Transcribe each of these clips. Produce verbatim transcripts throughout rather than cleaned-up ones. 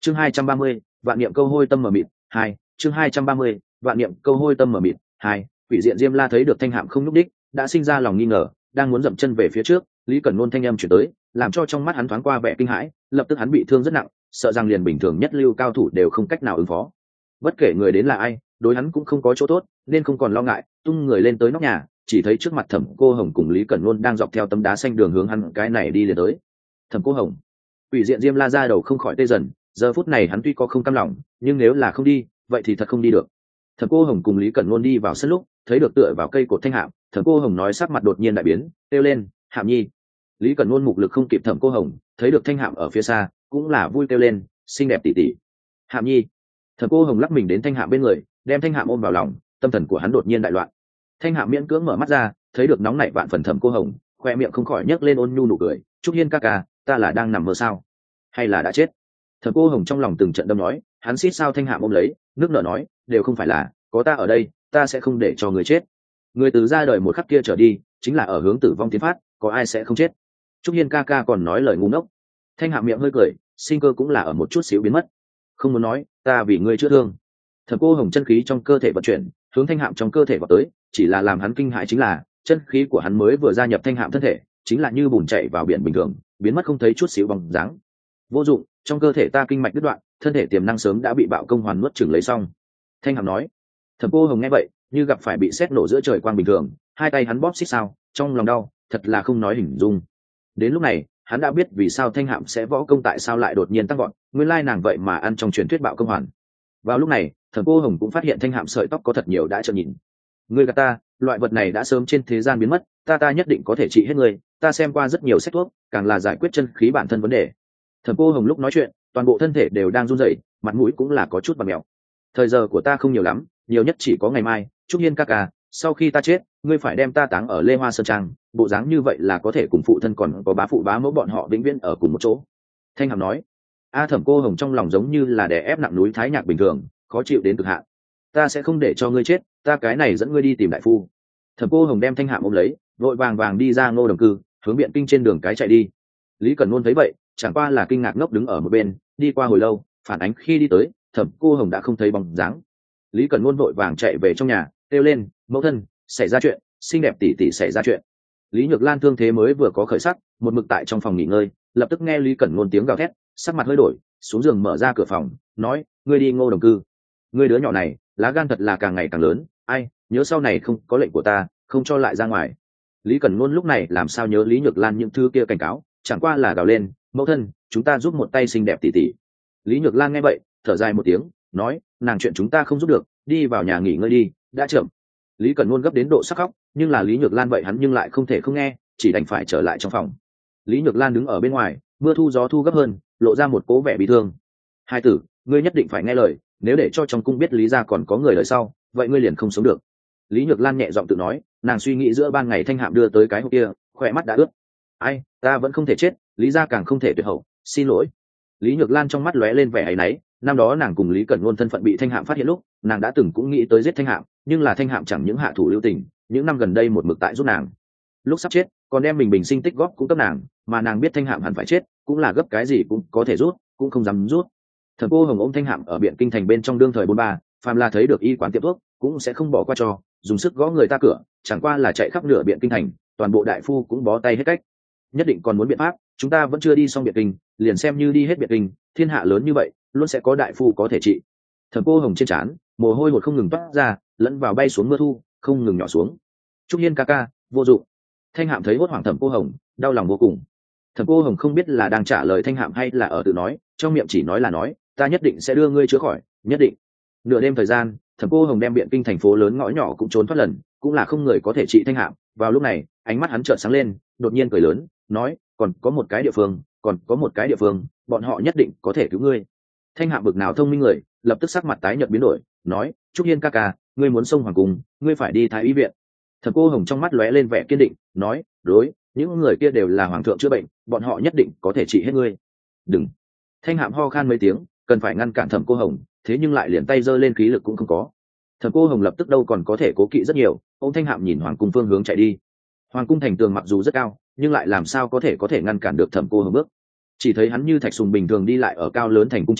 chương hai trăm ba mươi vạn niệm câu hôi tâm mờ mịt hai chương hai trăm ba mươi vạn niệm câu hôi tâm mờ mịt hai quỷ diện Diêm La thấy được thanh hạm không nhúc đích, đã sinh ra lòng nghi ngờ, đang muốn dậm chân về phía trước, Lý Cẩn Nôn thanh âm chuyển tới, làm cho trong mắt hắn thoáng qua vẻ kinh hãi, lập tức hắn bị thương rất nặng, sợ rằng liền bình thường nhất lưu cao thủ đều không cách nào ứng phó. Bất kể người đến là ai, đối hắn cũng không có chỗ tốt, nên không còn lo ngại, tung người lên tới nóc nhà, chỉ thấy trước mặt Thẩm Cô Hồng cùng Lý Cẩn Nôn đang dọc theo tấm đá xanh đường hướng hắn cái này đi liền tới. Thẩm Cô Hồng, quỷ diện Diêm La ra đầu không khỏi tê dần, giờ phút này hắn tuy có không cam lòng, nhưng nếu là không đi, vậy thì thật không đi được. Thẩm Cô Hồng cùng Lý Cẩn Nôn đi vào sân lúc, thấy được tựa vào cây cột thanh hạm, Thẩm Cô Hồng nói sắc mặt đột nhiên đại biến, kêu lên, "Hạm Nhi!" Lý Cẩn Nôn mục lực không kịp Thẩm Cô Hồng, thấy được thanh hạm ở phía xa, cũng là vui kêu lên, "Xinh đẹp tỷ tỷ!" "Hạm Nhi!" Thẩm Cô Hồng lắc mình đến thanh hạm bên người, đem thanh hạm ôm vào lòng, tâm thần của hắn đột nhiên đại loạn. Thanh hạm miễn cưỡng mở mắt ra, thấy được nóng nảy vạn phần Thẩm Cô Hồng, khoe miệng không khỏi nhếch lên ôn nhu nụ cười, "Trúc Hiên ca ca, ta là đang nằm mơ sao? Hay là đã chết?" Thẩm Cô Hồng trong lòng từng trận đâm nói, hắn xít sao thanh hạm ôm lấy, nước nở nói, "Đều không phải là, có ta ở đây, ta sẽ không để cho người chết. Người từ ra đời một khắc kia trở đi, chính là ở hướng tử vong tiến phát, có ai sẽ không chết." Trúc Hiên ca ca còn nói lời ngu ngốc. Thanh hạm miệng hơi cười, sinh cơ cũng là ở một chút xíu biến mất. "Không muốn nói, ta vì ngươi chữa thương." Thẩm Cô Hồng chân khí trong cơ thể vận chuyển, hướng thanh hạm trong cơ thể vào tới, chỉ là làm hắn kinh hãi chính là, chân khí của hắn mới vừa gia nhập thanh hạm thân thể, chính là như bùn chảy vào biển bình thường, biến mất không thấy chút xíu bóng dáng. "Vô dụng, trong cơ thể ta kinh mạch đứt đoạn, thân thể tiềm năng sớm đã bị bạo công hoàn nuốt chửng lấy xong." Thanh hạm nói. Thẩm Cô Hồng nghe vậy, như gặp phải bị sét nổ giữa trời quang bình thường, hai tay hắn bóp xít sao, trong lòng đau, thật là không nói hình dung. Đến lúc này, hắn đã biết vì sao thanh hạm sẽ võ công tại sao lại đột nhiên tăng vọt, nguyên lai nàng vậy mà ăn trong truyền thuyết bạo công hoàn. Vào lúc này, Thẩm Cô Hồng cũng phát hiện thanh hạm sợi tóc có thật nhiều đã trợn nhìn. "Ngươi gạt ta, loại vật này đã sớm trên thế gian biến mất, ta ta nhất định có thể trị hết ngươi, ta xem qua rất nhiều sách thuốc, càng là giải quyết chân khí bản thân vấn đề." Thẩm Cô Hồng lúc nói chuyện, toàn bộ thân thể đều đang run rẩy, mặt mũi cũng là có chút bặm mèo. "Thời giờ của ta không nhiều lắm, nhiều nhất chỉ có ngày mai, Trúc Hiên ca ca, sau khi ta chết, ngươi phải đem ta táng ở Lê Hoa Sơn Trang, bộ dáng như vậy là có thể cùng phụ thân còn có bá phụ bá mẫu bọn họ vĩnh viễn ở cùng một chỗ." Thanh hàm nói. A Thẩm Cô Hồng trong lòng giống như là đè ép nặng núi thái nhạc bình thường, khó chịu đến cực hạn. "Ta sẽ không để cho ngươi chết, ta cái này dẫn ngươi đi tìm đại phu." Thẩm Cô Hồng đem thanh hạm ôm lấy, vội vàng vàng đi ra Ngô Đồng Cư, hướng Biện Kinh trên đường cái chạy đi. Lý Cẩn Nôn thấy vậy, chẳng qua là kinh ngạc ngốc đứng ở một bên, đi qua hồi lâu, phản ánh khi đi tới, Thẩm Cô Hồng đã không thấy bóng dáng. Lý Cẩn Nôn vội vàng chạy về trong nhà, kêu lên, "Mẫu thân, xảy ra chuyện, xinh đẹp tỷ tỷ xảy ra chuyện." Lý Nhược Lan thương thế mới vừa có khởi sắc, một mực tại trong phòng nghỉ ngơi, lập tức nghe Lý Cẩn Nôn tiếng gào thét, sắc mặt hơi đổi, xuống giường mở ra cửa phòng, nói, "Ngươi đi Ngô Đồng Cư. Ngươi đứa nhỏ này, lá gan thật là càng ngày càng lớn, ai, nhớ sau này không có lệnh của ta, không cho lại ra ngoài." Lý Cẩn Nôn lúc này làm sao nhớ Lý Nhược Lan những thứ kia cảnh cáo, chẳng qua là gào lên, "Mẫu thân, chúng ta giúp một tay xinh đẹp tỷ tỷ." Lý Nhược Lan nghe vậy, thở dài một tiếng, nói, "Nàng chuyện chúng ta không giúp được, đi vào nhà nghỉ ngơi đi, đã chậm." Lý Cẩn Nôn gấp đến độ sắc khóc, nhưng là Lý Nhược Lan vậy hắn nhưng lại không thể không nghe, chỉ đành phải trở lại trong phòng. Lý Nhược Lan đứng ở bên ngoài, mưa thu gió thu gấp hơn, lộ ra một cố vẻ bị thương. "Hai tử, ngươi nhất định phải nghe lời, nếu để cho trong cung biết Lý gia còn có người đời sau, vậy ngươi liền không sống được." Lý Nhược Lan nhẹ giọng tự nói, nàng suy nghĩ giữa ban ngày thanh hạm đưa tới cái hộp kia, khỏe mắt đã ướt. "Ai, ta vẫn không thể chết, Lý gia càng không thể tuyệt hậu, xin lỗi." Lý Nhược Lan trong mắt lóe lên vẻ áy náy, năm đó nàng cùng Lý Cẩn Nôn thân phận bị thanh hạm phát hiện lúc, nàng đã từng cũng nghĩ tới giết thanh hạm, nhưng là thanh hạm chẳng những hạ thủ lưu tình, những năm gần đây một mực tại giúp nàng. Lúc sắp chết, còn đem mình bình sinh tích góp cũng cấp nàng, mà nàng biết thanh hạm hẳn phải chết, cũng là gấp cái gì cũng có thể rút, cũng không dám rút. Thẩm Cô Hồng ôm thanh hạm ở Biện Kinh thành bên trong đương thời bốn ba, phàm là thấy được y quán tiệm thuốc, cũng sẽ không bỏ qua cho, dùng sức gõ người ta cửa, chẳng qua là chạy khắp nửa Biện Kinh thành, toàn bộ đại phu cũng bó tay hết cách. Nhất định còn muốn biện pháp, chúng ta vẫn chưa đi xong Biện Kinh, liền xem như đi hết Biện Kinh, thiên hạ lớn như vậy, luôn sẽ có đại phu có thể trị. Thẩm Cô Hồng trên trán, mồ hôi hột không ngừng toát ra, lẫn vào bay xuống mưa thu, không ngừng nhỏ xuống. "Trúc Hiên ca ca, vô dụng." Thanh hạm thấy hốt hoảng Thẩm Cô Hồng, đau lòng vô cùng. Thẩm Cô Hồng không biết là đang trả lời thanh hạm hay là ở tự nói, trong miệng chỉ nói là nói, "Ta nhất định sẽ đưa ngươi chữa khỏi, nhất định." Nửa đêm thời gian, Thẩm Cô Hồng đem Biện Kinh thành phố lớn ngõ nhỏ cũng trốn thoát lần, cũng là không người có thể trị thanh hạm. Vào lúc này, ánh mắt hắn chợt sáng lên, đột nhiên cười lớn, nói, "Còn có một cái địa phương, còn có một cái địa phương, bọn họ nhất định có thể cứu ngươi." Thanh hạm bực nào thông minh người, lập tức sắc mặt tái nhợt biến đổi, nói, "Trúc Hiên ca ca, ngươi muốn xông hoàng cung, ngươi phải đi Thái Y viện." Thẩm Cô Hồng trong mắt lóe lên vẻ kiên định, nói, "Đối, những người kia đều là hoàng thượng chữa bệnh, bọn họ nhất định có thể trị hết ngươi." "Đừng." Thanh hạm ho khan mấy tiếng, cần phải ngăn cản Thẩm Cô Hồng, thế nhưng lại liền tay giơ lên khí lực cũng không có. Thẩm Cô Hồng lập tức đâu còn có thể cố kỵ rất nhiều, ông thanh hạm nhìn hoàng cung phương hướng chạy đi. Hoàng cung thành tường mặc dù rất cao, nhưng lại làm sao có thể có thể ngăn cản được Thẩm Cô Hồng bước. Chỉ thấy hắn như thạch sùng bình thường đi lại ở cao lớn thành cung trên,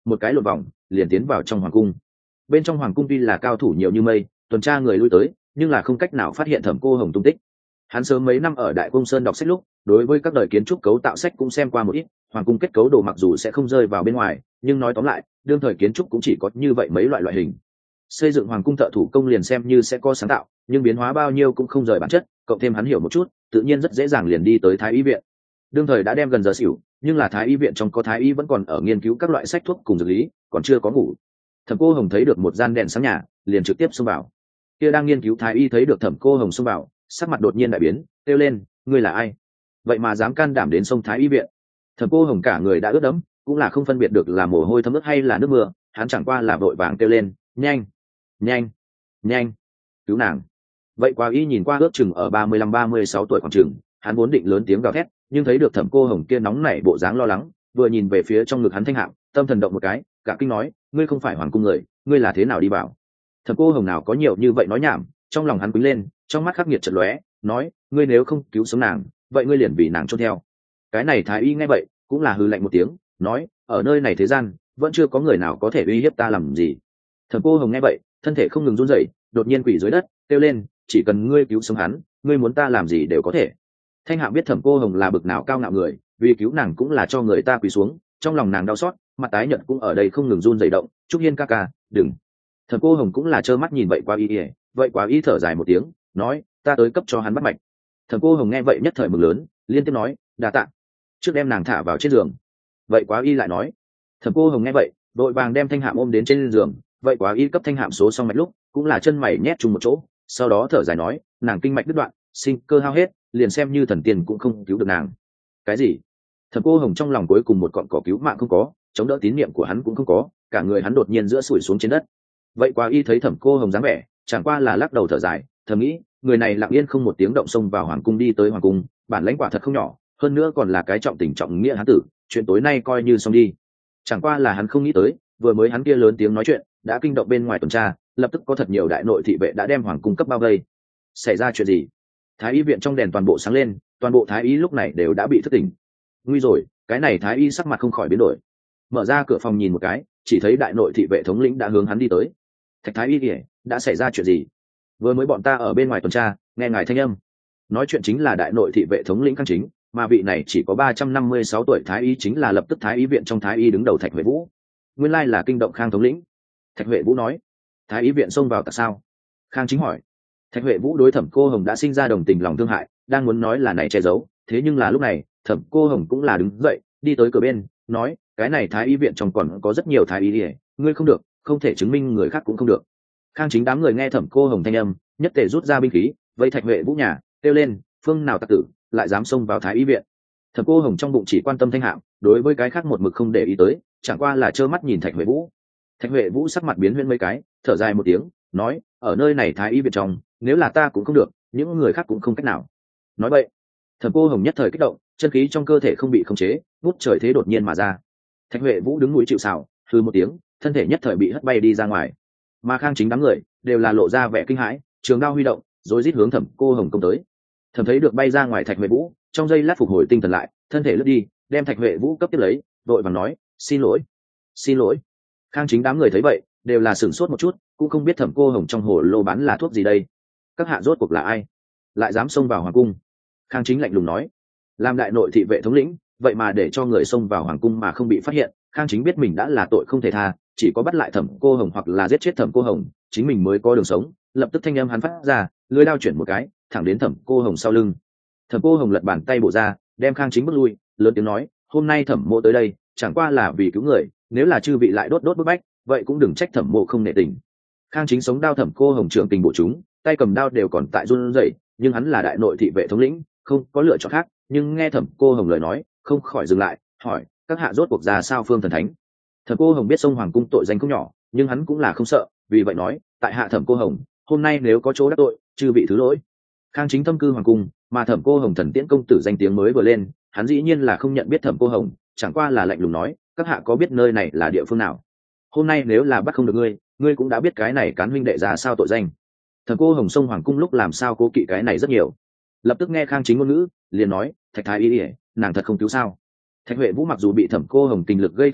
một cái lột vòng liền tiến vào trong hoàng cung. Bên trong hoàng cung tuy là cao thủ nhiều như mây, tuần tra người lui tới, nhưng là không cách nào phát hiện Thẩm Cô Hồng tung tích. Hắn sớm mấy năm ở Đại Cung Sơn đọc sách lúc, đối với các đời kiến trúc cấu tạo sách cũng xem qua một ít, hoàng cung kết cấu đồ mặc dù sẽ không rơi vào bên ngoài, nhưng nói tóm lại, đương thời kiến trúc cũng chỉ có như vậy mấy loại loại hình. Xây dựng hoàng cung thợ thủ công liền xem như sẽ có sáng tạo, nhưng biến hóa bao nhiêu cũng không rời bản chất, cộng thêm hắn hiểu một chút, tự nhiên rất dễ dàng liền đi tới Thái Y viện. Đương thời đã đem gần giờ xỉu, nhưng là Thái Y viện trong có Thái Y vẫn còn ở nghiên cứu các loại sách thuốc cùng dược lý, còn chưa có ngủ. Thẩm Cô Hồng thấy được một gian đèn sáng nhà, liền trực tiếp xông vào. Kia đang nghiên cứu Thái Y thấy được Thẩm Cô Hồng xông vào, sắc mặt đột nhiên đại biến, kêu lên, ngươi là ai? Vậy mà dám can đảm đến sông Thái Y viện? Thẩm Cô Hồng cả người đã ướt đẫm, cũng là không phân biệt được là mồ hôi thấm ướt hay là nước mưa, hắn chẳng qua là vội vàng kêu lên, nhanh, nhanh, nhanh, cứu nàng. Vậy Quá Y nhìn qua ước chừng ở ba mươi lăm ba mươi sáu tuổi khoảng chừng, hắn vốn định lớn tiếng gào thét, nhưng thấy được Thẩm Cô Hồng kia nóng nảy bộ dáng lo lắng, vừa nhìn về phía trong ngực hắn thanh hạm, tâm thần động một cái, cả kinh nói, ngươi không phải hoàng cung người, ngươi là thế nào đi vào? Thẩm Cô Hồng nào có nhiều như vậy nói nhảm, trong lòng hắn quýnh lên, trong mắt khắc nghiệt chợt lóe, nói, ngươi nếu không cứu sống nàng, vậy ngươi liền vì nàng chôn theo. Cái này Thái Y nghe vậy, cũng là hừ lạnh một tiếng, nói, ở nơi này thế gian, vẫn chưa có người nào có thể uy hiếp ta làm gì. Thẩm Cô Hồng nghe vậy, thân thể không ngừng run rẩy, đột nhiên quỳ dưới đất, kêu lên, chỉ cần ngươi cứu sống hắn, ngươi muốn ta làm gì đều có thể. Thanh Hạo biết Thẩm Cô Hồng là bực nào cao ngạo người, vì cứu nàng cũng là cho người ta quỳ xuống, trong lòng nàng đau xót, mặt tái nhợt cũng ở đây không ngừng run rẩy động, Trúc Hiên ca ca, đừng. Thẩm Cô Hồng cũng là trơ mắt nhìn vậy Quá Y, vậy Quá Y thở dài một tiếng, nói, ta tới cấp cho hắn bắt mạch. Thẩm Cô Hồng nghe vậy nhất thời mừng lớn, liên tiếp nói, đa tạ. Trước đem nàng thả vào trên giường. Vậy Quá Y lại nói. Thẩm Cô Hồng nghe vậy, đội vàng đem Thanh Hạm ôm đến trên giường, vậy Quá Y cấp Thanh Hạm số xong mạch lúc, cũng là chân mày nhét chung một chỗ, sau đó thở dài nói, nàng kinh mạch đứt đoạn, sinh cơ hao hết, liền xem như thần tiên cũng không cứu được nàng. Cái gì? Thẩm Cô Hồng trong lòng cuối cùng một cọng cỏ cứu mạng không có, chống đỡ tín niệm của hắn cũng không có, cả người hắn đột nhiên giữa sủi xuống trên đất. Vậy Quá Y thấy Thẩm Cô Hồng dáng vẻ, chẳng qua là lắc đầu thở dài, thầm nghĩ, người này lặng yên không một tiếng động xông vào hoàng cung đi tới hoàng cung, bản lãnh quả thật không nhỏ, hơn nữa còn là cái trọng tình trọng nghĩa hán tử, chuyện tối nay coi như xong đi. Chẳng qua là hắn không nghĩ tới, vừa mới hắn kia lớn tiếng nói chuyện, đã kinh động bên ngoài tuần tra, lập tức có thật nhiều đại nội thị vệ đã đem hoàng cung cấp bao vây. Xảy ra chuyện gì? Thái Y viện trong đèn toàn bộ sáng lên, toàn bộ Thái Y lúc này đều đã bị thức tỉnh. Nguy rồi, cái này Thái Y sắc mặt không khỏi biến đổi. Mở ra cửa phòng nhìn một cái, chỉ thấy đại nội thị vệ thống lĩnh đã hướng hắn đi tới. Thạch Thái Y kìa, đã xảy ra chuyện gì? Vừa mới bọn ta ở bên ngoài tuần tra, nghe ngài thanh âm. Nói chuyện chính là đại nội thị vệ thống lĩnh Khang Chính, mà vị này chỉ có ba trăm năm mươi sáu tuổi Thái Y chính là lập tức Thái Y viện trong Thái Y đứng đầu Thạch Huệ Vũ. Nguyên lai là kinh động Khang thống lĩnh. Thạch Huệ Vũ nói. Thái Y viện xông vào tại sao? Khang Chính hỏi. Thạch Huệ Vũ đối Thẩm Cô Hồng đã sinh ra đồng tình lòng thương hại, đang muốn nói là này che giấu, thế nhưng là lúc này, Thẩm Cô Hồng cũng là đứng dậy, đi tới cửa bên, nói, cái này Thái Y viện trong còn có rất nhiều Thái Y, ngươi không được, không thể chứng minh người khác cũng không được. Khang Chính đám người nghe Thẩm Cô Hồng thanh âm, nhất tề rút ra binh khí, vây Thạch Huệ Vũ nhà, kêu lên, phương nào tặc tử, lại dám xông vào Thái Y viện. Thẩm Cô Hồng trong bụng chỉ quan tâm Thanh Hạm, đối với cái khác một mực không để ý tới, chẳng qua là trơ mắt nhìn Thạch Huệ Vũ. Thạch Huệ Vũ sắc mặt biến huyễn mấy cái, thở dài một tiếng, nói, ở nơi này Thái Y viện trong, nếu là ta cũng không được, những người khác cũng không cách nào. Nói vậy, Thẩm Cô Hồng nhất thời kích động, chân khí trong cơ thể không bị khống chế, ngút trời thế đột nhiên mà ra. Thạch Huệ Vũ đứng núi chịu sào, hừ một tiếng, thân thể nhất thời bị hất bay đi ra ngoài. Mà Khang Chính đám người đều là lộ ra vẻ kinh hãi, trường đao huy động, rồi rít hướng Thẩm Cô Hồng công tới. Thẩm thấy được bay ra ngoài Thạch Huệ Vũ, trong giây lát phục hồi tinh thần lại, thân thể lướt đi, đem Thạch Huệ Vũ cấp tiếp lấy, đội vàng nói, xin lỗi, xin lỗi. Khang Chính đám người thấy vậy, đều là sửng sốt một chút, cũng không biết Thẩm Cô Hồng trong hồ lô bán là thuốc gì đây. Các hạ rốt cuộc là ai, lại dám xông vào hoàng cung? Khang Chính lạnh lùng nói. Làm đại nội thị vệ thống lĩnh, vậy mà để cho người xông vào hoàng cung mà không bị phát hiện, Khang Chính biết mình đã là tội không thể tha, chỉ có bắt lại Thẩm Cô Hồng hoặc là giết chết Thẩm Cô Hồng, chính mình mới có đường sống. Lập tức thanh âm hắn phát ra, lưỡi đao chuyển một cái, thẳng đến Thẩm Cô Hồng sau lưng. Thẩm Cô Hồng lật bàn tay bổ ra, đem Khang Chính bước lui, lớn tiếng nói, hôm nay Thẩm mộ tới đây, chẳng qua là vì cứu người, nếu là chư vị lại đốt đốt bức bách, vậy cũng đừng trách Thẩm mộ không nể tình. Khang Chính sống đao Thẩm Cô Hồng trưởng tình bổ chúng, tay cầm đao đều còn tại run rẩy, nhưng hắn là đại nội thị vệ thống lĩnh, không có lựa chọn khác, nhưng nghe Thẩm Cô Hồng lời nói, không khỏi dừng lại, hỏi, các hạ rốt cuộc ra sao phương thần thánh? Thẩm Cô Hồng biết sông hoàng cung tội danh không nhỏ, nhưng hắn cũng là không sợ, vì vậy nói, tại hạ Thẩm Cô Hồng, hôm nay nếu có chỗ đắc tội, chư vị thứ lỗi. Khang Chính thâm cư hoàng cung, mà Thẩm Cô Hồng thần tiễn công tử danh tiếng mới vừa lên, hắn dĩ nhiên là không nhận biết Thẩm Cô Hồng, chẳng qua là lạnh lùng nói, các hạ có biết nơi này là địa phương nào? Hôm nay nếu là bắt không được ngươi, ngươi cũng đã biết cái này cán huynh đệ ra sao tội danh. Thẩm Cô Hồng sông hoàng cung lúc làm sao cố kỵ cái này rất nhiều. Lập tức nghe Khang Chính ngôn ngữ, liền nói, Thạch Thái Y, nàng thật không cứu sao? Thạch Huệ Vũ mặc dù bị Thẩm Cô Hồng tình lực gây thương tích,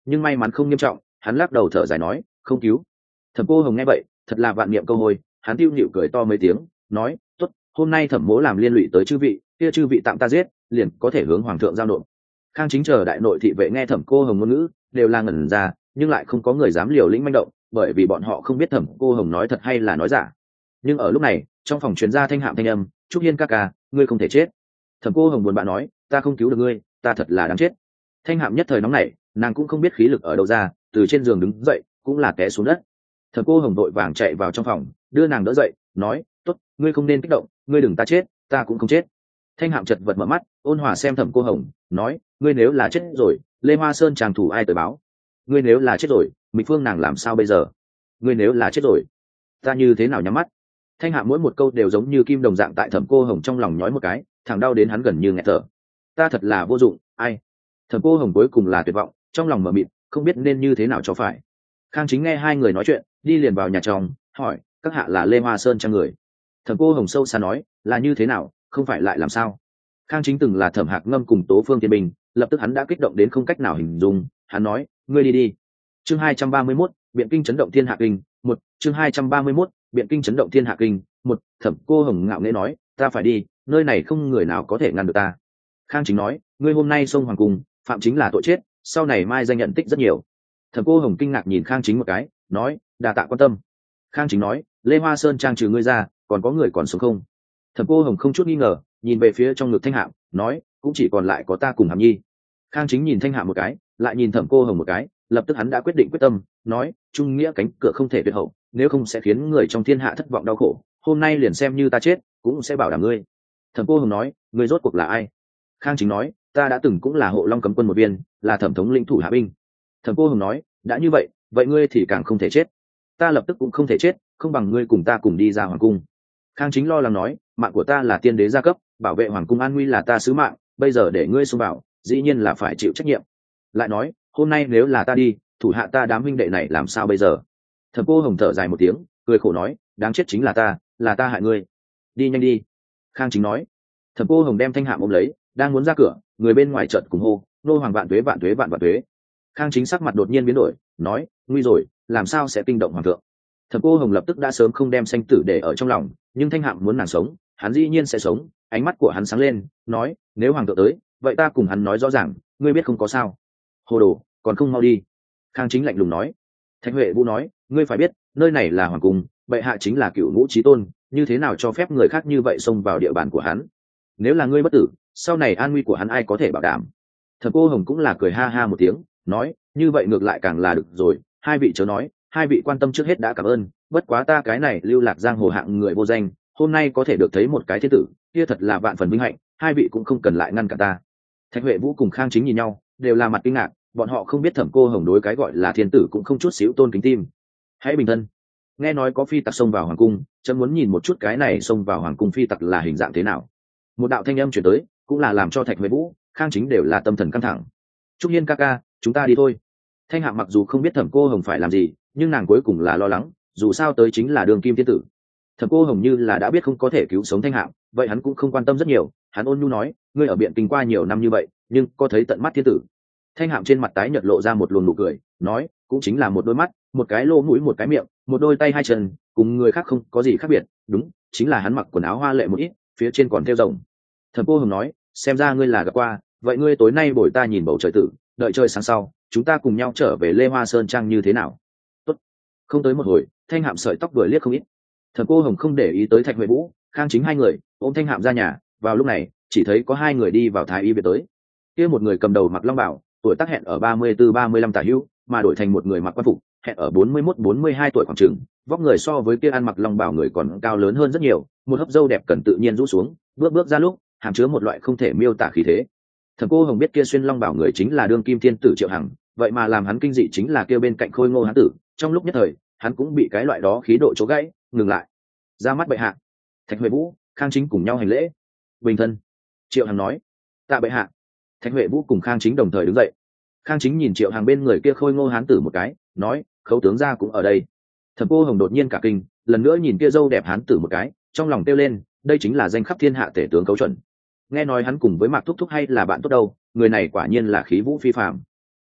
nhưng may mắn không nghiêm trọng, hắn lắc đầu thở dài nói không cứu. Thẩm Cô Hồng nghe vậy thật là vạn niệm câu hôi, hắn tiêu nhịu cười to mấy tiếng nói tốt, hôm nay thẩm mỗ làm liên lụy tới chư vị, kia chư vị tạm ta giết liền có thể hướng hoàng thượng giao nộp. Khang Chính chờ đại nội thị vệ nghe Thẩm Cô Hồng ngôn ngữ đều là ngẩn ra, nhưng lại không có người dám liều lĩnh manh động, bởi vì bọn họ không biết Thẩm Cô Hồng nói thật hay là nói giả. Nhưng ở lúc này trong phòng truyền ra thanh hạm thanh âm, Trúc Hiên ca ca, ngươi không thể chết. Thẩm Cô Hồng buồn bã nói, ta không cứu được ngươi, ta thật là đáng chết. Thanh hạm nhất thời nóng nảy, nàng cũng không biết khí lực ở đâu ra, từ trên giường đứng dậy cũng là té xuống đất. Thẩm Cô Hồng vội vàng chạy vào trong phòng đưa nàng đỡ dậy nói tốt, ngươi không nên kích động, ngươi đừng ta chết ta cũng không chết. Thanh hạm chật vật mở mắt ôn hòa xem Thẩm Cô Hồng nói, ngươi nếu là chết rồi Lê Hoa Sơn chàng thủ ai tới báo? Ngươi nếu là chết rồi Mịch Phương nàng làm sao bây giờ? Ngươi nếu là chết rồi ta như thế nào nhắm mắt? Thanh hạm mỗi một câu đều giống như kim đồng dạng tại Thẩm Cô Hồng trong lòng nhói một cái, thằng đau đến hắn gần như nghẹt thở. Ta thật là vô dụng, ai? Thẩm Cô Hồng cuối cùng là tuyệt vọng, trong lòng mờ mịt không biết nên như thế nào cho phải. Khang Chính nghe hai người nói chuyện đi liền vào nhà trong hỏi, các hạ là Lê Hoa Sơn trang người? Thẩm Cô Hồng sâu xa nói, là như thế nào, không phải lại làm sao? Khang Chính từng là Thẩm Hạc Ngâm cùng Tố Phương Thiên Bình, lập tức hắn đã kích động đến không cách nào hình dung, hắn nói, ngươi đi đi. Chương hai trăm ba mươi mốt, biện kinh chấn động thiên hạ kinh, một, chương hai trăm ba mươi mốt, biện kinh chấn động thiên hạ kinh, một. Thẩm Cô Hồng ngạo nghễ nói, ta phải đi, nơi này không người nào có thể ngăn được ta. Khang Chính nói, ngươi hôm nay xông hoàng cung, phạm chính là tội chết, sau này mai danh nhận tích rất nhiều. Thẩm Cô Hồng kinh ngạc nhìn Khang Chính một cái nói, đà tạ quan tâm. Khang Chính nói, Lê Hoa Sơn trang trừ ngươi ra còn có người còn sống không? Thẩm Cô Hồng không chút nghi ngờ nhìn về phía trong ngực Thanh Hạm nói, cũng chỉ còn lại có ta cùng Hàm Nhi. Khang Chính nhìn Thanh Hạm một cái lại nhìn Thẩm Cô Hồng một cái, lập tức hắn đã quyết định quyết tâm nói, trung nghĩa cánh cửa không thể tuyệt hậu, nếu không sẽ khiến người trong thiên hạ thất vọng đau khổ, hôm nay liền xem như ta chết cũng sẽ bảo đảm ngươi. Thẩm Cô Hồng nói, ngươi rốt cuộc là ai? Khang Chính nói, ta đã từng cũng là Hộ Long cấm quân một viên, là thẩm thống lĩnh thủ hạ binh. Thẩm Cô Hồng nói, đã như vậy vậy ngươi thì càng không thể chết. Ta lập tức cũng không thể chết, không bằng ngươi cùng ta cùng đi ra hoàng cung. Khang Chính lo lắng nói, mạng của ta là tiên đế gia cấp, bảo vệ hoàng cung an nguy là ta sứ mạng, bây giờ để ngươi xông vào dĩ nhiên là phải chịu trách nhiệm. Lại nói, hôm nay nếu là ta đi, thủ hạ ta đám huynh đệ này làm sao bây giờ? Thẩm Cô Hồng thở dài một tiếng cười khổ nói, đáng chết chính là ta, là ta hại ngươi. Đi nhanh đi. Khang Chính nói. Thẩm Cô Hồng đem Thanh Hạm ôm lấy đang muốn ra cửa, người bên ngoài chợt cùng hô, nô hoàng vạn tuế vạn tuế vạn vạn tuế. Khang Chính sắc mặt đột nhiên biến đổi nói, nguy rồi, làm sao sẽ kinh động hoàng thượng? Thẩm Cô Hồng lập tức đã sớm không đem sanh tử để ở trong lòng, nhưng Thanh Hạm muốn nàng sống, hắn dĩ nhiên sẽ sống. Ánh mắt của hắn sáng lên nói, nếu hoàng thượng tới vậy ta cùng hắn nói rõ ràng, ngươi biết không có sao. Hồ đồ, còn không mau đi. Khang Chính lạnh lùng nói. Thạch Huệ Vũ nói, ngươi phải biết nơi này là hoàng cung, bệ hạ chính là cựu ngũ chí tôn, như thế nào cho phép người khác như vậy xông vào địa bàn của hắn? Nếu là ngươi bất tử, sau này an nguy của hắn ai có thể bảo đảm? Thẩm Cô Hồng cũng là cười ha ha một tiếng nói, như vậy ngược lại càng là được rồi, hai vị chớ nói, hai vị quan tâm trước hết đã cảm ơn, bất quá ta cái này lưu lạc giang hồ hạng người vô danh, hôm nay có thể được thấy một cái thiên tử, kia thật là vạn phần vinh hạnh, hai vị cũng không cần lại ngăn cản ta. Thạch Huệ Vũ cùng Khang Chính nhìn nhau đều là mặt kinh ngạc, bọn họ không biết Thẩm Cô Hồng đối cái gọi là thiên tử cũng không chút xíu tôn kính tim. Hãy bình thân. Nghe nói có phi tặc xông vào hoàng cung, chấm muốn nhìn một chút cái này xông vào hoàng cung phi tặc là hình dạng thế nào. Một đạo thanh âm truyền tới, cũng là làm cho Thạch Huệ Vũ, Khang Chính đều là tâm thần căng thẳng. Trúc Hiên ca ca, chúng ta đi thôi. Thanh Hạm mặc dù không biết Thẩm Cô Hồng phải làm gì, nhưng nàng cuối cùng là lo lắng, dù sao tới chính là đường kim thiên tử. Thẩm Cô Hồng như là đã biết không có thể cứu sống Thanh Hạm, vậy hắn cũng không quan tâm rất nhiều, hắn ôn nhu nói, ngươi ở Biện Kinh qua nhiều năm như vậy, nhưng có thấy tận mắt thiên tử? Thanh Hạm trên mặt tái nhợt lộ ra một luồng nụ cười, nói, cũng chính là một đôi mắt, một cái lỗ mũi, một cái miệng, một đôi tay hai chân, cùng người khác không có gì khác biệt, đúng, chính là hắn mặc quần áo hoa lệ một ít, phía trên còn thêu rồng. Thẩm Cô Hồng nói, xem ra ngươi là gặp qua, vậy ngươi tối nay bồi ta nhìn bầu trời tử, đợi trời sáng sau chúng ta cùng nhau trở về Lê Hoa Sơn trang như thế nào? Tốt. Không tới một hồi, Thanh Hạm sợi tóc vừa liếc không ít. Thẩm Cô Hồng không để ý tới Thạch Huệ Vũ, Khang Chính hai người ôm Thanh Hạm ra nhà. Vào lúc này chỉ thấy có hai người đi vào thái y viện tới. Kia một người cầm đầu mặc long bào, tuổi tác hẹn ở ba mươi tư ba mươi lăm tả hữu, mà đổi thành một người mặc quan phục, hẹn ở bốn mươi mốt bốn mươi hai tuổi khoảng chừng, vóc người so với kia ăn mặc long bào người còn cao lớn hơn rất nhiều, một hấp râu đẹp cần tự nhiên rũ xuống, bước bước ra lúc hàm chứa một loại không thể miêu tả khí thế. Thẩm Cô Hồng biết kia xuyên long bảo người chính là đương kim thiên tử Triệu Hằng, vậy mà làm hắn kinh dị chính là kia bên cạnh khôi ngô hán tử, trong lúc nhất thời hắn cũng bị cái loại đó khí độ chỗ gãy, ngừng lại. Ra mắt bệ hạ. Thạch Huệ Vũ, Khang Chính cùng nhau hành lễ. Bình thân. Triệu Hằng nói, tạ bệ hạ. Thạch Huệ Vũ cùng Khang Chính đồng thời đứng dậy. Khang Chính nhìn Triệu Hằng bên người kia khôi ngô hán tử một cái, nói, khấu tướng gia cũng ở đây. Thẩm Cô Hồng đột nhiên cả kinh, lần nữa nhìn kia dâu đẹp hán tử một cái, trong lòng kêu lên, đây chính là danh khắp thiên hạ tể tướng Cấu Chuẩn. Nghe nói hắn cùng với Mạc Thúc Thúc hay là bạn tốt đâu, người này quả nhiên là khí vũ phi phàm.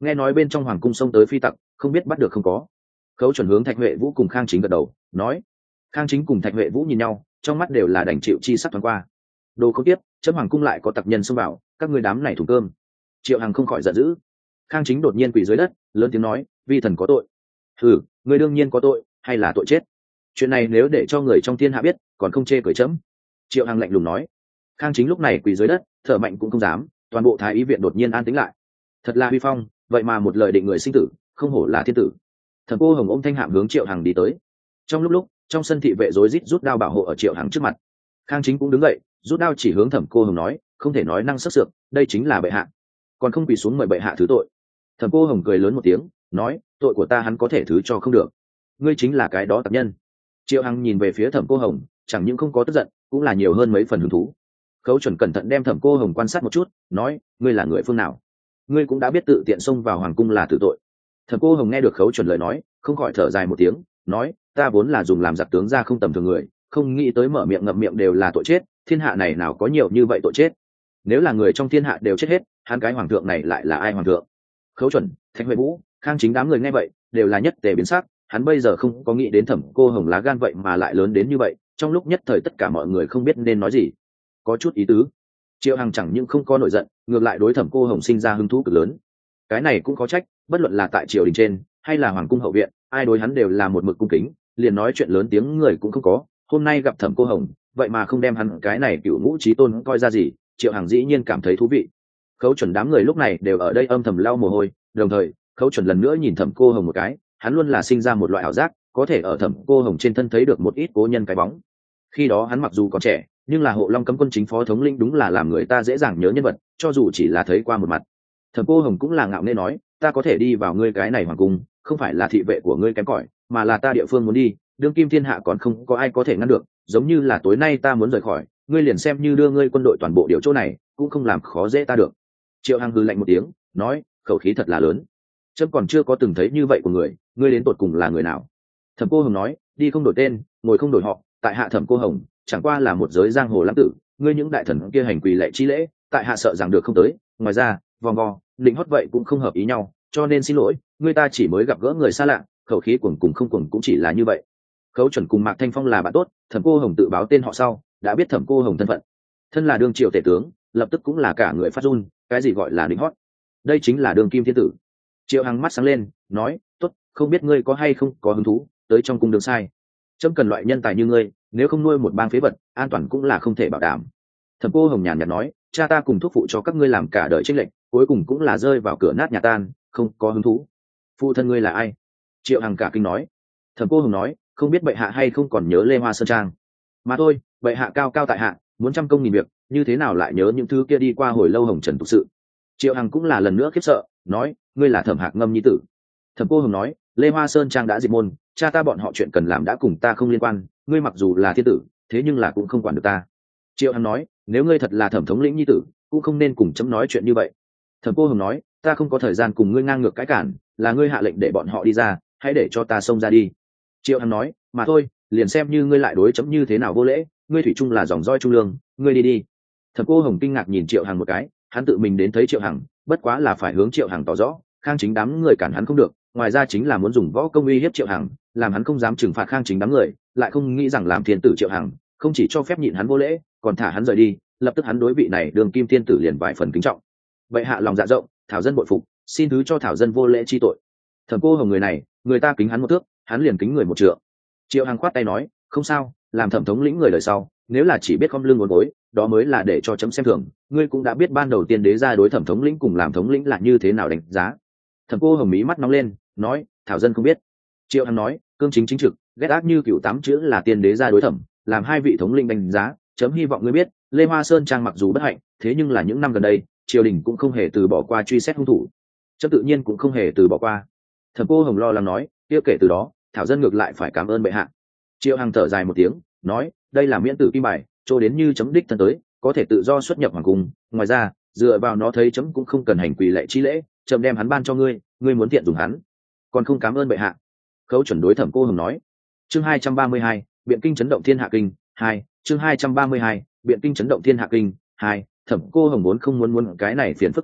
nghe nói bên trong hoàng cung xông tới phi tặc, không biết bắt được không có. Khấu Chuẩn hướng Thạch Huệ Vũ cùng Khang Chính gật đầu, nói. Khang Chính cùng Thạch Huệ Vũ nhìn nhau, trong mắt đều là đành chịu chi sắc thoáng qua. Đồ không tiếp, chấm hoàng cung lại có tặc nhân xông vào, các ngươi đám này thủ cơm. Triệu Hằng không khỏi giận dữ. Khang Chính đột nhiên quỳ dưới đất, lớn tiếng nói, vi thần có tội. Hừ, ngươi đương nhiên có tội, hay là tội chết. Chuyện này nếu để cho người trong thiên hạ biết, còn không chê cười chấm. Triệu Hằng lạnh lùng nói. Khang Chính lúc này quỳ dưới đất, thở mạnh cũng không dám, toàn bộ thái y viện đột nhiên an tĩnh lại. Thật là huy phong, vậy mà một lời định người sinh tử, không hổ là thiên tử. Thẩm Cô Hồng ôm thanh hạm hướng Triệu Hằng đi tới. Trong lúc lúc, trong sân thị vệ rối rít rút đao bảo hộ ở Triệu Hằng trước mặt. Khang Chính cũng đứng dậy, rút đao chỉ hướng Thẩm Cô Hồng nói, không thể nói năng sức sược, đây chính là bệ hạ, còn không quỳ xuống mời bệ hạ thứ tội. Thẩm Cô Hồng cười lớn một tiếng, nói, tội của ta hắn có thể thứ cho không được, ngươi chính là cái đó tặc nhân. Triệu Hằng nhìn về phía Thẩm Cô Hồng, chẳng những không có tức giận, cũng là nhiều hơn mấy phần hứng thú. Khấu Chuẩn cẩn thận đem Thẩm Cô Hồng quan sát một chút, nói, ngươi là người phương nào? Ngươi cũng đã biết tự tiện xông vào hoàng cung là tử tội. Thẩm Cô Hồng nghe được Khấu Chuẩn lời nói, không khỏi thở dài một tiếng, nói, ta vốn là dùng làm giặc tướng ra không tầm thường người, không nghĩ tới mở miệng ngậm miệng đều là tội chết, thiên hạ này nào có nhiều như vậy tội chết. Nếu là người trong thiên hạ đều chết hết, hắn cái hoàng thượng này lại là ai hoàng thượng? Khấu Chuẩn, Thạch Huệ Vũ, Khang Chính đám người nghe vậy, đều là nhất tề biến sắc, hắn bây giờ không có nghĩ đến Thẩm Cô Hồng lá gan vậy mà lại lớn đến như vậy, trong lúc nhất thời tất cả mọi người không biết nên nói gì. Có chút ý tứ. Triệu Hằng chẳng những không có nổi giận, ngược lại đối Thẩm Cô Hồng sinh ra hứng thú cực lớn. Cái này cũng có trách, bất luận là tại triều đình trên hay là hoàng cung hậu viện, ai đối hắn đều là một mực cung kính, liền nói chuyện lớn tiếng người cũng không có. Hôm nay gặp Thẩm Cô Hồng, vậy mà không đem hắn cái này cựu ngũ chí tôn coi ra gì, Triệu Hằng dĩ nhiên cảm thấy thú vị. Khấu Chuẩn đám người lúc này đều ở đây âm thầm lau mồ hôi, đồng thời Khấu Chuẩn lần nữa nhìn Thẩm Cô Hồng một cái, hắn luôn là sinh ra một loại ảo giác, có thể ở Thẩm Cô Hồng trên thân thấy được một ít cố nhân cái bóng. Khi đó hắn mặc dù còn trẻ, nhưng là Hộ Long cấm quân chính phó thống lĩnh, đúng là làm người ta dễ dàng nhớ nhân vật, cho dù chỉ là thấy qua một mặt. Thẩm Cô Hồng cũng là ngạo nghễ nói, ta có thể đi vào ngươi cái này hoàng cung, không phải là thị vệ của ngươi kém cỏi, mà là ta địa phương muốn đi, đương kim thiên hạ còn không có ai có thể ngăn được, giống như là tối nay ta muốn rời khỏi, ngươi liền xem như đưa ngươi quân đội toàn bộ điều chỗ này, cũng không làm khó dễ ta được. Triệu Hằng hừ lạnh một tiếng, nói, khẩu khí thật là lớn, trâm còn chưa có từng thấy như vậy của người, ngươi đến tột cùng là người nào? Thẩm Cô Hồng nói, đi không đổi tên, ngồi không đổi họ, tại hạ Thẩm Cô Hồng, chẳng qua là một giới giang hồ lãng tử, ngươi những đại thần kia hành quỳ lệ chi lễ, tại hạ sợ rằng được không tới, ngoài ra vòng vo định hót vậy cũng không hợp ý nhau, cho nên xin lỗi, ngươi ta chỉ mới gặp gỡ người xa lạ, khẩu khí cuồng cùng không cuồng cũng chỉ là như vậy. Khấu Chuẩn cùng Mạc Thanh Phong là bạn tốt, Thẩm Cô Hồng tự báo tên họ sau, đã biết Thẩm Cô Hồng thân phận, thân là đương triều tể tướng, lập tức cũng là cả người phát run, cái gì gọi là định hót, đây chính là đường kim thiên tử. Triệu Hằng mắt sáng lên, nói, tốt, không biết ngươi có hay không có hứng thú tới trong cung đường sai, trâm cần loại nhân tài như ngươi, nếu không nuôi một bang phế vật, an toàn cũng là không thể bảo đảm. Thẩm Cô Hồng nhàn nhạt nói, cha ta cùng thúc phụ cho các ngươi làm cả đời trách lệnh, cuối cùng cũng là rơi vào cửa nát nhà tan, không có hứng thú. Phụ thân ngươi là ai? Triệu Hằng cả kinh nói. Thẩm Cô Hồng nói, không biết bệ hạ hay không còn nhớ Lê Hoa Sơn Trang, mà thôi, bệ hạ cao cao tại hạ, muốn trăm công nghìn việc, như thế nào lại nhớ những thứ kia đi qua hồi lâu hồng trần tục sự. Triệu Hằng cũng là lần nữa khiếp sợ, nói, ngươi là Thẩm Hạc Ngâm nhi tử. Thẩm Cô Hồng nói, Lê Hoa Sơn Trang đã diệt môn, cha ta bọn họ chuyện cần làm đã cùng ta không liên quan, ngươi mặc dù là thiên tử, thế nhưng là cũng không quản được ta. Triệu Hằng nói, nếu ngươi thật là Thẩm thống lĩnh nhi tử, cũng không nên cùng chấm nói chuyện như vậy. Thẩm Cô Hồng nói, ta không có thời gian cùng ngươi ngang ngược cãi cản, là ngươi hạ lệnh để bọn họ đi ra, hãy để cho ta xông ra đi. Triệu Hằng nói, mà thôi, liền xem như ngươi lại đối chấm như thế nào vô lễ, ngươi thủy chung là dòng roi trung lương, ngươi đi đi. Thẩm Cô Hồng kinh ngạc nhìn Triệu Hằng một cái, hắn tự mình đến thấy Triệu Hằng, bất quá là phải hướng Triệu Hằng tỏ rõ, Khang Chính đám người cản hắn không được, ngoài ra chính là muốn dùng võ công uy hiếp Triệu Hằng, làm hắn không dám trừng phạt Khang Chính đám người, lại không nghĩ rằng làm thiên tử Triệu Hằng không chỉ cho phép nhịn hắn vô lễ, còn thả hắn rời đi, lập tức hắn đối vị này đường kim thiên tử liền vài phần kính trọng. Vậy hạ lòng dạ rộng, thảo dân bội phục, xin thứ cho thảo dân vô lễ chi tội. Thẩm Cô Hồng người này, người ta kính hắn một thước, hắn liền kính người một trượng. Triệu Hằng khoát tay nói, không sao, làm Thẩm thống lĩnh người đời sau, nếu là chỉ biết khom lưng uốn gối, đó mới là để cho chấm xem thường. Ngươi cũng đã biết ban đầu tiên đế ra đối Thẩm thống lĩnh cùng làm thống lĩnh là như thế nào đánh giá. Thẩm Cô Hồng mí mắt nóng lên, nói, thảo dân không biết. Triệu Hằng nói, cương chính chính trực, ghét ác như cựu tám chữ là tiên đế ra đối Thẩm, làm hai vị thống lĩnh đánh giá, chấm hy vọng ngươi biết, Lê Hoa Sơn Trang mặc dù bất hạnh, thế nhưng là những năm gần đây, triều đình cũng không hề từ bỏ qua truy xét hung thủ, chấm tự nhiên cũng không hề từ bỏ qua. Thẩm Cô Hồng lo lắng nói, kia kể từ đó, thảo dân ngược lại phải cảm ơn bệ hạ. Triệu Hằng thở dài một tiếng, nói, đây là miễn tử kim bài, cho đến như chấm đích thân tới, có thể tự do xuất nhập hoàng cung, ngoài ra, dựa vào nó thấy chấm cũng không cần hành quỳ lệ chi lễ, chấm đem hắn ban cho ngươi, ngươi muốn tiện dùng hắn, còn không cảm ơn bệ hạ. Khấu Chuẩn đối Thẩm Cô Hồng nói. Chương hai trăm ba mươi hai, biện kinh chấn động thiên hạ kinh hai. Chương hai trăm ba mươi hai, biện kinh chấn động thiên hạ kinh hai. Thẩm Cô Hồng muốn không muốn muốn cái này phiền phức kim bài,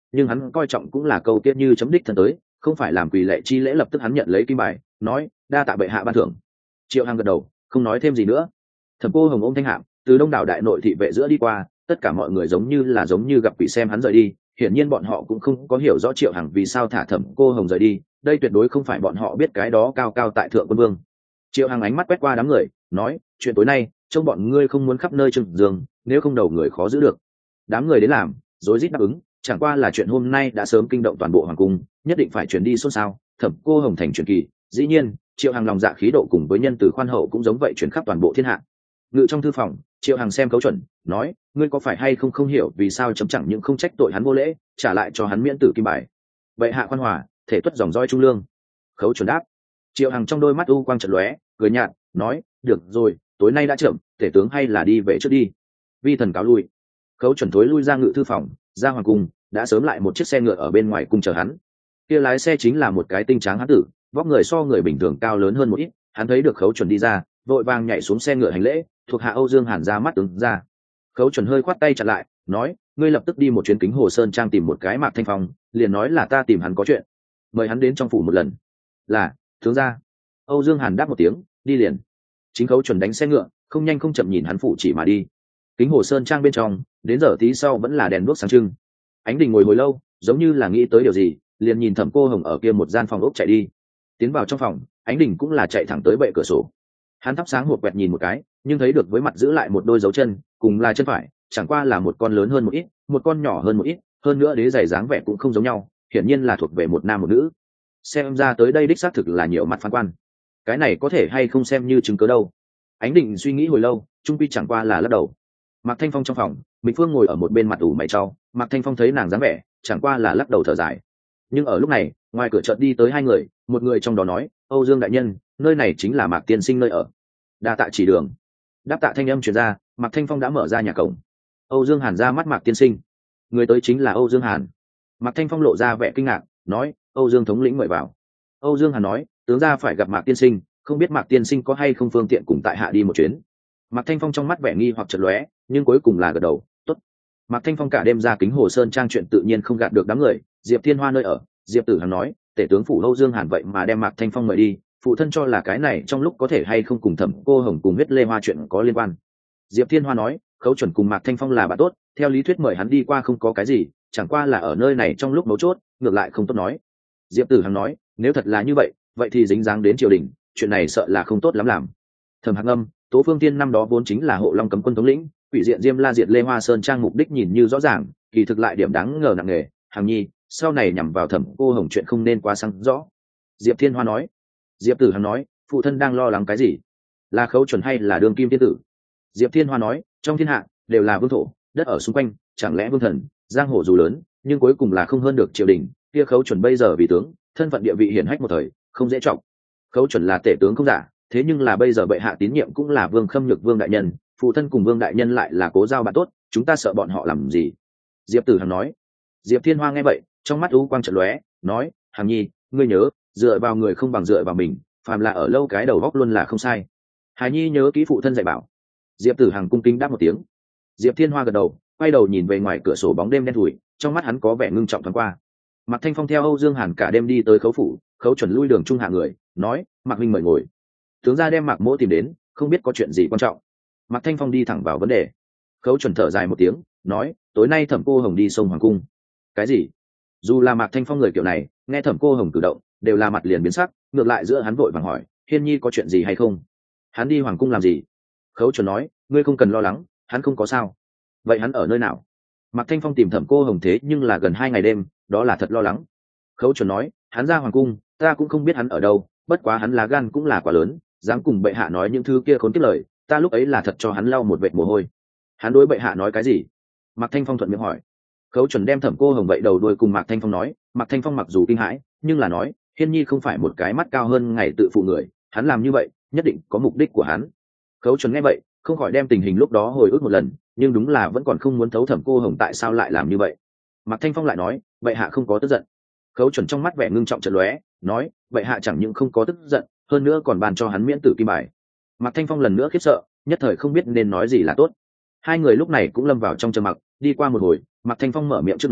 nhưng hắn coi trọng cũng là câu tiết như chấm đích thân tới, không phải làm quỳ lệ chi lễ. Lập tức hắn nhận lấy kim bài, nói đa tạ bệ hạ ban thưởng. Triệu Hằng gật đầu, không nói thêm gì nữa. Thẩm Cô Hồng ôm thanh hạm từ đông đảo đại nội thị vệ giữa đi qua, tất cả mọi người giống như là giống như gặp quỷ xem hắn rời đi. Hiển nhiên bọn họ cũng không có hiểu rõ Triệu Hằng vì sao thả Thẩm Cô Hồng rời đi, đây tuyệt đối không phải bọn họ biết cái đó cao cao tại thượng quân vương. Triệu Hằng ánh mắt quét qua đám người, nói chuyện tối nay trông bọn ngươi không muốn khắp nơi trừng giường, nếu không đầu người khó giữ được. Đám người đến làm rối rít đáp ứng, chẳng qua là chuyện hôm nay đã sớm kinh động toàn bộ hoàng cung, nhất định phải chuyển đi xôn xao. Thẩm Cô Hồng thành truyền kỳ, dĩ nhiên Triệu Hằng lòng dạ khí độ cùng với nhân từ khoan hậu cũng giống vậy chuyển khắp toàn bộ thiên hạ. Ngự trong thư phòng, Triệu Hằng xem Khấu Chuẩn, nói ngươi có phải hay không không hiểu vì sao chấm chẳng những không trách tội hắn vô lễ, trả lại cho hắn miễn tử kim bài. Vậy hạ khoan hòa, thể tuất dòng roi trung lương. Khấu Chuẩn đáp. Triệu Hằng trong đôi mắt u quang chợt lóe, cười nhạt nói được rồi, tối nay đã chậm, tể tướng hay là đi về trước đi. Vi thần cáo lui. Khấu Chuẩn thối lui ra ngự thư phòng, ra hoàng cung, đã sớm lại một chiếc xe ngựa ở bên ngoài cung chờ hắn. Kia lái xe chính là một cái tinh tráng hán tử, vóc người so người bình thường cao lớn hơn một ít. Hắn thấy được Khấu Chuẩn đi ra, vội vàng nhảy xuống xe ngựa hành lễ, thuộc hạ Âu Dương Hàn ra mắt ứng ra. Khấu Chuẩn hơi khoát tay chặn lại, nói ngươi lập tức đi một chuyến Kính Hồ Sơn trang tìm một cái Mạc Thanh Phong, liền nói là ta tìm hắn có chuyện, mời hắn đến trong phủ một lần. Là tướng gia. Âu Dương Hàn đáp một tiếng, đi liền. Chính Khấu Chuẩn đánh xe ngựa, không nhanh không chậm nhìn hắn phủ chỉ mà đi. Kính Hồ Sơn trang bên trong, đến giờ tí sau vẫn là đèn đuốc sáng trưng. Ánh Đình ngồi hồi lâu, giống như là nghĩ tới điều gì, liền nhìn Thẩm Cô Hồng ở kia một gian phòng ốc chạy đi. Tiến vào trong phòng, Ánh Đình cũng là chạy thẳng tới bệ cửa sổ. Hắn thắp sáng một quẹt nhìn một cái, nhưng thấy được với mặt giữ lại một đôi dấu chân, cùng là chân phải, chẳng qua là một con lớn hơn một ít, một con nhỏ hơn một ít, hơn nữa đế giày dáng vẻ cũng không giống nhau, hiển nhiên là thuộc về một nam một nữ. Xem ra tới đây đích xác thực là nhiều mặt phán quan. Cái này có thể hay không xem như chứng cứ đâu. Ánh Định suy nghĩ hồi lâu, trung quy chẳng qua là lắc đầu. Mạc Thanh Phong trong phòng, Mịch Phương ngồi ở một bên mặt ủ mày trao. Mạc Thanh Phong thấy nàng dáng vẻ, chẳng qua là lắc đầu thở dài. Nhưng ở lúc này, ngoài cửa chợt đi tới hai người, một người trong đó nói: Âu Dương đại nhân, nơi này chính là Mạc tiên sinh nơi ở. Đa tạ chỉ đường. Đáp tạ thanh âm truyền ra, Mạc Thanh Phong đã mở ra nhà cổng. Âu Dương Hàn ra mắt Mạc tiên sinh. Người tới chính là Âu Dương Hàn. Mạc Thanh Phong lộ ra vẻ kinh ngạc, nói: Âu Dương thống lĩnh mời vào. Âu Dương Hàn nói: tướng gia phải gặp Mạc tiên sinh, không biết Mạc tiên sinh có hay không phương tiện cùng tại hạ đi một chuyến. Mạc Thanh Phong trong mắt vẻ nghi hoặc chợt lóe, nhưng cuối cùng là gật đầu, tốt. Mạc Thanh Phong cả đêm ra Kính Hồ Sơn trang chuyện tự nhiên không gạt được đám người. Diệp Thiên Hoa nơi ở, Diệp Tử Hằng nói: tể tướng phủ Âu Dương Hàn vậy mà đem Mạc Thanh Phong mời đi, phụ thân cho là cái này trong lúc có thể hay không cùng Thẩm Cô Hồng cùng huyết lê hoa chuyện có liên quan. Diệp Thiên Hoa nói: Khấu Chuẩn cùng Mạc Thanh Phong là bạn tốt, theo lý thuyết mời hắn đi qua không có cái gì, chẳng qua là ở nơi này trong lúc mấu chốt, ngược lại không tốt nói. Diệp Tử Hằng nói: nếu thật là như vậy, vậy thì dính dáng đến triều đình, chuyện này sợ là không tốt lắm làm. Thẩm Hạc Âm, Tố Phương Tiên năm đó vốn chính là Hộ Long cấm quân thống lĩnh, quỷ diện Diêm La diệt Lê Hoa Sơn trang mục đích nhìn như rõ ràng, kỳ thực lại điểm đáng ngờ nặng nề. Hằng nhi, sau này nhằm vào Thẩm Cô Hồng chuyện không nên quá sáng rõ. Diệp Thiên Hoa nói. Diệp Tử Hằng nói: phụ thân đang lo lắng cái gì? Là Khấu Chuẩn hay là Đường Kim tiên tử? Diệp Thiên Hoa nói: trong thiên hạ đều là vương thổ, đất ở xung quanh, chẳng lẽ vương thần, giang hồ dù lớn, nhưng cuối cùng là không hơn được triều đình. Kia Khấu Chuẩn bây giờ vì tướng, thân phận địa vị hiển hách một thời, không dễ trọng. Khấu Chuẩn là tể tướng không giả, thế nhưng là bây giờ bệ hạ tín nhiệm cũng là Vương Khâm Nhược Vương đại nhân, phụ thân cùng Vương đại nhân lại là cố giao bạn tốt, chúng ta sợ bọn họ làm gì? Diệp Tử Hằng nói. Diệp Thiên Hoa nghe vậy, trong mắt u quang chợt lóe, nói: Hằng nhi, ngươi nhớ, dựa vào người không bằng dựa vào mình, phàm là ở lâu cái đầu góc luôn là không sai. Hải nhi nhớ kỹ phụ thân dạy bảo. Diệp Tử Hằng cung kính đáp một tiếng. Diệp Thiên Hoa gật đầu, quay đầu nhìn về ngoài cửa sổ bóng đêm đen thủi, trong mắt hắn có vẻ ngưng trọng thoáng qua. Mạc Thanh Phong theo Âu Dương Hàn cả đêm đi tới Khấu phủ, Khấu Chuẩn lui đường trung hạ người, nói: Mạc huynh mời ngồi. Tướng gia đem Mạc mỗ tìm đến, không biết có chuyện gì quan trọng. Mạc Thanh Phong đi thẳng vào vấn đề. Khấu Chuẩn thở dài một tiếng, nói: tối nay Thẩm Cô Hồng đi sông Hoàng cung. Cái gì? Dù là Mạc Thanh Phong người kiểu này, nghe Thẩm Cô Hồng cử động, đều là mặt liền biến sắc, ngược lại giữa hắn vội vàng hỏi: Hiên nhi có chuyện gì hay không? Hắn đi Hoàng cung làm gì? Khấu Chuẩn nói: ngươi không cần lo lắng, hắn không có sao. Vậy hắn ở nơi nào? Mạc Thanh Phong tìm Thẩm Cô Hồng thế nhưng là gần hai ngày đêm, đó là thật lo lắng. Khấu Chuẩn nói: hắn ra Hoàng cung, ta cũng không biết hắn ở đâu, bất quá hắn lá gan cũng là quá lớn, dám cùng bệ hạ nói những thứ kia khốn kiếp lời, ta lúc ấy là thật cho hắn lau một vệt mồ hôi. Hắn đối bệ hạ nói cái gì? Mạc Thanh Phong thuận miệng hỏi. Khấu Chuẩn đem Thẩm Cô Hồng vậy đầu đuôi cùng Mạc Thanh Phong nói. Mạc Thanh Phong mặc dù kinh hãi, nhưng là nói: Hiên nhi không phải một cái mắt cao hơn ngày tự phụ người, hắn làm như vậy nhất định có mục đích của hắn. Khấu Chuẩn nghe vậy, không khỏi đem tình hình lúc đó hồi ức một lần, nhưng đúng là vẫn còn không muốn thấu Thẩm Cô Hồng tại sao lại làm như vậy. Mạc Thanh Phong lại nói: bệ hạ không có tức giận. Khấu Chuẩn trong mắt vẻ ngưng trọng chợt lóe, nói: bệ hạ chẳng những không có tức giận, hơn nữa còn bàn cho hắn miễn tử kim bài. Mạc Thanh Phong lần nữa khiếp sợ, nhất thời không biết nên nói gì là tốt. Hai người lúc này cũng lâm vào trong trầm mặc, đi qua một hồi, Mạc Thanh Phong mở miệng trước nói: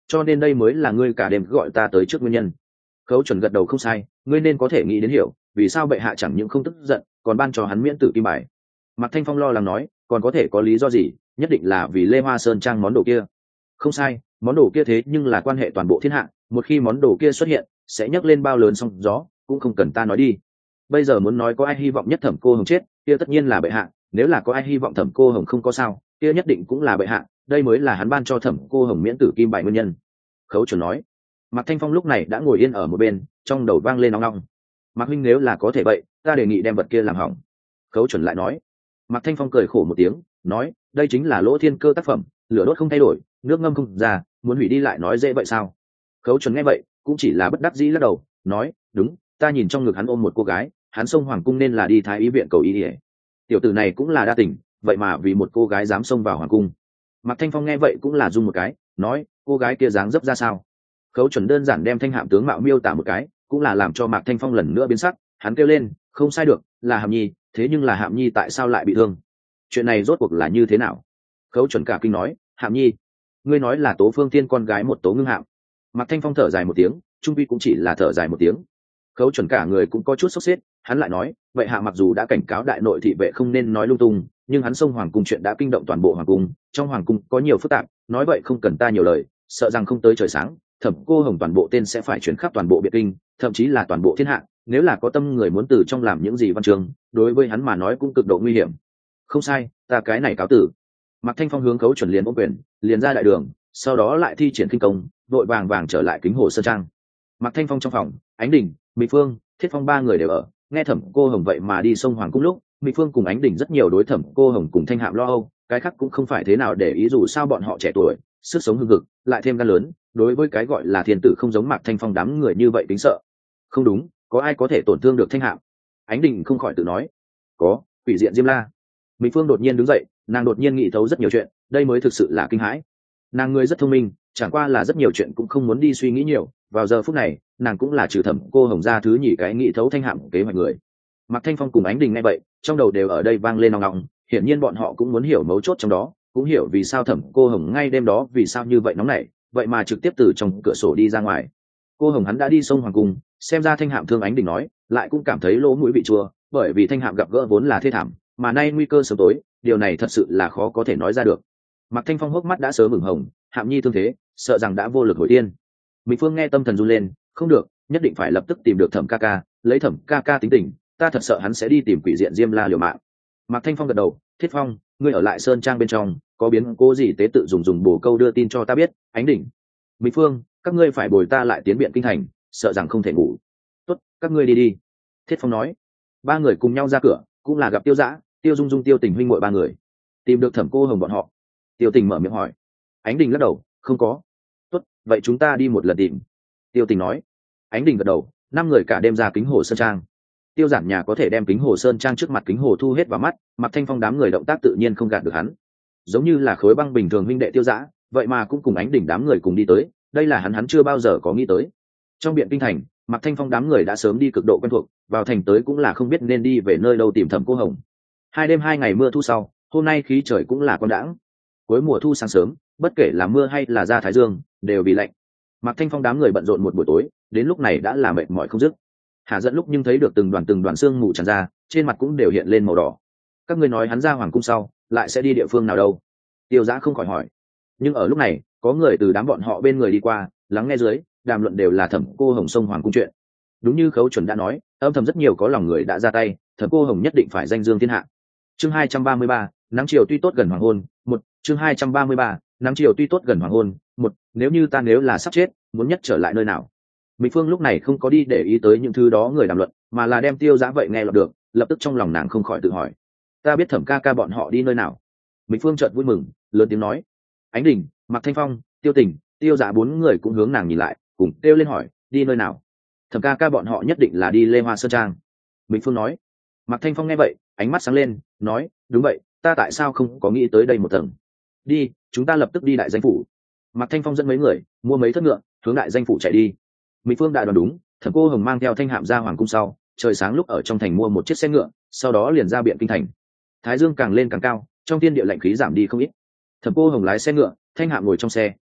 cho nên đây mới là ngươi cả đêm gọi ta tới trước nguyên nhân. Khấu chuẩn gật đầu không sai, ngươi nên có thể nghĩ đến hiểu vì sao bệ hạ chẳng những không tức giận còn ban cho hắn miễn tử kim bài. Mạc Thanh Phong lo lắng nói, còn có thể có lý do gì, nhất định là vì Lê Hoa Sơn Trang món đồ kia. Không sai, món đồ kia thế nhưng là quan hệ toàn bộ thiên hạ, một khi món đồ kia xuất hiện sẽ nhấc lên bao lớn sóng gió, cũng không cần ta nói đi. Bây giờ muốn nói có ai hy vọng nhất Thẩm Cô Hồng chết, kia tất nhiên là bệ hạ, nếu là có ai hy vọng Thẩm Cô Hồng không có sao, kia nhất định cũng là bệ hạ, đây mới là hắn ban cho Thẩm Cô Hồng miễn tử kim bài nguyên nhân. Khấu chuẩn nói. Mạc Thanh Phong lúc này đã ngồi yên ở một bên, trong đầu vang lên nóng nóng. Mạc huynh nếu là có thể vậy, ta đề nghị đem vật kia làm hỏng. Khấu chuẩn lại nói. Mạc Thanh Phong cười khổ một tiếng, nói, đây chính là Lỗ Thiên Cơ tác phẩm, lửa đốt không thay đổi, nước ngâm không ra, muốn hủy đi lại nói dễ vậy sao? Khấu chuẩn nghe vậy, cũng chỉ là bất đắc dĩ lắc đầu, nói, đúng, ta nhìn trong ngực hắn ôm một cô gái, hắn xông hoàng cung nên là đi thái y viện cầu y. Tiểu tử này cũng là đa tình, vậy mà vì một cô gái dám xông vào hoàng cung. Mạc Thanh Phong nghe vậy cũng là run một cái, nói, cô gái kia dáng dấp ra sao? Khấu chuẩn đơn giản đem Thanh Hạm tướng mạo miêu tả một cái, cũng là làm cho Mạc Thanh Phong lần nữa biến sắc, hắn kêu lên, không sai được, là Hàm Nhi, thế nhưng là Hàm Nhi tại sao lại bị thương? Chuyện này rốt cuộc là như thế nào? Khấu chuẩn cả kinh nói, Hàm Nhi, ngươi nói là Tố Phương Thiên con gái một Tố Ngưng Hạm. Mạc Thanh Phong thở dài một tiếng, trung quy cũng chỉ là thở dài một tiếng. Khấu chuẩn cả người cũng có chút sốc xếp, hắn lại nói, vậy hạ mặc dù đã cảnh cáo đại nội thị vệ không nên nói lung tung, nhưng hắn xông hoàng cung chuyện đã kinh động toàn bộ hoàng cung, trong hoàng cung có nhiều phức tạp, nói vậy không cần ta nhiều lời, sợ rằng không tới trời sáng, Thẩm Cô Hồng toàn bộ tên sẽ phải chuyển khắp toàn bộ Biệt Kinh, thậm chí là toàn bộ thiên hạ, nếu là có tâm người muốn từ trong làm những gì văn chương, đối với hắn mà nói cũng cực độ nguy hiểm. Không sai, ta cái này cáo tử. Mạc Thanh Phong hướng Khấu chuẩn liền ôm quyền, liền ra đại đường, sau đó lại thi triển kinh công, vội vàng vàng trở lại Kính Hồ Sơn Trang. Mạc Thanh Phong trong phòng, Ánh Đình, Mỹ Phương, Thiết Phong ba người đều ở, nghe Thẩm Cô Hồng vậy mà đi sông hoàng cung lúc, Mỹ Phương cùng Ánh Đình rất nhiều đối Thẩm Cô Hồng cùng Thanh Hạm lo âu, cái khác cũng không phải thế nào để ý, dù sao bọn họ trẻ tuổi, sức sống hưng hực, lại thêm gan lớn, đối với cái gọi là thiên tử không giống Mạc Thanh Phong đám người như vậy tính sợ. Không đúng, có ai có thể tổn thương được Thanh Hạm? Ánh Đình không khỏi tự nói. Có, Quỷ Diện Diêm La. Mỹ Phương đột nhiên đứng dậy, nàng đột nhiên nghĩ thấu rất nhiều chuyện, đây mới thực sự là kinh hãi. Nàng người rất thông minh, chẳng qua là rất nhiều chuyện cũng không muốn đi suy nghĩ nhiều, vào giờ phút này nàng cũng là trừ Thẩm Cô Hồng ra thứ nhì cái nghĩ thấu Thanh Hạm kế hoạch người. Mạc Thanh Phong cùng Ánh Đình nghe vậy, trong đầu đều ở đây vang lên nòng nòng, hiển nhiên bọn họ cũng muốn hiểu mấu chốt trong đó, cũng hiểu vì sao Thẩm Cô Hồng ngay đêm đó vì sao như vậy nóng nảy, vậy mà trực tiếp từ trong cửa sổ đi ra ngoài. Cô Hồng hắn đã đi sông hoàng cung, xem ra Thanh Hạm thương Ánh Đình nói, lại cũng cảm thấy lỗ mũi vị chua, bởi vì Thanh Hạm gặp gỡ vốn là thê thảm, mà nay nguy cơ sớm tối, điều này thật sự là khó có thể nói ra được. Mạc Thanh Phong hốc mắt đã sớm ửng hồng, Hạm Nhi thương thế, sợ rằng đã vô lực hồi tiên. Mỹ Phương nghe tâm thần run lên, không được, nhất định phải lập tức tìm được Thẩm ca ca, lấy Thẩm ca ca tính tình, ta thật sợ hắn sẽ đi tìm Quỷ Diện Diêm La liều mạng. Mạc Thanh Phong gật đầu, Thiết Phong, ngươi ở lại sơn trang bên trong, có biến cố gì tế tự dùng dùng bổ câu đưa tin cho ta biết. Ánh Đỉnh, Mỹ Phương, các ngươi phải bồi ta lại tiến biện kinh thành, sợ rằng không thể ngủ. Tốt, các ngươi đi đi. Thiết Phong nói. Ba người cùng nhau ra cửa, cũng là gặp Tiêu Dã, Tiêu Dung Dung, Tiêu Tình huynh muội ba người. Tìm được Thẩm Cô Hồng bọn họ. Tiêu Tình mở miệng hỏi. Ánh Đình lắc đầu, không có. Tốt, vậy chúng ta đi một lần tìm. Tiêu Tình nói. Ánh Đình gật đầu, năm người cả đêm ra Kính Hồ Sơn Trang. Tiêu Giản Nhà có thể đem Kính Hồ Sơn Trang trước mặt Kính Hồ thu hết vào mắt, Mạc Thanh Phong đám người động tác tự nhiên không gạt được hắn. Giống như là khối băng bình thường huynh đệ Tiêu Dã, vậy mà cũng cùng Ánh Đình đám người cùng đi tới, đây là hắn hắn chưa bao giờ có nghĩ tới. Trong biện kinh thành, Mạc Thanh Phong đám người đã sớm đi cực độ quen thuộc, vào thành tới cũng là không biết nên đi về nơi đâu tìm Thẩm Cô Hồng. Hai đêm hai ngày mưa thu sau, hôm nay khí trời cũng là quang đãng. Cuối mùa thu sáng sớm, bất kể là mưa hay là ra thái dương, đều vì lạnh. Mạc Thanh Phong đám người bận rộn một buổi tối, đến lúc này đã là mệt mỏi không dứt. Hà Dẫn lúc nhưng thấy được từng đoàn từng đoàn xương mù tràn ra, trên mặt cũng đều hiện lên màu đỏ. Các ngươi nói hắn ra hoàng cung sau, lại sẽ đi địa phương nào đâu? Tiêu Dã không khỏi hỏi. Nhưng ở lúc này, có người từ đám bọn họ bên người đi qua, lắng nghe dưới, đàm luận đều là Thẩm Cô Hồng xông hoàng cung chuyện. Đúng như Khấu Chuẩn đã nói, âm thầm rất nhiều có lòng người đã ra tay, Thẩm Cô Hồng nhất định phải danh dương thiên hạ. Chương hai trăm ba mươi ba, nắng chiều tuy tốt gần hoàng hôn, một, chương hai trăm ba mươi ba, nắng chiều tuy tốt gần hoàng hôn, một, nếu như ta nếu là sắp chết, muốn nhất trở lại nơi nào? Mỹ Phương lúc này không có đi để ý tới những thứ đó người đàm luận, mà là đem Tiêu Dã vậy nghe lọt được, lập tức trong lòng nàng không khỏi tự hỏi, ta biết Thẩm ca ca bọn họ đi nơi nào. Mỹ Phương chợt vui mừng, lớn tiếng nói. Ánh Đình, Mạc Thanh Phong, Tiêu Tình, Tiêu Dã bốn người cũng hướng nàng nhìn lại, cùng kêu lên hỏi, đi nơi nào? Thẩm ca ca bọn họ nhất định là đi Lê Hoa Sơn Trang. Mỹ Phương nói. Mạc Thanh Phong nghe vậy, ánh mắt sáng lên, nói, đúng vậy, ta tại sao không có nghĩ tới đây một tầng? Đi, chúng ta lập tức đi đại danh phủ. Mạc Thanh Phong dẫn mấy người mua mấy thất ngựa, hướng đại danh phủ chạy đi. Mỹ Phương đại đoán đúng, Thẩm Cô Hồng mang theo Thanh Hạm ra hoàng cung sau, trời sáng lúc ở trong thành mua một chiếc xe ngựa, sau đó liền ra biện kinh thành. Thái dương càng lên càng cao, trong thiên địa lạnh khí giảm đi không ít. Thẩm Cô Hồng lái xe ngựa, Thanh Hạm ngồi trong xe,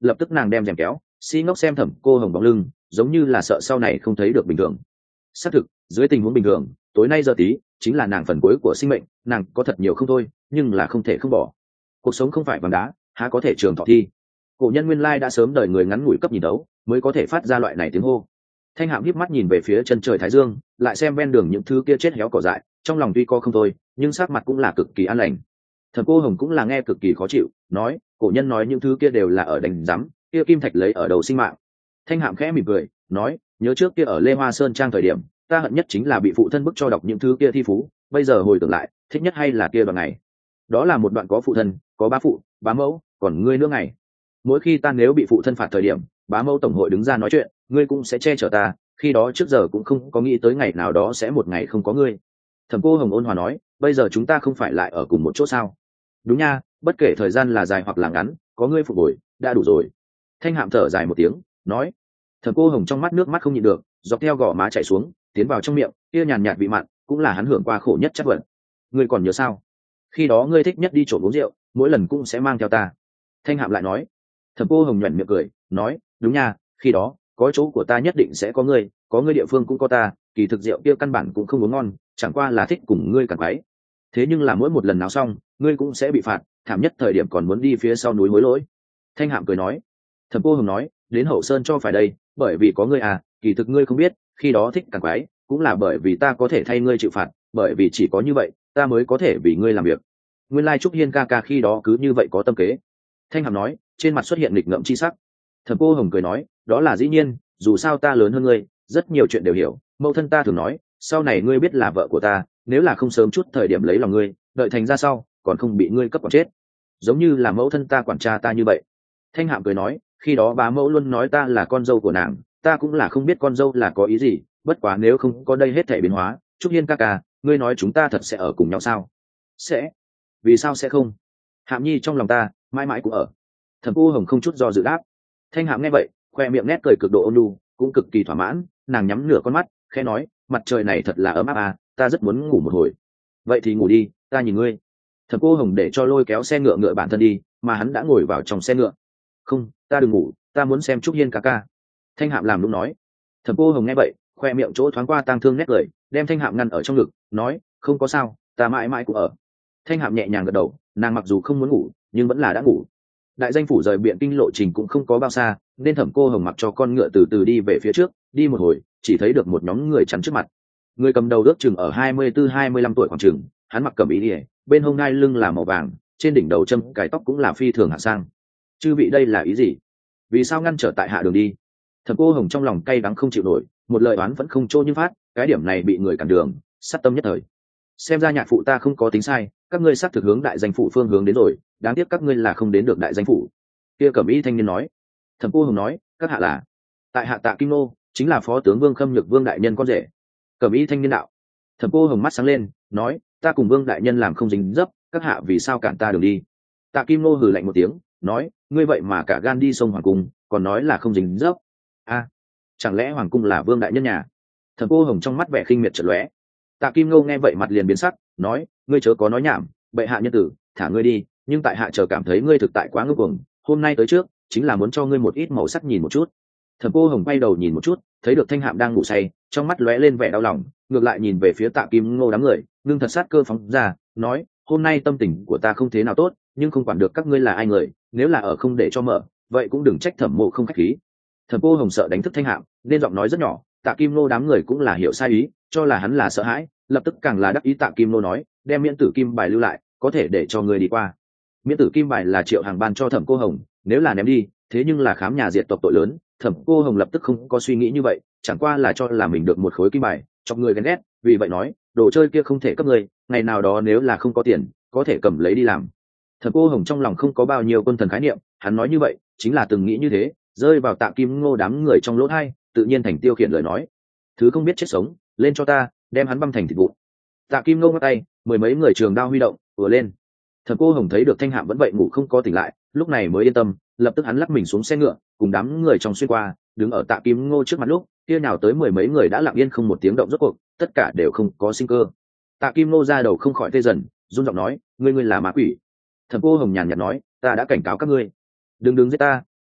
lập tức nàng đem rèm kéo, si ngốc xem Thẩm Cô Hồng bóng lưng, giống như là sợ sau này không thấy được bình thường. Xác thực, dưới tình huống bình thường, tối nay giờ tí chính là nàng phần cuối của sinh mệnh, nàng có thật nhiều không thôi, nhưng là không thể không bỏ. Cuộc sống không phải bằng đá, há có thể trường thọ thi. Cổ nhân nguyên lai đã sớm đời người ngắn ngủi cấp nhìn đấu, mới có thể phát ra loại này tiếng hô. Thanh Hạm híp mắt nhìn về phía chân trời thái dương, lại xem ven đường những thứ kia chết héo cỏ dại, trong lòng tuy co không thôi, nhưng sắc mặt cũng là cực kỳ an lành. Thẩm Cô Hồng cũng là nghe cực kỳ khó chịu, nói, cổ nhân nói những thứ kia đều là ở đánh rắm, kia kim thạch lấy ở đầu sinh mạng. Thanh Hạm khẽ mỉm cười, nói, nhớ trước kia ở Lê Hoa Sơn trang thời điểm, ta hận nhất chính là bị phụ thân bức cho đọc những thứ kia thi phú, bây giờ hồi tưởng lại, thích nhất hay là kia đoạn ngày. Đó là một đoạn có phụ thân, có bá phụ, bá mẫu, còn ngươi nữa ngày. Mỗi khi ta nếu bị phụ thân phạt thời điểm, bá mẫu tổng hội đứng ra nói chuyện, ngươi cũng sẽ che chở ta, khi đó trước giờ cũng không có nghĩ tới ngày nào đó sẽ một ngày không có ngươi. Thẩm Cô Hồng ôn hòa nói, bây giờ chúng ta không phải lại ở cùng một chỗ sao? Đúng nha, bất kể thời gian là dài hoặc là ngắn, có ngươi phục hồi đã đủ rồi. Thanh Hạm thở dài một tiếng, nói. Thẩm Cô Hồng trong mắt nước mắt không nhịn được, dọc theo gò má chảy xuống, tiến vào trong miệng, kia nhàn nhạt vị mặn, cũng là hắn hưởng qua khổ nhất chắc vận. Ngươi còn nhớ sao? Khi đó ngươi thích nhất đi trộm uống rượu, mỗi lần cũng sẽ mang theo ta. Thanh Hạm lại nói. Thẩm Cô Hồng nhoẻn miệng cười, nói, đúng nha, khi đó có chỗ của ta nhất định sẽ có ngươi, có ngươi địa phương cũng có ta, kỳ thực rượu kia căn bản cũng không uống ngon, chẳng qua là thích cùng ngươi càng quái. Thế nhưng là mỗi một lần nào xong, ngươi cũng sẽ bị phạt, thảm nhất thời điểm còn muốn đi phía sau núi hối lỗi. Thanh Hạm cười nói. Thẩm Cô Hồng nói, đến Hậu Sơn cho phải đây, bởi vì có ngươi à, kỳ thực ngươi không biết, khi đó thích càng quái, cũng là bởi vì ta có thể thay ngươi chịu phạt, bởi vì chỉ có như vậy, ta mới có thể vì ngươi làm việc. Nguyên lai Trúc Hiên ca ca khi đó cứ như vậy có tâm kế. Thanh Hàm nói, trên mặt xuất hiện nghịch ngợm chi sắc. Thẩm Cô Hồng cười nói, đó là dĩ nhiên, dù sao ta lớn hơn ngươi, rất nhiều chuyện đều hiểu, mẫu thân ta thường nói, sau này ngươi biết là vợ của ta, nếu là không sớm chút thời điểm lấy lòng ngươi, đợi thành ra sau, còn không bị ngươi cấp quản chết. Giống như là mẫu thân ta quản cha ta như vậy. Thanh Hạm cười nói, khi đó bá mẫu luôn nói ta là con dâu của nàng, ta cũng là không biết con dâu là có ý gì, bất quá nếu không có đây hết thể biến hóa, Trúc Hiên ca ca, ngươi nói chúng ta thật sẽ ở cùng nhau sao? Sẽ. Vì sao sẽ không? Hạm nhi trong lòng ta, mãi mãi cũng ở. Thẩm Cô Hồng không chút do dự đáp. Thanh Hạm nghe vậy, khoe miệng nét cười cực độ ôn nhu, cũng cực kỳ thỏa mãn, nàng nhắm nửa con mắt, khẽ nói, mặt trời này thật là ấm áp à, ta rất muốn ngủ một hồi. Vậy thì ngủ đi, ta nhìn ngươi. Thẩm Cô Hồng để cho lôi kéo xe ngựa ngựa bản thân đi, mà hắn đã ngồi vào trong xe ngựa. Không, ta đừng ngủ, ta muốn xem Trúc Hiên ca ca. Thanh Hạm làm lúc nói. Thẩm Cô Hồng nghe vậy, khoe miệng chỗ thoáng qua tang thương nét cười, đem Thanh Hạm ngăn ở trong ngực, nói, không có sao, ta mãi mãi cũng ở. Thanh Hạm nhẹ nhàng gật đầu, nàng mặc dù không muốn ngủ, nhưng vẫn là đã ngủ. Đại danh phủ rời Biện Kinh lộ trình cũng không có bao xa, nên Thẩm Cô Hồng mặc cho con ngựa từ từ đi về phía trước, đi một hồi, chỉ thấy được một nhóm người chắn trước mặt. Người cầm đầu ước chừng ở hai mươi tư hai mươi lăm tuổi khoảng chừng, hắn mặc cẩm y liễu, bên hông ngai lưng là màu vàng, trên đỉnh đầu châm cài tóc cũng là phi thường hạ sang. Chư vị đây là ý gì? Vì sao ngăn trở tại hạ đường đi? Thẩm Cô Hồng trong lòng cay đắng không chịu nổi, một lời oán vẫn không trôi như phát, cái điểm này bị người cản đường, sát tâm nhất thời. Xem ra nhạc phụ ta không có tính sai, các ngươi xác thực hướng đại danh phủ phương hướng đến rồi, đáng tiếc các ngươi là không đến được đại danh phủ. Kia cẩm y thanh niên nói. Thẩm Cô Hồng nói, các hạ là? Tại hạ Tạ Kim Nô, chính là phó tướng Vương Khâm Nhược Vương đại nhân con rể. Cẩm y thanh niên đạo. Thẩm Cô Hồng mắt sáng lên, nói, ta cùng Vương đại nhân làm không dính dấp, các hạ vì sao cản ta đường đi? Tạ Kim Nô hừ lạnh một tiếng, nói, ngươi vậy mà cả gan đi sông hoàng cung, còn nói là không dính dấp. A, chẳng lẽ hoàng cung là Vương đại nhân nhà? Thẩm Cô Hồng trong mắt vẻ khinh miệt chợt lóe. Tạ Kim Nô nghe vậy mặt liền biến sắc, nói, ngươi chớ có nói nhảm, bệ hạ nhân tử, thả ngươi đi, nhưng tại hạ chờ cảm thấy ngươi thực tại quá ngưng cuồng, hôm nay tới trước chính là muốn cho ngươi một ít màu sắc nhìn một chút. Thẩm Cô Hồng quay đầu nhìn một chút, thấy được Thanh Hạm đang ngủ say, trong mắt lóe lên vẻ đau lòng, ngược lại nhìn về phía Tạ Kim Ngô đám người, ngưng thật sát cơ phóng ra, nói, hôm nay tâm tình của ta không thế nào tốt, nhưng không quản được các ngươi là ai người, nếu là ở không để cho mở, vậy cũng đừng trách Thẩm Mộ không khách khí. Thẩm Cô Hồng sợ đánh thức Thanh Hạm, nên giọng nói rất nhỏ, Tạ Kim Ngô đám người cũng là hiểu sai ý, cho là hắn là sợ hãi, lập tức càng là đắc ý. Tạ Kim Ngô nói, đem miễn tử kim bài lưu lại, có thể để cho người đi qua. Miễn tử kim bài là Triệu Hàng ban cho Thẩm Cô Hồng, nếu là ném đi, thế nhưng là khám nhà diệt tộc tội lớn. Thẩm Cô Hồng lập tức không có suy nghĩ như vậy, chẳng qua là cho là mình được một khối kim bài, chọc người ghen ghét, vì vậy nói, đồ chơi kia không thể cấp người, ngày nào đó nếu là không có tiền, có thể cầm lấy đi làm. Thẩm Cô Hồng trong lòng không có bao nhiêu quân thần khái niệm, hắn nói như vậy, chính là từng nghĩ như thế, rơi vào Tạ Kim Ngô đám người trong lỗ hai, tự nhiên thành tiêu khiển lời nói, thứ không biết chết sống, lên cho ta, đem hắn băm thành thịt vụn. Tạ Kim Ngô ngắt tay, mười mấy người trường đao huy động, vừa lên. Thẩm Cô Hồng thấy được Thanh Hạm vẫn vậy ngủ không có tỉnh lại, lúc này mới yên tâm, lập tức hắn lắc mình xuống xe ngựa, cùng đám người trong xuyên qua, đứng ở Tạ Kim Ngô trước mặt lúc, kia nào tới mười mấy người đã lặng yên không một tiếng động rốt cuộc, tất cả đều không có sinh cơ. Tạ Kim Ngô ra đầu không khỏi tê dần, run giọng nói, ngươi ngươi là ma quỷ. Thẩm Cô Hồng nhàn nhạt nói, ta đã cảnh cáo các ngươi, đừng đừng giết ta,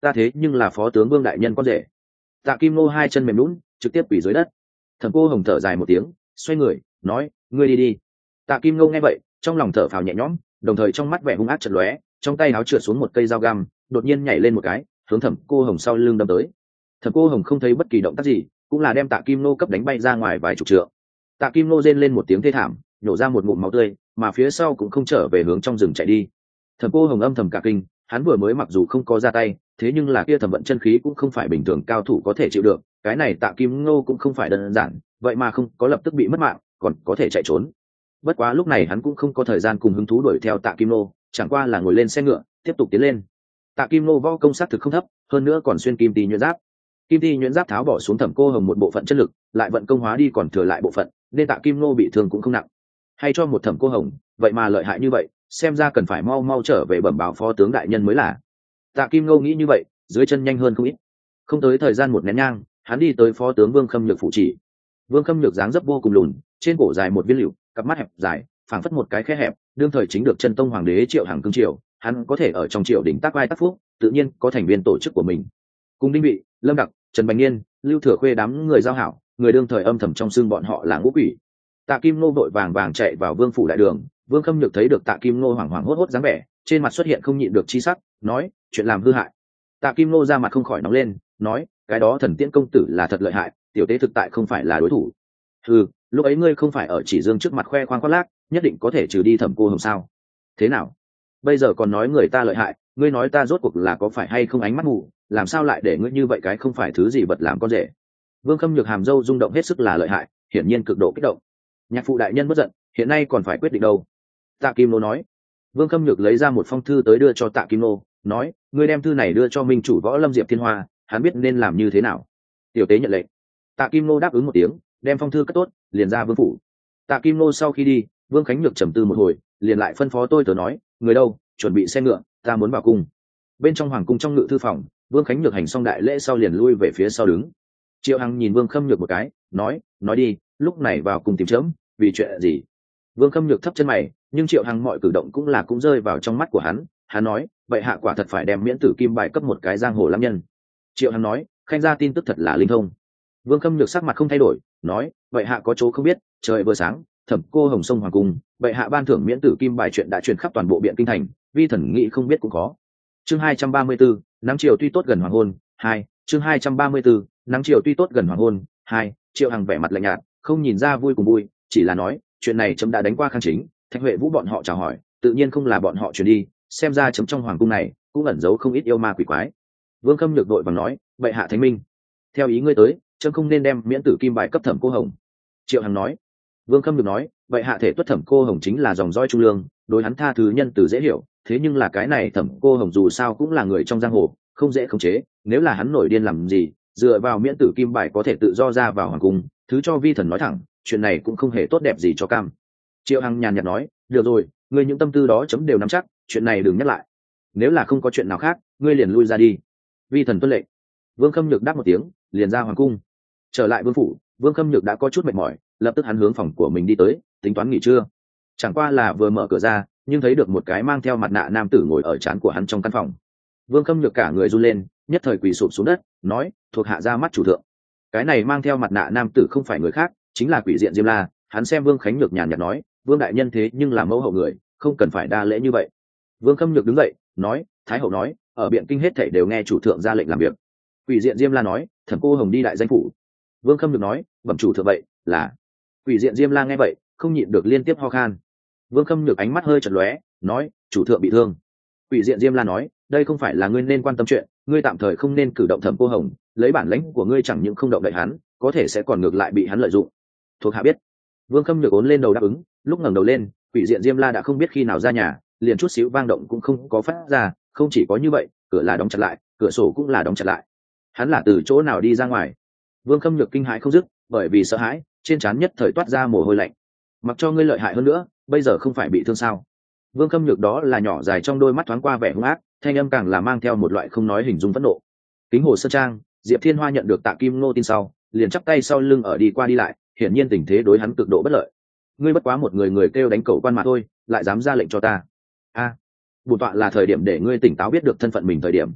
ta thế nhưng là phó tướng Vương đại nhân con rể. Tạ Kim Nô hai chân mềm lún trực tiếp quỳ dưới đất. Thẩm Cô Hồng thở dài một tiếng, xoay người nói, ngươi đi đi. Tạ Kim Nô nghe vậy trong lòng thở phào nhẹ nhõm, đồng thời trong mắt vẻ hung ác chợt lóe, trong tay áo trượt xuống một cây dao găm, đột nhiên nhảy lên một cái hướng Thẩm Cô Hồng sau lưng đâm tới. Thẩm Cô Hồng không thấy bất kỳ động tác gì, cũng là đem Tạ Kim Nô cấp đánh bay ra ngoài vài chục trượng. Tạ Kim Nô rên lên một tiếng thê thảm, nhổ ra một ngụm máu tươi, mà phía sau cũng không trở về hướng trong rừng chạy đi. Thẩm Cô Hồng âm thầm cả kinh, hắn vừa mới mặc dù không có ra tay, thế nhưng là kia thẩm vận chân khí cũng không phải bình thường cao thủ có thể chịu được, cái này Tạ Kim Nô cũng không phải đơn giản, vậy mà không có lập tức bị mất mạng, còn có thể chạy trốn. Bất quá lúc này hắn cũng không có thời gian cùng hứng thú đuổi theo Tạ Kim Nô, chẳng qua là ngồi lên xe ngựa tiếp tục tiến lên. Tạ Kim Nô võ công sát thực không thấp, hơn nữa còn xuyên kim tì nhuyễn giáp. Kim tì nhuyễn giáp tháo bỏ xuống Thẩm Cô Hồng một bộ phận chất lực, lại vận công hóa đi còn thừa lại bộ phận, nên Tạ Kim Nô bị thương cũng không nặng. Hay cho một Thẩm Cô Hồng, vậy mà lợi hại như vậy, xem ra cần phải mau mau trở về bẩm báo phó tướng đại nhân mới là. Tạ Kim Nô nghĩ như vậy, dưới chân nhanh hơn không ít. Không tới thời gian một nén nhang, hắn đi tới phó tướng Vương Khâm Nhược phụ chỉ. Vương Khâm Nhược dáng dấp vô cùng lùn, trên cổ dài một viên liễu, cặp mắt hẹp dài, phảng phất một cái khe hẹp, đương thời chính được chân tông hoàng đế Triệu Hằng cương triều, hắn có thể ở trong triều đình tác vai tác phúc, tự nhiên có thành viên tổ chức của mình. Cùng Đinh Bị, Lâm Đặc, Trần Bành Nghiên, Lưu Thừa Khuê đám người giao hảo, người đương thời âm thầm trong xương bọn họ là ngũ quỷ. Tạ Kim Nô vội vàng vàng chạy vào Vương phủ đại đường, Vương Khâm Nhược thấy được Tạ Kim Nô hoảng hoảng hốt hốt dáng vẻ, trên mặt xuất hiện không nhịn được chi sắc, nói, chuyện làm hư hại. Tạ Kim Nô ra mặt không khỏi nóng lên, nói, cái đó Thần Tiễn công tử là thật lợi hại, tiểu tế thực tại không phải là đối thủ. Ừ, lúc ấy ngươi không phải ở Chỉ Dương trước mặt khoe khoang khoác lác, nhất định có thể trừ đi Thẩm Cô Hồng sao? Thế nào? Bây giờ còn nói người ta lợi hại, ngươi nói ta rốt cuộc là có phải hay không ánh mắt mù, làm sao lại để ngươi như vậy cái không phải thứ gì vật làm con rể? Vương Khâm Nhược hàm dâu rung động hết sức là lợi hại, hiển nhiên cực độ kích động. Nhạc phụ đại nhân bất giận, hiện nay còn phải quyết định đâu. Tạ Kim Nô nói. Vương Khâm Nhược lấy ra một phong thư tới đưa cho Tạ Kim Nô, nói, ngươi đem thư này đưa cho minh chủ Võ Lâm Diệp Thiên Hoa, hắn biết nên làm như thế nào. Tiểu tế nhận lệnh. Tạ Kim Nô đáp ứng một tiếng, đem phong thư cất tốt, liền ra vương phủ. Tạ Kim Nô sau khi đi, Vương Khánh Nhược trầm tư một hồi, liền lại phân phó tôi tớ nói, người đâu, chuẩn bị xe ngựa, ta muốn vào cung. Bên trong hoàng cung trong ngự thư phòng, Vương Khánh Nhược hành xong đại lễ sau liền lui về phía sau đứng. Triệu Hằng nhìn Vương Khâm Nhược một cái, nói, nói đi, lúc này vào cùng tìm chớm, vì chuyện gì? Vương Khâm Nhược thấp chân mày, nhưng Triệu Hằng mọi cử động cũng là cũng rơi vào trong mắt của hắn. Hắn nói, vậy hạ quả thật phải đem miễn tử kim bài cấp một cái giang hồ lam nhân. Triệu Hằng nói, khanh gia tin tức thật là linh thông. Vương Khâm Nhược sắc mặt không thay đổi, nói, vậy hạ có chỗ không biết, trời vừa sáng, Thẩm Cô Hồng sông hoàng cung, vậy hạ ban thưởng miễn tử kim bài chuyện đã truyền khắp toàn bộ biện kinh thành, vi thần nghĩ không biết cũng có. Chương hai trăm ba mươi tư, nắng chiều tuy tốt gần hoàng hôn, hai, chương hai trăm ba mươi tư, nắng chiều tuy tốt gần hoàng hôn, hai, Triệu Hằng vẻ mặt lạnh nhạt, không nhìn ra vui cùng vui, chỉ là nói, chuyện này chấm đã đánh qua Khang Chính, Thạch Huệ Vũ bọn họ chào hỏi, tự nhiên không là bọn họ truyền đi, xem ra chấm trong hoàng cung này cũng ẩn giấu không ít yêu ma quỷ quái. Vương Khâm Nhược đội vàng nói, vậy hạ thánh minh, theo ý ngươi tới, chấm không nên đem miễn tử kim bài cấp Thẩm Cô Hồng. Triệu Hằng nói. Vương Khâm Nhược nói, vậy hạ thể tuất Thẩm Cô Hồng chính là dòng dõi trung lương, đối hắn tha thứ nhân từ dễ hiểu, thế nhưng là cái này Thẩm Cô Hồng dù sao cũng là người trong giang hồ, không dễ khống chế, nếu là hắn nổi điên làm gì, dựa vào miễn tử kim bài có thể tự do ra vào hoàng cung, thứ cho vi thần nói thẳng, chuyện này cũng không hề tốt đẹp gì cho cam. Triệu Hằng nhàn nhạt nói, được rồi, ngươi những tâm tư đó chấm đều nắm chắc, chuyện này đừng nhắc lại. Nếu là không có chuyện nào khác, ngươi liền lui ra đi. Vi thần tuân lệnh. Vương Khâm Nhược đáp một tiếng, liền ra hoàng cung. Trở lại vương phủ, Vương Khâm Nhược đã có chút mệt mỏi, lập tức hắn hướng phòng của mình đi tới, tính toán nghỉ trưa. Chẳng qua là vừa mở cửa ra, nhưng thấy được một cái mang theo mặt nạ nam tử ngồi ở trán của hắn trong căn phòng. Vương Khâm Nhược cả người run lên, nhất thời quỳ sụp xuống đất, nói, thuộc hạ ra mắt chủ thượng. Cái này mang theo mặt nạ nam tử không phải người khác, chính là Quỷ Diện Diêm La. Hắn xem Vương Khánh Nhược nhàn nhạt nói, Vương đại nhân thế nhưng là mẫu hậu người, không cần phải đa lễ như vậy. Vương Khâm Nhược đứng dậy, nói, Thái hậu nói, ở biện kinh hết thảy đều nghe chủ thượng ra lệnh làm việc. Quỷ Diện Diêm La nói, Thẩm Cô Hồng đi đại danh phủ. Vương Khâm Nhược nói, bẩm chủ thượng vậy là. Quỷ Diện Diêm La nghe vậy, không nhịn được liên tiếp ho khan. Vương Khâm Nhược ánh mắt hơi chật lóe, nói, chủ thượng bị thương. Quỷ Diện Diêm La nói, đây không phải là ngươi nên quan tâm chuyện, ngươi tạm thời không nên cử động Thẩm Cô Hồng, lấy bản lãnh của ngươi chẳng những không động đậy hắn, có thể sẽ còn ngược lại bị hắn lợi dụng. Thuộc hạ biết. Vương Khâm Nhược ốn lên đầu đáp ứng, lúc ngẩng đầu lên, Quỷ Diện Diêm La đã không biết khi nào ra nhà, liền chút xíu vang động cũng không có phát ra, không chỉ có như vậy, cửa là đóng chặt lại, cửa sổ cũng là đóng chặt lại. Hắn là từ chỗ nào đi ra ngoài? Vương Khâm Nhược kinh hãi không dứt, bởi vì sợ hãi, trên trán nhất thời toát ra mồ hôi lạnh. Mặc cho ngươi lợi hại hơn nữa, bây giờ không phải bị thương sao? Vương Khâm Nhược đó là nhỏ dài trong đôi mắt thoáng qua vẻ hung ác, thanh âm càng là mang theo một loại không nói hình dung phẫn nộ. Kính Hồ Sơn Trang, Diệp Thiên Hoa nhận được Tạ Kim Nô tin sau, liền chắp tay sau lưng ở đi qua đi lại, hiển nhiên tình thế đối hắn cực độ bất lợi. Ngươi bất quá một người người kêu đánh cậu quan mà thôi, lại dám ra lệnh cho ta? A, bổn tọa là thời điểm để ngươi tỉnh táo biết được thân phận mình thời điểm.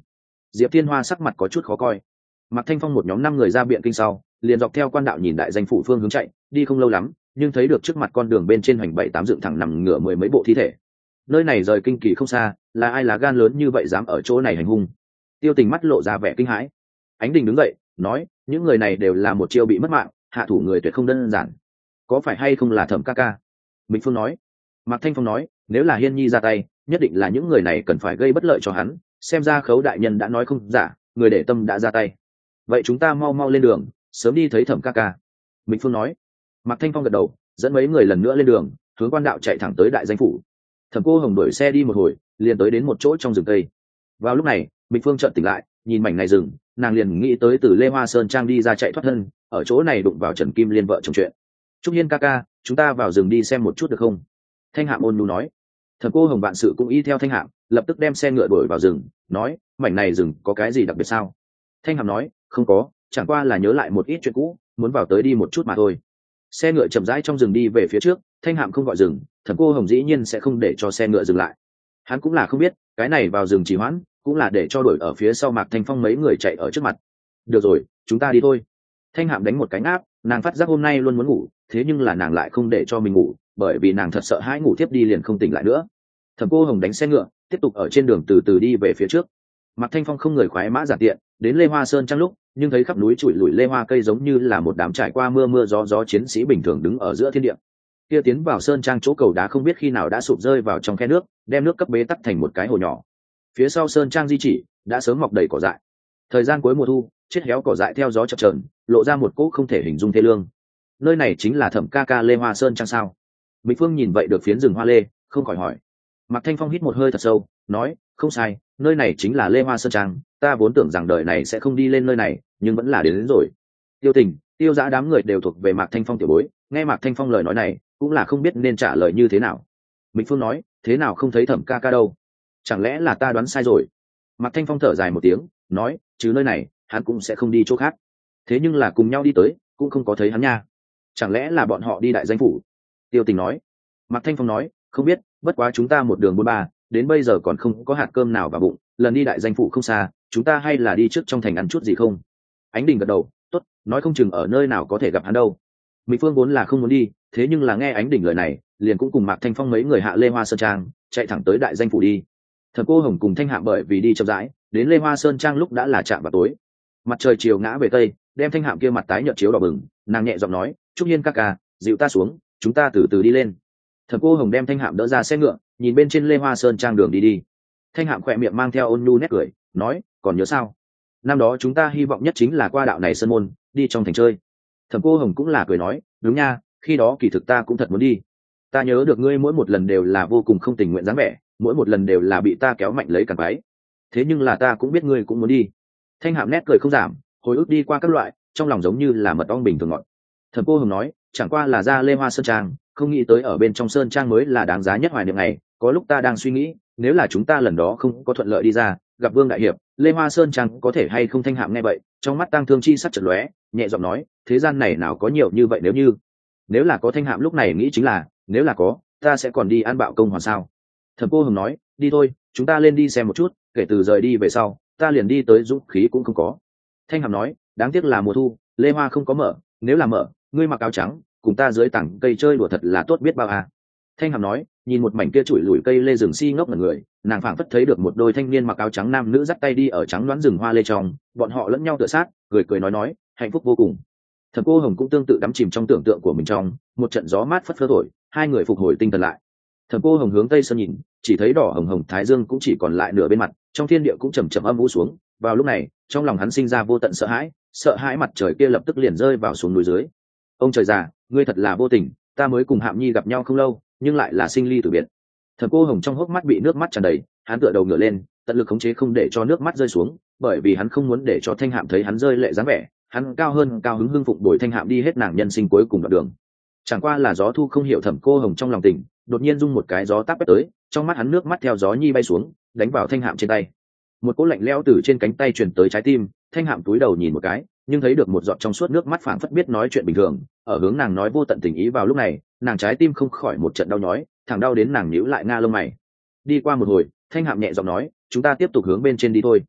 Diệp Thiên Hoa sắc mặt có chút khó coi. Mạc Thanh Phong một nhóm năm người ra biện kinh sau, liền dọc theo quan đạo nhìn đại danh phủ phương hướng chạy, đi không lâu lắm, nhưng thấy được trước mặt con đường bên trên hoành bảy tám dựng thẳng nằm ngửa mười mấy bộ thi thể. Nơi này rời kinh kỳ không xa, là ai lá gan lớn như vậy dám ở chỗ này hành hung? Tiêu Tình mắt lộ ra vẻ kinh hãi. Ánh Đình đứng dậy, nói, những người này đều là một chiêu bị mất mạng, hạ thủ người tuyệt không đơn giản. Có phải hay không là Thẩm ca ca? Minh Phương nói. Mạc Thanh Phong nói, nếu là Hiên Nhi ra tay, nhất định là những người này cần phải gây bất lợi cho hắn, xem ra Khấu đại nhân đã nói không giả, người để tâm đã ra tay. Vậy chúng ta mau mau lên đường, sớm đi thấy Thẩm ca ca. Minh Phương nói. Mạc Thanh Phong gật đầu, dẫn mấy người lần nữa lên đường, hướng quan đạo chạy thẳng tới đại danh phủ. Thẩm Cô Hồng đuổi xe đi một hồi, liền tới đến một chỗ trong rừng cây. Vào lúc này, Minh Phương chợt tỉnh lại, nhìn mảnh này rừng, nàng liền nghĩ tới từ Lê Hoa Sơn Trang đi ra chạy thoát thân, ở chỗ này đụng vào Trần Kim Liên vợ chồng chuyện. Trúc Hiên ca ca, chúng ta vào rừng đi xem một chút được không? Thanh Hạm ôn nhu nói. Thẩm Cô Hồng vạn sự cũng y theo Thanh Hạm, lập tức đem xe ngựa đuổi vào rừng, nói, mảnh này rừng có cái gì đặc biệt sao? Thanh Hạm nói, không có, chẳng qua là nhớ lại một ít chuyện cũ, muốn vào tới đi một chút mà thôi. Xe ngựa chậm rãi trong rừng đi về phía trước, Thanh Hạm không gọi dừng, Thẩm Cô Hồng dĩ nhiên sẽ không để cho xe ngựa dừng lại. Hắn cũng là không biết, cái này vào rừng trì hoãn, cũng là để cho đuổi ở phía sau Mạc Thanh Phong mấy người chạy ở trước mặt. Được rồi, chúng ta đi thôi. Thanh Hạm đánh một cái áp, nàng phát giác hôm nay luôn muốn ngủ, thế nhưng là nàng lại không để cho mình ngủ, bởi vì nàng thật sợ hãi ngủ tiếp đi liền không tỉnh lại nữa. Thẩm Cô Hồng đánh xe ngựa, tiếp tục ở trên đường từ từ đi về phía trước. Mạc Thanh Phong không người khoái mã giả tiện, đến Lê Hoa Sơn Trang lúc, nhưng thấy khắp núi trụi lủi lê hoa cây giống như là một đám trải qua mưa mưa gió gió chiến sĩ bình thường đứng ở giữa thiên địa. Kia tiến vào sơn trang chỗ cầu đá không biết khi nào đã sụp rơi vào trong khe nước, đem nước cấp bế tắc thành một cái hồ nhỏ. Phía sau sơn trang di chỉ đã sớm mọc đầy cỏ dại. Thời gian cuối mùa thu, chết héo cỏ dại theo gió chập chờn, lộ ra một cỗ không thể hình dung thê lương. Nơi này chính là Thẩm ca ca Lê Hoa Sơn Trang sao? Bình Phương nhìn vậy được phiến rừng hoa lê, không khỏi hỏi. Mạc Thanh Phong hít một hơi thật sâu, nói, không sai, nơi này chính là Lê Hoa Sơn Trang, ta vốn tưởng rằng đời này sẽ không đi lên nơi này, nhưng vẫn là đến, đến rồi. Tiêu Tình, Tiêu Dã đám người đều thuộc về Mạc Thanh Phong tiểu bối, nghe Mạc Thanh Phong lời nói này, cũng là không biết nên trả lời như thế nào. Minh Phương nói, thế nào không thấy Thẩm ca ca đâu? Chẳng lẽ là ta đoán sai rồi? Mạc Thanh Phong thở dài một tiếng, nói, chứ nơi này, hắn cũng sẽ không đi chỗ khác. Thế nhưng là cùng nhau đi tới, cũng không có thấy hắn nha. Chẳng lẽ là bọn họ đi đại danh phủ? Tiêu Tình nói. Mạc Thanh Phong nói, không biết, bất quá chúng ta một đường buôn ba, đến bây giờ còn không có hạt cơm nào vào bụng, lần đi đại danh phủ không xa, chúng ta hay là đi trước trong thành ăn chút gì không? Ánh Đình gật đầu, tốt, nói không chừng ở nơi nào có thể gặp hắn đâu. Mỹ Phương vốn là không muốn đi, thế nhưng là nghe Ánh Đình lời này, liền cũng cùng Mạc Thanh Phong mấy người hạ Lê Hoa Sơn Trang, chạy thẳng tới đại danh phủ đi. Thẩm Cô Hồng cùng Thanh Hạm bởi vì đi chậm rãi, đến Lê Hoa Sơn Trang lúc đã là chạm vào tối. Mặt trời chiều ngã về tây, đem Thanh Hạm kia mặt tái nhợt chiếu đỏ bừng, nàng nhẹ giọng nói, Trúc Hiên ca ca, dịu ta xuống, chúng ta từ từ đi lên. Thẩm Cô Hồng đem Thanh Hạm đỡ ra xe ngựa, nhìn bên trên Lê Hoa Sơn Trang đường đi đi. Thanh Hạm khỏe miệng mang theo ôn nhu nét cười, nói, còn nhớ sao? Năm đó chúng ta hy vọng nhất chính là qua đạo này sơn môn, đi trong thành chơi. Thẩm Cô Hồng cũng là cười nói, đúng nha, khi đó kỳ thực ta cũng thật muốn đi. Ta nhớ được ngươi mỗi một lần đều là vô cùng không tình nguyện dáng vẻ, mỗi một lần đều là bị ta kéo mạnh lấy cản váy. Thế nhưng là ta cũng biết ngươi cũng muốn đi. Thanh Hạm nét cười không giảm, hồi ức đi qua các loại, trong lòng giống như là mật ong bình thường ngọt. Thẩm Cô Hồng nói, chẳng qua là ra Lê Hoa Sơn Trang, không nghĩ tới ở bên trong sơn trang mới là đáng giá nhất hoài niệm này. Có lúc ta đang suy nghĩ, nếu là chúng ta lần đó không có thuận lợi đi ra, gặp Vương đại hiệp, Lê Hoa Sơn Trang có thể hay không? Thanh Hạm nghe vậy, trong mắt tang thương chi sắc chợt lóe, nhẹ giọng nói, thế gian này nào có nhiều như vậy, nếu như nếu là có. Thanh Hạm lúc này nghĩ chính là, nếu là có, ta sẽ còn đi ăn bạo công hoàn sao? Thẩm Cô Hồng nói, đi thôi, chúng ta lên đi xem một chút, kể từ rời đi về sau, ta liền đi tới dũng khí cũng không có. Thanh Hạm nói, đáng tiếc là mùa thu, Lê Hoa không có mở, nếu là mở, ngươi mặc áo trắng, cùng ta dưới tảng cây chơi đùa thật là tốt biết bao à. Thanh Hàm nói, nhìn một mảnh kia trụi lùi cây lê rừng si ngốc ở người, nàng phảng phất thấy được một đôi thanh niên mặc áo trắng nam nữ dắt tay đi ở trắng đoán rừng hoa lê trong, bọn họ lẫn nhau tựa sát, cười cười nói nói, hạnh phúc vô cùng. Thẩm Cô Hồng cũng tương tự đắm chìm trong tưởng tượng của mình trong, một trận gió mát phất phơ thổi, hai người phục hồi tinh thần lại. Thẩm Cô Hồng hướng tây sơn nhìn, chỉ thấy đỏ hồng hồng thái dương cũng chỉ còn lại nửa bên mặt, trong thiên địa cũng chầm chậm âm u xuống. Vào lúc này, trong lòng hắn sinh ra vô tận sợ hãi, sợ hãi mặt trời kia lập tức liền rơi vào xuống núi dưới. Ông trời già, ngươi thật là vô tình, ta mới cùng Hạm Nhi gặp nhau không lâu, nhưng lại là sinh ly tử biệt. Thẩm Cô Hồng trong hốc mắt bị nước mắt tràn đầy, hắn tựa đầu ngửa lên, tận lực khống chế không để cho nước mắt rơi xuống, bởi vì hắn không muốn để cho Thanh Hạm thấy hắn rơi lệ dáng vẻ. Hắn cao hơn cao hứng hưng phụng đổi Thanh Hạm đi hết nàng nhân sinh cuối cùng đoạn đường. Chẳng qua là gió thu không hiểu Thẩm Cô Hồng trong lòng tình, đột nhiên rung một cái gió táp quét tới, trong mắt hắn nước mắt theo gió nhi bay xuống, đánh vào Thanh Hạm trên tay. Một cỗ lạnh lẽo từ trên cánh tay truyền tới trái tim, Thanh Hạm cúi đầu nhìn một cái, nhưng thấy được một giọt trong suốt nước mắt phảng phất biết nói chuyện bình thường, ở hướng nàng nói vô tận tình ý. Vào lúc này, nàng trái tim không khỏi một trận đau nhói, thẳng đau đến nàng nhíu lại nga lông mày. Đi qua một hồi, Thanh Hạm nhẹ giọng nói, chúng ta tiếp tục hướng bên trên đi thôi.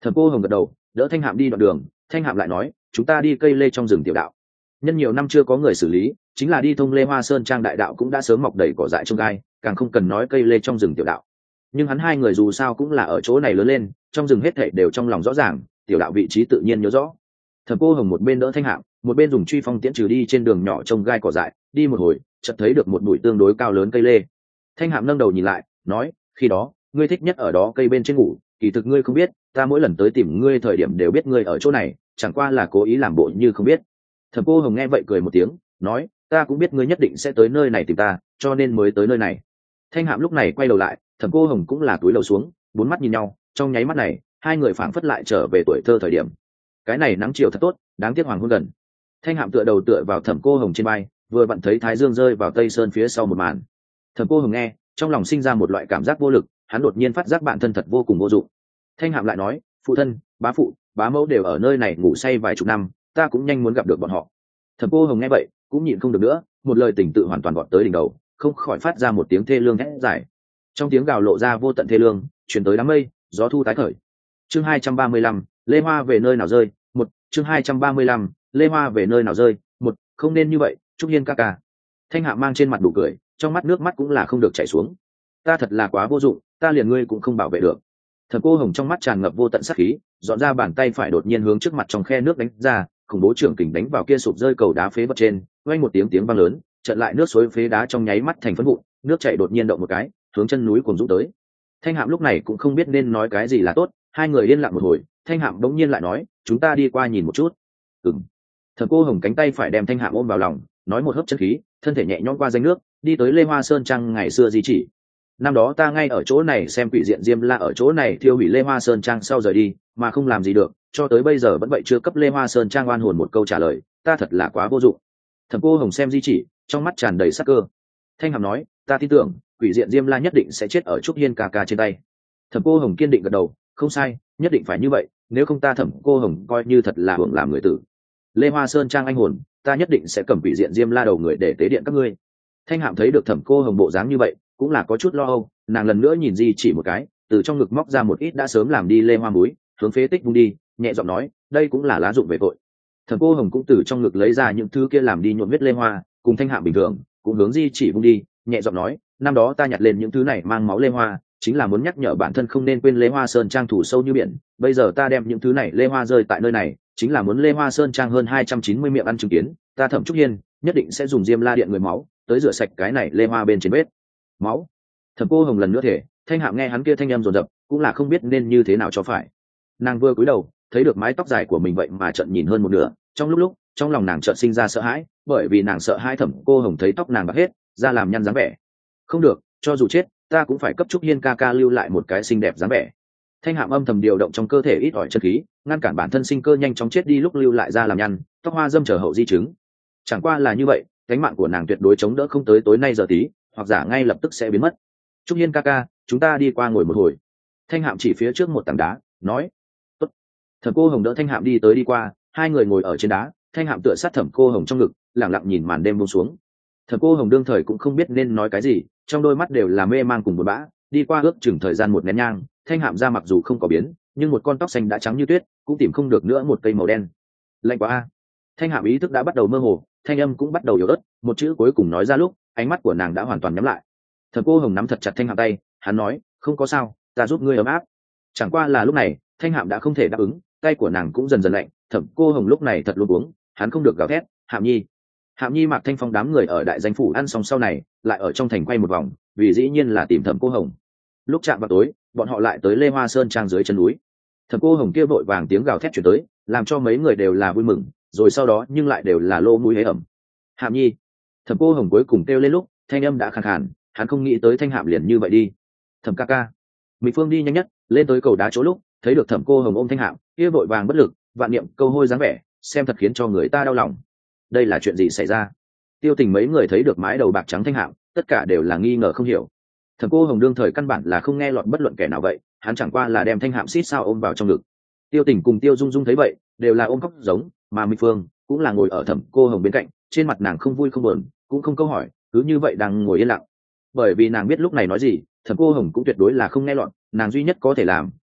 Thẩm Cô Hồng gật đầu, đỡ Thanh Hạm đi đoạn đường. Thanh Hạm lại nói, chúng ta đi cây lê trong rừng tiểu đạo. Nhân nhiều năm chưa có người xử lý, chính là đi thông Lê Hoa Sơn Trang đại đạo cũng đã sớm mọc đầy cỏ dại trong gai, càng không cần nói cây lê trong rừng tiểu đạo. Nhưng hắn hai người dù sao cũng là ở chỗ này lớn lên, trong rừng hết thảy đều trong lòng rõ ràng, tiểu đạo vị trí tự nhiên nhớ rõ. Thẩm Cô Hồng một bên đỡ Thanh Hạm, một bên dùng truy phong tiễn trừ đi trên đường nhỏ trông gai cỏ dại, đi một hồi, chợt thấy được một bụi tương đối cao lớn cây lê. Thanh Hạm nâng đầu nhìn lại, nói, khi đó, ngươi thích nhất ở đó cây bên trên ngủ, kỳ thực ngươi không biết, ta mỗi lần tới tìm ngươi thời điểm đều biết ngươi ở chỗ này, chẳng qua là cố ý làm bộ như không biết. Thẩm Cô Hồng nghe vậy cười một tiếng, nói, ta cũng biết ngươi nhất định sẽ tới nơi này tìm ta, cho nên mới tới nơi này. Thanh Hạm lúc này quay đầu lại, Thẩm Cô Hồng cũng là túi lầu xuống, bốn mắt nhìn nhau, trong nháy mắt này, hai người phảng phất lại trở về tuổi thơ thời điểm. Cái này nắng chiều thật tốt, đáng tiếc hoàng hôn gần. Thanh Hạm tựa đầu tựa vào Thẩm Cô Hồng trên vai, vừa vặn thấy thái dương rơi vào tây sơn phía sau một màn. Thẩm Cô Hồng nghe, trong lòng sinh ra một loại cảm giác vô lực, hắn đột nhiên phát giác bản thân thật vô cùng vô dụng. Thanh Hạm lại nói, phụ thân, bá phụ, bá mẫu đều ở nơi này ngủ say vài chục năm, ta cũng nhanh muốn gặp được bọn họ. Thẩm Cô Hồng nghe vậy, cũng nhịn không được nữa, một lời tình tự hoàn toàn vọt tới đỉnh đầu, không khỏi phát ra một tiếng thê lương hét dài. Trong tiếng gào lộ ra vô tận thê lương, truyền tới đám mây, gió thu tái khởi. Chương hai trăm ba mươi lăm, Lê Hoa về nơi nào rơi? Một, chương hai trăm ba mươi lăm, Lê Hoa về nơi nào rơi? Một, không nên như vậy, Trúc Hiên ca ca. Thanh Hạm mang trên mặt đủ cười, trong mắt nước mắt cũng là không được chảy xuống. Ta thật là quá vô dụng, ta liền ngươi cũng không bảo vệ được. Thẩm Cô Hồng trong mắt tràn ngập vô tận sát khí, dọn ra bàn tay phải đột nhiên hướng trước mặt trong khe nước đánh ra, khủng bố trưởng kình đánh vào kia sụp rơi cầu đá phế vật trên, vang một tiếng tiếng vang lớn, trận lại nước suối phế đá trong nháy mắt thành phấn vụn, nước chảy đột nhiên động một cái, hướng chân núi cuồng dũng tới. Thanh Hạm lúc này cũng không biết nên nói cái gì là tốt, hai người yên lặng một hồi, Thanh Hạm đống nhiên lại nói, chúng ta đi qua nhìn một chút. Ừm. Thẩm Cô Hồng cánh tay phải đem Thanh Hạm ôm vào lòng, nói một hớp chân khí, thân thể nhẹ nhõm qua danh nước, đi tới Lê Hoa Sơn Trang ngày xưa di chỉ. Năm đó ta ngay ở chỗ này xem quỷ diện Diêm La ở chỗ này thiêu hủy Lê Hoa Sơn Trang sau rời đi, mà không làm gì được, cho tới bây giờ vẫn vậy chưa cấp Lê Hoa Sơn Trang oan hồn một câu trả lời, ta thật là quá vô dụng. Thẩm Cô Hồng xem di chỉ, trong mắt tràn đầy sắc cơ. Thanh Hàm nói, ta tin tưởng, quỷ diện Diêm La nhất định sẽ chết ở Trúc Hiên ca ca trên tay. Thẩm Cô Hồng kiên định gật đầu, không sai, nhất định phải như vậy, nếu không ta Thẩm Cô Hồng coi như thật là hưởng làm người tử. Lê Hoa Sơn Trang anh hồn, ta nhất định sẽ cầm quỷ diện Diêm La đầu người để tế điện các ngươi. Thanh Hàm thấy được Thẩm Cô Hồng bộ dáng như vậy, cũng là có chút lo âu, nàng lần nữa nhìn di chỉ một cái, từ trong ngực móc ra một ít đã sớm làm đi lê hoa muối, hướng phế tích vung đi, nhẹ giọng nói, đây cũng là lá dụng về tội. Thẩm Cô Hồng cũng từ trong ngực lấy ra những thứ kia làm đi nhuộm huyết lê hoa, cùng Thanh Hạm bình thường, cũng hướng di chỉ vung đi, nhẹ giọng nói, năm đó ta nhặt lên những thứ này mang máu lê hoa, chính là muốn nhắc nhở bản thân không nên quên Lê Hoa Sơn Trang thủ sâu như biển, bây giờ ta đem những thứ này lê hoa rơi tại nơi này, chính là muốn Lê Hoa Sơn Trang hơn hai trăm chín mươi miệng ăn chứng kiến, ta Thẩm Trúc Hiên nhất định sẽ dùng Diêm La điện người máu, tới rửa sạch cái này lê hoa bên trên vết máu. Thẩm Cô Hồng lần nữa thể, Thanh Hạm nghe hắn kia thanh âm dồn dập, cũng là không biết nên như thế nào cho phải. Nàng vừa cúi đầu, thấy được mái tóc dài của mình vậy mà trợn nhìn hơn một nửa, trong lúc lúc, trong lòng nàng chợt sinh ra sợ hãi, bởi vì nàng sợ hai Thẩm Cô Hồng thấy tóc nàng bạc hết, ra làm nhăn dáng vẻ. Không được, cho dù chết, ta cũng phải cấp Trúc Hiên ca ca lưu lại một cái xinh đẹp dáng vẻ. Thanh Hạm âm thầm điều động trong cơ thể ít ỏi chân khí, ngăn cản bản thân sinh cơ nhanh chóng chết đi lúc lưu lại ra làm nhăn, tóc hoa dâm trở hậu di chứng. Chẳng qua là như vậy, cánh mạng của nàng tuyệt đối chống đỡ không tới tối nay giờ tí, hoặc giả ngay lập tức sẽ biến mất. Trúc Hiên ca ca, chúng ta đi qua ngồi một hồi. Thanh Hạm chỉ phía trước một tảng đá, nói. Tốt. Thẩm Cô Hồng đỡ Thanh Hạm đi tới đi qua, hai người ngồi ở trên đá, Thanh Hạm tựa sát Thẩm Cô Hồng trong ngực, lặng lặng nhìn màn đêm buông xuống. Thẩm Cô Hồng đương thời cũng không biết nên nói cái gì, trong đôi mắt đều là mê mang cùng buồn bã. Đi qua ước chừng thời gian một nén nhang, Thanh Hạm ra mặc dù không có biến, nhưng một con tóc xanh đã trắng như tuyết, cũng tìm không được nữa một cây màu đen. Lạnh quá a. Thanh Hạm ý thức đã bắt đầu mơ hồ, thanh âm cũng bắt đầu yếu ớt, một chữ cuối cùng nói ra lúc, ánh mắt của nàng đã hoàn toàn nhắm lại. Thẩm Cô Hồng nắm thật chặt Thanh Hạm tay, hắn nói, không có sao, ta giúp ngươi ấm áp. Chẳng qua là lúc này, Thanh Hạm đã không thể đáp ứng, tay của nàng cũng dần dần lạnh. Thẩm Cô Hồng lúc này thật luống cuống, hắn không được gào thét, Hạm Nhi. Hạm Nhi Mạc Thanh Phong đám người ở đại danh phủ ăn xong sau này, lại ở trong thành quay một vòng, vì dĩ nhiên là tìm Thẩm Cô Hồng. Lúc chạm vào tối, bọn họ lại tới Lê Hoa Sơn Trang dưới chân núi. Thẩm Cô Hồng kia vội vàng tiếng gào thét truyền tới, làm cho mấy người đều là vui mừng, rồi sau đó nhưng lại đều là lô mũi hế ẩm. Hạm Nhi. Thẩm Cô Hồng cuối cùng kêu lên lúc, thanh âm đã khàn khàn, hắn không nghĩ tới Thanh Hạm liền như vậy đi. Thẩm ca ca. Mỹ Phương đi nhanh nhất, lên tới cầu đá chỗ lúc, thấy được Thẩm Cô Hồng ôm Thanh Hạm, kia vội vàng bất lực, vạn niệm câu hôi dáng vẻ, xem thật khiến cho người ta đau lòng. Đây là chuyện gì xảy ra? Tiêu Tình mấy người thấy được mái đầu bạc trắng Thanh Hạm, tất cả đều là nghi ngờ không hiểu. Thẩm Cô Hồng đương thời căn bản là không nghe lọt bất luận kẻ nào vậy, hắn chẳng qua là đem Thanh Hạm xít sao ôm vào trong ngực. Tiêu Tình cùng Tiêu Dung Dung thấy vậy, đều là ôm khóc giống, mà Mỹ Phương cũng là ngồi ở Thẩm Cô Hồng bên cạnh, trên mặt nàng không vui không buồn, cũng không câu hỏi, cứ như vậy đang ngồi yên lặng. Bởi vì nàng biết lúc này nói gì, Thẩm Cô Hồng cũng tuyệt đối là không nghe lọt, nàng duy nhất có thể làm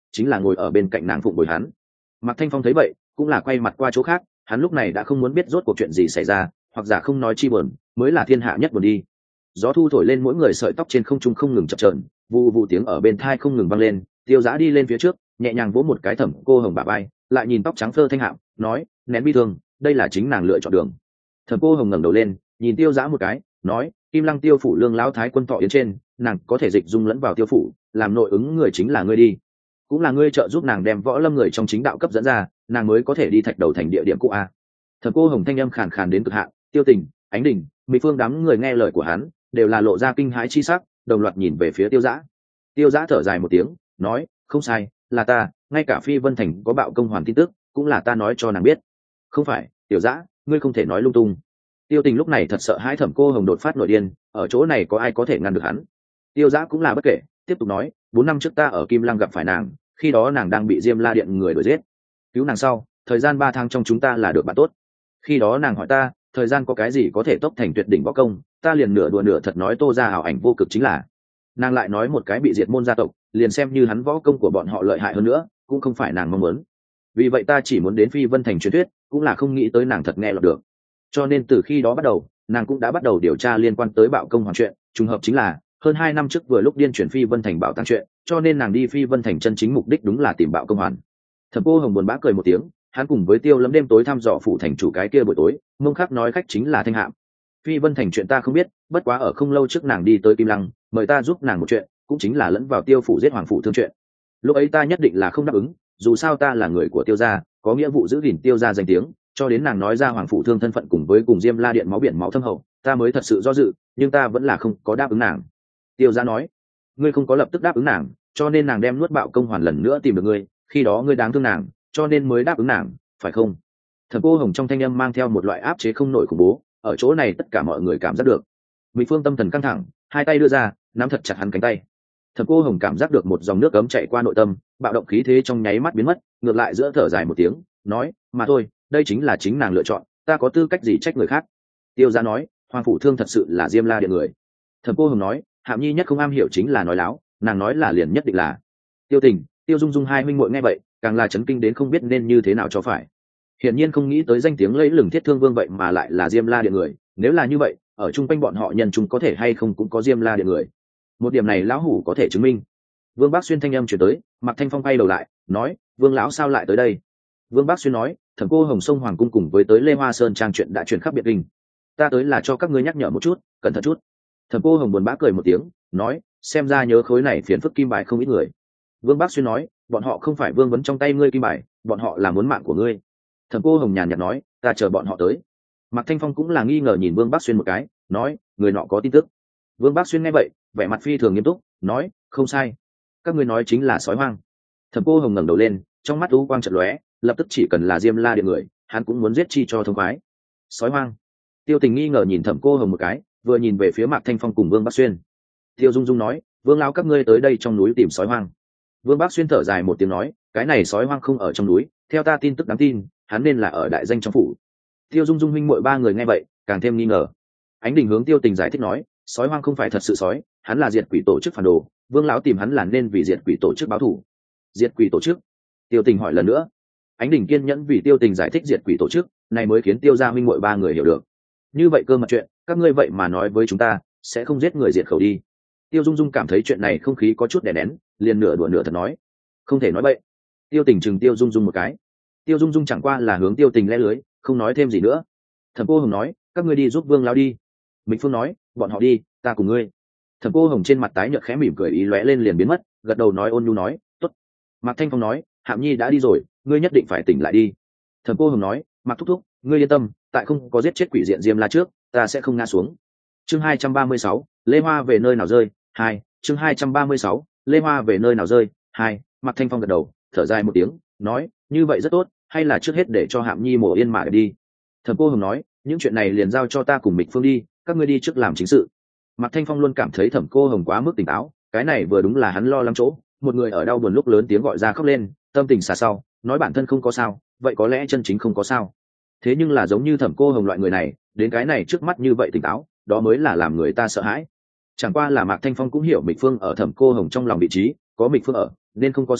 chính là ngồi ở bên cạnh nàng phụng bồi hắn. Mạc Thanh Phong thấy vậy cũng là quay mặt qua chỗ khác, hắn lúc này đã không muốn biết rốt cuộc chuyện gì xảy ra, hoặc giả không nói chi buồn mới là thiên hạ nhất buồn đi. Gió thu thổi lên mỗi người sợi tóc trên không trung không ngừng chập chờn, vụ vụ tiếng ở bên thai không ngừng vang lên. Tiêu Dã đi lên phía trước, nhẹ nhàng vỗ một cái Thẩm Cô Hồng bả vai, lại nhìn tóc trắng phơ thanh hạm, nói, nén bi thương, đây là chính nàng lựa chọn đường. Thẩm Cô Hồng ngẩng đầu lên, nhìn Tiêu Dã một cái, nói, Kim Lăng Tiêu phủ Lương lão thái quân thọ yến trên, nàng có thể dịch dung lẫn vào Tiêu phủ, làm nội ứng người chính là ngươi đi, cũng là ngươi trợ giúp nàng đem võ lâm người trong chính đạo cấp dẫn ra, nàng mới có thể đi Thạch Đầu thành địa điểm cũ a. Thẩm Cô Hồng thanh âm khàn khàn đến cực hạn, Tiêu Tình, Ánh Đình, Mỹ Phương đám người nghe lời của hắn, đều là lộ ra kinh hãi chi sắc, đồng loạt nhìn về phía Tiêu Dã. Tiêu Dã thở dài một tiếng, nói, không sai, là ta, ngay cả Phi Vân Thành có bạo công hoàn tin tức, cũng là ta nói cho nàng biết. Không phải, Tiểu Dã, ngươi không thể nói lung tung. Tiêu Tình lúc này thật sợ hãi Thẩm Cô Hồng đột phát nội điên, ở chỗ này có ai có thể ngăn được hắn. Tiêu Dã cũng là bất kể, tiếp tục nói, bốn năm trước ta ở Kim Lăng gặp phải nàng, khi đó nàng đang bị Diêm La Điện người đuổi giết. Cứu nàng sau, thời gian ba tháng trong chúng ta là được bạn tốt. Khi đó nàng hỏi ta, thời gian có cái gì có thể tốc thành tuyệt đỉnh võ công, ta liền nửa đùa nửa thật nói Tô gia ảo ảnh vô cực chính là. Nàng lại nói một cái bị diệt môn gia tộc, liền xem như hắn võ công của bọn họ lợi hại hơn nữa, cũng không phải nàng mong muốn. Vì vậy ta chỉ muốn đến Phi Vân Thành truyền thuyết, cũng là không nghĩ tới nàng thật nghe lọt được. Cho nên từ khi đó bắt đầu, nàng cũng đã bắt đầu điều tra liên quan tới bạo công hoàng chuyện, trùng hợp chính là hơn hai năm trước vừa lúc điên chuyển Phi Vân Thành bảo tàng chuyện, cho nên nàng đi Phi Vân Thành chân chính mục đích đúng là tìm bạo công hoàn. Thẩm Cô Hồng buồn bã cười một tiếng, hắn cùng với Tiêu Lâm đêm tối thăm dò phủ thành chủ cái kia buổi tối, mông khắc nói khách chính là Thanh Hạm. Phi Vân Thành chuyện ta không biết, bất quá ở không lâu trước nàng đi tới Kim Lăng, mời ta giúp nàng một chuyện, cũng chính là lẫn vào Tiêu phủ giết hoàng phủ thương chuyện. Lúc ấy ta nhất định là không đáp ứng, dù sao ta là người của Tiêu gia, có nghĩa vụ giữ gìn Tiêu gia danh tiếng, cho đến nàng nói ra hoàng phủ thương thân phận cùng với cùng Diêm La Điện máu biển máu thâm hậu, ta mới thật sự do dự, nhưng ta vẫn là không có đáp ứng nàng. Tiêu gia nói, ngươi không có lập tức đáp ứng nàng, cho nên nàng đem nuốt bạo công hoàn lần nữa tìm được ngươi, khi đó ngươi đáng thương nàng, cho nên mới đáp ứng nàng, phải không? Thẩm Cô Hồng trong thanh âm mang theo một loại áp chế không nổi khủng bố, ở chỗ này tất cả mọi người cảm giác được. Mỹ Phương tâm thần căng thẳng, hai tay đưa ra, nắm thật chặt hắn cánh tay. Thẩm Cô Hồng cảm giác được một dòng nước cấm chạy qua nội tâm, bạo động khí thế trong nháy mắt biến mất, ngược lại giữa thở dài một tiếng, nói, mà thôi, đây chính là chính nàng lựa chọn, ta có tư cách gì trách người khác? Tiêu Gia nói, hoàng phủ thương thật sự là Diêm La Điện người. Thẩm Cô Hồng nói, Hạm Nhi nhất không am hiểu chính là nói láo, nàng nói là liền nhất định là. Tiêu Tình, Tiêu Dung Dung hai huynh muội nghe vậy, càng là chấn kinh đến không biết nên như thế nào cho phải. Hiển nhiên không nghĩ tới danh tiếng lẫy lừng Thiết Thương Vương vậy mà lại là Diêm La Điện người, nếu là như vậy, ở chung quanh bọn họ nhân chúng có thể hay không cũng có Diêm La Điện người. Một điểm này lão hủ có thể chứng minh. Vương Bác Xuyên thanh âm truyền tới, Mạc Thanh Phong quay đầu lại, nói, Vương lão sao lại tới đây? Vương Bác Xuyên nói, Thẩm Cô Hồng sông hoàng cung cùng với tới Lê Hoa Sơn trang chuyện đã truyền khắp biệt kinh. Ta tới là cho các ngươi nhắc nhở một chút, cẩn thận chút. Thẩm Cô Hồng buồn bã cười một tiếng, nói, xem ra nhớ khối này phiền phức kim bài không ít người. Vương Bác Xuyên nói, bọn họ không phải vương vấn trong tay ngươi kim bài, bọn họ là muốn mạng của ngươi. Thẩm Cô Hồng nhàn nhạt nói, ta chờ bọn họ tới. Mạc Thanh Phong cũng là nghi ngờ nhìn Vương Bác Xuyên một cái, nói, người nọ có tin tức. Vương Bác Xuyên nghe vậy, vẻ mặt phi thường nghiêm túc, nói, không sai, các ngươi nói chính là sói hoang. Thẩm Cô Hồng ngẩng đầu lên, trong mắt u quang chợt lóe, lập tức chỉ cần là Diêm La Điện người, hắn cũng muốn giết chi cho thông khoái. Sói hoang. Tiêu Tình nghi ngờ nhìn Thẩm Cô Hồng một cái, vừa nhìn về phía Mạc Thanh Phong cùng Vương Bác Xuyên. Tiêu Dung Dung nói, Vương lão các ngươi tới đây trong núi tìm sói hoang. Vương Bác Xuyên thở dài một tiếng nói, cái này sói hoang không ở trong núi, theo ta tin tức đáng tin, hắn nên là ở đại danh trong phủ. Tiêu Dung Dung huynh muội ba người nghe vậy, càng thêm nghi ngờ. Ánh Đình hướng Tiêu Tình giải thích nói, sói hoang không phải thật sự sói, hắn là diệt quỷ tổ chức phản đồ, Vương lão tìm hắn là nên vì diệt quỷ tổ chức báo thù. Diệt quỷ tổ chức? Tiêu Tình hỏi lần nữa. Ánh Đình kiên nhẫn vì Tiêu Tình giải thích diệt quỷ tổ chức, này mới khiến Tiêu gia huynh muội ba người hiểu được. Như vậy cơ mật chuyện, các ngươi vậy mà nói với chúng ta, sẽ không giết người diệt khẩu đi. Tiêu Dung Dung cảm thấy chuyện này không khí có chút đè nén, liền nửa đùa nửa thật nói, không thể nói bậy. Tiêu Tình chừng Tiêu Dung Dung một cái. Tiêu Dung Dung chẳng qua là hướng Tiêu Tình lẽ lưới, không nói thêm gì nữa. Thẩm Cô Hồng nói, các ngươi đi giúp Vương lão đi. Mịch Phương nói, bọn họ đi, ta cùng ngươi. Thẩm Cô Hồng trên mặt tái nhợt khẽ mỉm cười ý lóe lên liền biến mất, gật đầu nói ôn nhu nói, tốt. Mạc Thanh Phong nói, Hạm Nhi đã đi rồi, ngươi nhất định phải tỉnh lại đi. Thẩm Cô Hồng nói, Mạc thúc thúc, ngươi yên tâm, tại không có giết chết quỷ diện Diêm La trước, ta sẽ không ngã xuống. Chương hai trăm ba mươi sáu, Lê Hoa về nơi nào rơi? Hai. Chương hai trăm ba mươi sáu, Lê Hoa về nơi nào rơi? Hai. Mạc Thanh Phong gật đầu, thở dài một tiếng, nói, như vậy rất tốt, hay là trước hết để cho Hạm Nhi mổ yên mà đi. Thẩm Cô Hồng nói, những chuyện này liền giao cho ta cùng Mịch Phương đi, các ngươi đi trước làm chính sự. Mạc Thanh Phong luôn cảm thấy Thẩm Cô Hồng quá mức tỉnh táo, cái này vừa đúng là hắn lo lắng chỗ, một người ở đau buồn lúc lớn tiếng gọi ra khóc lên, tâm tình xa sau, nói bản thân không có sao, vậy có lẽ chân chính không có sao. Thế nhưng là giống như Thẩm Cô Hồng loại người này, đến cái này trước mắt như vậy tỉnh táo, đó mới là làm người ta sợ hãi. Chẳng qua là Mạc Thanh Phong cũng hiểu Mịch Phương ở Thẩm Cô Hồng trong lòng vị trí, có Mịch Phương ở, nên không có sao,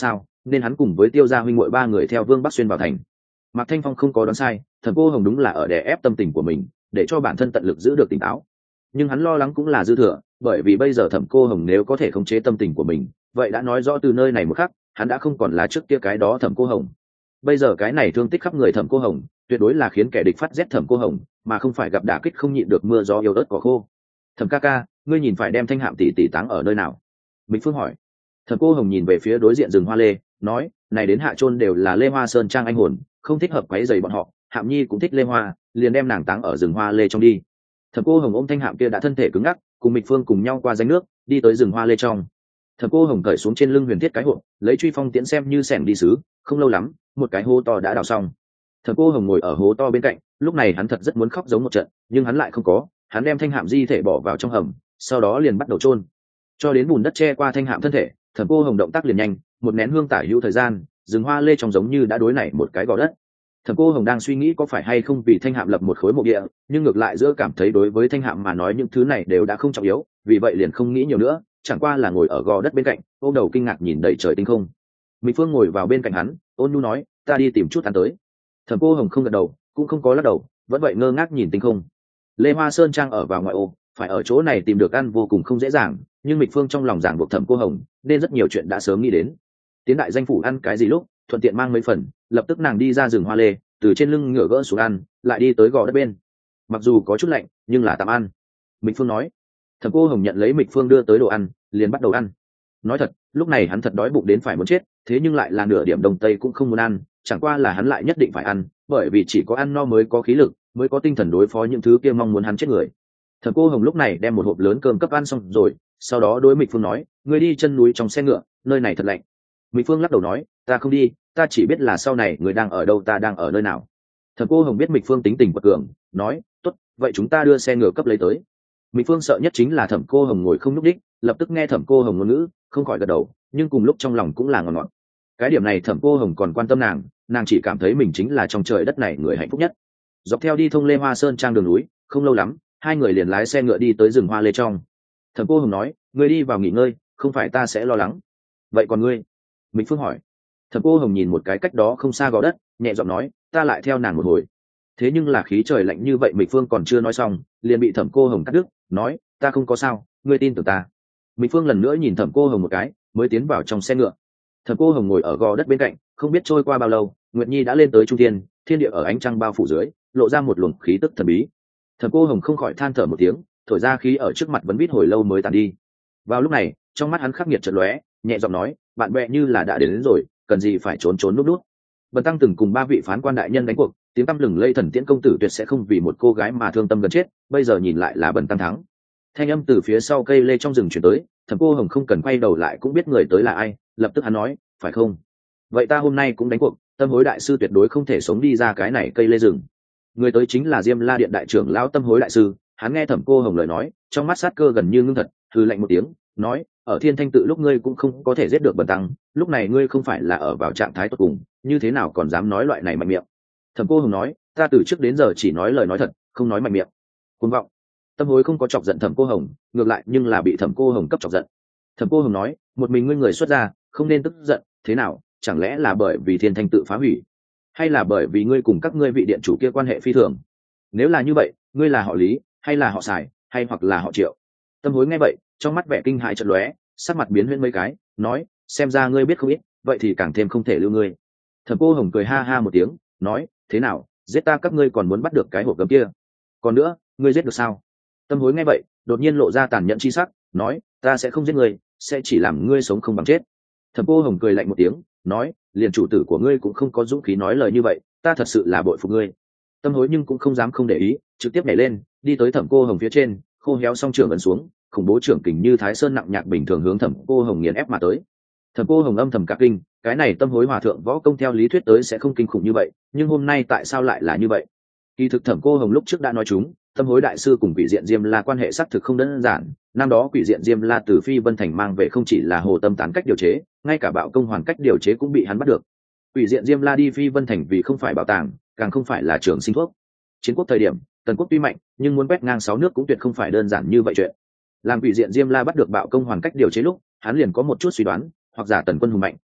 nên hắn cùng với tiêu gia huynh muội ba người theo vương bắc xuyên vào thành. Mạc Thanh Phong không có đoán sai, thẩm cô hồng đúng là ở đè ép tâm tình của mình để cho bản thân tận lực giữ được tỉnh táo, nhưng hắn lo lắng cũng là dư thừa, bởi vì bây giờ thẩm cô hồng nếu có thể khống chế tâm tình của mình, vậy đã nói rõ từ nơi này một khắc hắn đã không còn là trước kia cái đó thẩm cô hồng. Bây giờ cái này thương tích khắp người thẩm cô hồng tuyệt đối là khiến kẻ địch phát rét thẩm cô hồng, mà không phải gặp đả kích không nhịn được mưa gió yêu đất cỏ khô. Thẩm ca ca, ngươi nhìn phải đem Thanh Hạm tỷ tỷ táng ở nơi nào? Minh Phương hỏi. Thẩm cô hồng nhìn về phía đối diện rừng hoa lê, nói, này đến hạ chôn đều là Lê Hoa Sơn trang anh hồn, không thích hợp quấy rầy bọn họ, Hạm Nhi cũng thích Lê Hoa, liền đem nàng táng ở rừng hoa lê trong đi. Thẩm cô hồng ôm Thanh Hạm kia đã thân thể cứng ngắc, cùng Mịch Phương cùng nhau qua rãnh nước, đi tới rừng hoa lê trong. Thẩm cô hồng cởi xuống trên lưng huyền thiết cái hộp, lấy truy phong tiễn xem như xẻng đi sứ, không lâu lắm, một cái hố to đã đào xong. Thẩm cô hồng ngồi ở hố to bên cạnh, lúc này hắn thật rất muốn khóc giống một trận, nhưng hắn lại không có, hắn đem Thanh Hạm di thể bỏ vào trong hầm, sau đó liền bắt đầu chôn. Cho đến bùn đất che qua Thanh Hạm thân thể, Thẩm cô hồng động tác liền nhanh, một nén hương tả hữu thời gian, rừng hoa lê trong giống như đã đối nảy một cái gò đất. Thẩm cô hồng đang suy nghĩ có phải hay không vì Thanh Hạm lập một khối mộ địa, nhưng ngược lại giữa cảm thấy đối với Thanh Hạm mà nói những thứ này đều đã không trọng yếu, vì vậy liền không nghĩ nhiều nữa, chẳng qua là ngồi ở gò đất bên cạnh, ôm đầu kinh ngạc nhìn đầy trời tinh không. Mỹ Phương ngồi vào bên cạnh hắn, ôn nhu nói, ta đi tìm chút ăn tới. Thẩm cô hồng không gật đầu, cũng không có lắc đầu, vẫn vậy ngơ ngác nhìn tinh không. Lê Hoa Sơn trang ở vào ngoại ô, phải ở chỗ này tìm được ăn vô cùng không dễ dàng, nhưng Mịch Phương trong lòng giảng buộc Thẩm cô hồng, nên rất nhiều chuyện đã sớm nghĩ đến. Tiến đại danh phủ ăn cái gì lúc, thuận tiện mang mấy phần, lập tức nàng đi ra rừng hoa lê, từ trên lưng ngựa gỡ xuống ăn, lại đi tới gò đất bên. Mặc dù có chút lạnh, nhưng là tạm ăn. Mịch Phương nói. Thẩm cô hồng nhận lấy Mịch Phương đưa tới đồ ăn, liền bắt đầu ăn. Nói thật, lúc này hắn thật đói bụng đến phải muốn chết, thế nhưng lại là nửa điểm đồng tây cũng không muốn ăn, chẳng qua là hắn lại nhất định phải ăn, bởi vì chỉ có ăn no mới có khí lực, mới có tinh thần đối phó những thứ kia mong muốn hắn chết người. Thẩm cô hồng lúc này đem một hộp lớn cơm cấp ăn xong rồi, sau đó đối Mịch Phương nói, người đi chân núi trong xe ngựa, nơi này thật lạnh. Mịch Phương lắc đầu nói, ta không đi, ta chỉ biết là sau này người đang ở đâu, ta đang ở nơi nào. Thẩm cô hồng biết Mịch Phương tính tình quật cường, nói, tốt, vậy chúng ta đưa xe ngựa cấp lấy tới. Mịch Phương sợ nhất chính là Thẩm cô hồng ngồi không nhúc đích, lập tức nghe Thẩm cô hồng ngôn ngữ, không khỏi gật đầu, nhưng cùng lúc trong lòng cũng là ngọt ngọt. Cái điểm này Thẩm cô hồng còn quan tâm nàng, nàng chỉ cảm thấy mình chính là trong trời đất này người hạnh phúc nhất. Dọc theo đi thông Lê Hoa Sơn trang đường núi, không lâu lắm, hai người liền lái xe ngựa đi tới rừng hoa lê trong. Thẩm cô hồng nói, ngươi đi vào nghỉ ngơi, không phải ta sẽ lo lắng. Vậy còn ngươi? Mịch Phương hỏi. Thẩm cô hồng nhìn một cái cách đó không xa gò đất, nhẹ giọng nói, ta lại theo nàng một hồi. Thế nhưng là khí trời lạnh như vậy, Mịch Phương còn chưa nói xong, liền bị Thẩm cô hồng cắt đứt, nói, ta không có sao, ngươi tin tưởng ta. Mịch Phương lần nữa nhìn Thẩm cô hồng một cái, mới tiến vào trong xe ngựa. Thẩm cô hồng ngồi ở gò đất bên cạnh, không biết trôi qua bao lâu, Nguyệt Nhi đã lên tới trung thiên, thiên địa ở ánh trăng bao phủ dưới, lộ ra một luồng khí tức thần bí. Thẩm cô hồng không khỏi than thở một tiếng, thổi ra khí ở trước mặt vẫn biết hồi lâu mới tàn đi. Vào lúc này, trong mắt hắn khắc nghiệt chợt lóe, nhẹ giọng nói, bạn bè như là đã đến, đến rồi, cần gì phải trốn trốn núp núp. Bần tăng từng cùng ba vị phán quan đại nhân đánh cuộc, tiếng tăm lừng lây thần tiễn công tử tuyệt sẽ không vì một cô gái mà thương tâm gần chết, bây giờ nhìn lại là bần tăng thắng. Thanh âm từ phía sau cây lê trong rừng truyền tới, Thẩm cô hồng không cần quay đầu lại cũng biết người tới là ai, lập tức hắn nói, phải không? Vậy ta hôm nay cũng đánh cuộc, Tâm Hối đại sư tuyệt đối không thể sống đi ra cái này cây lê rừng. Người tới chính là Diêm La điện đại trưởng lão Tâm Hối đại sư. Hắn nghe Thẩm cô hồng lời nói, trong mắt sát cơ gần như ngưng thật, hừ lạnh một tiếng, nói, ở Thiên Thanh tự lúc ngươi cũng không có thể giết được bần tăng, lúc này ngươi không phải là ở vào trạng thái tốt cùng, như thế nào còn dám nói loại này mạnh miệng? Thẩm cô hồng nói, ta từ trước đến giờ chỉ nói lời nói thật, không nói mạnh miệng. Cuồng vọng. Tâm Hối không có chọc giận Thẩm cô hồng, ngược lại nhưng là bị Thẩm cô hồng cấp chọc giận. Thẩm cô hồng nói, một mình ngươi người xuất gia, không nên tức giận, thế nào, chẳng lẽ là bởi vì Thiên Thanh tự phá hủy, hay là bởi vì ngươi cùng các ngươi vị điện chủ kia quan hệ phi thường? Nếu là như vậy, ngươi là họ Lý, hay là họ Sài, hay hoặc là họ Triệu? Tâm Hối nghe vậy, trong mắt vẻ kinh hãi chợt lóe, sắc mặt biến huyễn mấy cái, nói, xem ra ngươi biết không ít, vậy thì càng thêm không thể lưu ngươi. Thẩm cô hồng cười ha ha một tiếng, nói, thế nào, giết ta các ngươi còn muốn bắt được cái hộp gấm kia? Còn nữa, ngươi giết được sao? Tâm Hối nghe vậy, đột nhiên lộ ra tàn nhẫn chi sắc, nói, ta sẽ không giết ngươi, sẽ chỉ làm ngươi sống không bằng chết. Thẩm cô hồng cười lạnh một tiếng, nói, liền chủ tử của ngươi cũng không có dũng khí nói lời như vậy, ta thật sự là bội phục ngươi. Tâm Hối nhưng cũng không dám không để ý, trực tiếp nhảy lên, đi tới Thẩm cô hồng phía trên, khô héo song trưởng ấn xuống, khủng bố trưởng kình như Thái Sơn nặng nhạc bình thường hướng Thẩm cô hồng nghiền ép mà tới. Thẩm cô hồng âm thầm cả kinh, cái này Tâm Hối hòa thượng võ công theo lý thuyết tới sẽ không kinh khủng như vậy, nhưng hôm nay tại sao lại là như vậy? Kỳ thực Thẩm cô hồng lúc trước đã nói chúng, Tâm Hối đại sư cùng Quỷ Diện Diêm La quan hệ xác thực không đơn giản, năm đó Quỷ Diện Diêm La từ Phi Vân Thành mang về không chỉ là Hồ Tâm Tán cách điều chế, ngay cả Bạo Công Hoàn cách điều chế cũng bị hắn bắt được. Quỷ Diện Diêm La đi Phi Vân Thành vì không phải bảo tàng, càng không phải là trường sinh thuốc. Chiến quốc thời điểm, Tần quốc tuy mạnh, nhưng muốn quét ngang sáu nước cũng tuyệt không phải đơn giản như vậy chuyện. Làm Quỷ Diện Diêm La bắt được Bạo Công Hoàn cách điều chế lúc, hắn liền có một chút suy đoán, hoặc giả Tần quân hùng mạnh,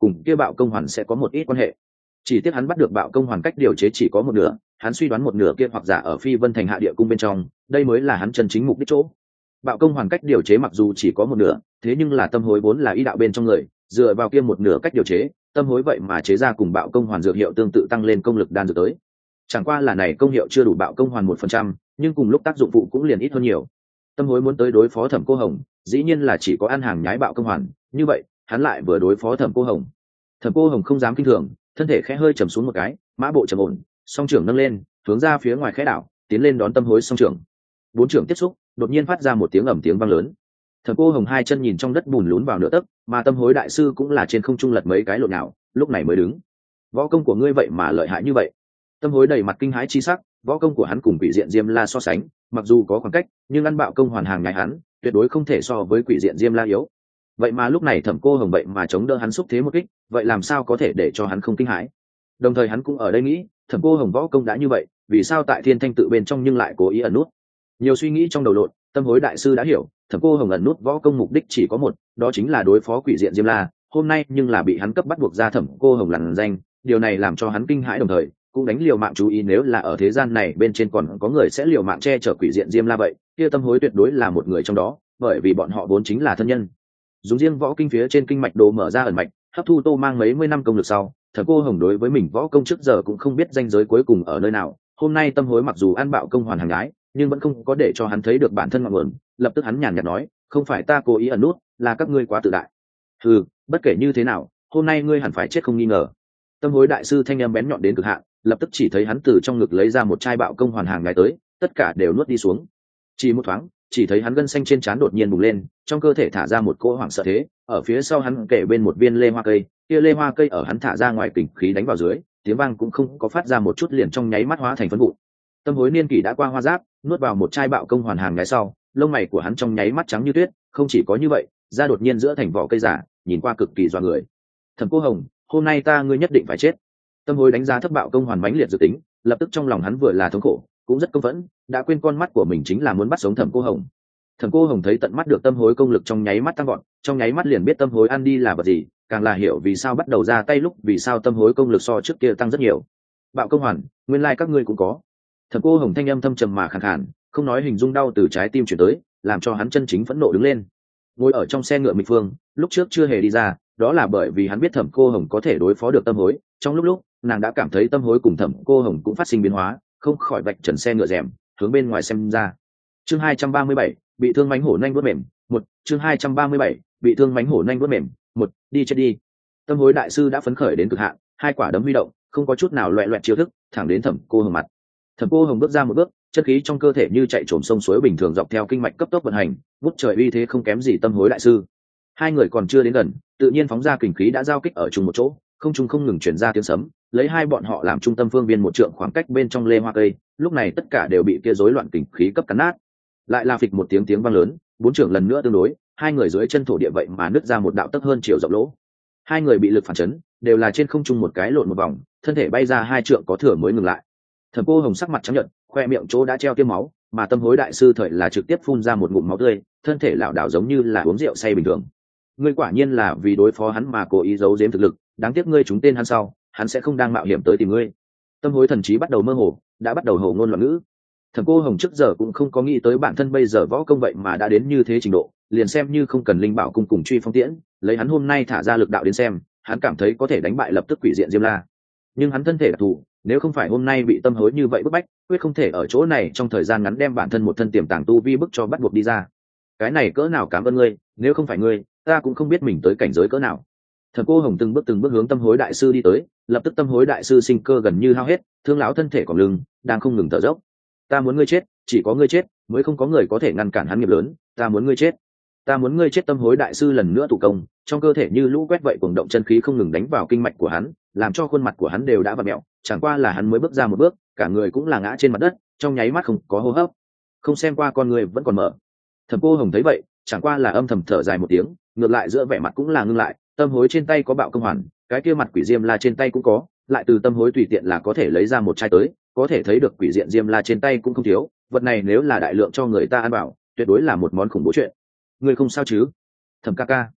cùng kia bạo công hoàn sẽ có một ít quan hệ. Chỉ tiếc hắn bắt được bạo công hoàn cách điều chế chỉ có một nửa, hắn suy đoán một nửa kia hoặc giả ở Phi Vân Thành hạ địa cung bên trong, đây mới là hắn chân chính mục đích chỗ. Bạo công hoàn cách điều chế mặc dù chỉ có một nửa, thế nhưng là tâm hối vốn là ý đạo bên trong người, dựa vào kia một nửa cách điều chế, tâm hối vậy mà chế ra cùng bạo công hoàn dược hiệu tương tự tăng lên công lực đan dược tới. Chẳng qua là này công hiệu chưa đủ bạo công hoàn một phần trăm, nhưng cùng lúc tác dụng phụ cũng liền ít hơn nhiều. Tâm hối muốn tới đối phó Thẩm Cô Hồng, dĩ nhiên là chỉ có ăn hàng nhái bạo công hoàn, như vậy, hắn lại vừa đối phó Thẩm Cô Hồng. Thẩm Cô Hồng không dám kinh thường, thân thể khẽ hơi trầm xuống một cái, mã bộ trầm ổn, song trưởng nâng lên, hướng ra phía ngoài khẽ đảo, tiến lên đón tâm hối song trưởng. Bốn trưởng tiếp xúc, đột nhiên phát ra một tiếng ầm tiếng vang lớn. Thẩm Cô Hồng hai chân nhìn trong đất bùn lún vào nửa tấc, mà tâm hối đại sư cũng là trên không trung lật mấy cái lộn nào, lúc này mới đứng. Võ công của ngươi vậy mà lợi hại như vậy. Tâm hối đầy mặt kinh hãi chi sắc, võ công của hắn cùng Quỷ Diện Diêm La so sánh, mặc dù có khoảng cách, nhưng ăn bạo công hoàn hàng nhái hắn, tuyệt đối không thể so với Quỷ Diện Diêm La yếu. Vậy mà lúc này Thẩm Cô Hồng vậy mà chống đỡ hắn xúc thế một kích, vậy làm sao có thể để cho hắn không kinh hãi? Đồng thời hắn cũng ở đây nghĩ, Thẩm Cô Hồng võ công đã như vậy, vì sao tại Thiên Thanh tự bên trong nhưng lại cố ý ẩn nút? Nhiều suy nghĩ trong đầu lộn, tâm hối đại sư đã hiểu, Thẩm Cô Hồng ẩn nút võ công mục đích chỉ có một, đó chính là đối phó Quỷ Diện Diêm La. Hôm nay nhưng là bị hắn cấp bắt buộc ra Thẩm Cô Hồng lằn danh, điều này làm cho hắn kinh hãi, đồng thời cũng đánh liều mạng chú ý nếu là ở thế gian này bên trên còn có người sẽ liều mạng che chở Quỷ Diện Diêm La vậy, kia tâm hối tuyệt đối là một người trong đó, bởi vì bọn họ vốn chính là thân nhân. Dùng riêng võ kinh phía trên kinh mạch đồ mở ra ẩn mạch, hấp thu tô mang mấy mươi năm công lực sau, Thẩm Cô Hồng đối với mình võ công trước giờ cũng không biết ranh giới cuối cùng ở nơi nào. Hôm nay tâm hối mặc dù ăn bạo công hoàn hàng gái, nhưng vẫn không có để cho hắn thấy được bản thân ngọn nguồn. Lập tức hắn nhàn nhạt nói, không phải ta cố ý ẩn nút, là các ngươi quá tự đại. Ừ, bất kể như thế nào, hôm nay ngươi hẳn phải chết không nghi ngờ. Tâm hối đại sư thanh em bén nhọn đến cực hạn, lập tức chỉ thấy hắn từ trong ngực lấy ra một chai bạo công hoàn hàng gái tới, tất cả đều nuốt đi xuống. Chỉ một thoáng, chỉ thấy hắn gân xanh trên trán đột nhiên bùng lên, trong cơ thể thả ra một cỗ hoảng sợ thế, ở phía sau hắn kể bên một viên lê hoa cây, kia lê hoa cây ở hắn thả ra ngoài kình khí đánh vào dưới, tiếng vang cũng không có phát ra một chút, liền trong nháy mắt hóa thành phấn vụn. Tâm hối niên kỷ đã qua hoa giáp, nuốt vào một chai bạo công hoàn hàng gái sau, lông mày của hắn trong nháy mắt trắng như tuyết, không chỉ có như vậy, da đột nhiên giữa thành vỏ cây giả, nhìn qua cực kỳ dọa người. Thẩm Cô Hồng, hôm nay ta ngươi nhất định phải chết. Tâm hối đánh giá thấp bạo công hoàn mãnh liệt dự tính, lập tức trong lòng hắn vừa là thống khổ, cũng rất công phẫn, đã quên con mắt của mình chính là muốn bắt sống Thẩm Cô Hồng. Thẩm Cô Hồng thấy tận mắt được tâm hối công lực trong nháy mắt tăng vọt, trong nháy mắt liền biết tâm hối ăn đi là vật gì, càng là hiểu vì sao bắt đầu ra tay lúc vì sao tâm hối công lực so trước kia tăng rất nhiều. Bạo công hoàn, nguyên lai like các ngươi cũng có. Thẩm Cô Hồng thanh âm thâm trầm mà khàn khàn, không nói hình dung đau từ trái tim chuyển tới, làm cho hắn chân chính phẫn nộ đứng lên. Ngồi ở trong xe ngựa Mịch Phương, lúc trước chưa hề đi ra, đó là bởi vì hắn biết Thẩm Cô Hồng có thể đối phó được tâm hối. Trong lúc lúc, nàng đã cảm thấy tâm hối cùng Thẩm Cô Hồng cũng phát sinh biến hóa, không khỏi vạch trần xe ngựa rèm, hướng bên ngoài xem ra. Chương hai trăm ba mươi bảy, bị thương mánh hổ nhanh vuốt mềm. Một, chương hai trăm ba mươi bảy, bị thương mánh hổ nhanh vuốt mềm. Một, đi chết đi. Tâm hối đại sư đã phấn khởi đến cực hạn, hai quả đấm huy động, không có chút nào loẹt loẹt chiêu thức, thẳng đến Thẩm Cô Hồng mặt. Thẩm Cô Hồng bước ra một bước, chân khí trong cơ thể như chạy trồm sông suối bình thường dọc theo kinh mạch cấp tốc vận hành, vút trời uy thế không kém gì tâm hối đại sư. Hai người còn chưa đến gần, tự nhiên phóng ra kình khí đã giao kích ở chung một chỗ, không trung không ngừng truyền ra tiếng sấm, lấy hai bọn họ làm trung tâm phương viên một trượng khoảng cách bên trong lê hoa cây, lúc này tất cả đều bị kia rối loạn kình khí cấp cắn nát. Lại là phịch một tiếng tiếng vang lớn, bốn trưởng lần nữa tương đối, hai người dưới chân thổ địa vậy mà nứt ra một đạo tấc hơn chiều rộng lỗ. Hai người bị lực phản chấn, đều là trên không trung một cái lộn một vòng, thân thể bay ra hai trượng có thừa mới ngừng lại. Thẩm Cô Hồng sắc mặt trắng nhợt, khoe miệng chỗ đã treo tiêm máu, mà tâm hối đại sư thời là trực tiếp phun ra một ngụm máu tươi, thân thể lảo đảo giống như là uống rượu say bình thường. Ngươi quả nhiên là vì đối phó hắn mà cố ý giấu giếm thực lực, đáng tiếc ngươi trúng tên hắn sau, hắn sẽ không đang mạo hiểm tới tìm ngươi. Tâm hối thần trí bắt đầu mơ hồ, đã bắt đầu hồ ngôn loạn ngữ. Thẩm Cô Hồng trước giờ cũng không có nghĩ tới bản thân bây giờ võ công vậy mà đã đến như thế trình độ, liền xem như không cần linh bảo cung cùng truy phong tiễn, lấy hắn hôm nay thả ra lực đạo đến xem, hắn cảm thấy có thể đánh bại lập tức Quỷ Diện Diêm La. Nhưng hắn thân thể đặc thù, nếu không phải hôm nay bị tâm hối như vậy bức bách, quyết không thể ở chỗ này trong thời gian ngắn đem bản thân một thân tiềm tàng tu vi bức cho bắt buộc đi ra. Cái này cỡ nào cảm ơn ngươi, nếu không phải ngươi, ta cũng không biết mình tới cảnh giới cỡ nào. Thẩm Cô Hồng từng bước từng bước hướng tâm hối đại sư đi tới, lập tức tâm hối đại sư sinh cơ gần như hao hết, thương lão thân thể còn lưng đang không ngừng thở dốc. Ta muốn ngươi chết, chỉ có ngươi chết mới không có người có thể ngăn cản hắn nghiệp lớn, ta muốn ngươi chết, ta muốn ngươi chết. Tâm hối đại sư lần nữa tụ công, trong cơ thể như lũ quét vậy cuồng động chân khí không ngừng đánh vào kinh mạch của hắn, làm cho khuôn mặt của hắn đều đã vặn mẹo, chẳng qua là hắn mới bước ra một bước, cả người cũng là ngã trên mặt đất, trong nháy mắt không có hô hấp, không xem qua con người vẫn còn mở. Thẩm Cô Hồng thấy vậy, chẳng qua là âm thầm thở dài một tiếng, ngược lại giữa vẻ mặt cũng là ngưng lại. Tâm hối trên tay có bạo công hoàn, cái kia mặt Quỷ Diêm La trên tay cũng có, lại từ tâm hối tùy tiện là có thể lấy ra một chai tới, có thể thấy được Quỷ Diện Diêm La trên tay cũng không thiếu, vật này nếu là đại lượng cho người ta ăn bảo, tuyệt đối là một món khủng bố chuyện. Ngươi không sao chứ? Thẩm ca ca.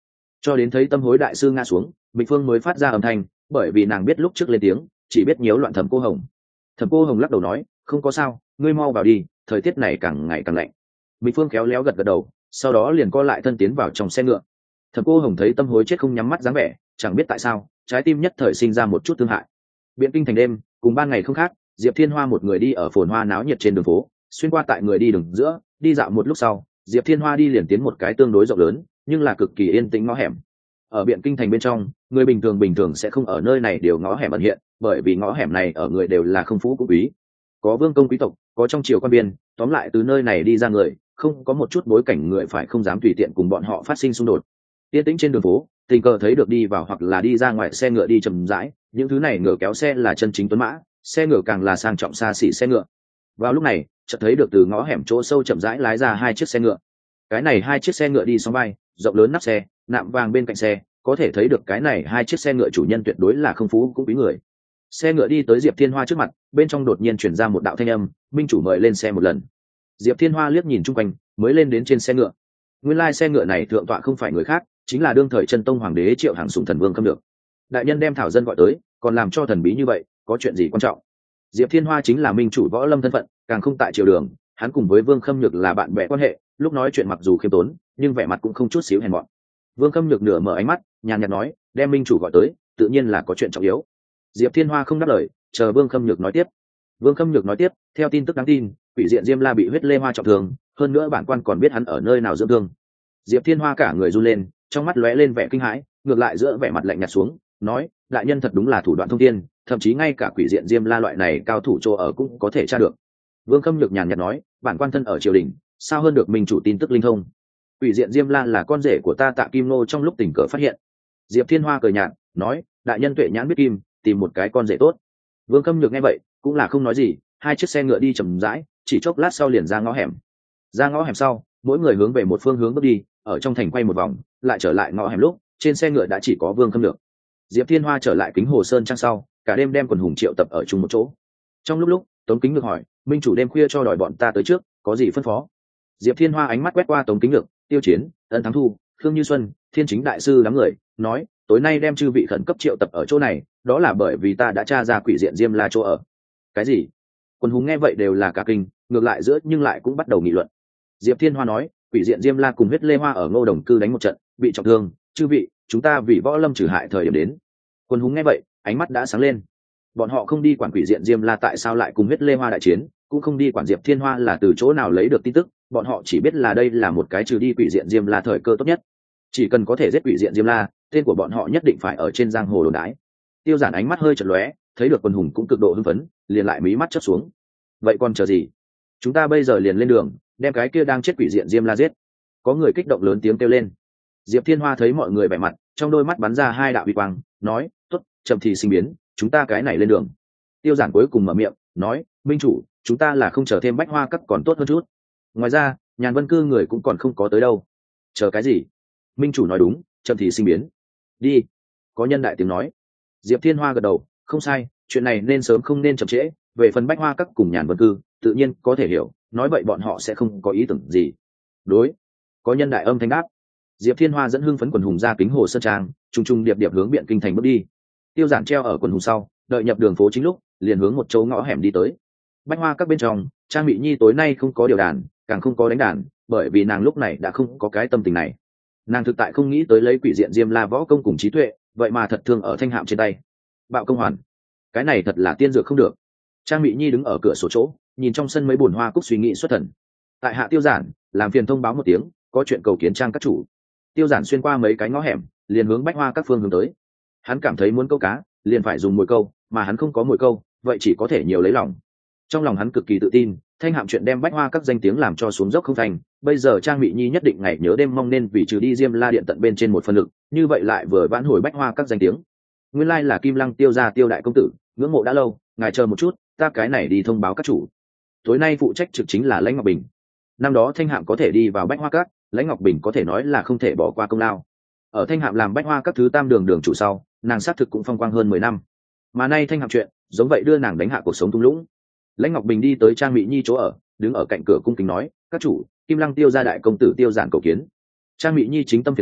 cho đến thấy tâm hối đại sư ngã xuống, Bình Phương mới phát ra âm thanh, bởi vì nàng biết lúc trước lên tiếng chỉ biết nhiễu loạn Thẩm Cô Hồng. Thẩm Cô Hồng lắc đầu nói, không có sao, ngươi mau vào đi, thời tiết này càng ngày càng lạnh. Bình Phương khéo léo gật gật đầu, sau đó liền co lại thân tiến vào trong xe ngựa. Thẩm Cô Hồng thấy tâm hối chết không nhắm mắt dáng vẻ, chẳng biết tại sao trái tim nhất thời sinh ra một chút thương hại. Biện Kinh thành đêm cùng ban ngày không khác, Diệp Thiên Hoa một người đi ở phồn hoa náo nhiệt trên đường phố, xuyên qua tại người đi đường giữa, đi dạo một lúc sau, Diệp Thiên Hoa đi liền tiến một cái tương đối rộng lớn nhưng là cực kỳ yên tĩnh ngõ hẻm. Ở Biện Kinh thành bên trong, người bình thường bình thường sẽ không ở nơi này điều ngõ hẻm ẩn hiện, bởi vì ngõ hẻm này ở người đều là không phú cũng quý, có vương công quý tộc, có trong triều quan biên, tóm lại từ nơi này đi ra người, không có một chút bối cảnh người phải không dám tùy tiện cùng bọn họ phát sinh xung đột. Yên tĩnh trên đường phố, tình cờ thấy được đi vào hoặc là đi ra ngoài xe ngựa đi chậm rãi, những thứ này ngựa kéo xe là chân chính tuấn mã, xe ngựa càng là sang trọng xa xỉ xe ngựa. Vào lúc này, chợt thấy được từ ngõ hẻm chỗ sâu chậm rãi lái ra hai chiếc xe ngựa. Cái này hai chiếc xe ngựa đi song vai, rộng lớn nắp xe, nạm vàng bên cạnh xe, có thể thấy được cái này hai chiếc xe ngựa chủ nhân tuyệt đối là không phú cũng quý người. Xe ngựa đi tới Diệp Thiên Hoa trước mặt, bên trong đột nhiên truyền ra một đạo thanh âm, minh chủ mời lên xe một lần. Diệp Thiên Hoa liếc nhìn chung quanh, mới lên đến trên xe ngựa. Nguyên lai xe ngựa này thượng tọa không phải người khác, chính là đương thời Chân Tông hoàng đế Triệu Hàng Sủng thần vương Khâm Nhược. Đại nhân đem thảo dân gọi tới, còn làm cho thần bí như vậy, có chuyện gì quan trọng? Diệp Thiên Hoa chính là minh chủ võ lâm thân phận, càng không tại triều đường, hắn cùng với Vương Khâm Nhược là bạn bè quan hệ, lúc nói chuyện mặc dù khiêm tốn, nhưng vẻ mặt cũng không chút xíu hèn mọn. Vương Khâm Nhược nửa mở ánh mắt, nhàn nhạt nói, đem minh chủ gọi tới, tự nhiên là có chuyện trọng yếu. Diệp Thiên Hoa không đáp lời, chờ Vương Khâm Nhược nói tiếp. Vương Khâm Nhược nói tiếp, theo tin tức đáng tin, Quỷ Diện Diêm La bị huyết lê hoa trọng thương, hơn nữa bản quan còn biết hắn ở nơi nào dưỡng thương. Diệp Thiên Hoa cả người run lên, trong mắt lóe lên vẻ kinh hãi, ngược lại giữa vẻ mặt lạnh nhạt xuống, nói, đại nhân thật đúng là thủ đoạn thông thiên, thậm chí ngay cả Quỷ Diện Diêm La loại này cao thủ chỗ ở cũng có thể tra được. Vương Khâm Nhược nhàn nhạt nói, bản quan thân ở triều đình, sao hơn được minh chủ tin tức linh thông. Quỷ Diện Diêm La là con rể của ta Tạ Kim Nô trong lúc tình cờ phát hiện. Diệp Thiên Hoa cười nhạt, nói, đại nhân tuệ nhãn biết kim, tìm một cái con rể tốt. Vương Khâm Nhược nghe vậy cũng là không nói gì, hai chiếc xe ngựa đi chậm rãi, chỉ chốc lát sau liền ra ngõ hẻm. Ra ngõ hẻm sau, mỗi người hướng về một phương hướng bước đi, ở trong thành quay một vòng, lại trở lại ngõ hẻm lúc, trên xe ngựa đã chỉ có Vương Khâm Nhược. Diệp Thiên Hoa trở lại Kính Hồ Sơn trang sau, cả đêm đem quần hùng triệu tập ở chung một chỗ. Trong lúc lúc, Tống Kính Nhược hỏi, minh chủ đêm khuya cho đòi bọn ta tới trước, có gì phân phó? Diệp Thiên Hoa ánh mắt quét qua Tống Kính Nhược, Tiêu Chiến, Ân Thắng Thu, Khương Như Xuân, Thiên Chính đại sư đám người, nói, tối nay đem chư vị khẩn cấp triệu tập ở chỗ này, đó là bởi vì ta đã tra ra Quỷ Diện Diêm La chỗ ở. Cái gì? Quần hùng nghe vậy đều là cả kinh, ngược lại giữa nhưng lại cũng bắt đầu nghị luận. Diệp Thiên Hoa nói, Quỷ Diện Diêm La cùng huyết lê hoa ở Ngô Đồng cư đánh một trận, bị trọng thương, chư vị, chúng ta vì võ lâm trừ hại thời điểm đến. Quần hùng nghe vậy, ánh mắt đã sáng lên. Bọn họ không đi quản Quỷ Diện Diêm La tại sao lại cùng huyết lê hoa đại chiến, cũng không đi quản Diệp Thiên Hoa là từ chỗ nào lấy được tin tức, bọn họ chỉ biết là đây là một cái trừ đi Quỷ Diện Diêm La thời cơ tốt nhất. Chỉ cần có thể giết Quỷ Diện Diêm La, tên của bọn họ nhất định phải ở trên giang hồ đồn đái. Tiêu Giản ánh mắt hơi chợt lóe, thấy được quần hùng cũng cực độ hưng phấn, liền lại mí mắt chớp xuống. Vậy còn chờ gì? Chúng ta bây giờ liền lên đường, đem cái kia đang chết Quỷ Diện Diêm La giết. Có người kích động lớn tiếng kêu lên. Diệp Thiên Hoa thấy mọi người vẻ mặt, trong đôi mắt bắn ra hai đạo uy quang, nói, tốt, chậm thì sinh biến, chúng ta cái này lên đường. Tiêu Giản cuối cùng mở miệng, nói, minh chủ, chúng ta là không chờ thêm Bách Hoa Các còn tốt hơn chút. Ngoài ra, Nhàn Vân Cư người cũng còn không có tới đâu. Chờ cái gì? Minh chủ nói đúng, chậm thì sinh biến. Đi. Có nhân đại tiếng nói. Diệp Thiên Hoa gật đầu, không sai, chuyện này nên sớm không nên chậm trễ. Về phần Bách Hoa Các cùng Nhàn Vân Cư, tự nhiên có thể hiểu, nói vậy bọn họ sẽ không có ý tưởng gì. Đối. Có nhân đại âm thanh đáp. Diệp Thiên Hoa dẫn hưng phấn quần hùng ra Kính Hồ Sơn trang, trung trung điệp điệp hướng Biện Kinh thành bước đi. Tiêu Giản treo ở quần hùng sau, đợi nhập đường phố chính lúc, liền hướng một chỗ ngõ hẻm đi tới. Bách Hoa Các bên trong, Trang Mị Nhi tối nay không có điều đàn, càng không có đánh đàn, bởi vì nàng lúc này đã không có cái tâm tình này. Nàng thực tại không nghĩ tới lấy Quỷ Diện Diêm La võ công cùng trí tuệ, vậy mà thật thương ở thanh hạm trên tay. Bạo công hoàn, cái này thật là tiên dược không được. Trang Mị Nhi đứng ở cửa sổ chỗ, nhìn trong sân mấy bồn hoa cúc suy nghĩ xuất thần. Tại hạ Tiêu Giản, làm phiền thông báo một tiếng, có chuyện cầu kiến Trang các chủ. Tiêu Giản xuyên qua mấy cái ngõ hẻm, liền hướng Bách Hoa Các phương hướng tới. Hắn cảm thấy muốn câu cá, liền phải dùng mồi câu, mà hắn không có mồi câu, vậy chỉ có thể nhiều lấy lòng. Trong lòng hắn cực kỳ tự tin, thanh hạm chuyện đem Bách Hoa Các danh tiếng làm cho xuống dốc không thành, bây giờ Trang Mị Nhi nhất định ngày nhớ đêm mong nên vì trừ đi Diêm La điện tận bên trên một phần lực, như vậy lại vừa vãn hồi Bách Hoa Các danh tiếng. Nguyên lai là Kim Lăng Tiêu gia Tiêu đại công tử, ngưỡng mộ đã lâu, ngài chờ một chút, ta cái này đi thông báo các chủ. Tối nay phụ trách trực chính là Lãnh Ngọc Bình. Năm đó thanh hạm có thể đi vào Bách Hoa Các, Lãnh Ngọc Bình có thể nói là không thể bỏ qua công lao. Ở thanh hạm làm Bách Hoa Các thứ tam đường đường chủ sau, nàng xác thực cũng phong quang hơn mười năm. Mà nay thanh hạm chuyện, giống vậy đưa nàng đánh hạ cuộc sống thung lũng. Lãnh Ngọc Bình đi tới Trang Mị Nhi chỗ ở, đứng ở cạnh cửa cung kính nói, các chủ, Kim Lăng Tiêu gia đại công tử Tiêu Giản cầu kiến. Trang Mị Nhi chính tâm phiền lắm,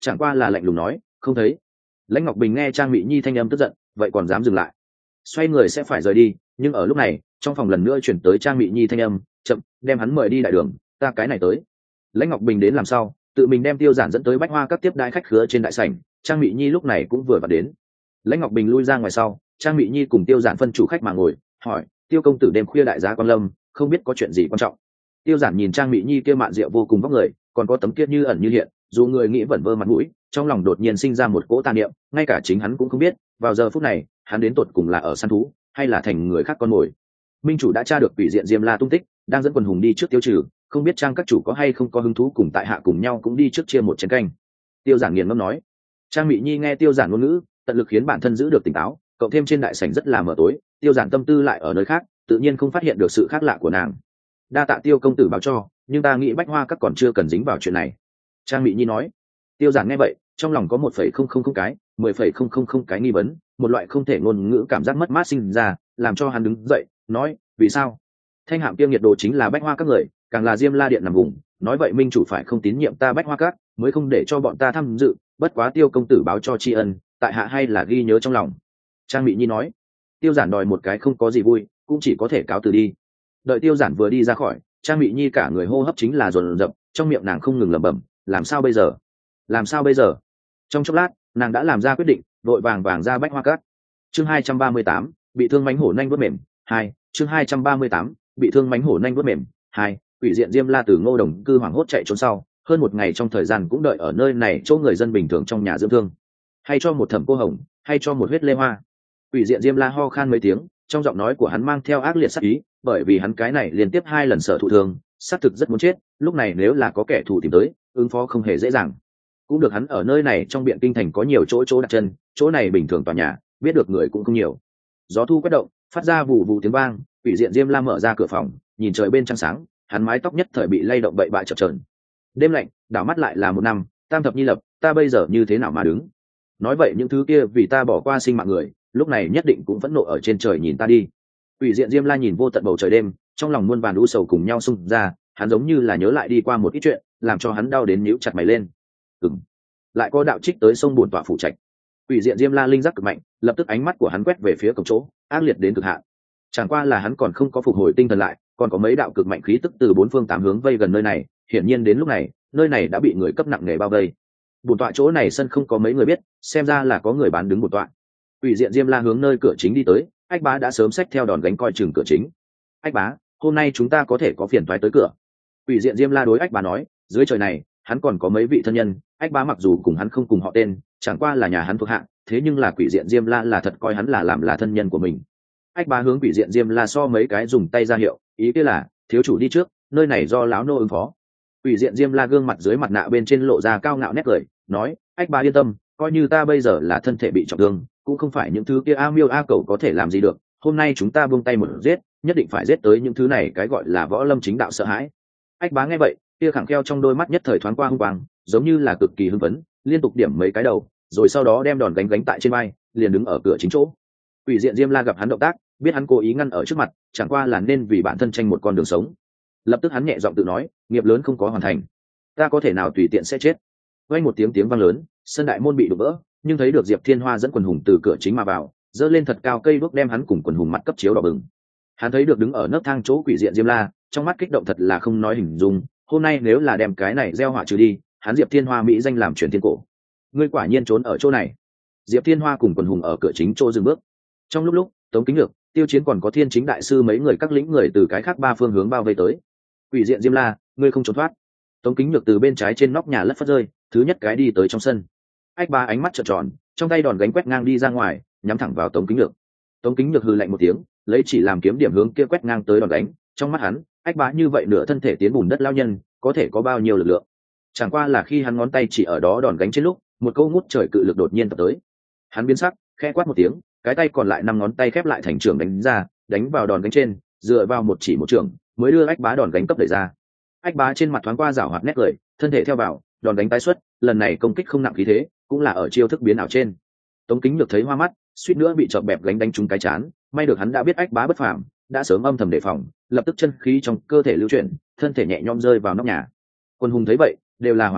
chẳng qua là lạnh lùng nói không thấy. Lãnh Ngọc Bình nghe Trang Mị Nhi thanh âm tức giận, vậy còn dám dừng lại, xoay người sẽ phải rời đi, nhưng ở lúc này trong phòng lần nữa chuyển tới Trang Mị Nhi thanh âm chậm, đem hắn mời đi đại đường, ta cái này tới. Lãnh Ngọc Bình đến làm sao, tự mình đem Tiêu Giản dẫn tới Bách Hoa các tiếp đãi khách khứa trên đại sảnh. Trang Mị Nhi lúc này cũng vừa vặn đến. Lãnh Ngọc Bình lui ra ngoài sau, Trang Mị Nhi cùng Tiêu Giản phân chủ khách mà ngồi, hỏi Tiêu công tử đêm khuya đại giá quan lâm, không biết có chuyện gì quan trọng. Tiêu Giản nhìn Trang Mị Nhi kia mạn rượu vô cùng vóc người, còn có tấm kiết như ẩn như hiện, dù người nghĩ vẩn vơ mặt mũi, trong lòng đột nhiên sinh ra một cỗ tà niệm, ngay cả chính hắn cũng không biết, vào giờ phút này, hắn đến tột cùng là ở săn thú, hay là thành người khác con mồi. Minh chủ đã tra được Quỷ Diện Diêm La tung tích, đang dẫn quần hùng đi trước tiêu trừ, không biết Trang các chủ có hay không có hứng thú cùng tại hạ cùng nhau cũng đi trước chia một chén canh. Tiêu Giản nghiền ngẫm nói. Trang Mị Nhi nghe Tiêu Giản ngôn ngữ, tận lực khiến bản thân giữ được tỉnh táo, cộng thêm trên đại sảnh rất là mờ tối, Tiêu Giản tâm tư lại ở nơi khác, tự nhiên không phát hiện được sự khác lạ của nàng. Đa tạ Tiêu công tử báo cho, nhưng ta nghĩ Bách Hoa các còn chưa cần dính vào chuyện này. Trang Mị Nhi nói. Tiêu Giản nghe vậy, trong lòng có một phẩy không không không cái, mười phẩy không không không cái nghi vấn, một loại không thể ngôn ngữ cảm giác mất mát sinh ra, làm cho hắn đứng dậy, nói, vì sao? Thanh hạm kiêm nhiệt đồ chính là Bách Hoa các người, càng là Diêm La điện nằm vùng, nói vậy Minh chủ phải không tín nhiệm ta Bách Hoa các, mới không để cho bọn ta tham dự, bất quá Tiêu công tử báo cho tri ân, tại hạ hay là ghi nhớ trong lòng. Trang Mị Nhi nói. Tiêu Giản đòi một cái không có gì vui, cũng chỉ có thể cáo từ đi. Đợi Tiêu Giản vừa đi ra khỏi, Trang Mị Nhi cả người hô hấp chính là dồn dập, trong miệng nàng không ngừng lẩm bẩm, làm sao bây giờ? Làm sao bây giờ? Trong chốc lát, nàng đã làm ra quyết định, vội vàng vàng ra Bách Hoa các. Chương hai trăm ba mươi tám, bị thương mánh hổ nhanh vuốt mềm, hai, chương hai trăm ba mươi tám, bị thương mánh hổ nhanh vuốt mềm, hai, Quỷ Diện Diêm La từ Ngô Đồng cư hoảng hốt chạy trốn sau, hơn một ngày trong thời gian cũng đợi ở nơi này chỗ người dân bình thường trong nhà dưỡng thương. Hay cho một thẩm cô hồng, hay cho một huyết lê hoa. Quỷ Diện Diêm La ho khan mấy tiếng, trong giọng nói của hắn mang theo ác liệt sát ý, bởi vì hắn cái này liên tiếp hai lần sở thụ thương, xác thực rất muốn chết, lúc này nếu là có kẻ thù tìm tới, ứng phó không hề dễ dàng. Cũng được hắn ở nơi này trong biện kinh thành có nhiều chỗ chỗ đặt chân, chỗ này bình thường tòa nhà, biết được người cũng không nhiều. Gió thu quét động, phát ra vụ vụ tiếng vang, Quỷ Diện Diêm La mở ra cửa phòng, nhìn trời bên trăng sáng, hắn mái tóc nhất thời bị lay động bậy bạ chập chờn. Đêm lạnh, đảo mắt lại là một năm, tam thập nhi lập, ta bây giờ như thế nào mà đứng? Nói vậy những thứ kia vì ta bỏ qua sinh mạng người, lúc này nhất định cũng phẫn nộ ở trên trời nhìn ta đi. Quỷ Diện Diêm La nhìn vô tận bầu trời đêm, trong lòng muôn vàn u sầu cùng nhau xung ra, hắn giống như là nhớ lại đi qua một ít chuyện, làm cho hắn đau đến nhíu chặt mày lên. Ừm. Lại có đạo trích tới sông buồn tọa phủ trạch. Quỷ Diện Diêm La linh giác cực mạnh, lập tức ánh mắt của hắn quét về phía cổng chỗ, ác liệt đến cực hạn. Chẳng qua là hắn còn không có phục hồi tinh thần lại, còn có mấy đạo cực mạnh khí tức từ bốn phương tám hướng vây gần nơi này, hiển nhiên đến lúc này, nơi này đã bị người cấp nặng nề bao vây. Bổn tọa chỗ này sân không có mấy người biết, xem ra là có người bán đứng bổn tọa. Quỷ Diện Diêm La hướng nơi cửa chính đi tới, Ách Bá đã sớm xách theo đòn gánh coi chừng cửa chính. Ách Bá, hôm nay chúng ta có thể có phiền toái tới cửa. Quỷ Diện Diêm La đối Ách Bá nói, dưới trời này, hắn còn có mấy vị thân nhân, Ách Bá mặc dù cùng hắn không cùng họ tên, chẳng qua là nhà hắn thuộc hạ, thế nhưng là Quỷ Diện Diêm La là thật coi hắn là làm là thân nhân của mình. Ách Bá hướng Quỷ Diện Diêm La so mấy cái dùng tay ra hiệu, ý kia là, thiếu chủ đi trước, nơi này do lão nô ứng phó. Quỷ Diện Diêm La gương mặt dưới mặt nạ bên trên lộ ra cao ngạo nét cười, nói, Ách Bá yên tâm, coi như ta bây giờ là thân thể bị trọng thương, cũng không phải những thứ kia a miêu a cầu có thể làm gì được, hôm nay chúng ta buông tay một giết, nhất định phải giết tới những thứ này cái gọi là võ lâm chính đạo sợ hãi. Ách Bá nghe vậy, kia khẳng kheo trong đôi mắt nhất thời thoáng qua hung quang, giống như là cực kỳ hưng phấn, liên tục điểm mấy cái đầu, rồi sau đó đem đòn gánh gánh tại trên vai, liền đứng ở cửa chính chỗ. Quỷ Diện Diêm La gặp hắn động tác, biết hắn cố ý ngăn ở trước mặt, chẳng qua là nên vì bản thân tranh một con đường sống. Lập tức hắn nhẹ giọng tự nói, nghiệp lớn không có hoàn thành, ta có thể nào tùy tiện sẽ chết. Vang một tiếng tiếng vang lớn, sân đại môn bị đổ vỡ, nhưng thấy được Diệp Thiên Hoa dẫn quần hùng từ cửa chính mà vào, giơ lên thật cao cây đuốc đem hắn cùng quần hùng mặt cấp chiếu đỏ bừng. Hắn thấy được đứng ở nấc thang chỗ Quỷ Diện Diêm La, trong mắt kích động thật là không nói hình dung, hôm nay nếu là đem cái này gieo họa trừ đi, hắn Diệp Thiên Hoa mỹ danh làm truyền thiên cổ. Ngươi quả nhiên trốn ở chỗ này. Diệp Thiên Hoa cùng quần hùng ở cửa chính chỗ dừng bước. Trong lúc lúc, Tống Kính Nhược, Tiêu Chiến còn có Thiên Chính đại sư mấy người các lĩnh người từ cái khác ba phương hướng bao vây tới. Quỷ Diện Diêm La, ngươi không trốn thoát. Tống Kính Nhược từ bên trái trên nóc nhà lất phất rơi, thứ nhất cái đi tới trong sân. Ách Ba ánh mắt trợn tròn, trong tay đòn gánh quét ngang đi ra ngoài, nhắm thẳng vào Tống Kính Nhược. Tống Kính Nhược hừ lạnh một tiếng, lấy chỉ làm kiếm điểm hướng kia quét ngang tới đòn gánh, trong mắt hắn, Ách Bá như vậy nửa thân thể tiến bùn đất lao nhân, có thể có bao nhiêu lực lượng. Chẳng qua là khi hắn ngón tay chỉ ở đó đòn gánh trên lúc, một câu ngút trời cự lực đột nhiên tập tới. Hắn biến sắc, khẽ quát một tiếng, cái tay còn lại năm ngón tay khép lại thành trường đánh ra, đánh vào đòn gánh trên, dựa vào một chỉ một trường, mới đưa Ách Bá đòn gánh cấp đẩy ra. Ách Bá trên mặt thoáng qua giảo hoạt nét cười, thân thể theo vào, đòn đánh tái xuất, lần này công kích không nặng khí thế, cũng là ở chiêu thức biến ảo trên. Tống Kính Nhược thấy hoa mắt, suýt nữa bị chọc bẹp gánh đánh trúng cái chán, may được hắn đã biết Ách Bá bất phàm, đã sớm âm thầm đề phòng, lập tức chân khí trong cơ thể lưu chuyển, thân thể nhẹ nhõm rơi vào nóc nhà. Quân hùng thấy vậy, đều là hoảng sợ,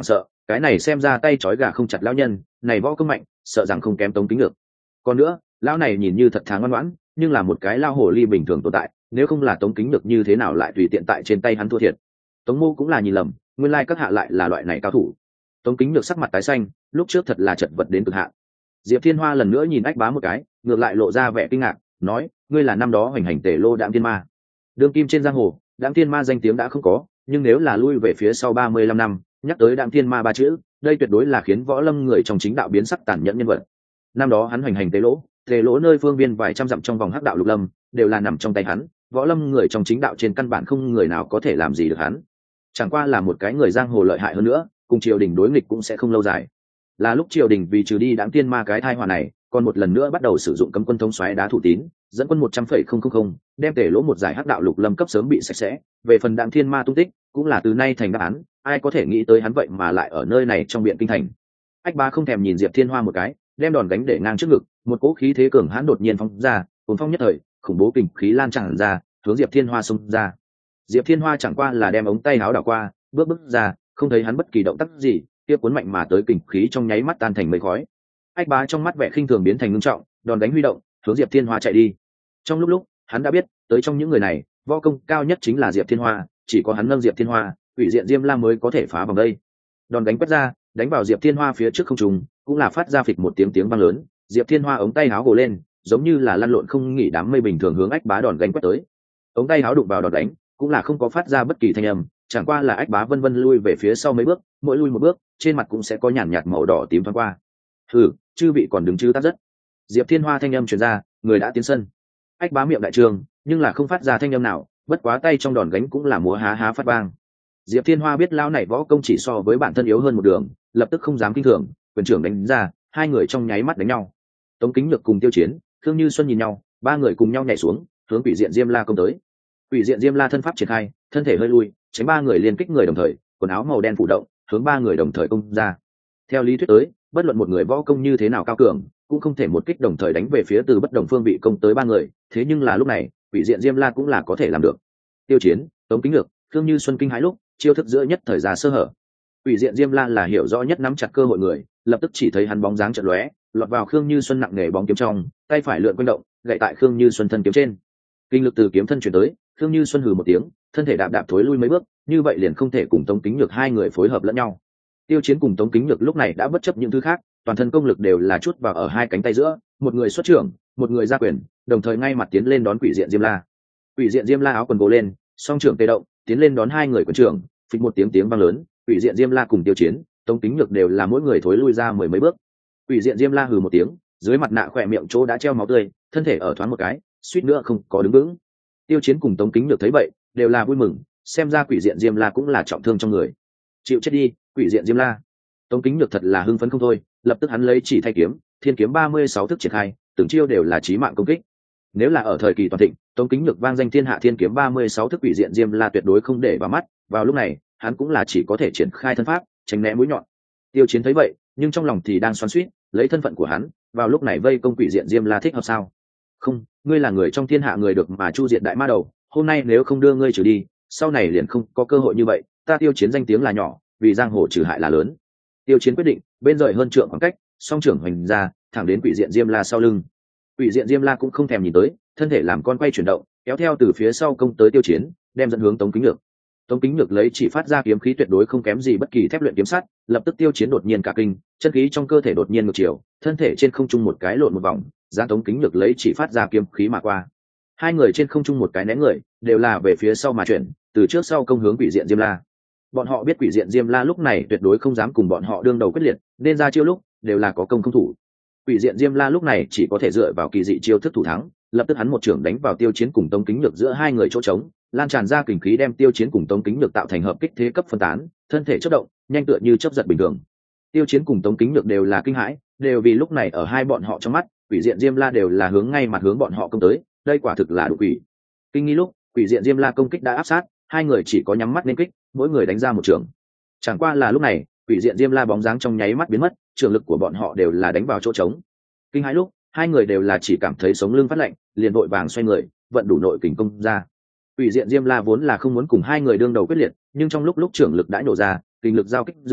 cái này xem ra tay trói gà không chặt lão nhân này võ công mạnh sợ rằng không kém Tống Kính Ngược. Còn nữa lão này nhìn như thật thà ngoan ngoãn nhưng là một cái lao hồ ly bình thường tồn tại, nếu không là Tống Kính Ngược như thế nào lại tùy tiện tại trên tay hắn thua thiệt. Tống Mô cũng là nhìn lầm, nguyên lai các hạ lại là loại này cao thủ. Tống Kính Ngược sắc mặt tái xanh, lúc trước thật là chật vật đến cực hạn. Diệp Thiên Hoa lần nữa nhìn Ách Bá một cái, ngược lại lộ ra vẻ kinh ngạc, nói: ngươi là năm đó hoành hành tể lô Đạm Thiên Ma. Đương kim trên giang hồ, Đạm Thiên Ma danh tiếng đã không có, nhưng nếu là lui về phía sau ba mươi lăm năm, nhắc tới Đạm Thiên Ma ba chữ, đây tuyệt đối là khiến võ lâm người trong chính đạo biến sắc tàn nhẫn nhân vật. Năm đó hắn hoành hành tề lỗ, tề lỗ nơi phương viên vài trăm dặm trong vòng hắc đạo lục lâm, đều là nằm trong tay hắn, võ lâm người trong chính đạo trên căn bản không người nào có thể làm gì được hắn. Chẳng qua là một cái người giang hồ lợi hại hơn nữa, cùng triều đình đối nghịch cũng sẽ không lâu dài. Là lúc triều đình vì trừ đi Đạm Thiên Ma cái thai họa này, còn một lần nữa bắt đầu sử dụng cấm quân thống soái đá thủ tín, dẫn quân một trăm phẩy không không không, đem tề lỗ một giải hắc đạo lục lâm cấp sớm bị sạch sẽ. Về phần Đạm Thiên Ma tung tích, cũng là từ nay thành đáp án, ai có thể nghĩ tới hắn vậy mà lại ở nơi này trong biện kinh thành. Ách Bá không thèm nhìn Diệp Thiên Hoa một cái, đem đòn gánh để ngang trước ngực, một cỗ khí thế cường hãn đột nhiên phóng ra, cuốn phong nhất thời, khủng bố kình khí lan tràn ra, hướng Diệp Thiên Hoa xông ra. Diệp Thiên Hoa chẳng qua là đem ống tay áo đảo qua, bước bước ra, không thấy hắn bất kỳ động tác gì, kia cuốn mạnh mà tới kình khí trong nháy mắt tan thành mây khói. Ách Bá trong mắt vẻ khinh thường biến thành ngưng trọng, đòn đánh huy động, hướng Diệp Thiên Hoa chạy đi. Trong lúc lúc, hắn đã biết, tới trong những người này, võ công cao nhất chính là Diệp Thiên Hoa, chỉ có hắn nâng Diệp Thiên Hoa, Hủy Diện Diêm La mới có thể phá vòng đây. Đòn đánh quét ra, đánh vào Diệp Thiên Hoa phía trước không trùng, cũng là phát ra phịch một tiếng tiếng vang lớn. Diệp Thiên Hoa ống tay áo gồ lên, giống như là lăn lộn không nghỉ đám mây bình thường hướng Ách Bá đòn đánh quét tới. Ống tay áo đụng vào đòn đánh, cũng là không có phát ra bất kỳ thanh âm, chẳng qua là Ách Bá vân vân lui về phía sau mấy bước, mỗi lui một bước, trên mặt cũng sẽ có nhàn nhạt màu đỏ tím thoáng qua. Hừ, chư vị còn đứng chư tác rất. Diệp Thiên Hoa thanh âm truyền ra, người đã tiến sân. Ách Bá miệng đại trường, nhưng là không phát ra thanh âm nào, bất quá tay trong đòn gánh cũng là múa há há phát vang. Diệp Thiên Hoa biết lão này võ công chỉ so với bản thân yếu hơn một đường, lập tức không dám kinh thường, quyền trưởng đánh ra, hai người trong nháy mắt đánh nhau. Tống Kính Nhược cùng Tiêu Chiến, Khương Như Xuân nhìn nhau, ba người cùng nhau nhảy xuống, hướng Quỷ Diện Diêm La công tới. Quỷ Diện Diêm La thân pháp triển khai, thân thể hơi lui, tránh ba người liên kích người đồng thời, quần áo màu đen phủ động, hướng ba người đồng thời công ra. Theo lý thuyết tới, bất luận một người võ công như thế nào cao cường, cũng không thể một kích đồng thời đánh về phía từ bất đồng phương vị công tới ba người, thế nhưng là lúc này, Quỷ Diện Diêm La cũng là có thể làm được. Tiêu Chiến, Tống Kính Nhược, Khương Như Xuân kinh hãi lúc, chiêu thức giữa nhất thời ra sơ hở. Quỷ Diện Diêm La là hiểu rõ nhất nắm chặt cơ hội người, lập tức chỉ thấy hắn bóng dáng chợt lóe, lọt vào Khương Như Xuân nặng nề bóng kiếm trong, tay phải lượn quanh động, gậy tại Khương Như Xuân thân kiếm trên. Kinh lực từ kiếm thân chuyển tới, Khương Như Xuân hừ một tiếng, thân thể đạp đạp thối lui mấy bước, như vậy liền không thể cùng Tống Kính Nhược hai người phối hợp lẫn nhau. Tiêu Chiến cùng Tống Kính Nhược lúc này đã bất chấp những thứ khác, toàn thân công lực đều là chút vào ở hai cánh tay giữa, một người xuất trưởng, một người ra quyền, đồng thời ngay mặt tiến lên đón Quỷ Diện Diêm La. Quỷ Diện Diêm La áo quần gồ lên, song trưởng tê động, tiến lên đón hai người quyền trưởng, phịch một tiếng tiếng vang lớn, Quỷ Diện Diêm La cùng Tiêu Chiến, Tống Kính Nhược đều là mỗi người thối lui ra mười mấy bước. Quỷ Diện Diêm La hừ một tiếng, dưới mặt nạ khỏe miệng chỗ đã treo máu tươi, thân thể ở thoáng một cái, suýt nữa không có đứng vững. Tiêu Chiến cùng Tống Kính Nhược thấy vậy, đều là vui mừng, xem ra Quỷ Diện Diêm La cũng là trọng thương trong người. Chịu chết đi, Quỷ Diện Diêm La. Tống Kính Nhược thật là hưng phấn không thôi, lập tức hắn lấy chỉ thay kiếm, thiên kiếm ba mươi sáu thức triển khai, từng chiêu đều là chí mạng công kích. Nếu là ở thời kỳ toàn thịnh, Tống Kính Nhược vang danh thiên hạ thiên kiếm ba mươi sáu thức Quỷ Diện Diêm La tuyệt đối không để vào mắt, vào lúc này, hắn cũng là chỉ có thể triển khai thân pháp, tránh né mũi nhọn. Tiêu Chiến thấy vậy, nhưng trong lòng thì đang xoắn xuýt, lấy thân phận của hắn, vào lúc này vây công Quỷ Diện Diêm La thích hợp sao? Không, ngươi là người trong thiên hạ người được mà chu diệt đại ma đầu, hôm nay nếu không đưa ngươi trừ đi, sau này liền không có cơ hội như vậy, ta Tiêu Chiến danh tiếng là nhỏ, vì giang hồ trừ hại là lớn. Tiêu Chiến quyết định, bên rời hơn trượng khoảng cách, song trưởng hoành ra, thẳng đến Quỷ Diện Diêm La sau lưng. Quỷ Diện Diêm La cũng không thèm nhìn tới, thân thể làm con quay chuyển động, kéo theo từ phía sau công tới Tiêu Chiến, đem dẫn hướng Tống Kính Nhược. Tống Kính Nhược lấy chỉ phát ra kiếm khí tuyệt đối không kém gì bất kỳ thép luyện kiếm sắt, lập tức Tiêu Chiến đột nhiên cả kinh, chân khí trong cơ thể đột nhiên ngược chiều, thân thể trên không trung một cái lộn một vòng, giáng Tống Kính Nhược lấy chỉ phát ra kiếm khí mà qua. Hai người trên không trung một cái né người, đều là về phía sau mà chuyển, từ trước sau công hướng Quỷ Diện Diêm La. Bọn họ biết Quỷ Diện Diêm La lúc này tuyệt đối không dám cùng bọn họ đương đầu quyết liệt, nên ra chiêu lúc đều là có công không thủ. Quỷ Diện Diêm La lúc này chỉ có thể dựa vào kỳ dị chiêu thức thủ thắng, lập tức hắn một trưởng đánh vào Tiêu Chiến cùng Tống Kính Nhược giữa hai người chỗ trống, lan tràn ra kình khí đem Tiêu Chiến cùng Tống Kính Nhược tạo thành hợp kích thế cấp phân tán, thân thể chớp động, nhanh tựa như chớp giật bình thường. Tiêu Chiến cùng Tống Kính Nhược đều là kinh hãi, đều vì lúc này ở hai bọn họ trong mắt, Quỷ Diện Diêm La đều là hướng ngay mặt hướng bọn họ công tới, đây quả thực là đủ quỷ. Kinh nghi lúc, Quỷ Diện Diêm La công kích đã áp sát, hai người chỉ có nhắm mắt nên kích, mỗi người đánh ra một trường. Chẳng qua là lúc này, Quỷ Diện Diêm La bóng dáng trong nháy mắt biến mất, trường lực của bọn họ đều là đánh vào chỗ trống. Kinh hãi lúc, hai người đều là chỉ cảm thấy sống lưng phát lạnh, liền vội vàng xoay người, vận đủ nội kình công ra. Quỷ Diện Diêm La vốn là không muốn cùng hai người đương đầu quyết liệt, nhưng trong lúc lúc trưởng lực đã nổ ra, kinh lực giao kích giữa,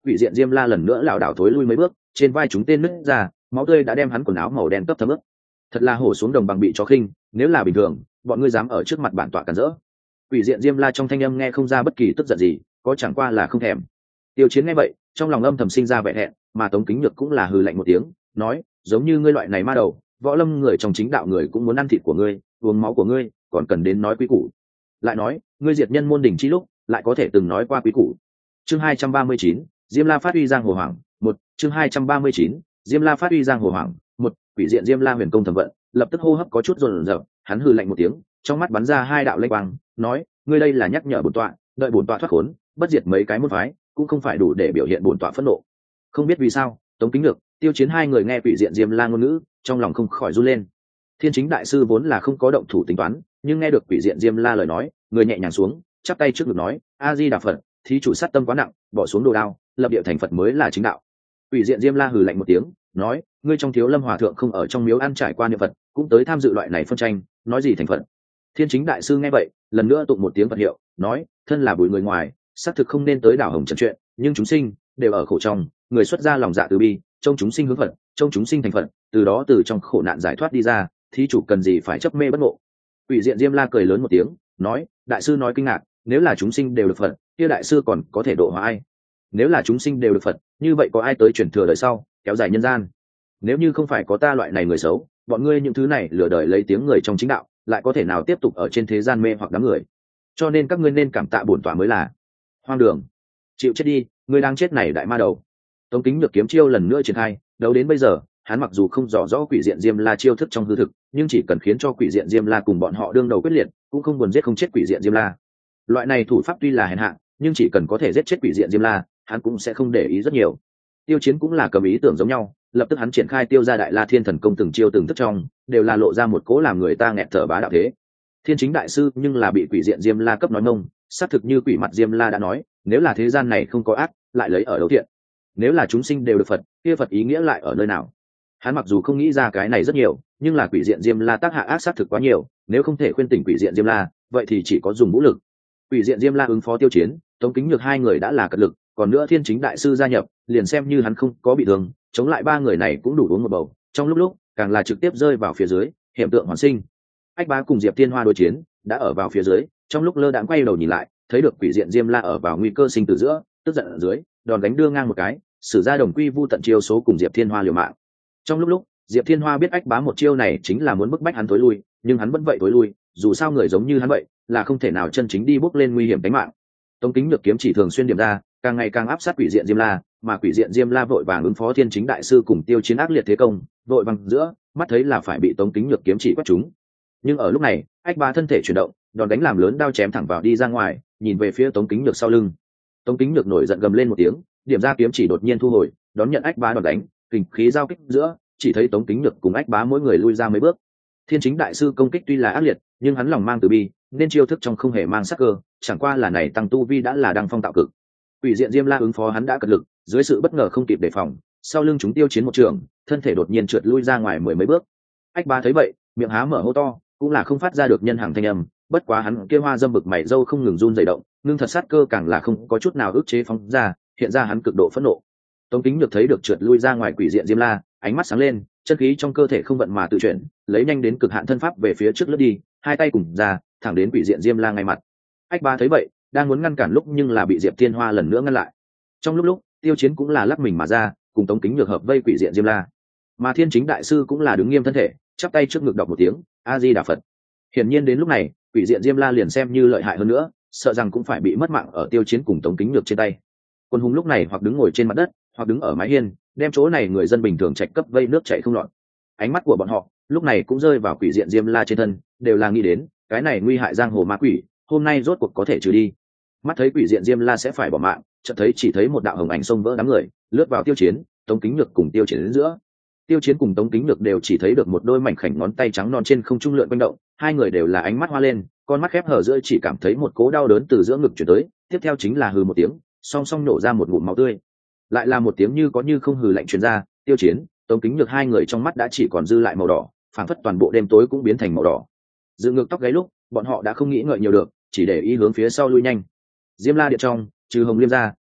quỷ diện diêm la lần nữa lảo đảo thối lui mấy bước, trên vai chúng tên nứt ra, máu tươi đã đem hắn quần áo màu đen cấp thấm ướt. Thật là hổ xuống đồng bằng bị chó khinh, nếu là bình thường bọn ngươi dám ở trước mặt bản tọa cản rỡ. Quỷ diện diêm la trong thanh âm nghe không ra bất kỳ tức giận gì, có chẳng qua là không thèm. Tiêu Chiến nghe vậy trong lòng âm thầm sinh ra vẻ hẹn, mà Tống Kính Nhược cũng là hừ lạnh một tiếng, nói giống như ngươi loại này ma đầu, võ lâm người trong chính đạo người cũng muốn ăn thịt của ngươi, uống máu của ngươi, còn cần đến nói quý củ. Lại nói ngươi diệt nhân môn đỉnh chi lúc lại có thể từng nói qua quý củ. Chương hai trăm ba mươi chín, Diêm La phát uy giang hồ hoàng, một. Chương hai trăm ba mươi chín, Diêm La phát uy giang hồ hoàng, một. Quỷ diện Diêm La huyền công thẩm vận lập tức hô hấp có chút run rẩy, hắn hừ lạnh một tiếng, trong mắt bắn ra hai đạo lanh quang, nói ngươi đây là nhắc nhở bổn tọa, đợi bổn tọa thoát khốn, bất diệt mấy cái môn phái cũng không phải đủ để biểu hiện bổn tọa phẫn nộ. Không biết vì sao Tống Kính Nhược, Tiêu Chiến hai người nghe quỷ diện Diêm La ngôn ngữ trong lòng không khỏi run lên. Thiên Chính đại sư vốn là không có động thủ tính toán, nhưng nghe được quỷ diện Diêm La lời nói, người nhẹ nhàng xuống, chắp tay trước ngực nói a di đà phật, thí chủ sát tâm quá nặng, bỏ xuống đồ đao, lập địa thành Phật mới là chính đạo. Quỷ diện Diêm La hừ lạnh một tiếng, nói ngươi trong Thiếu Lâm hòa thượng không ở trong miếu ăn trải qua niệm Phật, cũng tới tham dự loại này phân tranh, nói gì thành Phật. Thiên Chính đại sư nghe vậy lần nữa tụng một tiếng Phật hiệu, nói thân là bùi người ngoài xác thực không nên tới đảo hồng trần chuyện, nhưng chúng sinh đều ở khổ trong, người xuất ra lòng dạ từ bi, trông chúng sinh hướng Phật, trông chúng sinh thành Phật, từ đó từ trong khổ nạn giải thoát đi ra, thí chủ cần gì phải chấp mê bất ngộ. Quỷ diện Diêm La cười lớn một tiếng, nói đại sư nói kinh ngạc, nếu là chúng sinh đều được Phật, kia đại sư còn có thể độ hóa ai? Nếu là chúng sinh đều được Phật, như vậy có ai tới truyền thừa đời sau, kéo dài nhân gian? Nếu như không phải có ta loại này người xấu, bọn ngươi những thứ này lừa đời lấy tiếng người trong chính đạo, lại có thể nào tiếp tục ở trên thế gian mê hoặc đám người? Cho nên các ngươi nên cảm tạ bổn tọa mới là. Hoang đường, chịu chết đi, ngươi đang chết này đại ma đầu. Tống Kính Nhược kiếm chiêu lần nữa triển khai, đấu đến bây giờ, hắn mặc dù không rõ rõ quỷ diện Diêm La chiêu thức trong hư thực, nhưng chỉ cần khiến cho quỷ diện Diêm La cùng bọn họ đương đầu quyết liệt, cũng không buồn giết không chết quỷ diện Diêm La. Loại này thủ pháp tuy là hèn hạ, nhưng chỉ cần có thể giết chết quỷ diện Diêm La, hắn cũng sẽ không để ý rất nhiều. Tiêu Chiến cũng là cầm ý tưởng giống nhau, lập tức hắn triển khai Tiêu gia đại la thiên thần công từng chiêu từng thức trong, đều là lộ ra một cố làm người ta nghẹt thở bá đạo thế. Thiên Chính đại sư nhưng là bị quỷ diện Diêm La cấp nói mông, xác thực như quỷ mặt Diêm La đã nói, nếu là thế gian này không có ác, lại lấy ở đâu thiện? Nếu là chúng sinh đều được Phật, kia Phật ý nghĩa lại ở nơi nào? Hắn mặc dù không nghĩ ra cái này rất nhiều, nhưng là quỷ diện Diêm La tác hạ ác sát thực quá nhiều, nếu không thể khuyên tỉnh quỷ diện Diêm La, vậy thì chỉ có dùng vũ lực. Quỷ diện Diêm La ứng phó Tiêu Chiến, Tống Kính Nhược hai người đã là cật lực, còn nữa Thiên Chính đại sư gia nhập, liền xem như hắn không có bị thương, chống lại ba người này cũng đủ uống một bầu. Trong lúc lúc, càng là trực tiếp rơi vào phía dưới, hiện tượng hoàn sinh. Ách Bá cùng Diệp Thiên Hoa đối chiến, đã ở vào phía dưới, trong lúc lơ đãng quay đầu nhìn lại, thấy được quỷ diện Diêm La ở vào nguy cơ sinh tử giữa, tức giận ở dưới, đòn đánh đưa ngang một cái, sử ra đồng quy vu tận chiêu số cùng Diệp Thiên Hoa liều mạng. Trong lúc lúc, Diệp Thiên Hoa biết Ách Bá một chiêu này chính là muốn bức bách hắn tối lui, nhưng hắn vẫn vậy tối lui, dù sao người giống như hắn vậy, là không thể nào chân chính đi bước lên nguy hiểm tính mạng. Tống Kính Nhược kiếm chỉ thường xuyên điểm ra, càng ngày càng áp sát quỷ diện Diêm La, mà quỷ diện Diêm La vội vàng ứng phó Thiên Chính đại sư cùng Tiêu Chiến ác liệt thế công, vội vàng giữa, mắt thấy là phải bị Tống Kính Nhược kiếm chỉ quét trúng. Nhưng ở lúc này, Ách Bá thân thể chuyển động, đòn đánh làm lớn đao chém thẳng vào đi ra ngoài, nhìn về phía Tống Kính Nhược sau lưng. Tống Kính Nhược nổi giận gầm lên một tiếng, điểm ra kiếm chỉ đột nhiên thu hồi, đón nhận Ách Bá đòn đánh, kình khí giao kích giữa, chỉ thấy Tống Kính Nhược cùng Ách Bá mỗi người lui ra mấy bước. Thiên Chính đại sư công kích tuy là ác liệt, nhưng hắn lòng mang từ bi, nên chiêu thức trong không hề mang sắc cơ, chẳng qua là này tăng tu vi đã là đăng phong tạo cực. Quỷ diện Diêm La ứng phó hắn đã cật lực, dưới sự bất ngờ không kịp đề phòng, sau lưng chúng Tiêu Chiến một trường, thân thể đột nhiên trượt lui ra ngoài mười mấy bước. Ách Bá thấy vậy, miệng há mở hô to, cũng là không phát ra được nhân hàng thanh âm, bất quá hắn kia hoa dâm bực mày râu không ngừng run rẩy động, ngưng thật sát cơ càng là không có chút nào ức chế phóng ra, hiện ra hắn cực độ phẫn nộ. Tống Kính Nhược thấy được trượt lui ra ngoài quỷ diện Diêm La, ánh mắt sáng lên, chân khí trong cơ thể không vận mà tự chuyển, lấy nhanh đến cực hạn thân pháp về phía trước lướt đi, hai tay cùng ra, thẳng đến quỷ diện Diêm La ngay mặt. Ách Bá thấy vậy, đang muốn ngăn cản lúc nhưng là bị Diệp Thiên Hoa lần nữa ngăn lại. Trong lúc lúc, Tiêu Chiến cũng là lắc mình mà ra, cùng Tống Kính Nhược hợp vây quỷ diện Diêm La. Mà Thiên Chính đại sư cũng là đứng nghiêm thân thể, chắp tay trước ngực đọc một tiếng A Di Đà Phật. Hiển nhiên đến lúc này, quỷ diện Diêm La liền xem như lợi hại hơn nữa, sợ rằng cũng phải bị mất mạng ở Tiêu Chiến cùng Tống Kính Nhược trên tay. Quân hùng lúc này hoặc đứng ngồi trên mặt đất, hoặc đứng ở mái hiên, đem chỗ này người dân bình thường chạy cấp vây nước chảy không lọt. Ánh mắt của bọn họ lúc này cũng rơi vào quỷ diện Diêm La trên thân, đều là nghĩ đến cái này nguy hại giang hồ ma quỷ, hôm nay rốt cuộc có thể trừ đi. Mắt thấy quỷ diện Diêm La sẽ phải bỏ mạng, chợt thấy chỉ thấy một đạo hồng ảnh xông vỡ đám người, lướt vào Tiêu Chiến, Tống Kính Nhược cùng Tiêu Chiến đến giữa. Tiêu Chiến cùng Tống Kính Nhược đều chỉ thấy được một đôi mảnh khảnh ngón tay trắng non trên không trung lượn quanh động, hai người đều là ánh mắt hoa lên, con mắt khép hở giữa chỉ cảm thấy một cố đau đớn từ giữa ngực chuyển tới, tiếp theo chính là hừ một tiếng, song song nổ ra một ngụm máu tươi. Lại là một tiếng như có như không hừ lạnh truyền ra, Tiêu Chiến, Tống Kính Nhược hai người trong mắt đã chỉ còn dư lại màu đỏ, phảng phất toàn bộ đêm tối cũng biến thành màu đỏ. Dựng ngược tóc gáy lúc, bọn họ đã không nghĩ ngợi nhiều được, chỉ để ý hướng phía sau lui nhanh. Diêm La điện trong, trừ Hồng Liêm ra,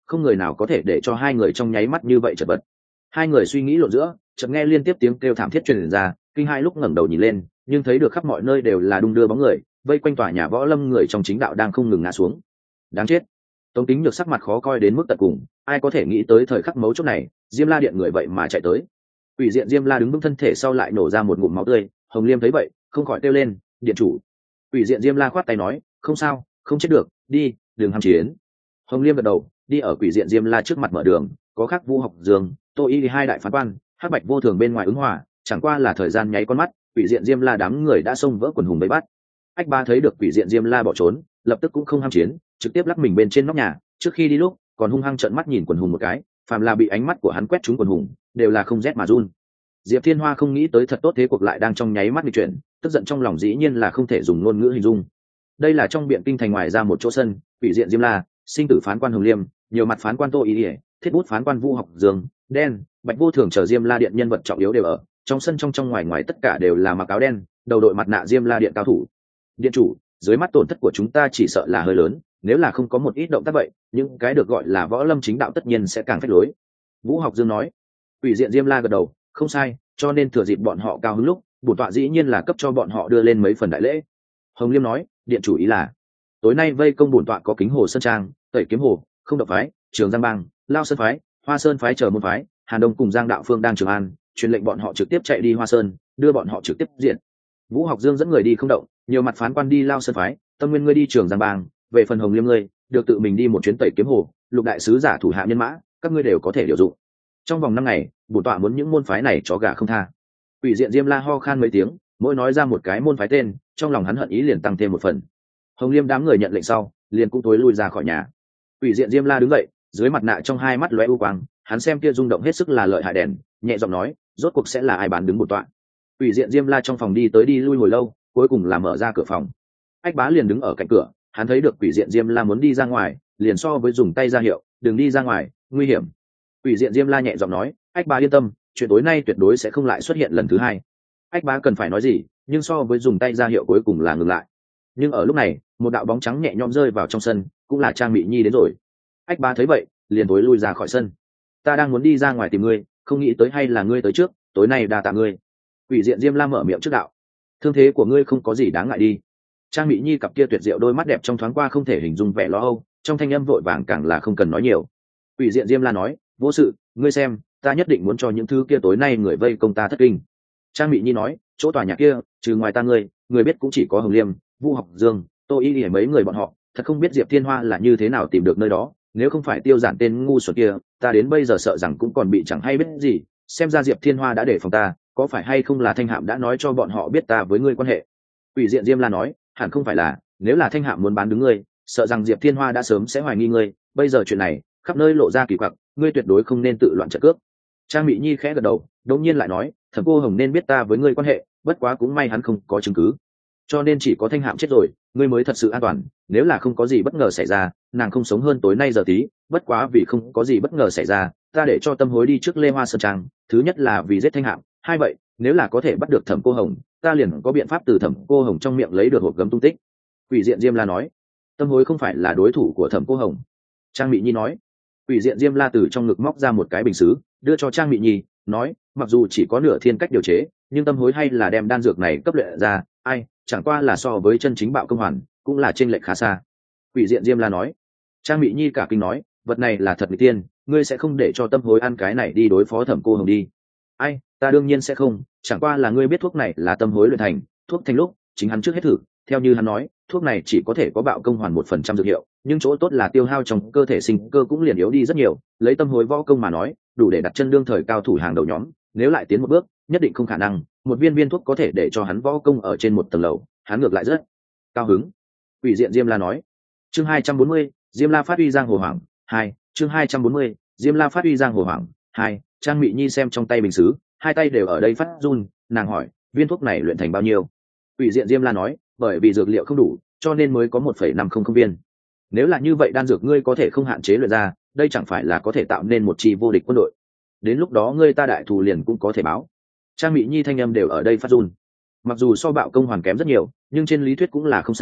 không người nào có thể để cho hai người trong nháy mắt như vậy chật vật. Hai người suy nghĩ lộn giữa, chợt nghe liên tiếp tiếng kêu thảm thiết truyền ra, kinh hai lúc ngẩng đầu nhìn lên, nhưng thấy được khắp mọi nơi đều là đung đưa bóng người, vây quanh tòa nhà võ lâm người trong chính đạo đang không ngừng ngã xuống. Đáng chết! Tống Kính Nhược sắc mặt khó coi đến mức tận cùng, ai có thể nghĩ tới thời khắc mấu chốt này, Diêm La điện người vậy mà chạy tới. Quỷ diện Diêm La đứng vững thân thể sau lại nổ ra một ngụm máu tươi, Hồng Liêm thấy vậy, không khỏi kêu lên, "Điện chủ!" Quỷ diện Diêm La khoát tay nói, "Không sao, không chết được, đi, đừng ham chiến." Hồng Liêm gật đầu, đi ở Quỷ diện Diêm La trước mặt mở đường, có Khắc Vũ Học Dương, Tô Y hai đại phán quan, Hắc Bạch Vô Thường bên ngoài ứng hòa, chẳng qua là thời gian nháy con mắt, Quỷ diện Diêm La đám người đã xông vỡ quần hùng bấy bắt. Ách Ba thấy được Quỷ diện Diêm La bỏ trốn, lập tức cũng không ham chiến, trực tiếp lắc mình bên trên nóc nhà, trước khi đi lúc còn hung hăng trợn mắt nhìn quần hùng một cái, phàm là bị ánh mắt của hắn quét trúng quần hùng, đều là không rét mà run. Diệp Thiên Hoa không nghĩ tới thật tốt thế cuộc lại đang trong nháy mắt bị chuyển, tức giận trong lòng dĩ nhiên là không thể dùng ngôn ngữ hình dung. Đây là trong biện kinh thành ngoài ra một chỗ sân, Quỷ diện Diêm La, sinh tử phán quan Hồng Liêm, nhiều mặt phán quan Tô Y, thiết bút phán quan Vũ Học Dương, đen, Bạch Vô Thường chờ Diêm La điện nhân vật trọng yếu đều ở. Trong sân trong trong ngoài ngoài tất cả đều là mặc áo đen, đầu đội mặt nạ Diêm La điện cao thủ. Điện chủ, dưới mắt tổn thất của chúng ta chỉ sợ là hơi lớn, nếu là không có một ít động tác vậy, những cái được gọi là võ lâm chính đạo tất nhiên sẽ càng phách lối. Vũ Học Dương nói. Quỷ diện Diêm La gật đầu, không sai, cho nên thừa dịp bọn họ cao hứng lúc, bổn tọa dĩ nhiên là cấp cho bọn họ đưa lên mấy phần đại lễ. Hồng Liêm nói, điện chủ ý là tối nay vây công bổn tọa có Kính Hồ Sơn Trang, Tẩy Kiếm Hồ, Không Độc phái, Trường Giang Bang, Lao Sơn phái, Hoa Sơn phái chờ môn phái, Hàn Đông cùng Giang Đạo Phương đang Trường An, truyền lệnh bọn họ trực tiếp chạy đi Hoa Sơn, đưa bọn họ trực tiếp diện. Vũ Học Dương dẫn người đi không động, nhiều mặt phán quan đi Lao Sơn phái, Tâm Nguyên ngươi đi Trường Giang Bang, về phần Hồng Liêm ngươi được tự mình đi một chuyến Tẩy Kiếm Hồ, Lục đại sứ giả thủ hạ nhân mã, các ngươi đều có thể điều dụng. Trong vòng năm ngày, bổn tọa muốn những môn phái này chó gà không tha. Quỷ diện Diêm La ho khan mấy tiếng, mỗi nói ra một cái môn phái tên, trong lòng hắn hận ý liền tăng thêm một phần. Hồng Liêm đám người nhận lệnh sau, liền cũng tối lui ra khỏi nhà. Quỷ diện Diêm La đứng dậy, dưới mặt nạ trong hai mắt lóe u quang, hắn xem kia rung động hết sức là lợi hại đèn, nhẹ giọng nói, rốt cuộc sẽ là ai bán đứng bổn tọa. Quỷ diện Diêm La trong phòng đi tới đi lui hồi lâu, cuối cùng là mở ra cửa phòng. Ách Bá liền đứng ở cạnh cửa, hắn thấy được Quỷ diện Diêm La muốn đi ra ngoài, liền so với dùng tay ra hiệu, đừng đi ra ngoài, nguy hiểm. Quỷ diện Diêm La nhẹ giọng nói, Ách Bá yên tâm, chuyện tối nay tuyệt đối sẽ không lại xuất hiện lần thứ hai. Ách Bá cần phải nói gì, nhưng so với dùng tay ra hiệu cuối cùng là ngừng lại. Nhưng ở lúc này, một đạo bóng trắng nhẹ nhõm rơi vào trong sân, cũng là Trang Mị Nhi đến rồi. Ách Bá thấy vậy, liền tối lui ra khỏi sân. Ta đang muốn đi ra ngoài tìm ngươi, không nghĩ tới hay là ngươi tới trước, tối nay đa tạ ngươi. Quỷ diện Diêm La mở miệng trước đạo, thương thế của ngươi không có gì đáng ngại đi. Trang Mị Nhi cặp kia tuyệt diệu đôi mắt đẹp trong thoáng qua không thể hình dung vẻ lo âu, trong thanh âm vội vàng càng là không cần nói nhiều. Quỷ diện Diêm La nói, vô sự, ngươi xem, ta nhất định muốn cho những thứ kia tối nay người vây công ta thất kinh. Trang Mị Nhi nói, chỗ tòa nhà kia, trừ ngoài ta ngươi, người biết cũng chỉ có Hồng Liêm, Vũ Học Dương, Tô Y hay mấy người bọn họ, thật không biết Diệp Thiên Hoa là như thế nào tìm được nơi đó, nếu không phải tiêu giản tên ngu xuẩn kia, ta đến bây giờ sợ rằng cũng còn bị chẳng hay biết gì, xem ra Diệp Thiên Hoa đã để phòng ta, có phải hay không là Thanh Hạm đã nói cho bọn họ biết ta với ngươi quan hệ. Quỷ diện Diêm La nói, hẳn không phải là, nếu là Thanh Hạm muốn bán đứng ngươi, sợ rằng Diệp Thiên Hoa đã sớm sẽ hoài nghi ngươi, bây giờ chuyện này khắp nơi lộ ra kỳ quặc, ngươi tuyệt đối không nên tự loạn trận cước. Trang Mị Nhi khẽ gật đầu, đột nhiên lại nói, Thẩm Cô Hồng nên biết ta với ngươi quan hệ, bất quá cũng may hắn không có chứng cứ, cho nên chỉ có Thanh Hạm chết rồi, ngươi mới thật sự an toàn. Nếu là không có gì bất ngờ xảy ra, nàng không sống hơn tối nay giờ tí, bất quá vì không có gì bất ngờ xảy ra, ta để cho Tâm Hối đi trước Lê Hoa Sơn Trang, thứ nhất là vì giết Thanh Hạm, hai vậy, nếu là có thể bắt được Thẩm Cô Hồng, ta liền có biện pháp từ Thẩm Cô Hồng trong miệng lấy được hộp gấm tung tích. Quỷ diện Diêm La nói, Tâm Hối không phải là đối thủ của Thẩm Cô Hồng. Trang Mị Nhi nói. Quỷ diện Diêm La từ trong ngực móc ra một cái bình sứ, đưa cho Trang Mị Nhi, nói, mặc dù chỉ có nửa thiên cách điều chế, nhưng Tâm Hối hay là đem đan dược này cấp luyện ra, ai, chẳng qua là so với chân chính bạo công hoàn, cũng là chênh lệch khá xa. Quỷ diện Diêm La nói. Trang Mị Nhi cả kinh nói, vật này là thật mỹ tiên, ngươi sẽ không để cho Tâm Hối ăn cái này đi đối phó Thẩm Cô Hồng đi. Ai, ta đương nhiên sẽ không, chẳng qua là ngươi biết thuốc này là Tâm Hối luyện thành, thuốc thành lúc chính hắn trước hết thử, theo như hắn nói, thuốc này chỉ có thể có bạo công hoàn một phần trăm dược hiệu, nhưng chỗ tốt là tiêu hao trong cơ thể sinh cơ cũng liền yếu đi rất nhiều, lấy Tâm Hối võ công mà nói, đủ để đặt chân đương thời cao thủ hàng đầu nhóm, nếu lại tiến một bước, nhất định không khả năng, một viên viên thuốc có thể để cho hắn võ công ở trên một tầng lầu, hắn ngược lại rất cao hứng. Quỷ diện Diêm La nói. Chương hai trăm bốn mươi, Diêm La phát uy giang hồ hoàng, hai, chương hai trăm bốn mươi, Diêm La phát uy giang hồ hoàng, hai. Trang Mị Nhi xem trong tay bình sứ, hai tay đều ở đây phát run, nàng hỏi, viên thuốc này luyện thành bao nhiêu? Quỷ diện Diêm La nói, bởi vì dược liệu không đủ, cho nên mới có một phẩy năm không không viên. Nếu là như vậy đan dược ngươi có thể không hạn chế luyện ra, đây chẳng phải là có thể tạo nên một chi vô địch quân đội. Đến lúc đó ngươi ta đại thù liền cũng có thể báo. Trang Mị Nhi thanh âm đều ở đây phát run. Mặc dù so bạo công hoàn kém rất nhiều, nhưng trên lý thuyết cũng là không sai,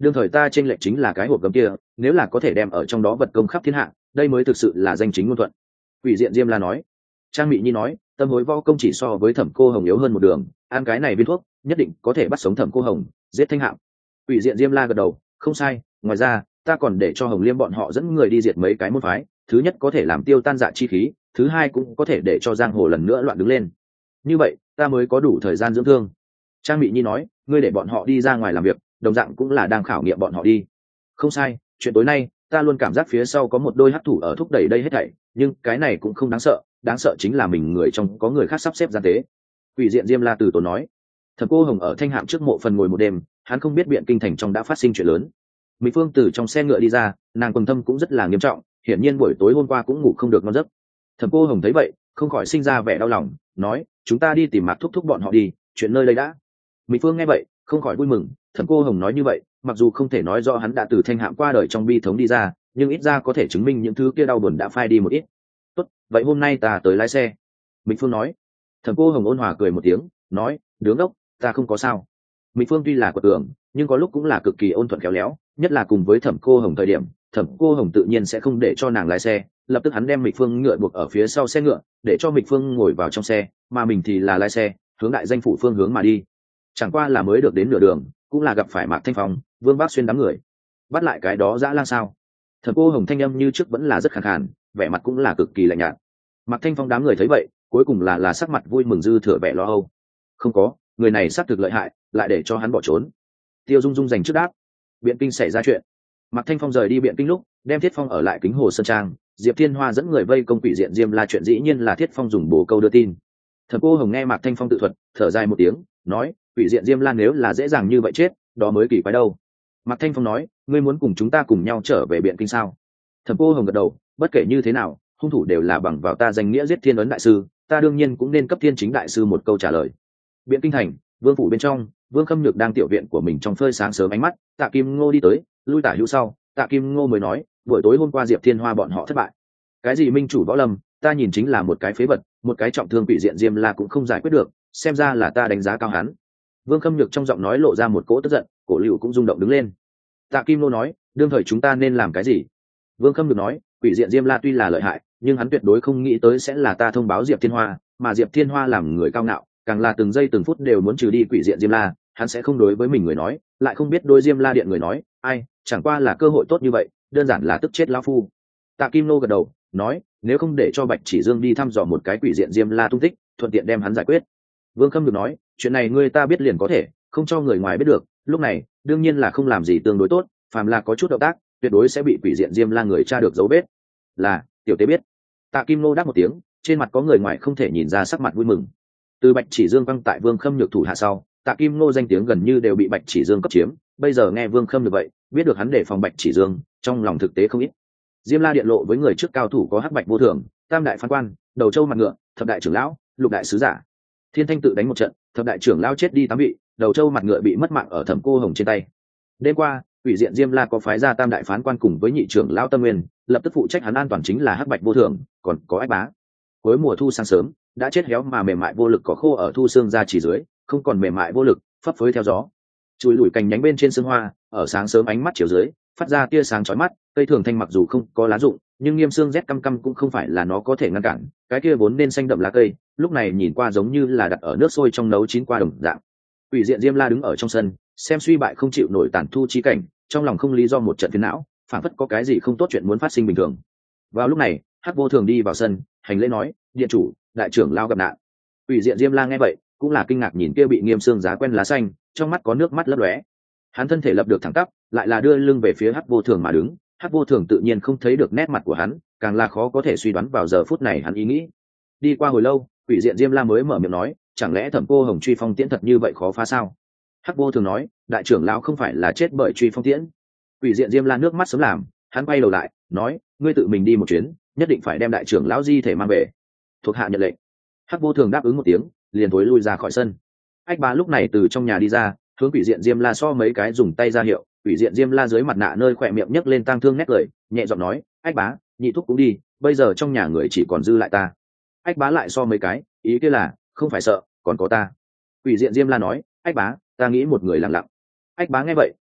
đương thời ta trên lệch chính là cái hộp gấm kia, nếu là có thể đem ở trong đó vật công khắp thiên hạ, đây mới thực sự là danh chính ngôn thuận. Quỷ diện Diêm La nói. Trang Mị Nhi nói, tâm hối võ công chỉ so với Thẩm Cô Hồng yếu hơn một đường, ăn cái này viên thuốc nhất định có thể bắt sống Thẩm Cô Hồng, giết Thanh Hạm. Quỷ diện Diêm La gật đầu, không sai, ngoài ra ta còn để cho Hồng Liêm bọn họ dẫn người đi diệt mấy cái môn phái, thứ nhất có thể làm tiêu tan dạ chi khí, thứ hai cũng có thể để cho giang hồ lần nữa loạn đứng lên, như vậy ta mới có đủ thời gian dưỡng thương. Trang Mị Nhi nói, ngươi để bọn họ đi ra ngoài làm việc, đồng dạng cũng là đang khảo nghiệm bọn họ đi. Không sai, chuyện tối nay ta luôn cảm giác phía sau có một đôi hắc thủ ở thúc đẩy đây hết thảy, nhưng cái này cũng không đáng sợ, đáng sợ chính là mình người trong có người khác sắp xếp gian tế. Quỷ diện Diêm La từ tốn nói. Thẩm Cô Hồng ở Thanh Hạm trước mộ phần ngồi một đêm, hắn không biết Biện Kinh thành trong đã phát sinh chuyện lớn. Mỹ Phương từ trong xe ngựa đi ra, nàng quần thâm cũng rất là nghiêm trọng, hiển nhiên buổi tối hôm qua cũng ngủ không được ngon giấc. Thẩm Cô Hồng thấy vậy, không khỏi sinh ra vẻ đau lòng, nói, chúng ta đi tìm Mạc Thúc Thúc bọn họ đi, chuyện nơi đây đã. Mỹ Phương nghe vậy, không khỏi vui mừng, Thẩm Cô Hồng nói như vậy, mặc dù không thể nói rõ hắn đã từ Thanh Hạm qua đời trong bi thống đi ra, nhưng ít ra có thể chứng minh những thứ kia đau buồn đã phai đi một ít. Tốt, vậy hôm nay ta tới lái xe. Mỹ Phương nói. Thẩm Cô Hồng ôn hòa cười một tiếng, nói, đứng đốc, ta không có sao. Mỹ Phương tuy là quật cường, nhưng có lúc cũng là cực kỳ ôn thuận khéo léo, nhất là cùng với Thẩm Cô Hồng thời điểm, Thẩm Cô Hồng tự nhiên sẽ không để cho nàng lái xe, lập tức hắn đem Mỹ Phương ngựa buộc ở phía sau xe ngựa, để cho Mỹ Phương ngồi vào trong xe, mà mình thì là lái xe, hướng đại danh phủ phương hướng mà đi. Chẳng qua là mới được đến nửa đường, cũng là gặp phải Mạc Thanh Phong, Vương Bác Xuyên đám người. Bắt lại cái đó dã lang sao? Thẩm Cô Hồng thanh âm như trước vẫn là rất khàn khàn, vẻ mặt cũng là cực kỳ lạnh nhạt. Mạc Thanh Phong đám người thấy vậy, cuối cùng là là sắc mặt vui mừng dư thừa vẻ lo âu. Không có, người này xác thực lợi hại, lại để cho hắn bỏ trốn. Tiêu Dung Dung giành trước đáp. Biện Kinh xảy ra chuyện. Mạc Thanh Phong rời đi Biện Kinh lúc, đem Thiết Phong ở lại Kính Hồ Sơn Trang, Diệp Thiên Hoa dẫn người vây công Quỷ diện Diêm La, chuyện dĩ nhiên là Thiết Phong dùng bổ câu đưa tin. Thẩm Cô Hồng nghe Mạc Thanh Phong tự thuật, thở dài một tiếng, nói, Quỷ diện Diêm La nếu là dễ dàng như vậy chết, đó mới kỳ quái đâu. Mạc Thanh Phong nói, ngươi muốn cùng chúng ta cùng nhau trở về Biện Kinh sao? Thẩm Cô Hồng gật đầu, bất kể như thế nào, hung thủ đều là bằng vào ta danh nghĩa giết Thiên Ấn đại sư, ta đương nhiên cũng nên cấp Thiên Chính đại sư một câu trả lời. Biện Kinh thành, Vương phủ bên trong, Vương Khâm Nhược đang tiểu viện của mình trong phơi sáng sớm ánh mắt, Tạ Kim Ngô đi tới, lui tả hữu sau, Tạ Kim Ngô mới nói, buổi tối hôm qua Diệp Thiên Hoa bọn họ thất bại. Cái gì minh chủ võ lâm, ta nhìn chính là một cái phế vật, một cái trọng thương Quỷ diện Diêm La cũng không giải quyết được, xem ra là ta đánh giá cao hắn. Vương Khâm Nhược trong giọng nói lộ ra một cỗ tức giận, cổ Lưu cũng rung động đứng lên. Tạ Kim Ngô nói, đương thời chúng ta nên làm cái gì? Vương Khâm Nhược nói, Quỷ diện Diêm La tuy là lợi hại, nhưng hắn tuyệt đối không nghĩ tới sẽ là ta thông báo Diệp Thiên Hoa, mà Diệp Thiên Hoa làm người cao ngạo, càng là từng giây từng phút đều muốn trừ đi Quỷ diện Diêm La, hắn sẽ không đối với mình người nói, lại không biết đối Diêm La điện người nói, ai, chẳng qua là cơ hội tốt như vậy, đơn giản là tức chết lão phu. Tạ Kim Nô gật đầu, nói, nếu không để cho Bạch Chỉ Dương đi thăm dò một cái Quỷ diện Diêm La tung tích, thuận tiện đem hắn giải quyết. Vương Khâm được nói, chuyện này ngươi ta biết liền có thể, không cho người ngoài biết được, lúc này, đương nhiên là không làm gì tương đối tốt, phàm là có chút động tác, tuyệt đối sẽ bị Quỷ diện Diêm La người tra được dấu vết. Là, tiểu tế biết. Tạ Kim Nô đáp một tiếng, trên mặt có người ngoài không thể nhìn ra sắc mặt vui mừng. Từ Bạch Chỉ Dương băng tại Vương Khâm Nhược thủ hạ sau, Tạ Kim Nô danh tiếng gần như đều bị Bạch Chỉ Dương cấp chiếm, bây giờ nghe Vương Khâm được vậy, biết được hắn để phòng Bạch Chỉ Dương, trong lòng thực tế không ít. Diêm La điện lộ với người trước cao thủ có Hắc Bạch Vô Thường, Tam đại phán quan, Đầu Châu Mặt Ngựa, Thập đại trưởng lão, Lục đại sứ giả. Thiên Thanh tự đánh một trận, Thập đại trưởng lão chết đi tám vị, Đầu Châu Mặt Ngựa bị mất mạng ở Thẩm Cô Hồng trên tay. Đêm qua, Quỷ diện Diêm La có phái ra Tam đại phán quan cùng với nhị trưởng lão Tâm Nguyên, lập tức phụ trách hắn an toàn chính là Hắc Bạch Vô Thường, còn có Ách Bá. Cuối mùa thu sáng sớm, đã chết héo mà mềm mại vô lực cỏ khô ở thu xương ra chỉ dưới, không còn mềm mại vô lực, phấp phới theo gió. Chùi lủi cành nhánh bên trên sương hoa, ở sáng sớm ánh mắt chiều dưới, phát ra tia sáng chói mắt, cây thường thanh mặc dù không có lá rụng, nhưng nghiêm xương rét căm căm cũng không phải là nó có thể ngăn cản, cái kia vốn nên xanh đậm lá cây, lúc này nhìn qua giống như là đặt ở nước sôi trong nấu chín qua đồng dạng. Quỷ diện Diêm La đứng ở trong sân, xem suy bại không chịu nổi tàn thu chi cảnh, trong lòng không lý do một trận phiền não, phản phất có cái gì không tốt chuyện muốn phát sinh bình thường. Vào lúc này, Hắc Vô Thường đi vào sân, hành lễ nói, điện chủ, đại trưởng lao gặp nạn. Quỷ diện Diêm La nghe vậy, cũng là kinh ngạc nhìn kia bị nghiêm xương giá quen lá xanh, trong mắt có nước mắt lấp lóe. Hắn thân thể lập được thẳng tắp, lại là đưa lưng về phía Hắc Vô Thường mà đứng, Hắc Vô Thường tự nhiên không thấy được nét mặt của hắn, càng là khó có thể suy đoán vào giờ phút này hắn ý nghĩ. Đi qua hồi lâu, Quỷ diện Diêm La mới mở miệng nói, chẳng lẽ Thẩm Cô Hồng truy phong tiễn thật như vậy khó phá sao? Hắc Vô Thường nói, đại trưởng lão không phải là chết bởi truy phong tiễn. Quỷ diện Diêm La nước mắt sớm làm, hắn quay đầu lại, nói, ngươi tự mình đi một chuyến, nhất định phải đem đại trưởng lão di thể mang về. Thuộc hạ nhận lệnh. Hắc Vô Thường đáp ứng một tiếng, liền thối lui ra khỏi sân. Ách Bá lúc này từ trong nhà đi ra, hướng Quỷ diện Diêm La so mấy cái dùng tay ra hiệu. Quỷ diện Diêm La dưới mặt nạ nơi khỏe miệng nhấc lên tang thương nét cười, nhẹ giọng nói, Ách Bá, nhị thúc cũng đi, bây giờ trong nhà người chỉ còn dư lại ta. Ách Bá lại so mấy cái, ý kia là, không phải sợ, còn có ta. Quỷ diện Diêm La nói, Ách Bá, ta nghĩ một người lặng lặng. Ách Bá nghe vậy,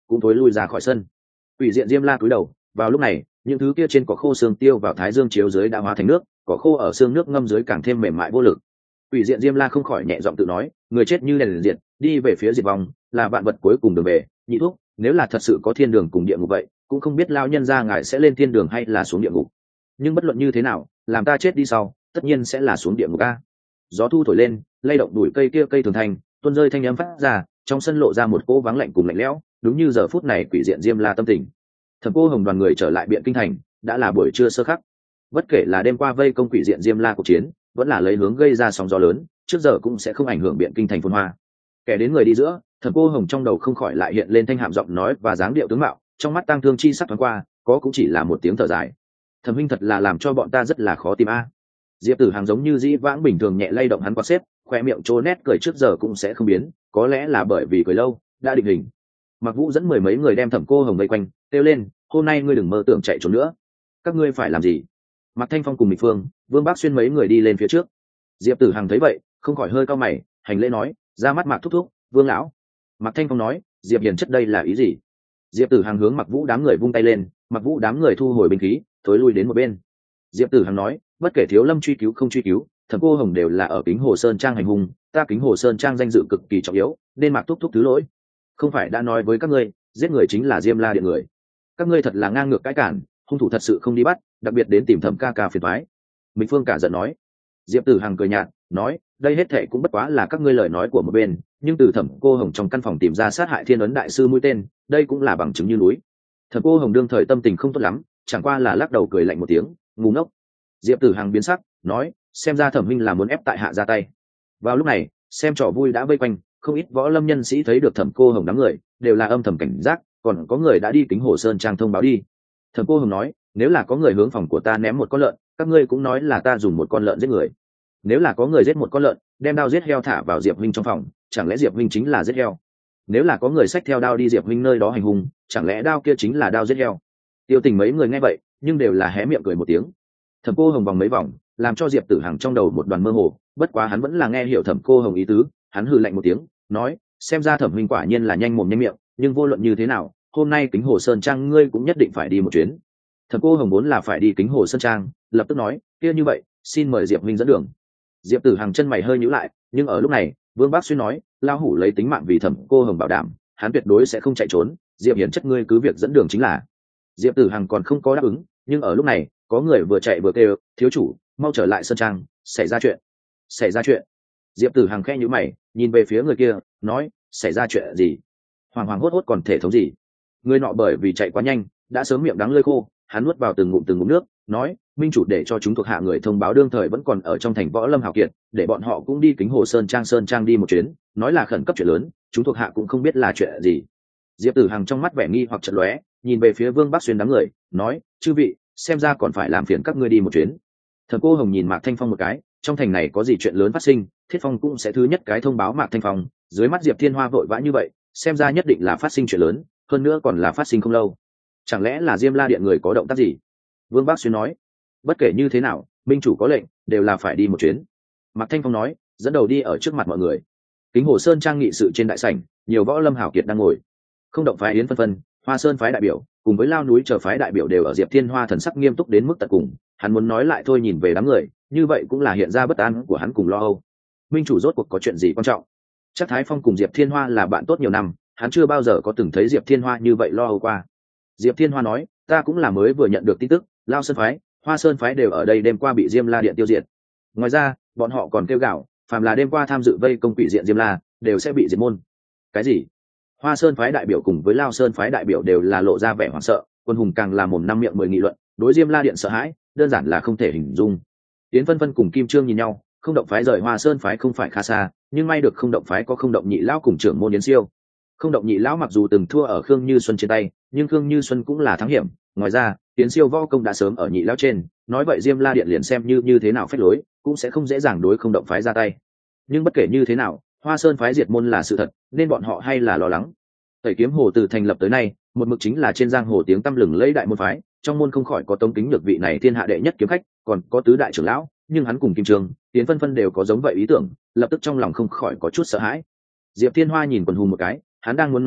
cũng thối lui ra khỏi sân. Quỷ diện Diêm La cúi đầu, vào lúc này những thứ kia trên cỏ khô xương tiêu vào thái dương chiếu dưới đã hóa thành nước, cỏ khô ở xương nước ngâm dưới càng thêm mềm mại vô lực. Quỷ diện Diêm La không khỏi nhẹ giọng tự nói, người chết như đèn liền diệt, đi về phía diệt vong, là vạn vật cuối cùng đường về. Nhị thúc, nếu là thật sự có thiên đường cùng địa ngục vậy, cũng không biết lao nhân gia ngài sẽ lên thiên đường hay là xuống địa ngục. Nhưng bất luận như thế nào, làm ta chết đi sau, tất nhiên sẽ là xuống địa ngục a. Gió thu thổi lên, lay động đùi cây kia cây thường thành, tuôn rơi thanh âm phát ra, trong sân lộ ra một cỗ vắng lạnh cùng lạnh lẽo, đúng như giờ phút này Quỷ diện Diêm La tâm tình. Thẩm Cô Hồng đoàn người trở lại Biện Kinh thành, đã là buổi trưa sơ khắc. Bất kể là đêm qua vây công Quỷ diện Diêm La cuộc chiến, vẫn là lấy hướng gây ra sóng gió lớn, trước giờ cũng sẽ không ảnh hưởng Biện Kinh thành phồn hoa. Kẻ đến người đi giữa, Thẩm Cô Hồng trong đầu không khỏi lại hiện lên thanh hàm giọng nói và dáng điệu tướng mạo, trong mắt tang thương chi sắc thoáng qua, có cũng chỉ là một tiếng thở dài. Thẩm huynh thật là làm cho bọn ta rất là khó tìm a. Diệp Tử Hàng giống như dĩ vãng bình thường nhẹ lay động hắn qua xếp, khoe miệng trố nét cười trước giờ cũng sẽ không biến, có lẽ là bởi vì cười lâu đã định hình. Mặc Vũ dẫn mười mấy người đem Thẩm Cô Hồng vây quanh, kêu lên, hôm nay ngươi đừng mơ tưởng chạy trốn nữa. Các ngươi phải làm gì? Mạc Thanh Phong cùng Mịch Phương, Vương Bác Xuyên mấy người đi lên phía trước. Diệp Tử Hàng thấy vậy, không khỏi hơi cau mày, hành lễ nói, ra mắt Mạc thúc thúc, Vương lão. Mạc Thanh Phong nói, Diệp hiền chất đây là ý gì? Diệp Tử Hàng hướng Mạc Vũ đám người vung tay lên, Mạc Vũ đám người thu hồi binh khí, thối lui đến một bên. Diệp Tử Hàng nói, bất kể Thiếu Lâm truy cứu không truy cứu, Thẩm Cô Hồng đều là ở Kính Hồ Sơn trang hành hung, ta Kính Hồ Sơn trang danh dự cực kỳ trọng yếu, nên Mạc thúc thúc thứ lỗi. Không phải đã nói với các ngươi, giết người chính là Diêm La điện người. Các ngươi thật là ngang ngược cãi cản, hung thủ thật sự không đi bắt, đặc biệt đến tìm Thẩm ca ca phiền toái. Minh Phương cả giận nói. Diệp Tử Hằng cười nhạt, nói, đây hết thệ cũng bất quá là các ngươi lời nói của một bên, nhưng từ Thẩm Cô Hồng trong căn phòng tìm ra sát hại Thiên Ấn đại sư mũi tên, đây cũng là bằng chứng như núi. Thẩm Cô Hồng đương thời tâm tình không tốt lắm, chẳng qua là lắc đầu cười lạnh một tiếng, ngu ngốc. Diệp Tử Hằng biến sắc, nói, xem ra Thẩm huynh là muốn ép tại hạ ra tay. Vào lúc này, xem trò vui đã vây quanh, không ít võ lâm nhân sĩ thấy được Thẩm Cô Hồng đám người, đều là âm thầm cảnh giác, còn có người đã đi Kính Hồ Sơn trang thông báo đi. Thẩm Cô Hồng nói, nếu là có người hướng phòng của ta ném một con lợn, các ngươi cũng nói là ta dùng một con lợn giết người. Nếu là có người giết một con lợn, đem đao giết heo thả vào Diệp huynh trong phòng, chẳng lẽ Diệp huynh chính là giết heo? Nếu là có người xách theo đao đi Diệp huynh nơi đó hành hung, chẳng lẽ đao kia chính là đao giết heo? Tiêu Tình mấy người nghe vậy, nhưng đều là hé miệng cười một tiếng. Thẩm Cô Hồng vòng mấy vòng, làm cho Diệp Tử Hằng trong đầu một đoàn mơ hồ, bất quá hắn vẫn là nghe hiểu Thẩm Cô Hồng ý tứ, hắn hừ lạnh một tiếng, nói, xem ra Thẩm huynh quả nhiên là nhanh mồm nhanh miệng, nhưng vô luận như thế nào, hôm nay Kính Hồ Sơn trang ngươi cũng nhất định phải đi một chuyến. Thẩm Cô Hồng vốn là phải đi Kính Hồ Sơn trang, lập tức nói, kia như vậy, xin mời Diệp huynh dẫn đường. Diệp Tử Hằng chân mày hơi nhíu lại, nhưng ở lúc này, Vương Bác Xuyên nói, lão hủ lấy tính mạng vì Thẩm Cô Hồng bảo đảm, hắn tuyệt đối sẽ không chạy trốn, Diệp hiển chất ngươi cứ việc dẫn đường chính là. Diệp Tử Hằng còn không có đáp ứng, nhưng ở lúc này, có người vừa chạy vừa kêu, thiếu chủ, mau trở lại sơn trang, xảy ra chuyện. Xảy ra chuyện? Diệp Tử Hằng khẽ nhíu mày, nhìn về phía người kia, nói, xảy ra chuyện gì? Hoàng hoàng hốt hốt còn thể thống gì? Người nọ bởi vì chạy quá nhanh, đã sớm miệng đắng lưỡi khô, hắn nuốt vào từng ngụm từng ngụm nước, nói, minh chủ để cho chúng thuộc hạ người thông báo đương thời vẫn còn ở trong thành Võ Lâm hào kiệt, để bọn họ cũng đi Kính Hồ Sơn trang sơn trang đi một chuyến, nói là khẩn cấp chuyện lớn, chúng thuộc hạ cũng không biết là chuyện gì. Diệp Tử Hằng trong mắt vẻ nghi hoặc chợt lóe, nhìn về phía Vương Bắc Xuyên đám người, nói, chư vị, xem ra còn phải làm phiền các ngươi đi một chuyến. Thẩm Cô Hồng nhìn Mạc Thanh Phong một cái, trong thành này có gì chuyện lớn phát sinh, Thiết Phong cũng sẽ thứ nhất cái thông báo Mạc Thanh Phong. Dưới mắt Diệp Thiên Hoa vội vã như vậy, xem ra nhất định là phát sinh chuyện lớn, hơn nữa còn là phát sinh không lâu. Chẳng lẽ là Diêm La điện người có động tác gì? Vương Bác Xuyên nói, bất kể như thế nào, minh chủ có lệnh, đều là phải đi một chuyến. Mạc Thanh Phong nói, dẫn đầu đi ở trước mặt mọi người. Kính Hồ Sơn trang nghị sự trên đại sảnh, nhiều võ lâm hảo kiệt đang ngồi. Không động phái Yến phân phân, Hoa Sơn phái đại biểu, cùng với Lao núi chờ phái đại biểu đều ở Diệp Thiên Hoa thần sắc nghiêm túc đến mức tận cùng, hắn muốn nói lại thôi nhìn về đám người, như vậy cũng là hiện ra bất an của hắn cùng lo âu. Minh chủ rốt cuộc có chuyện gì quan trọng? Chắc Thái Phong cùng Diệp Thiên Hoa là bạn tốt nhiều năm, hắn chưa bao giờ có từng thấy Diệp Thiên Hoa như vậy lo âu qua. Diệp Thiên Hoa nói, ta cũng là mới vừa nhận được tin tức, Lao Sơn phái, Hoa Sơn phái đều ở đây đêm qua bị Diêm La điện tiêu diệt. Ngoài ra, bọn họ còn kêu gào, phàm là đêm qua tham dự vây công quỷ diện Diêm La, đều sẽ bị diệt môn. Cái gì? Hoa Sơn phái đại biểu cùng với Lao Sơn phái đại biểu đều là lộ ra vẻ hoảng sợ, Quân Hùng càng là mồm năm miệng mười nghị luận, đối Diêm La điện sợ hãi, đơn giản là không thể hình dung. Tiến Phân Phân cùng Kim Trương nhìn nhau, không động phái rời Hoa Sơn phái không phải khá xa, nhưng may được không động phái có không động nhị lão cùng trưởng môn Yến Siêu. Không động nhị lão mặc dù từng thua ở Khương Như Xuân trên tay, nhưng Khương Như Xuân cũng là thắng hiểm. Ngoài ra, Yến Siêu võ công đã sớm ở nhị lão trên, nói vậy Diêm La điện liền xem như như thế nào phép lối, cũng sẽ không dễ dàng đối không động phái ra tay. Nhưng bất kể như thế nào, Hoa Sơn phái diệt môn là sự thật, nên bọn họ hay là lo lắng. Tẩy Kiếm Hồ từ thành lập tới nay, một mực chính là trên giang hồ tiếng tăm lừng lẫy đại môn phái, trong môn không khỏi có Tống Kính Nhược vị này thiên hạ đệ nhất kiếm khách, còn có tứ đại trưởng lão, nhưng hắn cùng Kim Trương, Tiến Phân Phân đều có giống vậy ý tưởng, lập tức trong lòng không khỏi có chút sợ hãi. Diệp Thiên Hoa nhìn Quần Hùng một cái, hắn đang muốn nói chuyện,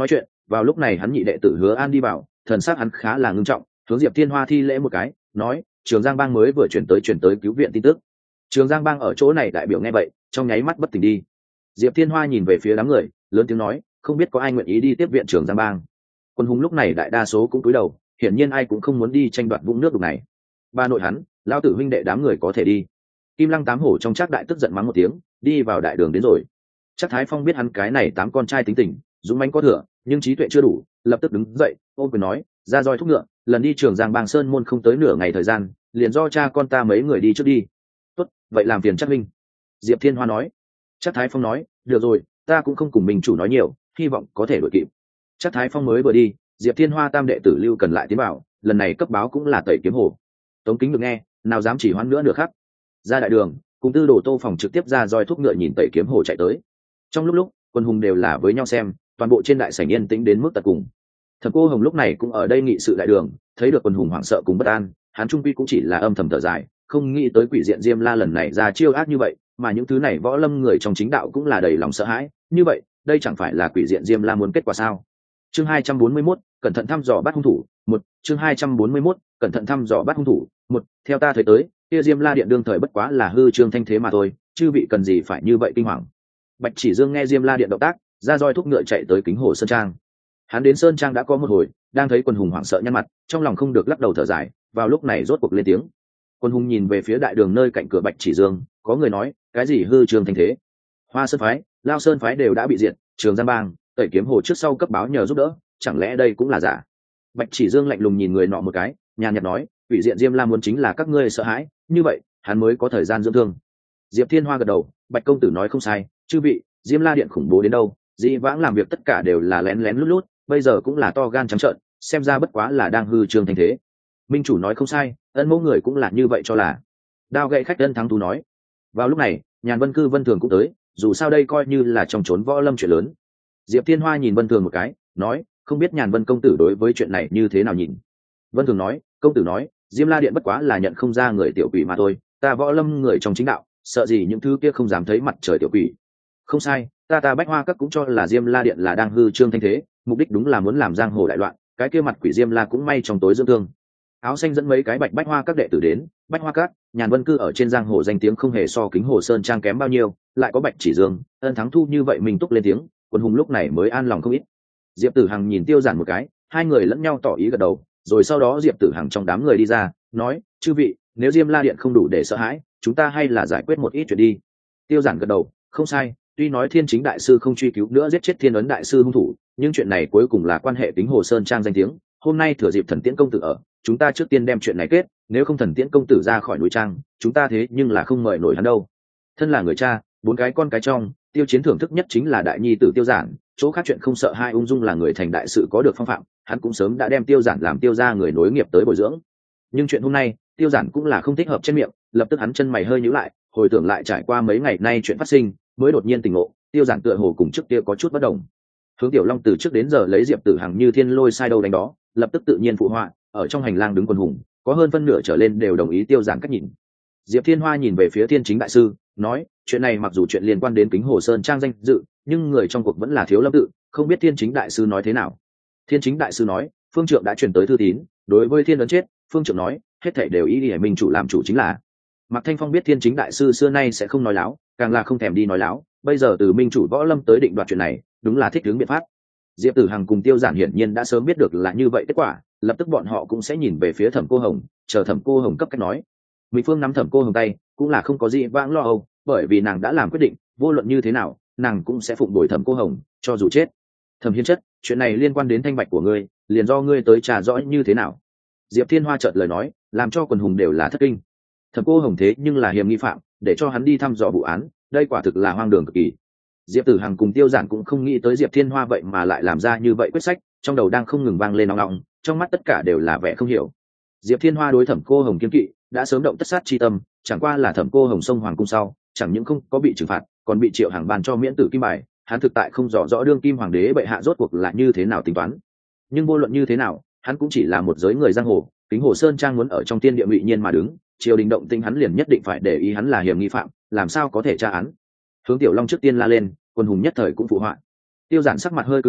vào lúc này hắn nhị đệ tử Hứa An đi vào, thần sắc hắn khá là ngưng trọng, hướng Diệp Thiên Hoa thi lễ một cái, nói Trường Giang Bang mới vừa chuyển tới chuyển tới cứu viện tin tức. Trường Giang Bang ở chỗ này đại biểu nghe vậy, trong nháy mắt bất tỉnh đi. Diệp Thiên Hoa nhìn về phía đám người, lớn tiếng nói, không biết có ai nguyện ý đi tiếp viện Trường Giang Bang. Quân hùng lúc này đại đa số cũng cúi đầu, hiển nhiên ai cũng không muốn đi tranh đoạt vũng nước đục này. Ba nội hắn, lão tử huynh đệ đám người có thể đi. Kim Lăng tám hổ trong Trác Đại tức giận mắng một tiếng, đi vào đại đường đến rồi. Trác Thái Phong biết hắn cái này tám con trai tính tình, dũng mãnh có thừa, nhưng trí tuệ chưa đủ, lập tức đứng dậy, ôm quyền nói, ra roi thúc ngựa, lần đi Trường Giang Bang Sơn môn không tới nửa ngày thời gian, liền do cha con ta mấy người đi trước đi. Tốt, vậy làm phiền Trác huynh. Diệp Thiên Hoa nói. Trác Thái Phong nói, được rồi, ta cũng không cùng mình chủ nói nhiều, hy vọng có thể đuổi kịp. Trác Thái Phong mới vừa đi, Diệp Thiên Hoa tam đệ tử Lưu Cần lại tiến vào, lần này cấp báo cũng là Tẩy Kiếm Hồ. Tống Kính được nghe, nào dám chỉ hoãn nữa được khác. Ra đại đường, cùng Tư Đồ Tô phòng trực tiếp ra roi thúc ngựa nhìn Tẩy Kiếm Hồ chạy tới. Trong lúc lúc, quân hùng đều là với nhau xem, toàn bộ trên đại sảnh yên tĩnh đến mức tận cùng. Thẩm Cô Hồng lúc này cũng ở đây nghị sự đại đường, thấy được quân hùng hoảng sợ cùng bất an, hắn trung quy cũng chỉ là âm thầm thở dài, không nghĩ tới quỷ diện Diêm La lần này ra chiêu ác như vậy, mà những thứ này võ lâm người trong chính đạo cũng là đầy lòng sợ hãi, như vậy, đây chẳng phải là quỷ diện Diêm La muốn kết quả sao? Chương hai trăm bốn mươi mốt, cẩn thận thăm dò bắt hung thủ, một, chương hai trăm bốn mươi mốt, cẩn thận thăm dò bắt hung thủ, một, theo ta thấy tới, kia Diêm La điện đương thời bất quá là hư trương thanh thế mà thôi, chư vị cần gì phải như vậy kinh hoàng. Bạch Chỉ Dương nghe Diêm La điện động tác, ra roi thúc ngựa chạy tới Kính Hồ Sơn Trang. Hắn đến Sơn Trang đã có một hồi, đang thấy Quân Hùng hoảng sợ nhăn mặt, trong lòng không được lắc đầu thở dài, vào lúc này rốt cuộc lên tiếng. Quân Hùng nhìn về phía đại đường nơi cạnh cửa Bạch Chỉ Dương, có người nói, cái gì hư trương thanh thế? Hoa Sơn phái, Lao Sơn phái đều đã bị diệt, Trường Giang Bang, Tẩy Kiếm Hồ trước sau cấp báo nhờ giúp đỡ, chẳng lẽ đây cũng là giả? Bạch Chỉ Dương lạnh lùng nhìn người nọ một cái, nhàn nhạt nói, quỷ diện Diêm La muốn chính là các ngươi sợ hãi, như vậy, hắn mới có thời gian dưỡng thương. Diệp Thiên Hoa gật đầu, Bạch công tử nói không sai, chư vị, Diêm La điện khủng bố đến đâu, dĩ vãng làm việc tất cả đều là lén lén lút lút, bây giờ cũng là to gan trắng trợn, xem ra bất quá là đang hư trương thanh thế. Minh chủ nói không sai, ân mẫu người cũng là như vậy cho là. Đao gậy khách ân thắng thú nói. Vào lúc này, Nhàn Vân Cư Vân Thường cũng tới, dù sao đây coi như là trong trốn võ lâm chuyện lớn. Diệp Thiên Hoa nhìn Vân Thường một cái, nói, không biết Nhàn Vân công tử đối với chuyện này như thế nào nhìn. Vân Thường nói, công tử nói, Diêm La điện bất quá là nhận không ra người tiểu quỷ mà thôi, ta võ lâm người trong chính đạo, sợ gì những thứ kia không dám thấy mặt trời tiểu quỷ. Không sai, ta ta Bách Hoa Các cũng cho là Diêm La điện là đang hư trương thanh thế, mục đích đúng là muốn làm giang hồ đại loạn, cái kia mặt quỷ Diêm La cũng may trong tối dưỡng thương. Áo xanh dẫn mấy cái bạch Bách Hoa Các đệ tử đến, Bách Hoa Các, Nhàn Vân Cư ở trên giang hồ danh tiếng không hề so Kính Hồ Sơn Trang kém bao nhiêu, lại có Bạch Chỉ Dương, ân thắng thu như vậy mình túc lên tiếng, Quân Hùng lúc này mới an lòng không ít. Diệp Tử Hằng nhìn Tiêu Giản một cái, hai người lẫn nhau tỏ ý gật đầu, rồi sau đó Diệp Tử Hằng trong đám người đi ra, nói, chư vị, nếu Diêm La điện không đủ để sợ hãi, chúng ta hay là giải quyết một ít chuyện đi. Tiêu Giản gật đầu, không sai, tuy nói Thiên Chính đại sư không truy cứu nữa giết chết Thiên Ấn đại sư hung thủ, nhưng chuyện này cuối cùng là quan hệ Kính Hồ Sơn Trang danh tiếng, hôm nay thừa dịp Thần Tiễn công tử ở, chúng ta trước tiên đem chuyện này kết, nếu không Thần Tiễn công tử ra khỏi núi trang, chúng ta thế nhưng là không mời nổi hắn đâu. Thân là người cha, bốn cái con cái trong, Tiêu Chiến thưởng thức nhất chính là đại nhi tử Tiêu Giản, chỗ khác chuyện không sợ hai ung dung là người thành đại sự có được phong phạm, hắn cũng sớm đã đem Tiêu Giản làm Tiêu gia người nối nghiệp tới bồi dưỡng. Nhưng chuyện hôm nay, Tiêu Giản cũng là không thích hợp trên miệng, lập tức hắn chân mày hơi nhíu lại, hồi tưởng lại trải qua mấy ngày nay chuyện phát sinh, mới đột nhiên tỉnh ngộ, Tiêu Giản tựa hồ cùng trước kia có chút bất đồng. Hướng Tiểu Long từ trước đến giờ lấy Diệp Tử Hằng như thiên lôi sai đâu đánh đó, lập tức tự nhiên phụ họa, ở trong hành lang đứng Quân Hùng, có hơn phân nửa trở lên đều đồng ý Tiêu Giản cách nhìn. Diệp Thiên Hoa nhìn về phía Thiên Chính đại sư, nói, chuyện này mặc dù chuyện liên quan đến Kính Hồ Sơn Trang danh dự, nhưng người trong cuộc vẫn là Thiếu Lâm tự, không biết Thiên Chính đại sư nói thế nào. Thiên Chính đại sư nói, phương trượng đã truyền tới thư tín, đối với Thiên Ấn chết, phương trượng nói, hết thảy đều ý để mình chủ làm chủ chính là. Mạc Thanh Phong biết Thiên Chính đại sư xưa nay sẽ không nói láo, càng là không thèm đi nói láo, bây giờ từ minh chủ võ lâm tới định đoạt chuyện này, đúng là thích ứng biện pháp. Diệp Tử Hằng cùng Tiêu Giản hiển nhiên đã sớm biết được là như vậy kết quả, lập tức bọn họ cũng sẽ nhìn về phía Thẩm Cô Hồng, chờ Thẩm Cô Hồng cấp cách nói. Mỹ Phương nắm Thẩm Cô Hồng tay, cũng là không có gì vãng lo âu, bởi vì nàng đã làm quyết định, vô luận như thế nào, nàng cũng sẽ phụng bồi Thẩm Cô Hồng, cho dù chết. Thẩm Hiên Chất, chuyện này liên quan đến thanh bạch của ngươi, liền do ngươi tới trà rõ như thế nào. Diệp Thiên Hoa chợt lời nói, làm cho quần hùng đều là thất kinh. Thẩm Cô Hồng thế nhưng là hiểm nghi phạm, để cho hắn đi thăm dò vụ án, đây quả thực là hoang đường cực kỳ. Diệp Tử Hằng cùng Tiêu Giản cũng không nghĩ tới Diệp Thiên Hoa vậy mà lại làm ra như vậy quyết sách, trong đầu đang không ngừng vang lên nóng nóng, trong mắt tất cả đều là vẻ không hiểu. Diệp Thiên Hoa đối Thẩm Cô Hồng kiên kỵ, đã sớm động tất sát chi tâm, chẳng qua là Thẩm Cô Hồng xông hoàng cung sau, chẳng những không có bị trừng phạt, còn bị Triệu Hàng ban cho miễn tử kim bài, hắn thực tại không rõ rõ đương kim hoàng đế bệ hạ rốt cuộc là như thế nào tính toán. Nhưng vô luận như thế nào, hắn cũng chỉ là một giới người giang hồ, Kính Hồ Sơn Trang muốn ở trong tiên địa ngụy nhiên mà đứng, triều đình động tinh hắn liền nhất định phải để ý hắn là hiểm nghi phạm, làm sao có thể tra án. Hướng Tiểu Long trước tiên la lên, Quân hùng nhất thời cũng phụ họa. Tiêu Giản sắc mặt hơi cứng đờ,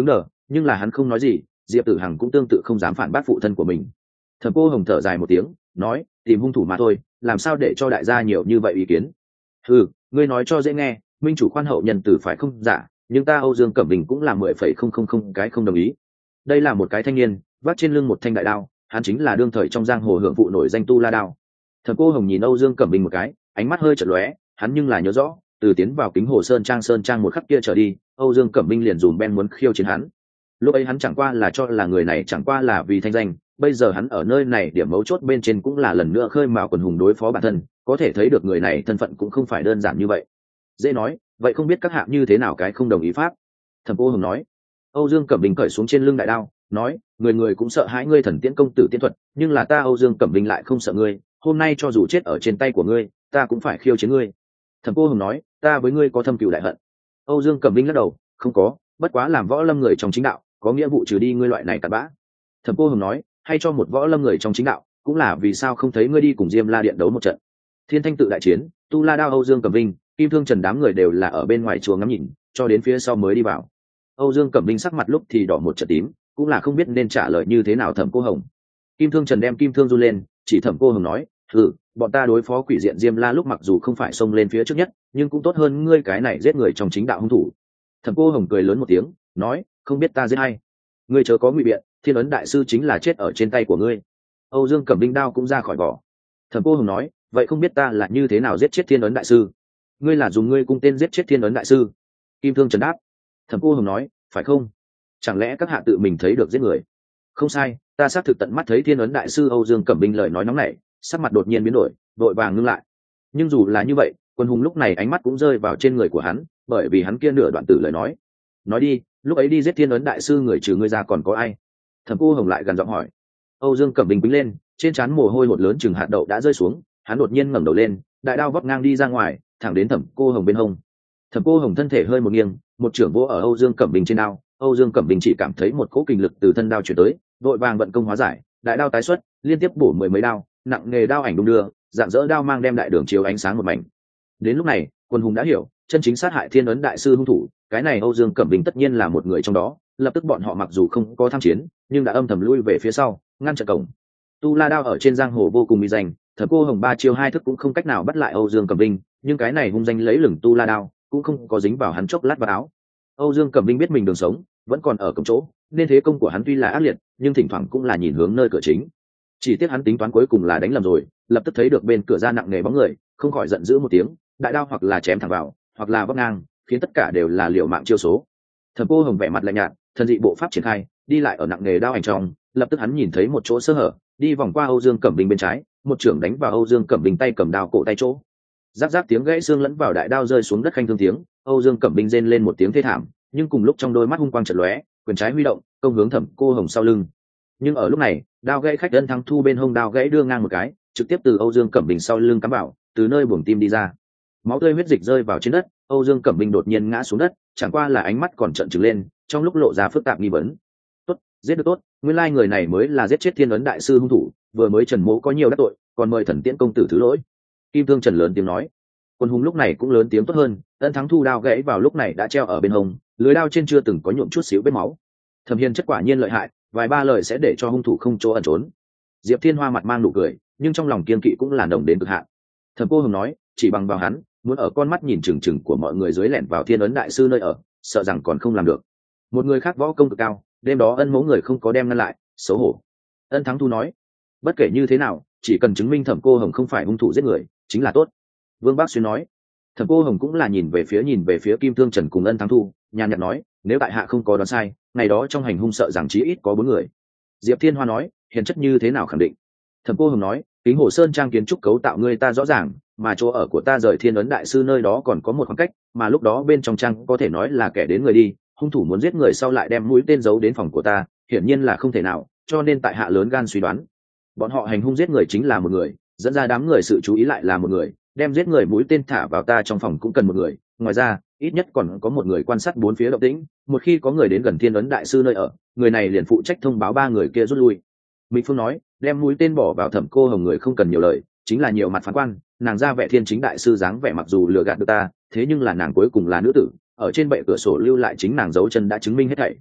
nhưng là hắn không nói gì, Diệp Tử Hằng cũng tương tự không dám phản bác phụ thân của mình. Thẩm Cô Hồng thở dài một tiếng, nói, tìm hung thủ mà thôi, làm sao để cho đại gia nhiều như vậy ý kiến. Ừ, ngươi nói cho dễ nghe, minh chủ khoan hậu nhân từ phải không giả, nhưng ta Âu Dương Cẩm Bình cũng là mười phẩy không không không cái không đồng ý. Đây là một cái thanh niên vác trên lưng một thanh đại đao, hắn chính là đương thời trong giang hồ hưởng vụ nổi danh Tu La Đao. Thẩm Cô Hồng nhìn Âu Dương Cẩm Bình một cái, ánh mắt hơi chợt lóe, hắn nhưng là nhớ rõ, từ tiến vào kính hồ sơn trang sơn trang một khắc kia trở đi, Âu Dương Cẩm Bình liền dùm ben muốn khiêu chiến hắn. Lúc ấy hắn chẳng qua là cho là người này chẳng qua là vì thanh danh, bây giờ hắn ở nơi này điểm mấu chốt bên trên cũng là lần nữa khơi mào quần hùng đối phó bản thân, có thể thấy được người này thân phận cũng không phải đơn giản như vậy. Dễ nói, vậy không biết các hạ như thế nào cái không đồng ý pháp? Thẩm Cô Hồng nói. Âu Dương Cẩm Bình cởi xuống trên lưng đại đao, nói, người người cũng sợ hãi ngươi thần tiễn công tử tiên thuật, nhưng là ta Âu Dương Cẩm Bình lại không sợ ngươi, hôm nay cho dù chết ở trên tay của ngươi, ta cũng phải khiêu chiến ngươi. Thẩm Cô Hồng nói, ta với ngươi có thâm cừu đại hận. Âu Dương Cẩm Bình lắc đầu, không có, bất quá làm võ lâm người trong chính đạo, có nghĩa vụ trừ đi ngươi loại này cặn bã. Thẩm Cô Hồng nói, hay cho một võ lâm người trong chính đạo, cũng là vì sao không thấy ngươi đi cùng Diêm La Điện đấu một trận. Thiên Thanh tự đại chiến, Tu La Đao Âu Dương Cẩm Bình, Kim Thương Trần đám người đều là ở bên ngoài chùa ngắm nhìn, cho đến phía sau mới đi vào. Âu Dương Cẩm Bình sắc mặt lúc thì đỏ một trận tím, cũng là không biết nên trả lời như thế nào Thẩm Cô Hồng. Kim Thương Trần đem kim thương run lên, chỉ Thẩm Cô Hồng nói, "Ừ, bọn ta đối phó quỷ diện Diêm La lúc mặc dù không phải xông lên phía trước nhất, nhưng cũng tốt hơn ngươi cái này giết người trong chính đạo hung thủ." Thẩm Cô Hồng cười lớn một tiếng, nói, "Không biết ta giết hay? Ngươi chớ có ngụy biện, Thiên Ấn đại sư chính là chết ở trên tay của ngươi." Âu Dương Cẩm Bình đao cũng ra khỏi vỏ. Thẩm Cô Hồng nói, "Vậy không biết ta là như thế nào giết chết Thiên Ấn đại sư? Ngươi là dùng ngươi cung tên giết chết Thiên Ấn đại sư?" Kim Thương Trần đáp. Thẩm Cô Hồng nói, "Phải không? Chẳng lẽ các hạ tự mình thấy được giết người?" "Không sai, ta xác thực tận mắt thấy Thiên Ấn đại sư." Âu Dương Cẩm Bình lời nói nóng nảy, sắc mặt đột nhiên biến đổi, vội vàng ngưng lại. Nhưng dù là như vậy, Quân Hùng lúc này ánh mắt cũng rơi vào trên người của hắn, bởi vì hắn kia nửa đoạn tử lời nói. "Nói đi, lúc ấy đi giết Thiên Ấn đại sư người trừ ngươi ra còn có ai?" Thẩm Cô Hồng lại gần giọng hỏi. Âu Dương Cẩm Bình bính lên, trên trán mồ hôi hột lớn chừng hạt đậu đã rơi xuống, hắn đột nhiên ngẩng đầu lên, đại đao vấp ngang đi ra ngoài, thẳng đến Thẩm Cô Hồng bên hông. Thẩm Cô Hồng thân thể hơi một nghiêng, một chưởng vỗ ở Âu Dương Cẩm Bình trên đao, Âu Dương Cẩm Bình chỉ cảm thấy một cỗ kình lực từ thân đao chuyển tới, vội vàng vận công hóa giải, đại đao tái xuất, liên tiếp bổ mười mấy đao, nặng nghề đao ảnh đung đưa, dạng dỡ đao mang đem đại đường chiếu ánh sáng một mảnh. Đến lúc này, Quân Hùng đã hiểu, chân chính sát hại Thiên Ấn đại sư hung thủ, cái này Âu Dương Cẩm Bình tất nhiên là một người trong đó, lập tức bọn họ mặc dù không có tham chiến, nhưng đã âm thầm lui về phía sau, ngăn chặn cổng. Tu La Đao ở trên giang hồ vô cùng uy danh, Thẩm Cô Hồng ba chiêu hai thức cũng không cách nào bắt lại Âu Dương Cẩm Bình, nhưng cái này hung danh lấy lừng Tu La Đao, cũng không có dính vào hắn chốc lát vào áo. Âu Dương Cẩm Bình biết mình đường sống vẫn còn ở cổng chỗ, nên thế công của hắn tuy là ác liệt, nhưng thỉnh thoảng cũng là nhìn hướng nơi cửa chính. Chỉ tiếc hắn tính toán cuối cùng là đánh lầm rồi, lập tức thấy được bên cửa ra nặng nề bóng người, không khỏi giận dữ một tiếng, đại đao hoặc là chém thẳng vào, hoặc là vấp ngang, khiến tất cả đều là liều mạng chiêu số. Thẩm Cô Hồng vẻ mặt lạnh nhạt, thần dị bộ pháp triển khai, đi lại ở nặng nề đao ảnh trong, lập tức hắn nhìn thấy một chỗ sơ hở, đi vòng qua Âu Dương Cẩm Bình bên trái, một chưởng đánh vào Âu Dương Cẩm Bình tay cầm đao cổ tay chỗ. Giáp giáp tiếng gãy xương lẫn vào đại đao rơi xuống đất khanh thương tiếng, Âu Dương Cẩm Bình rên lên một tiếng thê thảm, nhưng cùng lúc trong đôi mắt hung quang chợt lóe, quyền trái huy động, công hướng Thẩm Cô Hồng sau lưng. Nhưng ở lúc này, đao gãy khách Ân Thắng Thu bên hông đao gãy đưa ngang một cái, trực tiếp từ Âu Dương Cẩm Bình sau lưng cắm vào, từ nơi buồng tim đi ra. Máu tươi huyết dịch rơi vào trên đất, Âu Dương Cẩm Bình đột nhiên ngã xuống đất, chẳng qua là ánh mắt còn trợn trừng lên, trong lúc lộ ra phức tạp nghi vấn. Tốt, giết được tốt, nguyên lai người này mới là giết chết Thiên Ấn đại sư hung thủ, vừa mới Trần Mỗ có nhiều đắc tội, còn mời Thần Tiễn công tử thứ lỗi. Kim Thương Trần lớn tiếng nói. Quân Hùng lúc này cũng lớn tiếng tốt hơn, Ân Thắng Thu đao gãy vào lúc này đã treo ở bên hông, lưới đao trên chưa từng có nhuộm chút xíu vết máu. Thẩm Hiên chất quả nhiên lợi hại, vài ba lời sẽ để cho hung thủ không chỗ ẩn trốn. Diệp Thiên Hoa mặt mang nụ cười, nhưng trong lòng kiên kỵ cũng là nồng đến cực hạn. Thẩm Cô Hồng nói, chỉ bằng vào hắn, muốn ở con mắt nhìn chừng chừng của mọi người dưới lẻn vào Thiên Ấn đại sư nơi ở, sợ rằng còn không làm được. Một người khác võ công cực cao, đêm đó Ân mẫu người không có đem ngăn lại, xấu hổ. Ân Thắng Thu nói, bất kể như thế nào, chỉ cần chứng minh Thẩm Cô Hồng không phải hung thủ giết người, chính là tốt. Vương Bác Xuyên nói. Thẩm Cô Hồng cũng là nhìn về phía nhìn về phía Kim Thương Trần cùng Ân Thắng Thu, nhàn nhạt nói, nếu tại hạ không có đoán sai, ngày đó trong hành hung sợ rằng chí ít có bốn người. Diệp Thiên Hoa nói, hiền chất như thế nào khẳng định? Thẩm Cô Hồng nói, kính hồ sơn trang kiến trúc cấu tạo người ta rõ ràng, mà chỗ ở của ta rời Thiên Ấn đại sư nơi đó còn có một khoảng cách, mà lúc đó bên trong trang có thể nói là kẻ đến người đi, hung thủ muốn giết người sau lại đem mũi tên giấu đến phòng của ta, hiển nhiên là không thể nào, cho nên tại hạ lớn gan suy đoán, bọn họ hành hung giết người chính là một người, dẫn ra đám người sự chú ý lại là một người, đem giết người mũi tên thả vào ta trong phòng cũng cần một người, ngoài ra ít nhất còn có một người quan sát bốn phía động tĩnh, một khi có người đến gần Thiên Ấn đại sư nơi ở, người này liền phụ trách thông báo ba người kia rút lui. Mỹ Phương nói, đem mũi tên bỏ vào Thẩm Cô Hồng người không cần nhiều lời, chính là nhiều mặt phán quan, nàng ra vẻ thiên chính đại sư dáng vẻ mặc dù lừa gạt được ta, thế nhưng là nàng cuối cùng là nữ tử, ở trên bệ cửa sổ lưu lại chính nàng dấu chân đã chứng minh hết thảy.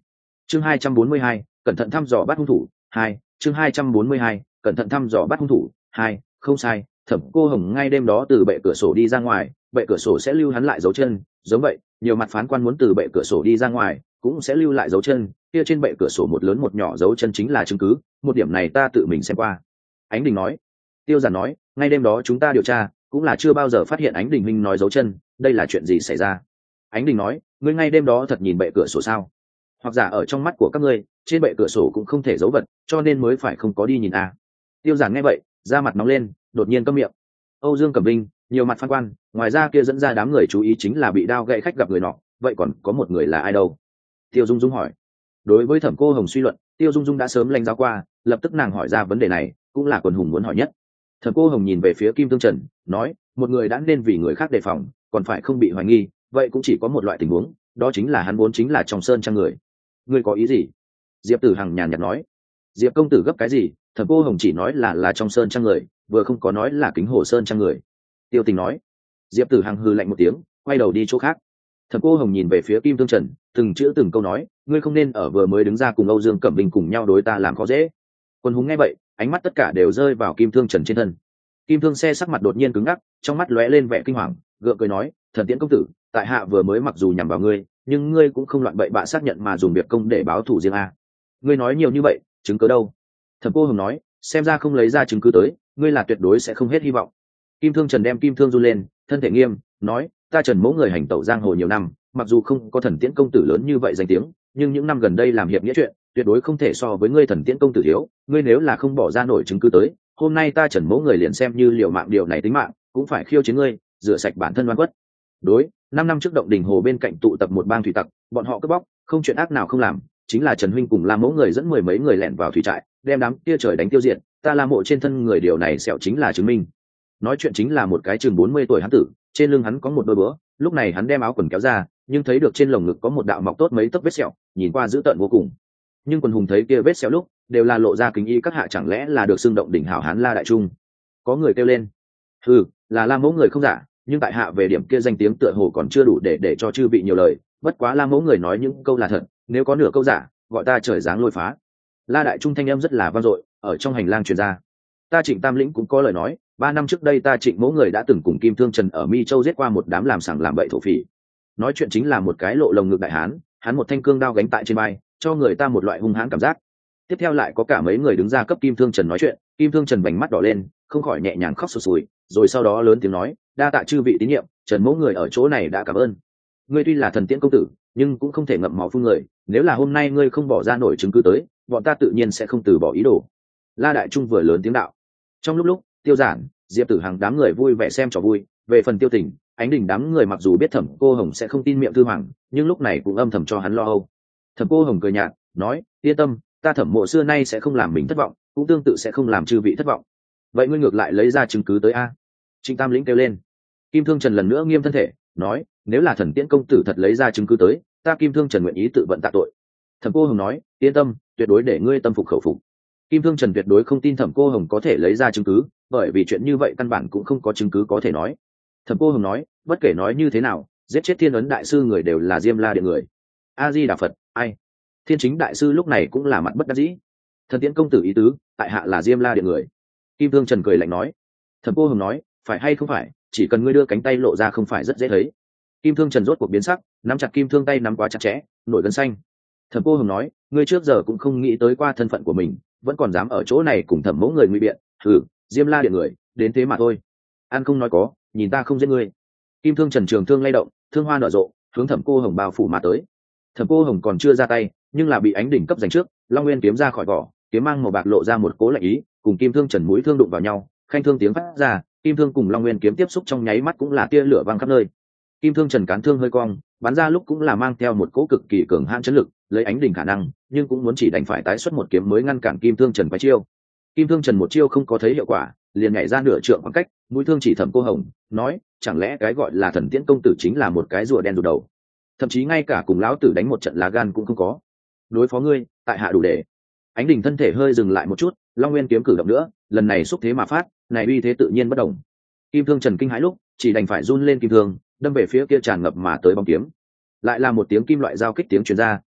chương hai trăm bốn mươi hai, cẩn thận thăm dò bắt hung thủ hai chương hai trăm bốn mươi hai, cẩn thận thăm dò bắt hung thủ hai không sai, Thẩm Cô Hồng ngay đêm đó từ bệ cửa sổ đi ra ngoài, bệ cửa sổ sẽ lưu hắn lại dấu chân, giống vậy nhiều mặt phán quan muốn từ bệ cửa sổ đi ra ngoài cũng sẽ lưu lại dấu chân, kia trên bệ cửa sổ một lớn một nhỏ dấu chân chính là chứng cứ, một điểm này ta tự mình xem qua. Ánh Đình nói. Tiêu Giản nói, ngay đêm đó chúng ta điều tra cũng là chưa bao giờ phát hiện Ánh Đình minh nói dấu chân, đây là chuyện gì xảy ra? Ánh Đình nói, ngươi ngay đêm đó thật nhìn bệ cửa sổ sao? Hoặc giả ở trong mắt của các ngươi trên bệ cửa sổ cũng không thể giấu vật, cho nên mới phải không có đi nhìn à? Tiêu Giản nghe vậy da mặt nóng lên, đột nhiên câm miệng. Âu Dương Cẩm Vinh nhiều mặt phán quan, ngoài ra kia dẫn ra đám người chú ý chính là bị đao gậy khách gặp người nọ, vậy còn có một người là ai đâu? Tiêu Dung Dung hỏi. Đối với Thẩm Cô Hồng suy luận, Tiêu Dung Dung đã sớm lãnh giáo qua, lập tức nàng hỏi ra vấn đề này cũng là quần hùng muốn hỏi nhất. Thẩm Cô Hồng nhìn về phía Kim Thương Trần, nói, một người đã nên vì người khác đề phòng, còn phải không bị hoài nghi, vậy cũng chỉ có một loại tình huống, đó chính là hắn vốn chính là trong sơn trang người. Ngươi có ý gì? Diệp Tử Hằng nhàn nhạt nói. Diệp công tử gấp cái gì? Thẩm Cô Hồng chỉ nói là là trong sơn trang người, vừa không có nói là Kính Hồ sơn trang người. Tiêu Tình nói. Diệp Tử Hằng hừ lạnh một tiếng, quay đầu đi chỗ khác. Thẩm Cô Hồng nhìn về phía Kim Thương Trần, từng chữ từng câu nói, ngươi không nên ở vừa mới đứng ra cùng Âu Dương Cẩm Vinh cùng nhau đối ta làm khó dễ. Quân hùng nghe vậy, ánh mắt tất cả đều rơi vào Kim Thương Trần trên thân. Kim Thương xe sắc mặt đột nhiên cứng ngắc, trong mắt lóe lên vẻ kinh hoàng, gượng cười nói, Thần Tiễn công tử, tại hạ vừa mới mặc dù nhằm vào ngươi, nhưng ngươi cũng không loạn bậy bạ xác nhận mà dùng việc công để báo thù riêng a. Ngươi nói nhiều như vậy, chứng cứ đâu? Thẩm Cô Hồng nói, xem ra không lấy ra chứng cứ tới, ngươi là tuyệt đối sẽ không hết hy vọng. Kim Thương Trần đem kim thương run lên, thân thể nghiêm, nói, ta Trần Mỗ người hành tẩu giang hồ nhiều năm, mặc dù không có Thần Tiễn công tử lớn như vậy danh tiếng, nhưng những năm gần đây làm hiệp nghĩa chuyện, tuyệt đối không thể so với ngươi Thần Tiễn công tử thiếu, ngươi nếu là không bỏ ra nổi chứng cứ tới, hôm nay ta Trần Mỗ người liền xem như liều mạng điều này tính mạng, cũng phải khiêu chiến ngươi, rửa sạch bản thân oan khuất. Đối, năm năm trước động đình hồ bên cạnh tụ tập một bang thủy tặc, bọn họ cướp bóc, không chuyện ác nào không làm, chính là Trần huynh cùng La Mỗ người dẫn mười mấy người lẻn vào thủy trại, đem đám kia trời đánh tiêu diệt, ta La Mộ trên thân người điều này sẹo chính là chứng minh. Nói chuyện chính là một cái chừng bốn mươi tuổi hắn tử, trên lưng hắn có một đôi búa, lúc này hắn đem áo quần kéo ra, nhưng thấy được trên lồng ngực có một đạo mọc tốt mấy tấc vết sẹo, nhìn qua dữ tợn vô cùng. Nhưng quần hùng thấy kia vết sẹo lúc, đều là lộ ra kính y các hạ, chẳng lẽ là được xưng động đỉnh hảo hán La Đại Trung? Có người kêu lên, ừ, là La Mỗ người không giả, nhưng tại hạ về điểm kia danh tiếng tựa hồ còn chưa đủ để để cho chư vị nhiều lời, bất quá La Mỗ người nói những câu là thật, nếu có nửa câu giả, gọi ta trời giáng lôi phá. La Đại Trung thanh âm rất là vang dội, ở trong hành lang truyền ra. Ta Trịnh Tam Lĩnh cũng có lời nói, ba năm trước đây ta Trịnh Mỗ người đã từng cùng Kim Thương Trần ở Mi Châu giết qua một đám làm sảng làm bậy thổ phỉ. Nói chuyện chính là một cái lộ lồng ngực đại hán, hắn một thanh cương đao gánh tại trên vai, cho người ta một loại hung hãn cảm giác. Tiếp theo lại có cả mấy người đứng ra cấp Kim Thương Trần nói chuyện, Kim Thương Trần vành mắt đỏ lên, không khỏi nhẹ nhàng khóc sụt sùi, rồi sau đó lớn tiếng nói, đa tạ chư vị tín nhiệm, Trần Mỗ người ở chỗ này đã cảm ơn. Ngươi tuy là Thần Tiễn công tử, nhưng cũng không thể ngậm máu phun người, nếu là hôm nay ngươi không bỏ ra nổi chứng cứ tới, bọn ta tự nhiên sẽ không từ bỏ ý đồ. La Đại Trung vừa lớn tiếng đạo. Trong lúc lúc, Tiêu Giản, Diệp Tử Hằng đám người vui vẻ xem trò vui, về phần Tiêu Tình, Ánh Đình đám người mặc dù biết Thẩm Cô Hồng sẽ không tin miệng Thư Hoàng, nhưng lúc này cũng âm thầm cho hắn lo âu. Thẩm Cô Hồng cười nhạt, nói, yên tâm, ta Thẩm Mộ xưa nay sẽ không làm mình thất vọng, cũng tương tự sẽ không làm chư vị thất vọng. Vậy ngươi ngược lại lấy ra chứng cứ tới a? Trịnh Tam Lĩnh kêu lên. Kim Thương Trần lần nữa nghiêm thân thể, nói, nếu là Thần Tiễn công tử thật lấy ra chứng cứ tới, ta Kim Thương Trần nguyện ý tự vận tạ tội. Thẩm Cô Hồng nói, yên tâm, tuyệt đối để ngươi tâm phục khẩu phục. Kim Thương Trần tuyệt đối không tin Thẩm Cô Hồng có thể lấy ra chứng cứ, bởi vì chuyện như vậy căn bản cũng không có chứng cứ có thể nói. Thẩm Cô Hồng nói, bất kể nói như thế nào, giết chết Thiên Ấn đại sư người đều là Diêm La Điện người. A Di Đà Phật, ai? Thiên Chính đại sư lúc này cũng là mặt bất đắc dĩ. Thần Tiễn công tử ý tứ, tại hạ là Diêm La Điện người. Kim Thương Trần cười lạnh nói. Thẩm Cô Hồng nói, phải hay không phải, chỉ cần ngươi đưa cánh tay lộ ra không phải rất dễ thấy. Kim Thương Trần rốt cuộc biến sắc, nắm chặt kim thương tay nắm quá chặt chẽ, nổi gân xanh. Thẩm Cô Hồng nói, ngươi trước giờ cũng không nghĩ tới qua thân phận của mình, vẫn còn dám ở chỗ này cùng Thẩm Mẫu người ngụy biện, thử, Diêm La Điện người, đến thế mà thôi. An không nói có, nhìn ta không giết ngươi. Kim Thương Trần trường thương lay động, thương hoa nở rộ, hướng Thẩm Cô Hồng bao phủ mà tới. Thẩm Cô Hồng còn chưa ra tay, nhưng là bị Ánh Đỉnh cấp giành trước, Long Nguyên kiếm ra khỏi vỏ, kiếm mang màu bạc lộ ra một cố lạnh ý, cùng Kim Thương Trần mũi thương đụng vào nhau, khanh thương tiếng phát ra, kim thương cùng Long Nguyên kiếm tiếp xúc trong nháy mắt cũng là tia lửa văng khắp nơi. Kim Thương Trần cán thương hơi cong, bắn ra lúc cũng là mang theo một cỗ cực kỳ cường hãn chấn lực, lấy Ánh Đỉnh khả năng, nhưng cũng muốn chỉ đành phải tái xuất một kiếm mới ngăn cản Kim Thương Trần quái chiêu. Kim Thương Trần một chiêu không có thấy hiệu quả, liền nhảy ra nửa trượng khoảng cách, mũi thương chỉ Thẩm Cô Hồng, nói, chẳng lẽ cái gọi là Thần Tiễn công tử chính là một cái rùa đen rụt đầu? Thậm chí ngay cả cùng lão tử đánh một trận lá gan cũng không có. Đối phó ngươi, tại hạ đủ để. Ánh Đỉnh thân thể hơi dừng lại một chút, Long Nguyên kiếm cử động nữa, lần này xúc thế mà phát, này uy thế tự nhiên bất động. Kim Thương Trần kinh hãi lúc, chỉ đành phải run lên kim thương, đâm về phía kia tràn ngập mà tới bóng kiếm. Lại là một tiếng kim loại giao kích tiếng truyền ra,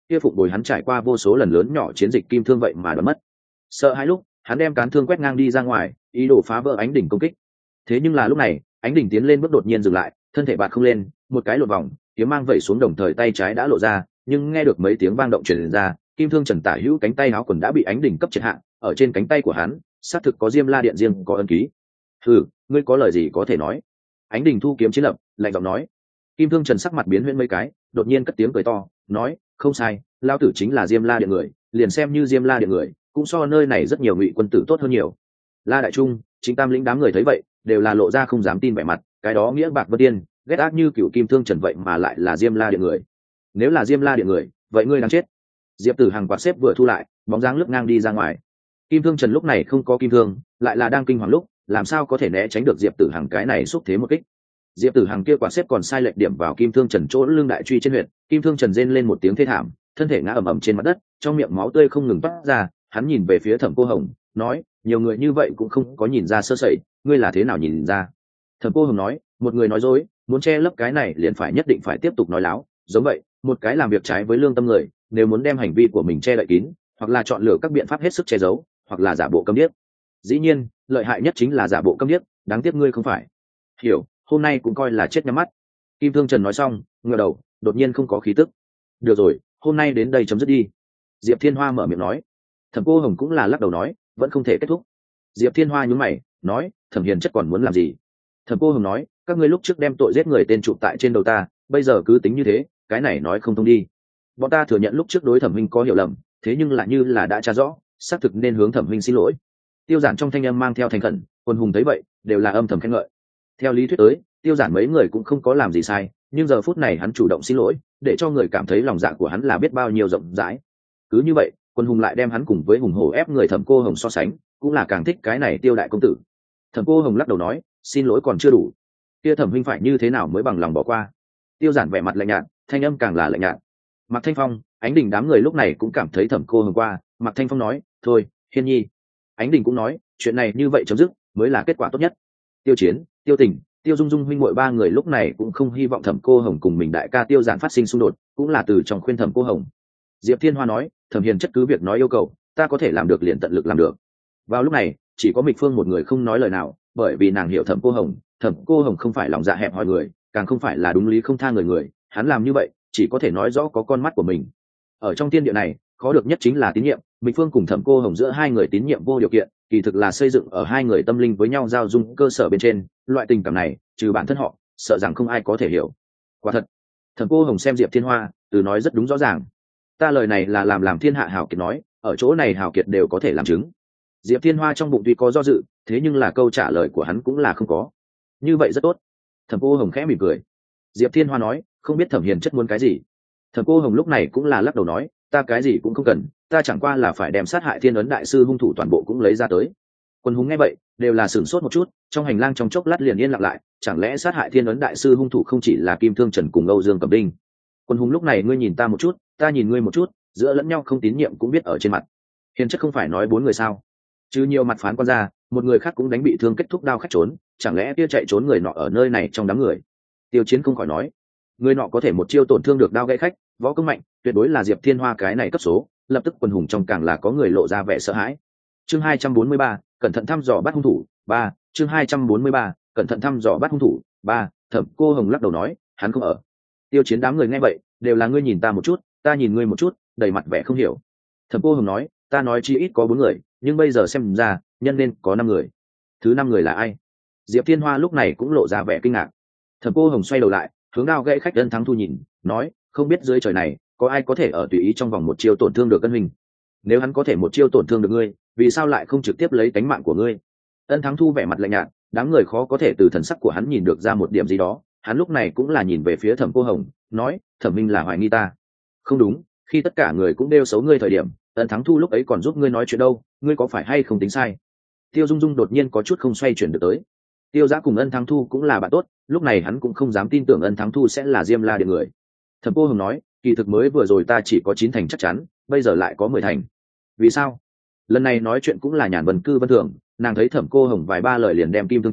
kia phụng bồi hắn trải qua vô số lần lớn nhỏ chiến dịch kim thương vậy mà đoán mất. Sợ hai lúc hắn đem cán thương quét ngang đi ra ngoài, ý đồ phá vỡ ánh đỉnh công kích. Thế nhưng là lúc này ánh đỉnh tiến lên bước đột nhiên dừng lại, thân thể bạt không lên, một cái lột vòng kiếm mang vẩy xuống, đồng thời tay trái đã lộ ra, nhưng nghe được mấy tiếng vang động truyền ra, kim thương trần tả hữu cánh tay áo quần đã bị ánh đỉnh cấp triệt hạ, ở trên cánh tay của hắn xác thực có diêm la điện riêng có ân ký. Hừ, ngươi có lời gì có thể nói? Ánh đỉnh thu kiếm chiến lập, lạnh giọng nói. Kim thương trần sắc mặt biến huyễn mấy cái, đột nhiên cất tiếng cười to, nói, không sai, lao tử chính là diêm la điện người, liền xem như diêm la điện người cũng so nơi này rất nhiều ngụy quân tử tốt hơn nhiều. La đại trung, chính tam lĩnh đám người thấy vậy đều là lộ ra không dám tin vẻ mặt, cái đó nghĩa bạc vân tiên ghét ác như cựu kim thương trần vậy mà lại là diêm la điện người. Nếu là diêm la điện người vậy ngươi đang chết. Diệp tử hằng quạt xếp vừa thu lại, bóng dáng lướt ngang đi ra ngoài. Kim thương trần lúc này không có kim thương, lại là đang kinh hoàng lúc, làm sao có thể né tránh được diệp tử hằng cái này xúc thế một kích. Diệp tử hằng kia quạt xếp còn sai lệch điểm vào kim thương trần chỗ lưng đại truy trên huyệt, kim thương trần rên lên một tiếng thê thảm, thân thể ngã ầm ầm trên mặt đất, trong miệng máu tươi không ngừng toát ra. Hắn nhìn về phía thẩm cô hồng, nói, nhiều người như vậy cũng không có nhìn ra sơ sẩy, ngươi là thế nào nhìn ra? Thẩm cô hồng nói, một người nói dối muốn che lấp cái này liền phải nhất định phải tiếp tục nói láo, giống vậy một cái làm việc trái với lương tâm người nếu muốn đem hành vi của mình che đậy kín, hoặc là chọn lựa các biện pháp hết sức che giấu, hoặc là giả bộ câm điếc. Dĩ nhiên lợi hại nhất chính là giả bộ câm điếc, đáng tiếc ngươi không phải. Hiểu, hôm nay cũng coi là chết nhắm mắt. Kim thương trần nói xong ngửa đầu, đột nhiên không có khí tức. Được rồi, hôm nay đến đây chấm dứt đi. Diệp thiên hoa mở miệng nói. Thẩm cô hồng cũng là lắc đầu nói, vẫn không thể kết thúc. Diệp thiên hoa nhún mày nói, thẩm hiền chất còn muốn làm gì? Thẩm cô hồng nói, các ngươi lúc trước đem tội giết người tên trụ tại trên đầu ta, bây giờ cứ tính như thế, cái này nói không thông đi. Bọn ta thừa nhận lúc trước đối thẩm huynh có hiểu lầm, thế nhưng lại như là đã tra rõ, xác thực nên hướng thẩm huynh xin lỗi. Tiêu giản trong thanh âm mang theo thành khẩn, quân hùng thấy vậy đều là âm thầm khen ngợi. Theo lý thuyết tới, tiêu giản mấy người cũng không có làm gì sai, nhưng giờ phút này hắn chủ động xin lỗi, để cho người cảm thấy lòng dạ của hắn là biết bao nhiêu rộng rãi. Cứ như vậy quân hùng lại đem hắn cùng với hùng hổ ép người thẩm cô hồng so sánh, cũng là càng thích cái này tiêu đại công tử. Thẩm cô hồng lắc đầu nói, xin lỗi còn chưa đủ, kia thẩm huynh phải như thế nào mới bằng lòng bỏ qua? Tiêu giản vẻ mặt lạnh nhạt, thanh âm càng là lạnh nhạt. Mạc Thanh Phong, Ánh Đình đám người lúc này cũng cảm thấy thẩm cô hồng qua. Mạc Thanh Phong nói, thôi Hiên Nhi. Ánh Đình cũng nói, chuyện này như vậy chấm dứt mới là kết quả tốt nhất. Tiêu Chiến, Tiêu Tình, Tiêu Dung Dung huynh muội ba người lúc này cũng không hy vọng thẩm cô hồng cùng mình đại ca Tiêu Giản phát sinh xung đột, cũng là từ trong khuyên thẩm cô hồng. Diệp Thiên Hoa nói, thẩm hiền chất cứ việc nói yêu cầu, ta có thể làm được liền tận lực làm được. Vào lúc này chỉ có Mịch Phương một người không nói lời nào, bởi vì nàng hiểu thẩm cô hồng, thẩm cô hồng không phải lòng dạ hẹp hòi người, càng không phải là đúng lý không tha người người. Hắn làm như vậy chỉ có thể nói rõ có con mắt của mình. Ở trong thiên địa này khó được nhất chính là tín nhiệm. Mịch Phương cùng thẩm cô hồng giữa hai người tín nhiệm vô điều kiện, kỳ thực là xây dựng ở hai người tâm linh với nhau giao dung cơ sở bên trên. Loại tình cảm này trừ bản thân họ, sợ rằng không ai có thể hiểu. Quả thật, thẩm cô hồng xem Diệp Thiên Hoa từ nói rất đúng rõ ràng. Ta lời này là làm làm thiên hạ hào kiệt nói, ở chỗ này hào kiệt đều có thể làm chứng. Diệp Thiên Hoa trong bụng tuy có do dự, thế nhưng là câu trả lời của hắn cũng là không có. Như vậy rất tốt. Thẩm cô hồng khẽ mỉm cười. Diệp Thiên Hoa nói, không biết thẩm hiền chất muốn cái gì? Thẩm cô hồng lúc này cũng là lắc đầu nói, ta cái gì cũng không cần, ta chẳng qua là phải đem sát hại thiên ấn đại sư hung thủ toàn bộ cũng lấy ra tới. Quân hùng nghe vậy đều là sửng sốt một chút, trong hành lang trong chốc lát liền yên lặng lại, chẳng lẽ sát hại thiên ấn đại sư hung thủ không chỉ là Kim Thương Trần cùng Âu Dương Cẩm Đinh? Quân hùng lúc này ngươi nhìn ta một chút, ta nhìn ngươi một chút, giữa lẫn nhau không tín nhiệm cũng biết ở trên mặt. Hiền chất không phải nói bốn người sao? Chứ nhiều mặt phán quan ra, một người khác cũng đánh bị thương kết thúc đao khách trốn, chẳng lẽ kia chạy trốn người nọ ở nơi này trong đám người? Tiêu Chiến không khỏi nói, người nọ có thể một chiêu tổn thương được đao gãy khách, võ công mạnh, tuyệt đối là Diệp Thiên Hoa cái này cấp số. Lập tức quần hùng trong càng là có người lộ ra vẻ sợ hãi. Chương hai trăm bốn mươi ba, cẩn thận thăm dò bắt hung thủ. Ba, chương hai trăm bốn mươi ba, cẩn thận thăm dò bắt hung thủ. Ba, Thẩm cô hồng lắc đầu nói, hắn không ở. Tiêu Chiến đám người nghe vậy đều là ngươi nhìn ta một chút, ta nhìn ngươi một chút, đầy mặt vẻ không hiểu. Thẩm cô hồng nói, ta nói chi ít có bốn người, nhưng bây giờ xem ra nhân nên có năm người. Thứ năm người là ai? Diệp Thiên Hoa lúc này cũng lộ ra vẻ kinh ngạc. Thẩm cô hồng xoay đầu lại hướng đao gãy khách Ân Thắng Thu nhìn, nói, không biết dưới trời này có ai có thể ở tùy ý trong vòng một chiêu tổn thương được Ân huynh? Nếu hắn có thể một chiêu tổn thương được ngươi, vì sao lại không trực tiếp lấy tánh mạng của ngươi? Ân Thắng Thu vẻ mặt lạnh nhạt, đám người khó có thể từ thần sắc của hắn nhìn được ra một điểm gì đó. Hắn lúc này cũng là nhìn về phía Thẩm cô hồng, nói, thẩm minh là hoài nghi ta. Không đúng, khi tất cả người cũng đeo xấu ngươi thời điểm, Ân Thắng Thu lúc ấy còn giúp ngươi nói chuyện đâu, ngươi có phải hay không tính sai? Tiêu Dung Dung đột nhiên có chút không xoay chuyển được tới. Tiêu Giã cùng Ân Thắng Thu cũng là bạn tốt, lúc này hắn cũng không dám tin tưởng Ân Thắng Thu sẽ là Diêm La Điện người. Thẩm cô hồng nói, kỳ thực mới vừa rồi ta chỉ có chín thành chắc chắn, bây giờ lại có mười thành. Vì sao? Lần này nói chuyện cũng là nhàn vân cư vân thường, nàng thấy Thẩm cô hồng vài ba lời liền đem Kim Thương Trần,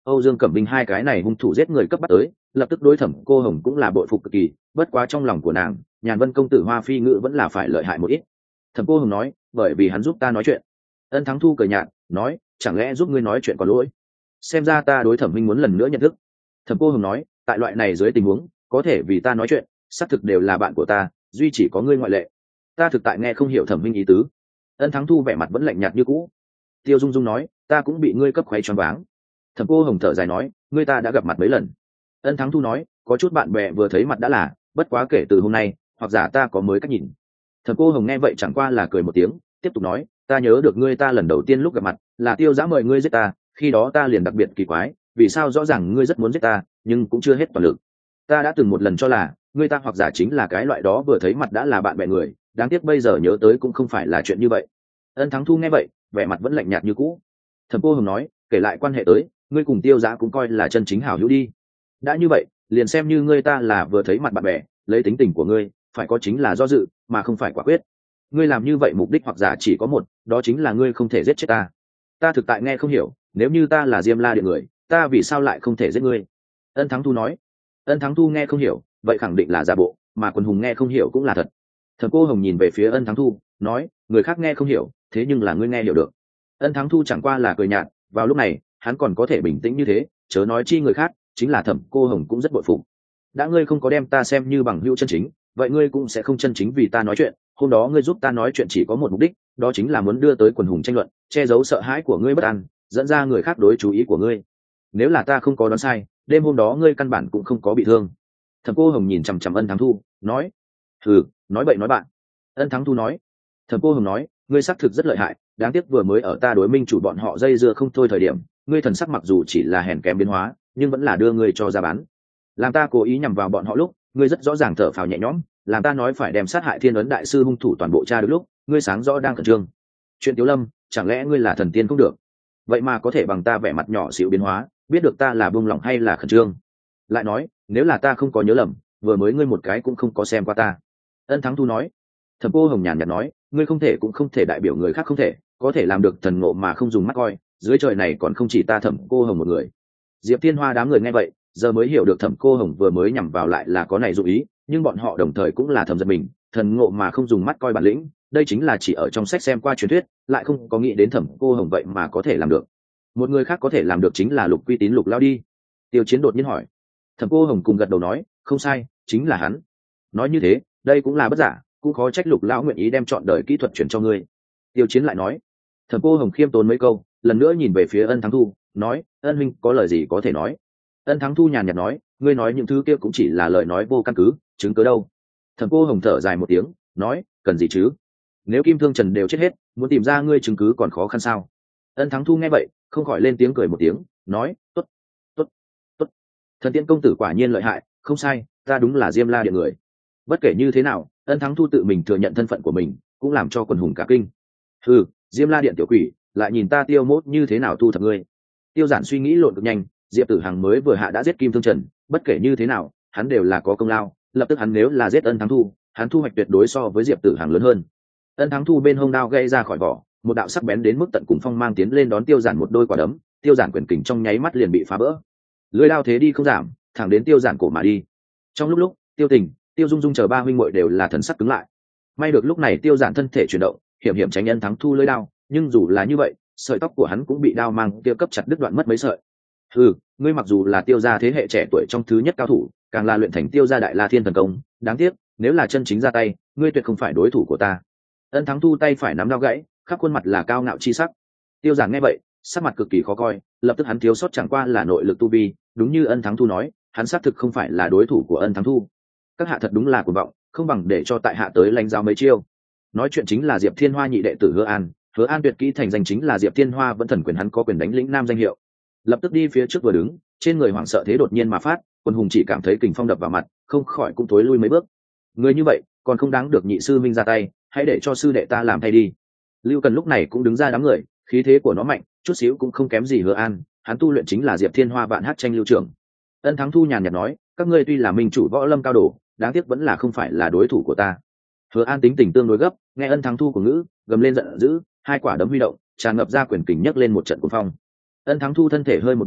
Âu Dương Cẩm Bình hai cái này hung thủ giết người cấp bắt tới, lập tức đối Thẩm Cô Hồng cũng là bội phục cực kỳ, bất quá trong lòng của nàng, Nhàn Vân công tử Hoa Phi ngữ vẫn là phải lợi hại một ít. Thẩm Cô Hồng nói, bởi vì hắn giúp ta nói chuyện. Ân Thắng Thu cười nhạt, nói, chẳng lẽ giúp ngươi nói chuyện có lỗi? Xem ra ta đối Thẩm Minh muốn lần nữa nhận thức. Thẩm Cô Hồng nói, tại loại này dưới tình huống, có thể vì ta nói chuyện, xác thực đều là bạn của ta, duy chỉ có ngươi ngoại lệ. Ta thực tại nghe không hiểu Thẩm Minh ý tứ. Ân Thắng Thu vẻ mặt vẫn lạnh nhạt như cũ. Tiêu Dung Dung nói, ta cũng bị ngươi cấp khuấy choáng váng. Thẩm Cô Hồng thở dài nói, ngươi ta đã gặp mặt mấy lần. Ân Thắng Thu nói, có chút bạn bè vừa thấy mặt đã là, bất quá kể từ hôm nay, hoặc giả ta có mới cách nhìn. Thẩm Cô Hồng nghe vậy chẳng qua là cười một tiếng, tiếp tục nói, ta nhớ được ngươi ta lần đầu tiên lúc gặp mặt, là Tiêu Giã mời ngươi giết ta, khi đó ta liền đặc biệt kỳ quái, vì sao rõ ràng ngươi rất muốn giết ta, nhưng cũng chưa hết toàn lực. Ta đã từng một lần cho là, ngươi ta hoặc giả chính là cái loại đó vừa thấy mặt đã là bạn bè người, đáng tiếc bây giờ nhớ tới cũng không phải là chuyện như vậy. Ân Thắng Thu nghe vậy, vẻ mặt vẫn lạnh nhạt như cũ. Thẩm Cô Hồng nói, kể lại quan hệ tới, ngươi cùng Tiêu Giã cũng coi là chân chính hảo hữu đi. Đã như vậy, liền xem như ngươi ta là vừa thấy mặt bạn bè, lấy tính tình của ngươi, phải có chính là do dự, mà không phải quả quyết. Ngươi làm như vậy mục đích hoặc giả chỉ có một, đó chính là ngươi không thể giết chết ta. Ta thực tại nghe không hiểu, nếu như ta là Diêm La Điện người, ta vì sao lại không thể giết ngươi? Ân Thắng Thu nói. Ân Thắng Thu nghe không hiểu, vậy khẳng định là giả bộ, mà Quần Hùng nghe không hiểu cũng là thật. Thẩm Cô Hồng nhìn về phía Ân Thắng Thu, nói, người khác nghe không hiểu, thế nhưng là ngươi nghe hiểu được. Ân Thắng Thu chẳng qua là cười nhạt, vào lúc này, hắn còn có thể bình tĩnh như thế, chớ nói chi người khác, chính là Thẩm Cô Hồng cũng rất bội phục. Đã ngươi không có đem ta xem như bằng hữu chân chính, vậy ngươi cũng sẽ không chân chính vì ta nói chuyện. Hôm đó ngươi giúp ta nói chuyện chỉ có một mục đích, đó chính là muốn đưa tới Quần Hùng tranh luận, che giấu sợ hãi của ngươi bất an, dẫn ra người khác đối chú ý của ngươi. Nếu là ta không có đoán sai, đêm hôm đó ngươi căn bản cũng không có bị thương. Thẩm Cô Hồng nhìn chằm chằm Ân Thắng Thu, nói, thử nói bậy nói bạn. Ân Thắng Thu nói. Thẩm Cô Hồng nói, ngươi xác thực rất lợi hại, đáng tiếc vừa mới ở ta đối minh chủ bọn họ dây dưa không thôi thời điểm, ngươi thần sắc mặc dù chỉ là hèn kém biến hóa, nhưng vẫn là đưa ngươi cho ra bán. Làm ta cố ý nhằm vào bọn họ lúc, ngươi rất rõ ràng thở phào nhẹ nhõm, làm ta nói phải đem sát hại Thiên Ấn đại sư hung thủ toàn bộ tra được lúc, ngươi sáng rõ đang khẩn trương. Chuyện Tiếu Lâm, chẳng lẽ ngươi là thần tiên cũng được? Vậy mà có thể bằng ta vẻ mặt nhỏ xíu biến hóa, biết được ta là buông lỏng hay là khẩn trương. Lại nói, nếu là ta không có nhớ lầm, vừa mới ngươi một cái cũng không có xem qua ta. Ân Thắng Thu nói. Thẩm Cô Hồng nhàn nhạt nói, ngươi không thể cũng không thể đại biểu người khác không thể, có thể làm được thần ngộ mà không dùng mắt coi, dưới trời này còn không chỉ ta Thẩm Cô Hồng một người. Diệp Thiên Hoa đám người nghe vậy, giờ mới hiểu được Thẩm Cô Hồng vừa mới nhằm vào lại là có này dụ ý, nhưng bọn họ đồng thời cũng là thầm giật mình, thần ngộ mà không dùng mắt coi bản lĩnh, đây chính là chỉ ở trong sách xem qua truyền thuyết, lại không có nghĩ đến Thẩm Cô Hồng vậy mà có thể làm được. Một người khác có thể làm được chính là Lục Quy Tín Lục lao đi. Tiêu Chiến đột nhiên hỏi. Thẩm Cô Hồng cùng gật đầu nói, không sai, chính là hắn. Nói như thế, đây cũng là bất giả, cũng khó trách Lục lão nguyện ý đem chọn đời kỹ thuật chuyển cho ngươi. Tiêu Chiến lại nói. Thẩm Cô Hồng khiêm tốn mấy câu, lần nữa nhìn về phía Ân Thắng Thu, nói, Ân huynh có lời gì có thể nói. Ân Thắng Thu nhàn nhạt nói, ngươi nói những thứ kia cũng chỉ là lời nói vô căn cứ, chứng cứ đâu. Thẩm Cô Hồng thở dài một tiếng, nói, cần gì chứ? Nếu Kim Thương Trần đều chết hết, muốn tìm ra ngươi chứng cứ còn khó khăn sao? Ân Thắng Thu nghe vậy, không khỏi lên tiếng cười một tiếng, nói, tốt, tốt, tốt. Thần Tiên công tử quả nhiên lợi hại, không sai, ta đúng là Diêm La Điện người. Bất kể như thế nào, Ân Thắng Thu tự mình thừa nhận thân phận của mình, cũng làm cho Quần Hùng cả kinh. Ừ, Diêm La Điện tiểu quỷ, lại nhìn ta Tiêu Mốt như thế nào thu thập ngươi. Tiêu Giản suy nghĩ lộn cực nhanh, Diệp Tử Hằng mới vừa hạ đã giết Kim Thương Trần, bất kể như thế nào, hắn đều là có công lao, lập tức hắn nếu là giết Ân Thắng Thu, hắn thu hoạch tuyệt đối so với Diệp Tử Hằng lớn hơn. Ân Thắng Thu bên hông đao gãy ra khỏi vỏ, một đạo sắc bén đến mức tận cùng phong mang tiến lên đón Tiêu Giản một đôi quả đấm, Tiêu Giản quyền kình trong nháy mắt liền bị phá vỡ. Lưỡi đao thế đi không giảm, thẳng đến Tiêu Giản cổ mà đi. Trong lúc lúc, Tiêu Tình, Tiêu Dung Dung chờ ba huynh muội đều là thần sắc cứng lại. May được lúc này Tiêu Giản thân thể chuyển động, hiểm hiểm tránh Ân Thắng Thu lưỡi đao, nhưng dù là như vậy, sợi tóc của hắn cũng bị đao mang kia cấp chặt đứt đoạn mất mấy sợi. Ừ, ngươi mặc dù là Tiêu gia thế hệ trẻ tuổi trong thứ nhất cao thủ, càng là luyện thành Tiêu gia đại la thiên thần công, đáng tiếc, nếu là chân chính ra tay, ngươi tuyệt không phải đối thủ của ta. Ân Thắng Thu tay phải nắm đao gãy, khắp khuôn mặt là cao ngạo chi sắc. Tiêu Giản nghe vậy, sắc mặt cực kỳ khó coi, lập tức hắn thiếu sót chẳng qua là nội lực tu vi, đúng như Ân Thắng Thu nói, hắn xác thực không phải là đối thủ của Ân Thắng Thu. Các hạ thật đúng là cuồng vọng, không bằng để cho tại hạ tới lãnh giáo mấy chiêu. Nói chuyện chính là Diệp Thiên Hoa nhị đệ tử Hứa An, Hứa An tuyệt kỹ thành danh chính là Diệp Thiên Hoa vẫn thần quyền, hắn có quyền đánh lĩnh nam danh hiệu. Lập tức đi phía trước vừa đứng, trên người hoảng sợ thế đột nhiên mà phát, Quân Hùng chỉ cảm thấy kình phong đập vào mặt, không khỏi cũng tối lui mấy bước. Người như vậy, còn không đáng được nhị sư minh ra tay, hãy để cho sư đệ ta làm thay đi. Lưu Cần lúc này cũng đứng ra đám người, khí thế của nó mạnh, chút xíu cũng không kém gì Hứa An, hắn tu luyện chính là Diệp Thiên Hoa vạn hát tranh lưu trưởng. Ân Thắng Thu nhàn nhạt nói, các ngươi tuy là minh chủ võ lâm cao đồ, đáng tiếc vẫn là không phải là đối thủ của ta. Hứa An tính tình tương đối gấp, nghe Ân Thắng Thu của ngữ, gầm lên giận dữ, hai quả đấm huy động, tràn ngập ra quyền kình nhấc lên một trận cuồng phong. Ân Thắng Thu thân thể hơi một bên,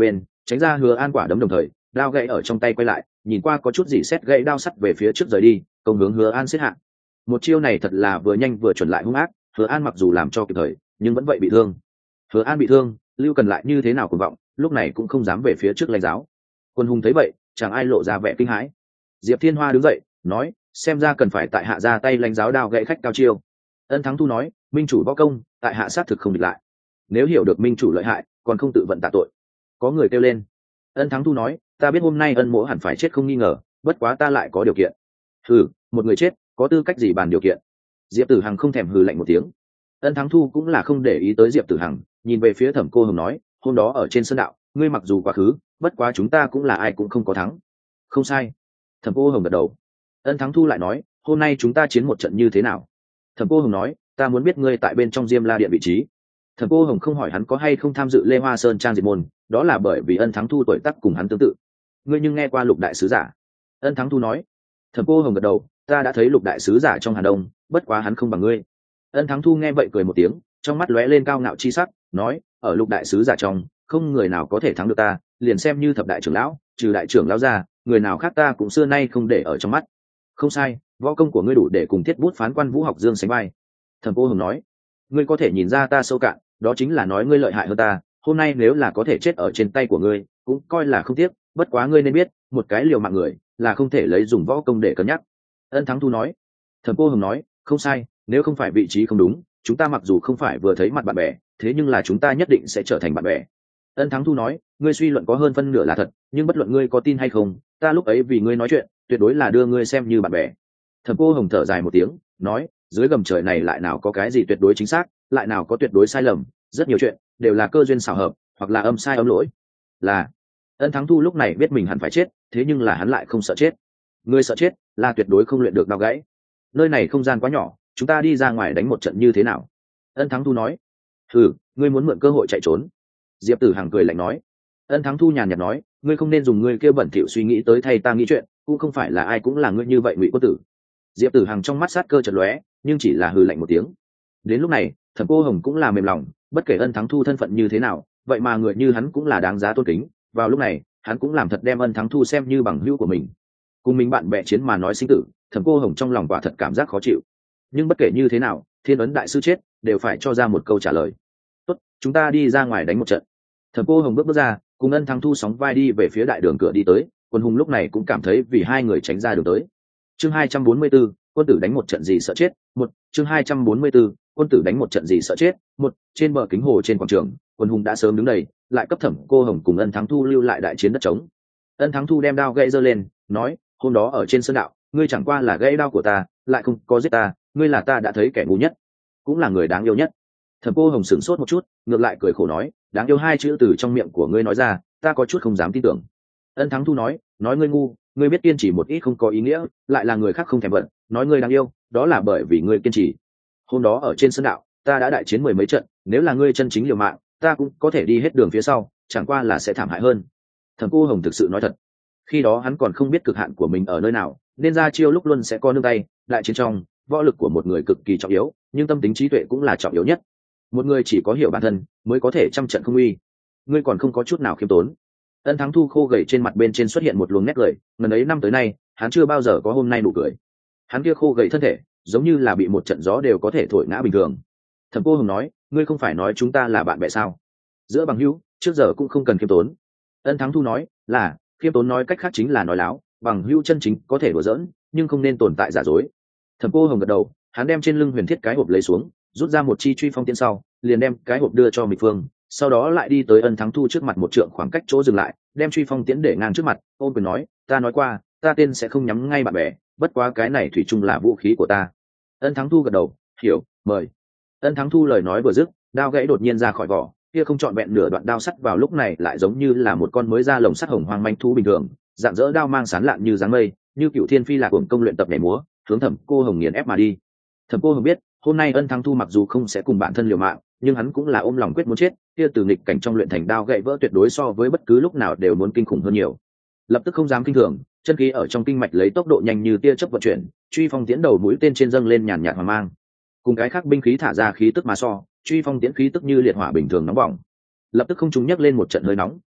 tránh ra Hứa An quả đấm, đồng thời đao gãy ở trong tay quay lại, nhìn qua có chút gì xét gãy đao sắt về phía trước rời đi, công hướng Hứa An xếp hạ. Một chiêu này thật là vừa nhanh vừa chuẩn lại hung ác, Hứa An mặc dù làm cho kịp thời nhưng vẫn vậy bị thương. Hứa An bị thương, Lưu Cần lại như thế nào cuồng vọng, lúc này cũng không dám về phía trước lãnh giáo. Quân hùng thấy vậy chẳng ai lộ ra vẻ kinh hãi. Diệp Thiên Hoa đứng dậy nói, xem ra cần phải tại hạ ra tay lãnh giáo đao gãy khách cao chiêu. Ân Thắng Thu nói, minh chủ võ công tại hạ sát thực không địch lại, nếu hiểu được minh chủ lợi hại còn không tự vận tạ tội. Có người kêu lên. Ân Thắng Thu nói, ta biết hôm nay Ân mỗ hẳn phải chết không nghi ngờ, bất quá ta lại có điều kiện. Hừ, một người chết có tư cách gì bàn điều kiện? Diệp Tử Hằng không thèm hừ lạnh một tiếng. Ân Thắng Thu cũng là không để ý tới Diệp Tử Hằng, nhìn về phía Thẩm Cô Hồng nói, hôm đó ở trên sơn đạo ngươi mặc dù quá khứ, bất quá chúng ta cũng là ai cũng không có thắng. Không sai. Thẩm Cô Hồng gật đầu. Ân Thắng Thu lại nói, hôm nay chúng ta chiến một trận như thế nào? Thẩm Cô Hồng nói, ta muốn biết ngươi tại bên trong Diêm La Điện vị trí. Thẩm Cô Hồng không hỏi hắn có hay không tham dự Lê Hoa Sơn trang diệt môn, đó là bởi vì Ân Thắng Thu tuổi tác cùng hắn tương tự. Ngươi nhưng nghe qua Lục đại sứ giả? Ân Thắng Thu nói. Thẩm Cô Hồng gật đầu, ta đã thấy Lục đại sứ giả trong Hà Đông, bất quá hắn không bằng ngươi. Ân Thắng Thu nghe vậy cười một tiếng, trong mắt lóe lên cao ngạo chi sắc, nói, ở Lục đại sứ giả trong không người nào có thể thắng được ta, liền xem như thập đại trưởng lão, trừ đại trưởng lão ra, người nào khác ta cũng xưa nay không để ở trong mắt. Không sai, võ công của ngươi đủ để cùng Thiết Bút phán quan Vũ Học Dương sánh vai. Thẩm Cô Hồng nói, ngươi có thể nhìn ra ta sâu cạn, đó chính là nói ngươi lợi hại hơn ta, hôm nay nếu là có thể chết ở trên tay của ngươi cũng coi là không tiếc, bất quá ngươi nên biết một cái liều mạng người là không thể lấy dùng võ công để cân nhắc. Ân Thắng Thu nói. Thẩm Cô Hồng nói, không sai, nếu không phải vị trí không đúng, chúng ta mặc dù không phải vừa thấy mặt bạn bè, thế nhưng là chúng ta nhất định sẽ trở thành bạn bè. Ân Thắng Thu nói, ngươi suy luận có hơn phân nửa là thật, nhưng bất luận ngươi có tin hay không, ta lúc ấy vì ngươi nói chuyện tuyệt đối là đưa ngươi xem như bạn bè. Thẩm Cô Hồng thở dài một tiếng nói, dưới gầm trời này lại nào có cái gì tuyệt đối chính xác, lại nào có tuyệt đối sai lầm, rất nhiều chuyện đều là cơ duyên xảo hợp, hoặc là âm sai âm lỗi. Là. Ân Thắng Thu lúc này biết mình hẳn phải chết, thế nhưng là hắn lại không sợ chết. Người sợ chết là tuyệt đối không luyện được đao gãy. Nơi này không gian quá nhỏ, chúng ta đi ra ngoài đánh một trận như thế nào? Ân Thắng Thu nói. Ừ, ngươi muốn mượn cơ hội chạy trốn? Diệp Tử Hằng cười lạnh nói. Ân Thắng Thu nhàn nhạt nói, ngươi không nên dùng ngươi kia bẩn thỉu suy nghĩ tới thay ta nghĩ chuyện, cũng không phải là ai cũng là ngươi như vậy Ngụy Quân Tử. Diệp Tử Hằng trong mắt sát cơ chợt lóe, nhưng chỉ là hừ lạnh một tiếng. Đến lúc này Thẩm Cô Hồng cũng là mềm lòng, bất kể Ân Thắng Thu thân phận như thế nào, vậy mà người như hắn cũng là đáng giá tôn kính. Vào lúc này hắn cũng làm thật đem Ân Thắng Thu xem như bằng hữu của mình, cùng mình bạn bè chiến mà nói sinh tử. Thẩm Cô Hồng trong lòng quả thật cảm giác khó chịu, nhưng bất kể như thế nào, Thiên Ấn đại sư chết đều phải cho ra một câu trả lời. Tốt, chúng ta đi ra ngoài đánh một trận. Thẩm Cô Hồng bước bước ra, cùng Ân Thắng Thu sóng vai đi về phía đại đường cửa đi tới. Quân hùng lúc này cũng cảm thấy vì hai người tránh ra đường tới. Chương hai trăm bốn mươi 4, quân tử đánh một trận gì sợ chết. Một chương hai trăm bốn mươi 4, quân tử đánh một trận gì sợ chết. Một trên bờ kính hồ trên quảng trường, quân hùng đã sớm đứng đầy, lại cấp Thẩm Cô Hồng cùng Ân Thắng Thu lưu lại đại chiến đất trống. Ân Thắng Thu đem đao gãy giơ lên, nói, hôm đó ở trên sơn đạo, ngươi chẳng qua là gãy đao của ta, lại không có giết ta, ngươi là ta đã thấy kẻ ngu nhất, cũng là người đáng yêu nhất. Thẩm Cô Hồng sửng sốt một chút, ngược lại cười khổ nói, đáng yêu hai chữ từ trong miệng của ngươi nói ra, ta có chút không dám tin tưởng. Ân Thắng Thu nói, nói ngươi ngu, ngươi biết kiên trì một ít không có ý nghĩa, lại là người khác không thèm vận, nói ngươi đáng yêu, đó là bởi vì ngươi kiên trì. Hôm đó ở trên sơn đạo, ta đã đại chiến mười mấy trận, nếu là ngươi chân chính liều mạng, ta cũng có thể đi hết đường phía sau, chẳng qua là sẽ thảm hại hơn. Thẩm Cô Hồng thực sự nói thật. Khi đó hắn còn không biết cực hạn của mình ở nơi nào, nên ra chiêu lúc luôn sẽ co nương tay, đại chiến trong, võ lực của một người cực kỳ trọng yếu, nhưng tâm tính trí tuệ cũng là trọng yếu nhất. Một người chỉ có hiểu bản thân mới có thể trăm trận không uy. Ngươi còn không có chút nào khiêm tốn. Ân Thắng Thu khô gầy trên mặt bên trên xuất hiện một luồng nét cười, ngần ấy năm tới nay hắn chưa bao giờ có hôm nay nụ cười. Hắn kia khô gầy thân thể giống như là bị một trận gió đều có thể thổi ngã bình thường. Thẩm Cô Hồng nói, ngươi không phải nói chúng ta là bạn bè sao? Giữa bằng hữu trước giờ cũng không cần khiêm tốn. Ân Thắng Thu nói, là khiêm tốn nói cách khác chính là nói láo, bằng hữu chân chính có thể đùa giỡn, nhưng không nên tồn tại giả dối. Thẩm Cô Hồng gật đầu, hắn đem trên lưng huyền thiết cái hộp lấy xuống, rút ra một chi truy phong tiễn sau, liền đem cái hộp đưa cho Mịch Phương, sau đó lại đi tới Ân Thắng Thu trước mặt một trượng khoảng cách chỗ dừng lại, đem truy phong tiễn để ngang trước mặt, ôm quyền nói, ta nói qua, ta tên sẽ không nhắm ngay bạn bè, bất quá cái này thủy chung là vũ khí của ta. Ân Thắng Thu gật đầu, hiểu, mời. Ân Thắng Thu lời nói vừa dứt, đao gãy đột nhiên ra khỏi vỏ, kia không trọn vẹn nửa đoạn đao sắt vào lúc này lại giống như là một con mới ra lồng sắt hồng hoang manh thú bình thường, dạng dỡ đao mang sán lạn như dáng mây, như cựu thiên phi lạc cuồng công luyện tập nhảy múa, hướng Thẩm Cô Hồng nghiền ép mà đi. Thẩm Cô Hồng biết, hôm nay Ân Thắng Thu mặc dù không sẽ cùng bản thân liều mạng, nhưng hắn cũng là ôm lòng quyết muốn chết, kia từ nghịch cảnh trong luyện thành đao gãy vỡ tuyệt đối so với bất cứ lúc nào đều muốn kinh khủng hơn nhiều. Lập tức không dám kinh thường, chân khí ở trong kinh mạch lấy tốc độ nhanh như tia chớp vận chuyển, truy phong tiễn đầu mũi tên trên dâng lên nhàn nhạt hoàng mang. Cùng cái khác binh khí thả ra khí tức mà so, truy phong tiễn khí tức như liệt hỏa bình thường nóng bỏng. Lập tức không trung nhấc lên một trận hơi nóng,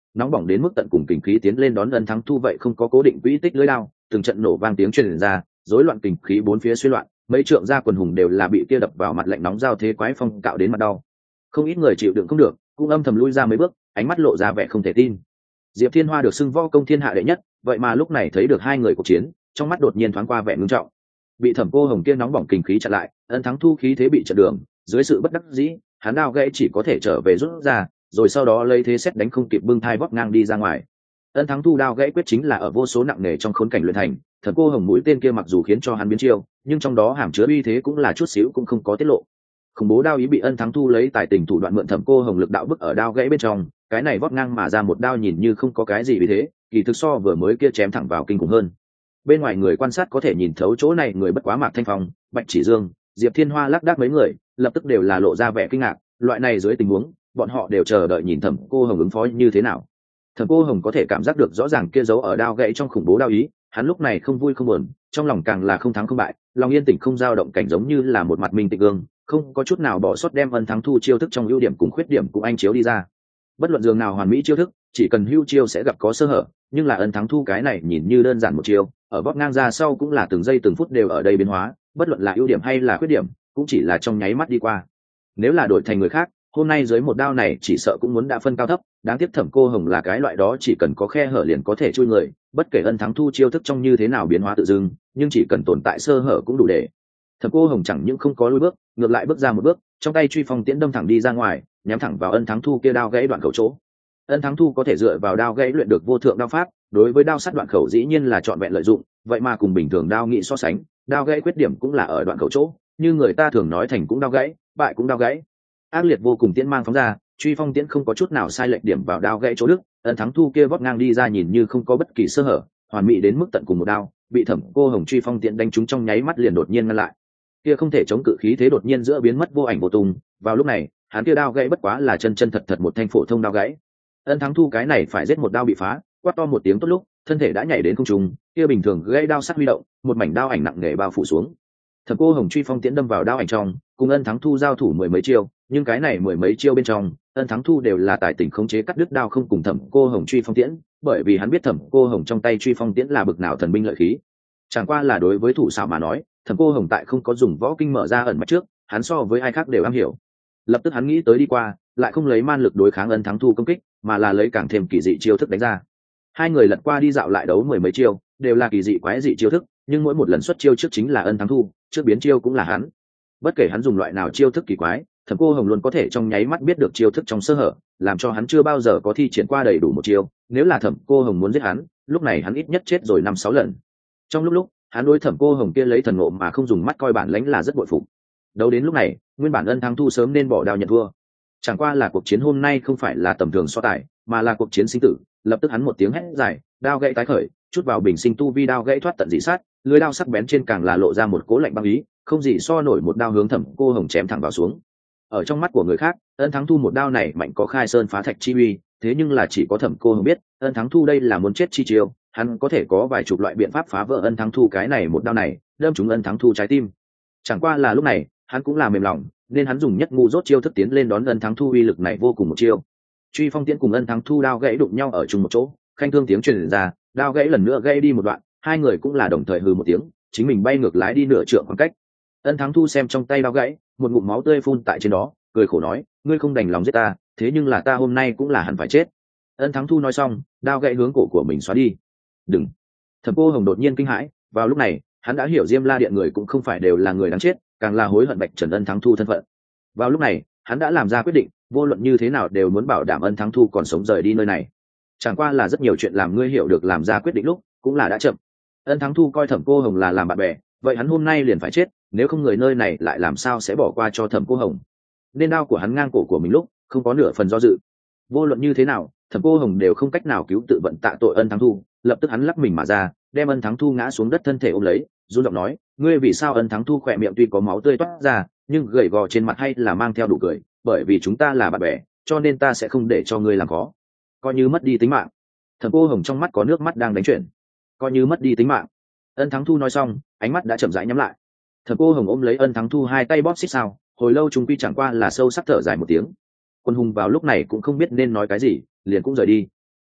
nóng bỏng đến mức tận cùng kình khí tiến lên đón ân thắng thu vậy không có cố định quỹ tích lưỡi đao, từng trận nổ vang tiếng truyền ra, rối loạn kình khí bốn phía xuyên loạn, mấy trượng ra quần hùng đều là bị kia đập vào mặt lạnh nóng giao thế quái phong cạo đến mặt đau. Không ít người chịu đựng không được, cũng âm thầm lui ra mấy bước, ánh mắt lộ ra vẻ không thể tin. Diệp Thiên Hoa được xưng võ công thiên hạ đệ nhất, vậy mà lúc này thấy được hai người cuộc chiến, trong mắt đột nhiên thoáng qua vẻ ngưng trọng. Bị Thẩm Cô Hồng kia nóng bỏng kình khí chặn lại, ân thắng thu khí thế bị chặn đường, dưới sự bất đắc dĩ, hắn đao gãy chỉ có thể trở về rút ra, rồi sau đó lấy thế xét đánh không kịp bưng thai vót ngang đi ra ngoài. Ân thắng thu đao gãy quyết chính là ở vô số nặng nề trong khốn cảnh luyện thành, Thẩm Cô Hồng mũi tên kia mặc dù khiến cho hắn biến chiêu, nhưng trong đó hàm chứa uy thế cũng là chút xíu cũng không có tiết lộ. Khủng bố đao ý bị ân thắng thu lấy tài tình thủ đoạn mượn Thẩm Cô Hồng lực đạo bức ở đao gãy bên trong, cái này vót ngang mà ra một đao nhìn như không có cái gì vì thế, kỳ thực so vừa mới kia chém thẳng vào kinh khủng hơn. Bên ngoài người quan sát có thể nhìn thấu chỗ này người bất quá Mạc Thanh Phong, Bạch Chỉ Dương, Diệp Thiên Hoa lác đác mấy người, lập tức đều là lộ ra vẻ kinh ngạc, loại này dưới tình huống, bọn họ đều chờ đợi nhìn Thẩm Cô Hồng ứng phó như thế nào. Thẩm Cô Hồng có thể cảm giác được rõ ràng kia giấu ở đao gãy trong khủng bố đao ý, hắn lúc này không vui không buồn, trong lòng càng là không thắng không bại, lòng yên tĩnh không dao động cảnh giống như là một mặt minh tịch gương, không có chút nào bỏ sót đem ân thắng thu chiêu thức trong ưu điểm cùng khuyết điểm cũng anh chiếu đi ra. Bất luận giường nào hoàn mỹ chiêu thức, chỉ cần hưu chiêu sẽ gặp có sơ hở, nhưng là ân thắng thu cái này nhìn như đơn giản một chiêu, ở vót ngang ra sau cũng là từng giây từng phút đều ở đây biến hóa, bất luận là ưu điểm hay là khuyết điểm, cũng chỉ là trong nháy mắt đi qua. Nếu là đổi thành người khác, hôm nay dưới một đao này chỉ sợ cũng muốn đã phân cao thấp, đáng tiếc Thẩm Cô Hồng là cái loại đó chỉ cần có khe hở liền có thể chui người, bất kể ân thắng thu chiêu thức trong như thế nào biến hóa tự dưng, nhưng chỉ cần tồn tại sơ hở cũng đủ để. Thẩm Cô Hồng chẳng những không có lùi bước, ngược lại bước ra một bước, trong tay truy phong tiễn đâm thẳng đi ra ngoài, nhắm thẳng vào ân thắng thu kia đao gãy đoạn khẩu chỗ. Ân thắng thu có thể dựa vào đao gãy luyện được vô thượng đao pháp, đối với đao sắt đoạn khẩu dĩ nhiên là trọn vẹn lợi dụng, vậy mà cùng bình thường đao nghị so sánh, đao gãy khuyết điểm cũng là ở đoạn khẩu chỗ, như người ta thường nói thành cũng đao gãy, bại cũng đao gãy. Ác liệt vô cùng tiễn mang phóng ra, truy phong tiễn không có chút nào sai lệch điểm vào đao gãy chỗ đức, ân thắng thu kia vót ngang đi ra nhìn như không có bất kỳ sơ hở, hoàn mỹ đến mức tận cùng một đao, bị Thẩm Cô Hồng truy phong tiễn đánh trúng trong nháy mắt liền đột nhiên ngăn lại. Kia không thể chống cự khí thế đột nhiên giữa biến mất vô ảnh vô tung, vào lúc này, hắn kia đao gãy bất quá là chân chân thật thật một thanh phổ thông đao gãy. Ân thắng thu cái này phải giết một đao bị phá, quát to một tiếng tốt lúc, thân thể đã nhảy đến không trung, kia bình thường gãy đao sắc huy động, một mảnh đao ảnh nặng nề bao phủ xuống. Thẩm Cô Hồng truy phong tiễn đâm vào đao ảnh trong, cùng ân thắng thu giao thủ mười mấy chiêu, nhưng cái này mười mấy chiêu bên trong, ân thắng thu đều là tài tình khống chế cắt đứt đao không cùng Thẩm Cô Hồng truy phong tiễn, bởi vì hắn biết Thẩm Cô Hồng trong tay truy phong tiễn là bực nào thần binh lợi khí. Chẳng qua là đối với thủ xảo mà nói, Thẩm Cô Hồng tại không có dùng võ kinh mở ra ẩn mạch trước, hắn so với ai khác đều am hiểu. Lập tức hắn nghĩ tới đi qua, lại không lấy man lực đối kháng ân thắng thu công kích, mà là lấy càng thêm kỳ dị chiêu thức đánh ra. Hai người lật qua đi dạo lại đấu mười mấy chiêu, đều là kỳ dị quái dị chiêu thức, nhưng mỗi một lần xuất chiêu trước chính là ân thắng thu, trước biến chiêu cũng là hắn. Bất kể hắn dùng loại nào chiêu thức kỳ quái, Thẩm Cô Hồng luôn có thể trong nháy mắt biết được chiêu thức trong sơ hở, làm cho hắn chưa bao giờ có thi triển qua đầy đủ một chiêu. Nếu là Thẩm Cô Hồng muốn giết hắn, lúc này hắn ít nhất chết rồi năm sáu lần. Trong lúc lúc, hắn đối Thẩm Cô Hồng kia lấy thần ngộ mà không dùng mắt coi bản lãnh là rất bội phục. Đấu đến lúc này, nguyên bản ân thắng thu sớm nên bỏ đao nhận thua. Chẳng qua là cuộc chiến hôm nay không phải là tầm thường so tài, mà là cuộc chiến sinh tử. Lập tức hắn một tiếng hét dài, đao gãy tái khởi, chút vào bình sinh tu vi đao gãy thoát tận dị sát, lưỡi đao sắc bén trên càng là lộ ra một cố lạnh băng ý, không gì so nổi một đao hướng Thẩm Cô Hồng chém thẳng vào xuống. Ở trong mắt của người khác, ân thắng thu một đao này mạnh có khai sơn phá thạch chi uy, thế nhưng là chỉ có Thẩm Cô Hồng biết, ân thắng thu đây là muốn chết chi chiêu, hắn có thể có vài chục loại biện pháp phá vỡ ân thắng thu cái này một đao này, đâm trúng ân thắng thu trái tim. Chẳng qua là lúc này, hắn cũng là mềm lòng, nên hắn dùng nhất ngu dốt chiêu thức tiến lên đón ân thắng thu uy lực này vô cùng một chiêu. Truy phong tiễn cùng ân thắng thu đao gãy đụng nhau ở chung một chỗ, khanh thương tiếng truyền ra, đao gãy lần nữa gãy đi một đoạn, hai người cũng là đồng thời hừ một tiếng, chính mình bay ngược lái đi nửa trượng khoảng cách. Ân thắng thu xem trong tay đao gãy, một ngụm máu tươi phun tại trên đó, cười khổ nói, ngươi không đành lòng giết ta, thế nhưng là ta hôm nay cũng là hẳn phải chết. Ân thắng thu nói xong, đao gãy hướng cổ của mình xóa đi. Đừng! Thẩm Cô Hồng đột nhiên kinh hãi, vào lúc này, hắn đã hiểu Diêm La Điện người cũng không phải đều là người đáng chết, càng là hối hận Bạch Trần ân thắng thu thân phận. Vào lúc này, hắn đã làm ra quyết định, vô luận như thế nào đều muốn bảo đảm ân thắng thu còn sống rời đi nơi này. Chẳng qua là rất nhiều chuyện làm ngươi hiểu được làm ra quyết định lúc, cũng là đã chậm. Ân thắng thu coi Thẩm Cô Hồng là làm bạn bè, vậy hắn hôm nay liền phải chết, nếu không người nơi này lại làm sao sẽ bỏ qua cho Thẩm Cô Hồng. Nên đao của hắn ngang cổ của mình lúc, không có nửa phần do dự. Vô luận như thế nào, Thẩm Cô Hồng đều không cách nào cứu tự vận tạ tội ân thắng thu, lập tức hắn lắc mình mà ra, đem ân thắng thu ngã xuống đất thân thể ôm lấy, run giọng nói, ngươi vì sao? Ân thắng thu khỏe miệng tuy có máu tươi toát ra, nhưng gầy gò trên mặt hay là mang theo đủ cười, bởi vì chúng ta là bạn bè, cho nên ta sẽ không để cho ngươi làm khó, coi như mất đi tính mạng. Thẩm Cô Hồng trong mắt có nước mắt đang đánh chuyển, coi như mất đi tính mạng. Ân thắng thu nói xong, ánh mắt đã chậm rãi nhắm lại. Thẩm Cô Hồng ôm lấy ân thắng thu hai tay bóp xích sao, hồi lâu chúng quy chẳng qua là sâu sắc thở dài một tiếng. Quân hùng vào lúc này cũng không biết nên nói cái gì, liền cũng rời đi.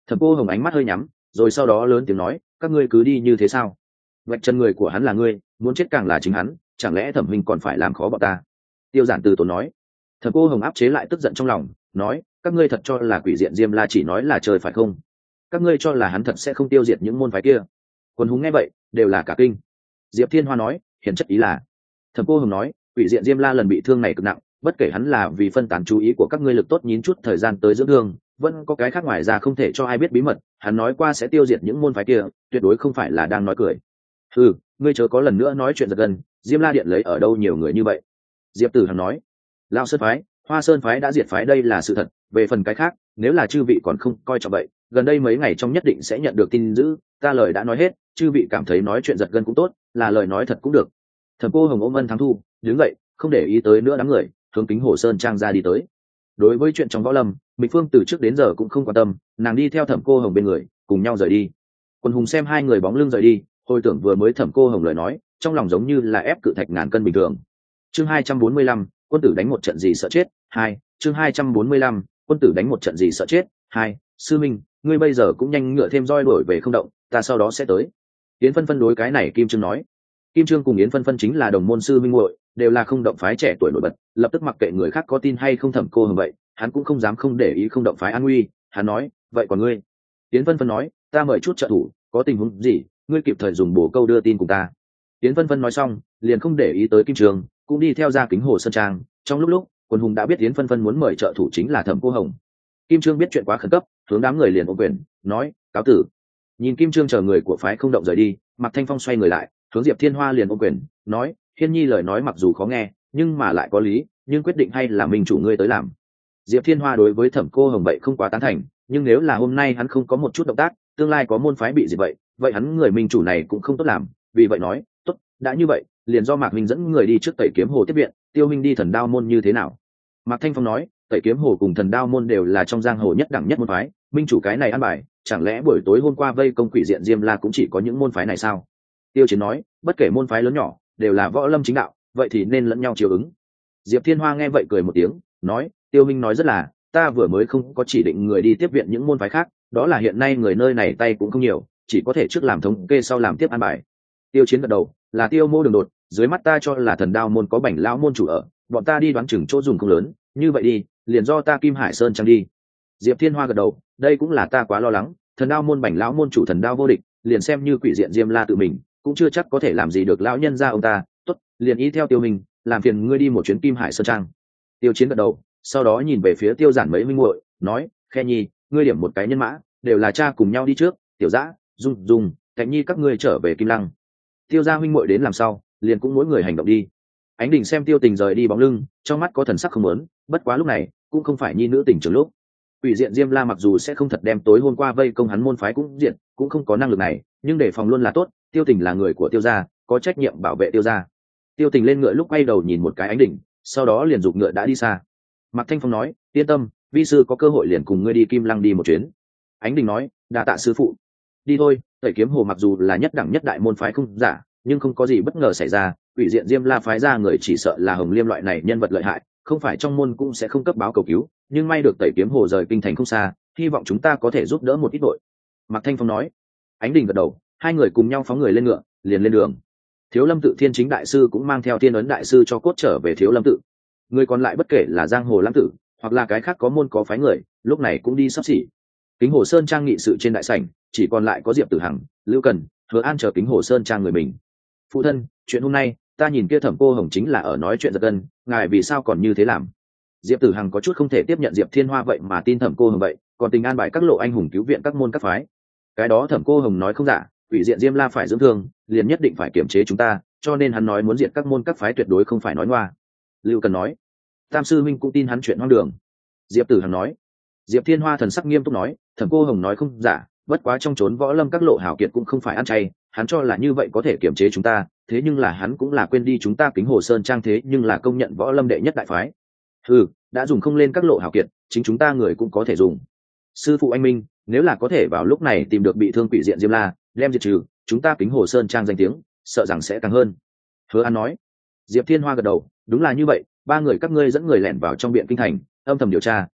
Thẩm Cô Hồng ánh mắt hơi nhắm, rồi sau đó lớn tiếng nói, các ngươi cứ đi như thế sao? Vạch chân người của hắn là ngươi, muốn chết càng là chính hắn, chẳng lẽ Thẩm huynh còn phải làm khó bọn ta? Tiêu Giản từ tốn nói. Thẩm Cô Hồng áp chế lại tức giận trong lòng, nói, các ngươi thật cho là Quỷ Diện Diêm La chỉ nói là chơi phải không? Các ngươi cho là hắn thật sẽ không tiêu diệt những môn phái kia? Quân hùng nghe vậy, đều là cả kinh. Diệp Thiên Hoa nói, hiển chất ý là. Thẩm Cô Hồng nói, Quỷ Diện Diêm La lần bị thương này cực nặng, bất kể hắn là vì phân tán chú ý của các ngươi lực tốt nhín chút thời gian tới dưỡng thương, vẫn có cái khác ngoài ra không thể cho ai biết bí mật, hắn nói qua sẽ tiêu diệt những môn phái kia, tuyệt đối không phải là đang nói cười. Ừ, ngươi chớ có lần nữa nói chuyện giật gân, Diêm La điện lấy ở đâu nhiều người như vậy? Diệp Tử Hằng nói, Lao Sơn phái, Hoa Sơn phái đã diệt phái đây là sự thật, về phần cái khác, nếu là chư vị còn không coi trọng vậy, gần đây mấy ngày trong nhất định sẽ nhận được tin dữ, ta lời đã nói hết, chư vị cảm thấy nói chuyện giật gân cũng tốt, là lời nói thật cũng được. Thẩm Cô Hồng ôm ân thắng thu, đứng dậy, không để ý tới nữa đám người, hướng Kính Hồ Sơn trang ra đi tới. Đối với chuyện trong võ lâm, Mịch Phương từ trước đến giờ cũng không quan tâm, nàng đi theo Thẩm Cô Hồng bên người, cùng nhau rời đi. Quân hùng xem hai người bóng lưng rời đi, hồi tưởng vừa mới Thẩm Cô Hồng lời nói, trong lòng giống như là ép cự thạch ngàn cân bình thường. Chương hai trăm bốn mươi lăm, quân tử đánh một trận gì sợ chết, hai. Chương hai trăm bốn mươi lăm, quân tử đánh một trận gì sợ chết, hai. Sư Minh, ngươi bây giờ cũng nhanh ngựa thêm roi đổi về không động, ta sau đó sẽ tới. Yến Phân Phân đối cái này Kim Trương nói. Kim Trương cùng Yến Phân Phân chính là đồng môn sư minh muội, đều là không động phái trẻ tuổi nổi bật, lập tức mặc kệ người khác có tin hay không Thẩm Cô Hồng vậy, hắn cũng không dám không để ý không động phái an nguy, hắn nói, vậy còn ngươi? Yến Phân Phân nói, ta mời chút trợ thủ, có tình huống gì, ngươi kịp thời dùng bổ câu đưa tin cùng ta. Yến Phân Phân nói xong, liền không để ý tới Kim Trương, cũng đi theo ra Kính Hồ Sơn trang. Trong lúc lúc, Quân hùng đã biết Yến Phân Phân muốn mời trợ thủ chính là Thẩm Cô Hồng. Kim Trương biết chuyện quá khẩn cấp, hướng đám người liền ôm quyền, nói, cáo tử. Nhìn Kim Trương chờ người của phái không động rời đi, Mạc Thanh Phong xoay người lại, hướng Diệp Thiên Hoa liền ôm quyền, nói, Hiên Nhi lời nói mặc dù khó nghe, nhưng mà lại có lý, nhưng quyết định hay là mình chủ ngươi tới làm. Diệp Thiên Hoa đối với Thẩm Cô Hồng vậy không quá tán thành, nhưng nếu là hôm nay hắn không có một chút động tác, tương lai có môn phái bị gì vậy, vậy hắn người minh chủ này cũng không tốt làm, vì vậy nói, tốt, đã như vậy, liền do Mạc Minh dẫn người đi trước Tẩy Kiếm Hồ tiếp viện, Tiêu Minh đi Thần Đao môn như thế nào? Mạc Thanh Phong nói, Tẩy Kiếm Hồ cùng Thần Đao môn đều là trong giang hồ nhất đẳng nhất môn phái, minh chủ cái này ăn bài, chẳng lẽ buổi tối hôm qua vây công Quỷ Diện Diêm La cũng chỉ có những môn phái này sao? Tiêu Chiến nói, bất kể môn phái lớn nhỏ, đều là võ lâm chính đạo, vậy thì nên lẫn nhau chiều ứng. Diệp Thiên Hoa nghe vậy cười một tiếng, nói, Tiêu Minh nói rất là, ta vừa mới không có chỉ định người đi tiếp viện những môn phái khác, đó là hiện nay người nơi này tay cũng không nhiều, chỉ có thể trước làm thống kê sau làm tiếp an bài. Tiêu Chiến gật đầu, là Tiêu Mô đường đột, dưới mắt ta cho là Thần Đao môn có Bảnh lão môn chủ ở, bọn ta đi đoán chừng chỗ dùng không lớn, như vậy đi, liền do ta Kim Hải Sơn trang đi. Diệp Thiên Hoa gật đầu, đây cũng là ta quá lo lắng, Thần Đao môn Bảnh lão môn chủ Thần Đao vô địch, liền xem như Quỷ Diện Diêm La tự mình, cũng chưa chắc có thể làm gì được lão nhân gia ông ta, tốt, liền ý theo Tiêu Minh, làm phiền ngươi đi một chuyến Kim Hải Sơn trang. Tiêu Chiến gật đầu, sau đó nhìn về phía Tiêu Giản mấy minh muội, nói, Khe Nhi, ngươi điểm một cái nhân mã, đều là cha cùng nhau đi trước, Tiểu Dã, Dung Dung, Cạnh Nhi các ngươi trở về Kim Lăng. Tiêu gia huynh muội đến làm sao, liền cũng mỗi người hành động đi. Ánh Đình xem Tiêu Tình rời đi bóng lưng, trong mắt có thần sắc không muốn, bất quá lúc này cũng không phải nhi nữ tình trường lúc. Quỷ Diện Diêm La mặc dù sẽ không thật đem tối hôm qua vây công hắn môn phái cũng diện, cũng không có năng lực này, nhưng để phòng luôn là tốt. Tiêu Tình là người của Tiêu gia, có trách nhiệm bảo vệ Tiêu gia. Tiêu Tình lên ngựa lúc quay đầu nhìn một cái Ánh Đình, sau đó liền giục ngựa đã đi xa. Mạc Thanh Phong nói, yên tâm, vi sư có cơ hội liền cùng ngươi đi Kim Lăng đi một chuyến. Ánh Đình nói, đa tạ sư phụ. Đi thôi. Tẩy Kiếm Hồ mặc dù là nhất đẳng nhất đại môn phái không giả, nhưng không có gì bất ngờ xảy ra. Quỷ Diện Diêm La phái ra người chỉ sợ là Hồng Liêm loại này nhân vật lợi hại, không phải trong môn cũng sẽ không cấp báo cầu cứu, nhưng may được Tẩy Kiếm Hồ rời kinh thành không xa, hy vọng chúng ta có thể giúp đỡ một ít đội. Mạc Thanh Phong nói. Ánh Đình gật đầu, hai người cùng nhau phóng người lên ngựa, liền lên đường. Thiếu Lâm tự Thiên Chính đại sư cũng mang theo Thiên Ấn đại sư cho cốt trở về Thiếu Lâm tự. Người còn lại bất kể là giang hồ lãng tử, hoặc là cái khác có môn có phái người, lúc này cũng đi sắp xỉ. Kính Hồ Sơn trang nghị sự trên đại sảnh, chỉ còn lại có Diệp Tử Hằng, Lưu Cần, Hứa An chờ Kính Hồ Sơn trang người mình. Phụ thân, chuyện hôm nay, ta nhìn kia Thẩm Cô Hồng chính là ở nói chuyện giật gân, ngài vì sao còn như thế làm? Diệp Tử Hằng có chút không thể tiếp nhận Diệp Thiên Hoa vậy mà tin Thẩm Cô Hồng vậy, còn tình an bài các lộ anh hùng cứu viện các môn các phái. Cái đó Thẩm Cô Hồng nói không giả, Quỷ Diện Diêm La phải dưỡng thương, liền nhất định phải kiểm chế chúng ta, cho nên hắn nói muốn diệt các môn các phái tuyệt đối không phải nói ngoa. Lưu Cần nói. Tam sư minh cũng tin hắn chuyện hoang đường. Diệp Tử Hằng nói. Diệp Thiên Hoa thần sắc nghiêm túc nói, Thẩm Cô Hồng nói không giả, bất quá trong chốn võ lâm các lộ hảo kiệt cũng không phải ăn chay, hắn cho là như vậy có thể kiểm chế chúng ta, thế nhưng là hắn cũng là quên đi chúng ta Kính Hồ Sơn trang thế nhưng là công nhận võ lâm đệ nhất đại phái. Ừ, đã dùng không lên các lộ hảo kiệt, chính chúng ta người cũng có thể dùng. Sư phụ anh minh, nếu là có thể vào lúc này tìm được bị thương Quỷ Diện Diêm La, đem diệt trừ, chúng ta Kính Hồ Sơn trang danh tiếng, sợ rằng sẽ càng hơn. Hứa An nói. Diệp Thiên Hoa gật đầu, đúng là như vậy, ba người các ngươi dẫn người lẻn vào trong biện kinh thành, âm thầm điều tra,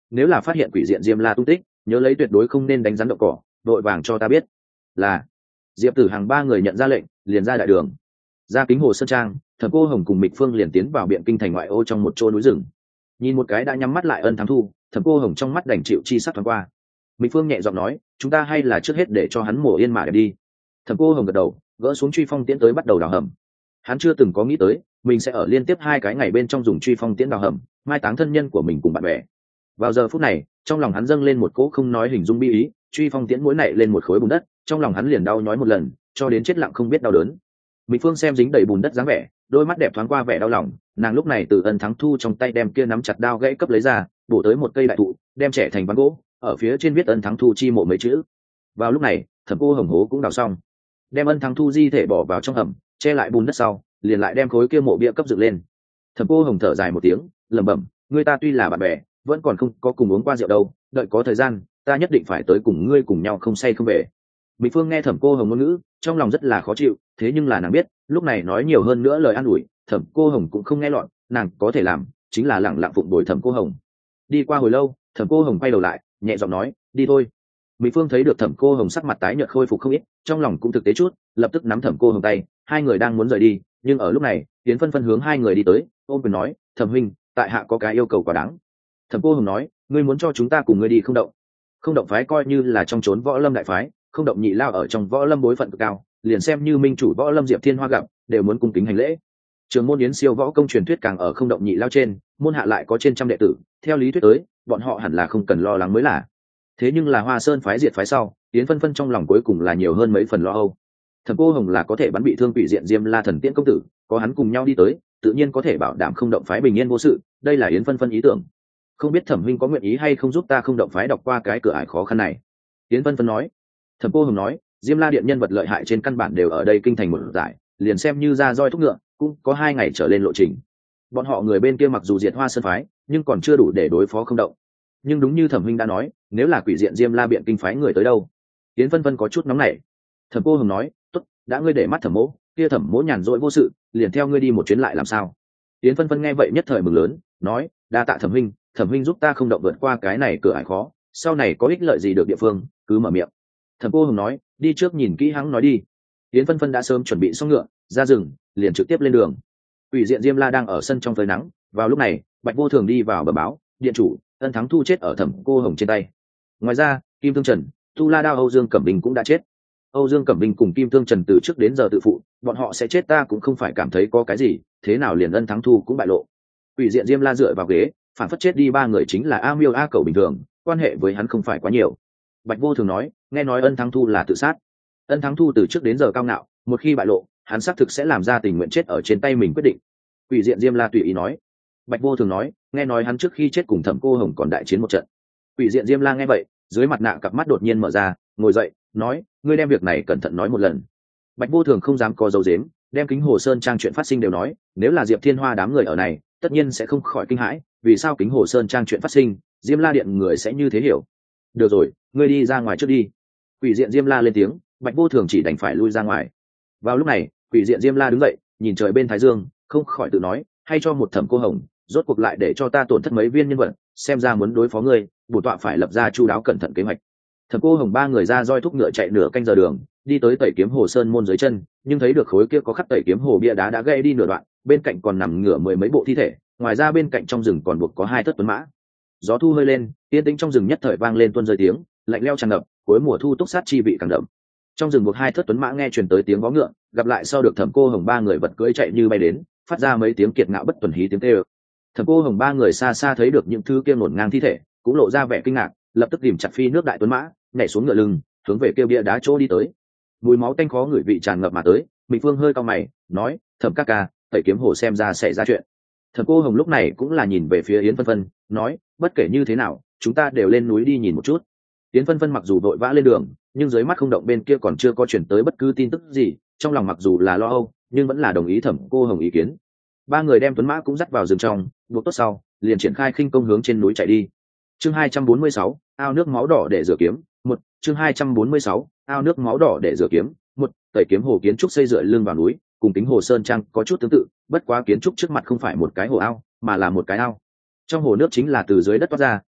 nếu là phát hiện quỷ diện diêm la tung tích, nhớ lấy tuyệt đối không nên đánh rắn đậu cỏ, vội vàng cho ta biết. Là. Diệp Tử Hằng ba người nhận ra lệnh, liền ra đại đường. Ra Kính Hồ Sơn Trang, Thẩm Cô Hồng cùng Mịch Phương liền tiến vào Biện Kinh thành ngoại ô trong một chỗ núi rừng. Nhìn một cái đã nhắm mắt lại Ân Thắng Thu, Thẩm Cô Hồng trong mắt đành chịu chi sắc thoáng qua. Mịch Phương nhẹ giọng nói, chúng ta hay là trước hết để cho hắn mổ yên mà đi. Thẩm Cô Hồng gật đầu, gỡ xuống truy phong tiễn tới bắt đầu đào hầm. Hắn chưa từng có nghĩ tới mình sẽ ở liên tiếp hai cái ngày bên trong dùng truy phong tiễn đào hầm, mai táng thân nhân của mình cùng bạn bè. Vào giờ phút này, trong lòng hắn dâng lên một cỗ không nói hình dung bi ý, truy phong tiễn mỗi nảy lên một khối bùn đất, trong lòng hắn liền đau nhói một lần, cho đến chết lặng không biết đau đớn. Mịch Phương xem dính đầy bùn đất dáng vẻ, đôi mắt đẹp thoáng qua vẻ đau lòng, nàng lúc này từ Ân Thắng Thu trong tay đem kia nắm chặt đao gãy cấp lấy ra, bổ tới một cây đại thụ, đem trẻ thành ván gỗ, ở phía trên viết Ân Thắng Thu chi mộ mấy chữ. Vào lúc này, Thẩm Cô Hồng hố cũng đào xong, đem Ân Thắng Thu di thể bỏ vào trong hầm, che lại bùn đất sau, liền lại đem khối kia mộ bia cấp dựng lên. Thẩm Cô Hồng thở dài một tiếng, lẩm bẩm, người ta tuy là bạn bè, vẫn còn không có cùng uống qua rượu đâu, đợi có thời gian, ta nhất định phải tới cùng ngươi cùng nhau không say không về. Mịch Phương nghe Thẩm Cô Hồng ngôn ngữ, trong lòng rất là khó chịu, thế nhưng là nàng biết, lúc này nói nhiều hơn nữa lời an ủi, Thẩm Cô Hồng cũng không nghe lọt, nàng có thể làm chính là lẳng lặng phụng bồi Thẩm Cô Hồng. Đi qua hồi lâu, Thẩm Cô Hồng quay đầu lại, nhẹ giọng nói, đi thôi. Mịch Phương thấy được Thẩm Cô Hồng sắc mặt tái nhợt khôi phục không ít, trong lòng cũng thực tế chút, lập tức nắm Thẩm Cô Hồng tay, hai người đang muốn rời đi, nhưng ở lúc này, Tiến Phân Phân hướng hai người đi tới, ôm quyền nói, Thẩm huynh, tại hạ có cái yêu cầu quá đáng. Thẩm Cô Hồng nói, ngươi muốn cho chúng ta cùng ngươi đi không động? Không động phái coi như là trong trốn võ lâm đại phái, không động nhị lao ở trong võ lâm bối phận cực cao, liền xem như minh chủ võ lâm Diệp Thiên Hoa gặp, đều muốn cung kính hành lễ. Trường môn yến siêu võ công truyền thuyết càng ở không động nhị lao trên, môn hạ lại có trên trăm đệ tử, theo lý thuyết tới, bọn họ hẳn là không cần lo lắng mới là. Thế nhưng là Hoa Sơn phái diệt phái sau, Yến Phân Phân trong lòng cuối cùng là nhiều hơn mấy phần lo âu. Thẩm Cô Hồng là có thể bắn bị thương quỷ diện Diêm La thần tiễn công tử, có hắn cùng nhau đi tới, tự nhiên có thể bảo đảm không động phái bình yên vô sự, đây là Yến Phân Phân ý tưởng. Không biết Thẩm huynh có nguyện ý hay không giúp ta không động phái đọc qua cái cửa ải khó khăn này. Yến Phân Phân nói. Thẩm Cô Hồng nói, Diêm La điện nhân vật lợi hại trên căn bản đều ở đây kinh thành một giải, liền xem như ra roi thúc ngựa, cũng có hai ngày trở lên lộ trình. Bọn họ người bên kia mặc dù diệt Hoa Sơn phái, nhưng còn chưa đủ để đối phó không động. Nhưng đúng như Thẩm huynh đã nói, nếu là quỷ diện Diêm La biện kinh phái người tới đâu? Yến Phân Phân có chút nóng nảy. Thẩm Cô Hồng nói, tốt, đã ngươi để mắt Thẩm mỗ, kia Thẩm mỗ nhàn rỗi vô sự, liền theo ngươi đi một chuyến lại làm sao? Yến Phân Phân nghe vậy nhất thời mừng lớn, nói, đa tạ Thẩm huynh, Thẩm huynh giúp ta không động vượt qua cái này cửa ải khó, sau này có ích lợi gì được địa phương, cứ mở miệng. Thẩm Cô Hồng nói, đi trước nhìn kỹ hắn nói đi. Yến Phân Phân đã sớm chuẩn bị xong ngựa, ra rừng, liền trực tiếp lên đường. Quỷ diện Diêm La đang ở sân trong phơi nắng, vào lúc này, Bạch Vô Thường đi vào bẩm báo, điện chủ, Ân Thắng Thu chết ở Thẩm Cô Hồng trên tay. Ngoài ra, Kim Thương Trần, Tu La Đao Âu Dương Cẩm Bình cũng đã chết. Âu Dương Cẩm Bình cùng Kim Thương Trần từ trước đến giờ tự phụ, bọn họ sẽ chết ta cũng không phải cảm thấy có cái gì, thế nào liền Ân Thắng Thu cũng bại lộ. Quỷ diện Diêm La dựa vào ghế, phản phất chết đi ba người chính là A Miêu A Cẩu bình thường, quan hệ với hắn không phải quá nhiều. Bạch Vô Thường nói, nghe nói Ân Thắng Thu là tự sát. Ân Thắng Thu từ trước đến giờ cao ngạo, một khi bại lộ, hắn xác thực sẽ làm ra tình nguyện chết ở trên tay mình quyết định. Quỷ diện Diêm La tùy ý nói. Bạch Vô Thường nói, nghe nói hắn trước khi chết cùng Thẩm Cô Hồng còn đại chiến một trận. Quỷ diện Diêm La nghe vậy, dưới mặt nạ cặp mắt đột nhiên mở ra, ngồi dậy, nói, ngươi đem việc này cẩn thận nói một lần. Bạch Vô Thường không dám có dấu dếm, đem Kính Hồ Sơn trang chuyện phát sinh đều nói, nếu là Diệp Thiên Hoa đám người ở này, tất nhiên sẽ không khỏi kinh hãi, vì sao Kính Hồ Sơn trang chuyện phát sinh, Diêm La điện người sẽ như thế hiểu. Được rồi, ngươi đi ra ngoài trước đi. Quỷ diện Diêm La lên tiếng, Bạch Vô Thường chỉ đành phải lui ra ngoài. Vào lúc này, quỷ diện Diêm La đứng dậy, nhìn trời bên thái dương, không khỏi tự nói, hay cho một Thẩm Cô Hồng, rốt cuộc lại để cho ta tổn thất mấy viên nhân vật, xem ra muốn đối phó ngươi, bổn tọa phải lập ra chu đáo cẩn thận kế hoạch. Thẩm Cô Hồng ba người ra roi thúc ngựa chạy nửa canh giờ đường, đi tới Tẩy Kiếm Hồ Sơn môn dưới chân, nhưng thấy được khối kia có khắc Tẩy Kiếm Hồ bia đá đã gãy đi nửa đoạn, bên cạnh còn nằm ngửa mười mấy bộ thi thể, ngoài ra bên cạnh trong rừng còn buộc có hai thất tuấn mã. Gió thu hơi lên, yên tĩnh trong rừng nhất thời vang lên tuôn rơi tiếng, lạnh lẽo tràn ngập, cuối mùa thu túc sát chi vị càng đậm. Trong rừng buộc hai thất tuấn mã nghe truyền tới tiếng vó ngựa, gặp lại sau được Thẩm Cô Hồng ba người vật cưỡi chạy như bay đến, phát ra mấy tiếng kiệt ngạo bất tuần hí tiếng kêu. Thẩm Cô Hồng ba người xa xa thấy được những thứ kia ngổn ngang thi thể, cũng lộ ra vẻ kinh ngạc, lập tức tìm chặt phi nước đại tuấn mã, nhảy xuống ngựa lưng, hướng về kêu bia đá chỗ đi tới. Mùi máu tanh khó ngửi vị tràn ngập mà tới, Mịch Phương hơi cau mày, nói, Thẩm ca ca, Tẩy Kiếm Hồ xem ra xảy ra chuyện. Thẩm Cô Hồng lúc này cũng là nhìn về phía Yến Phân Phân, nói, bất kể như thế nào, chúng ta đều lên núi đi nhìn một chút. Yến Phân Phân mặc dù vội vã lên đường, nhưng dưới mắt không động bên kia còn chưa có chuyển tới bất cứ tin tức gì, trong lòng mặc dù là lo âu, nhưng vẫn là đồng ý Thẩm Cô Hồng ý kiến. Ba người đem tuấn mã cũng dắt vào rừng trong, buộc tốt sau, liền triển khai khinh công hướng trên núi chạy đi. Chương hai trăm bốn mươi sáu, ao nước máu đỏ để rửa kiếm, một, chương hai trăm bốn mươi sáu, ao nước máu đỏ để rửa kiếm, một, Tẩy Kiếm Hồ kiến trúc xây dựa lưng vào núi, cùng Kính Hồ Sơn trang có chút tương tự, bất quá kiến trúc trước mặt không phải một cái hồ ao, mà là một cái ao. Trong hồ nước chính là từ dưới đất toát ra,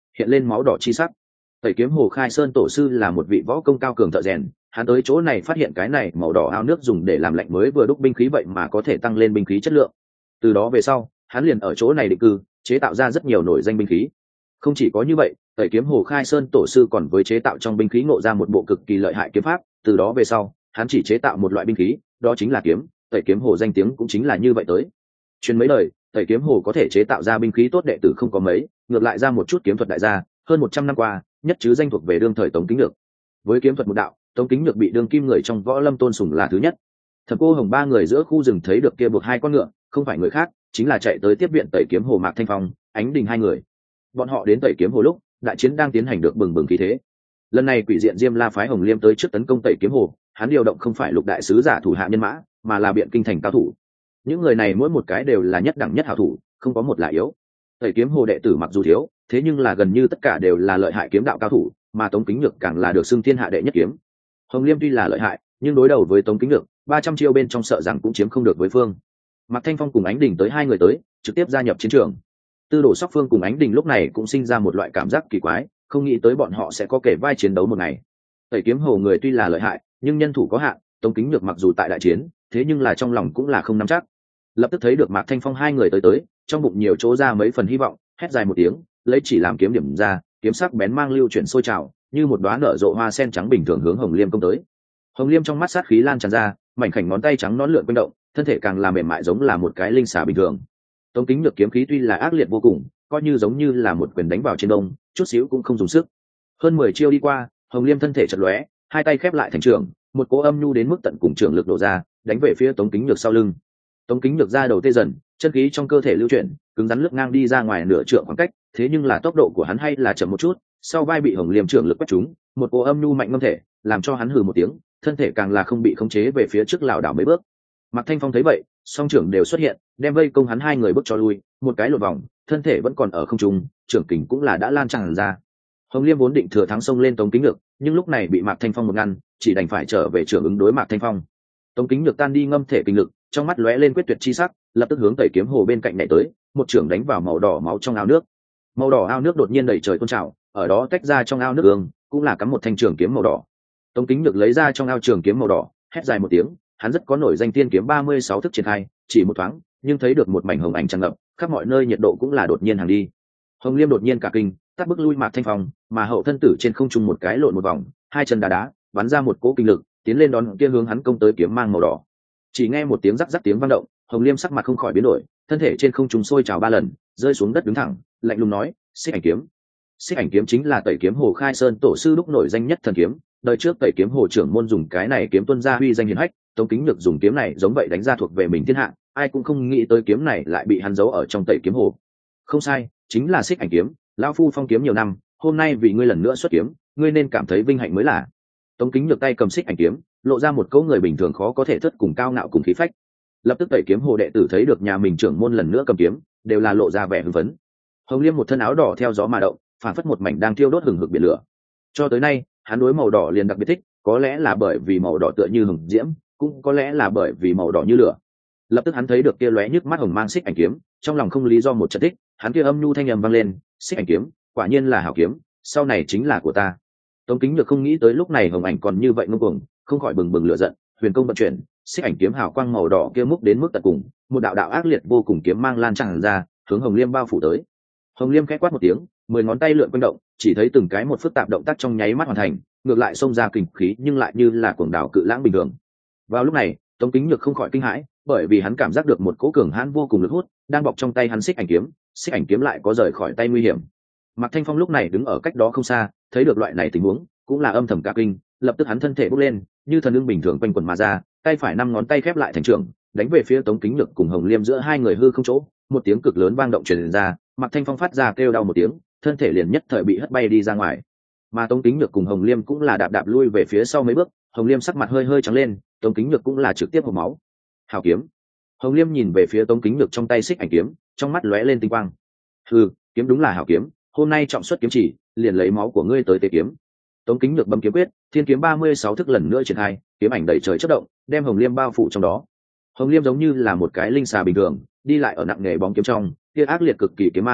hiện lên máu đỏ chi sắc. Tẩy kiếm hồ khai sơn tổ sư là một vị võ công cao cường thợ rèn, hắn tới chỗ này phát hiện cái này màu đỏ ao nước dùng để làm lạnh mới vừa đúc binh khí vậy mà có thể tăng lên binh khí chất lượng. Từ đó về sau hắn liền ở chỗ này định cư, chế tạo ra rất nhiều nổi danh binh khí. Không chỉ có như vậy, Tẩy kiếm hồ khai sơn tổ sư còn với chế tạo trong binh khí ngộ ra một bộ cực kỳ lợi hại kiếm pháp. Từ đó về sau hắn chỉ chế tạo một loại binh khí, đó chính là kiếm. Tẩy kiếm hồ danh tiếng cũng chính là như vậy tới. Truyền mấy lời, Tẩy kiếm hồ có thể chế tạo ra binh khí tốt đệ tử không có mấy, ngược lại ra một chút kiếm thuật đại gia. Hơn một trăm năm qua, nhất chứ danh thuộc về đương thời Tống Kính Nhược. Với kiếm thuật một đạo, Tống Kính Nhược bị đương kim người trong võ lâm tôn sùng là thứ nhất. Thẩm Cô Hồng ba người giữa khu rừng thấy được kia buộc hai con ngựa, không phải người khác, chính là chạy tới tiếp viện Tẩy kiếm hồ Mạc Thanh Phong, Ánh Đình hai người. Bọn họ đến Tẩy kiếm hồ lúc, đại chiến đang tiến hành được bừng bừng khí thế. Lần này Quỷ Diện Diêm La phái Hồng Liêm tới trước tấn công Tẩy kiếm hồ, hắn điều động không phải lục đại sứ giả thủ hạ nhân mã, mà là biện kinh thành cao thủ. Những người này mỗi một cái đều là nhất đẳng nhất hảo thủ, không có một là yếu. Tẩy kiếm hồ đệ tử mặc dù thiếu, thế nhưng là gần như tất cả đều là lợi hại kiếm đạo cao thủ, mà Tống Kính Nhược càng là được xưng thiên hạ đệ nhất kiếm. Hồng Liêm tuy là lợi hại, nhưng đối đầu với Tống Kính Nhược, ba trăm chiêu bên trong sợ rằng cũng chiếm không được với phương. Mạc Thanh Phong cùng Ánh Đình tới hai người tới, trực tiếp gia nhập chiến trường. Tư Đồ Sóc Phương cùng Ánh Đình lúc này cũng sinh ra một loại cảm giác kỳ quái, không nghĩ tới bọn họ sẽ có kể vai chiến đấu một ngày. Tẩy kiếm hồ người tuy là lợi hại, nhưng nhân thủ có hạn, Tống Kính Nhược mặc dù tại đại chiến, thế nhưng là trong lòng cũng là không nắm chắc. Lập tức thấy được Mạc Thanh Phong hai người tới tới, trong bụng nhiều chỗ ra mấy phần hy vọng, hét dài một tiếng, lấy chỉ làm kiếm điểm ra, kiếm sắc bén mang lưu chuyển sôi trào, như một đóa nở rộ hoa sen trắng bình thường hướng Hồng Liêm công tới. Hồng Liêm trong mắt sát khí lan tràn ra, mảnh khảnh ngón tay trắng nón lượn quanh động, thân thể càng làm mềm mại giống là một cái linh xà bình thường. Tống Kính Nhược kiếm khí tuy là ác liệt vô cùng, coi như giống như là một quyền đánh vào trên đông, chút xíu cũng không dùng sức. Hơn mười chiêu đi qua, Hồng Liêm thân thể chật lóe, hai tay khép lại thành trường, một cỗ âm nhu đến mức tận cùng trường lực đổ ra, đánh về phía Tống Kính Nhược sau lưng. Tống Kính Nhược ra đầu tê dần, chân khí trong cơ thể lưu chuyển, cứng rắn lướt ngang đi ra ngoài nửa trượng khoảng cách, thế nhưng là tốc độ của hắn hay là chậm một chút, sau vai bị Hồng Liêm trưởng lực quét trúng, một cỗ âm nhu mạnh ngâm thể, làm cho hắn hừ một tiếng, thân thể càng là không bị khống chế về phía trước lảo đảo mấy bước. Mạc Thanh Phong thấy vậy, song trưởng đều xuất hiện, đem vây công hắn hai người bước cho lui, một cái lột vòng, thân thể vẫn còn ở không trung, trưởng kình cũng là đã lan tràn ra. Hồng Liêm vốn định thừa thắng xông lên Tống Kính Nhược, nhưng lúc này bị Mạc Thanh Phong một ngăn, chỉ đành phải trở về trưởng ứng đối Mạc Thanh Phong. Tống Kính Nhược tan đi ngâm thể kinh lực, trong mắt lóe lên quyết tuyệt chi sắc, lập tức hướng Tẩy kiếm hồ bên cạnh nhảy tới, một trưởng đánh vào màu đỏ máu trong ao nước. Màu đỏ ao nước đột nhiên đầy trời tôn trào, ở đó tách ra trong ao nước ương, cũng là cắm một thanh trường kiếm màu đỏ. Tống Kính Nhược lấy ra trong ao trường kiếm màu đỏ, hét dài một tiếng, hắn rất có nổi danh tiên kiếm ba mươi sáu thức triển khai, chỉ một thoáng, nhưng thấy được một mảnh hồng ảnh tràn ngập, khắp mọi nơi nhiệt độ cũng là đột nhiên hàng đi. Hồng Liêm đột nhiên cả kinh, tắt bước lui Mạc Thanh Phong, mà hậu thân tử trên không trung một cái lộn một vòng, hai chân đá đá, bắn ra một cỗ kinh lực, tiến lên đón kia hướng hắn công tới kiếm mang màu đỏ. Chỉ nghe một tiếng rắc rắc tiếng vang động, Hồng Liêm sắc mặt không khỏi biến đổi, thân thể trên không trung sôi trào ba lần, rơi xuống đất đứng thẳng, lạnh lùng nói: "Xích ảnh kiếm." Xích ảnh kiếm chính là Tẩy kiếm hồ khai sơn tổ sư đúc nổi danh nhất thần kiếm, đời trước Tẩy kiếm hồ trưởng môn dùng cái này kiếm tuân ra huy danh hiển hách, Tống Kính Nhược dùng kiếm này giống vậy đánh ra thuộc về mình thiên hạ, ai cũng không nghĩ tới kiếm này lại bị hắn giấu ở trong Tẩy kiếm hồ. Không sai, chính là Xích ảnh kiếm, lão phu phong kiếm nhiều năm, hôm nay vì ngươi lần nữa xuất kiếm, ngươi nên cảm thấy vinh hạnh mới là. Tống Kính Nhược tay cầm Xích ảnh kiếm, lộ ra một cấu người bình thường khó có thể thất cùng cao ngạo cùng khí phách. Lập tức Tẩy kiếm hồ đệ tử thấy được nhà mình trưởng môn lần nữa cầm kiếm, đều là lộ ra vẻ hưng phấn. Hồng Liêm một thân áo đỏ theo gió mà động, phản phất một mảnh đang thiêu đốt hừng hực biển lửa. Cho tới nay, hắn đối màu đỏ liền đặc biệt thích, có lẽ là bởi vì màu đỏ tựa như hừng diễm, cũng có lẽ là bởi vì màu đỏ như lửa. Lập tức hắn thấy được kia lóe nhức mắt hồng mang Xích ảnh kiếm, trong lòng không lý do một trận thích, hắn kia âm nhu thanh âm vang lên: "Xích ảnh kiếm, quả nhiên là hảo kiếm, sau này chính là của ta." Tống Kính Nhược không nghĩ tới lúc này hồng ảnh còn như vậy ngông cuồng, không khỏi bừng bừng lửa giận, huyền công vận chuyển, Xích ảnh kiếm hào quang màu đỏ kia múc đến mức tận cùng, một đạo đạo ác liệt vô cùng kiếm mang lan tràn ra, hướng Hồng Liêm bao phủ tới. Hồng Liêm khẽ quát một tiếng, mười ngón tay lượn quanh động, chỉ thấy từng cái một phức tạp động tác trong nháy mắt hoàn thành, ngược lại xông ra kình khí nhưng lại như là cuồng đảo cự lãng bình thường. Vào lúc này, Tống Kính Nhược không khỏi kinh hãi, bởi vì hắn cảm giác được một cỗ cường hãn vô cùng lực hút đang bọc trong tay hắn Xích ảnh kiếm, Xích ảnh kiếm lại có rời khỏi tay nguy hiểm. Mạc Thanh Phong lúc này đứng ở cách đó không xa, thấy được loại này tình huống, cũng là âm thầm cả kinh, lập tức hắn thân thể bốc lên, như thần ưng bình thường quanh quần mà ra, tay phải năm ngón tay khép lại thành trường, đánh về phía Tống Kính Nhược cùng Hồng Liêm giữa hai người hư không chỗ, một tiếng cực lớn vang động truyền ra, Mạc Thanh Phong phát ra kêu đau một tiếng, thân thể liền nhất thời bị hất bay đi ra ngoài. Mà Tống Kính Nhược cùng Hồng Liêm cũng là đạp đạp lui về phía sau mấy bước, Hồng Liêm sắc mặt hơi hơi trắng lên, Tống Kính Nhược cũng là trực tiếp hộc máu. Hảo kiếm. Hồng Liêm nhìn về phía Tống Kính Nhược trong tay Xích ảnh kiếm, trong mắt lóe lên tinh quang. Hừ, kiếm đúng là hảo kiếm, hôm nay trọng xuất kiếm chỉ, liền lấy máu của ngươi tới tế kiếm. Tống Kính Nhược bấm kiếm quyết, thiên kiếm ba mươi sáu thức lần nữa triển khai, kiếm ảnh đầy trời chớp động, đem Hồng Liêm bao phủ trong đó. Hồng Liêm giống như là một cái linh xà bình thường, đi lại ở nặng nghề bóng kiếm trong, kia ác liệt cực kỳ kiếm mang,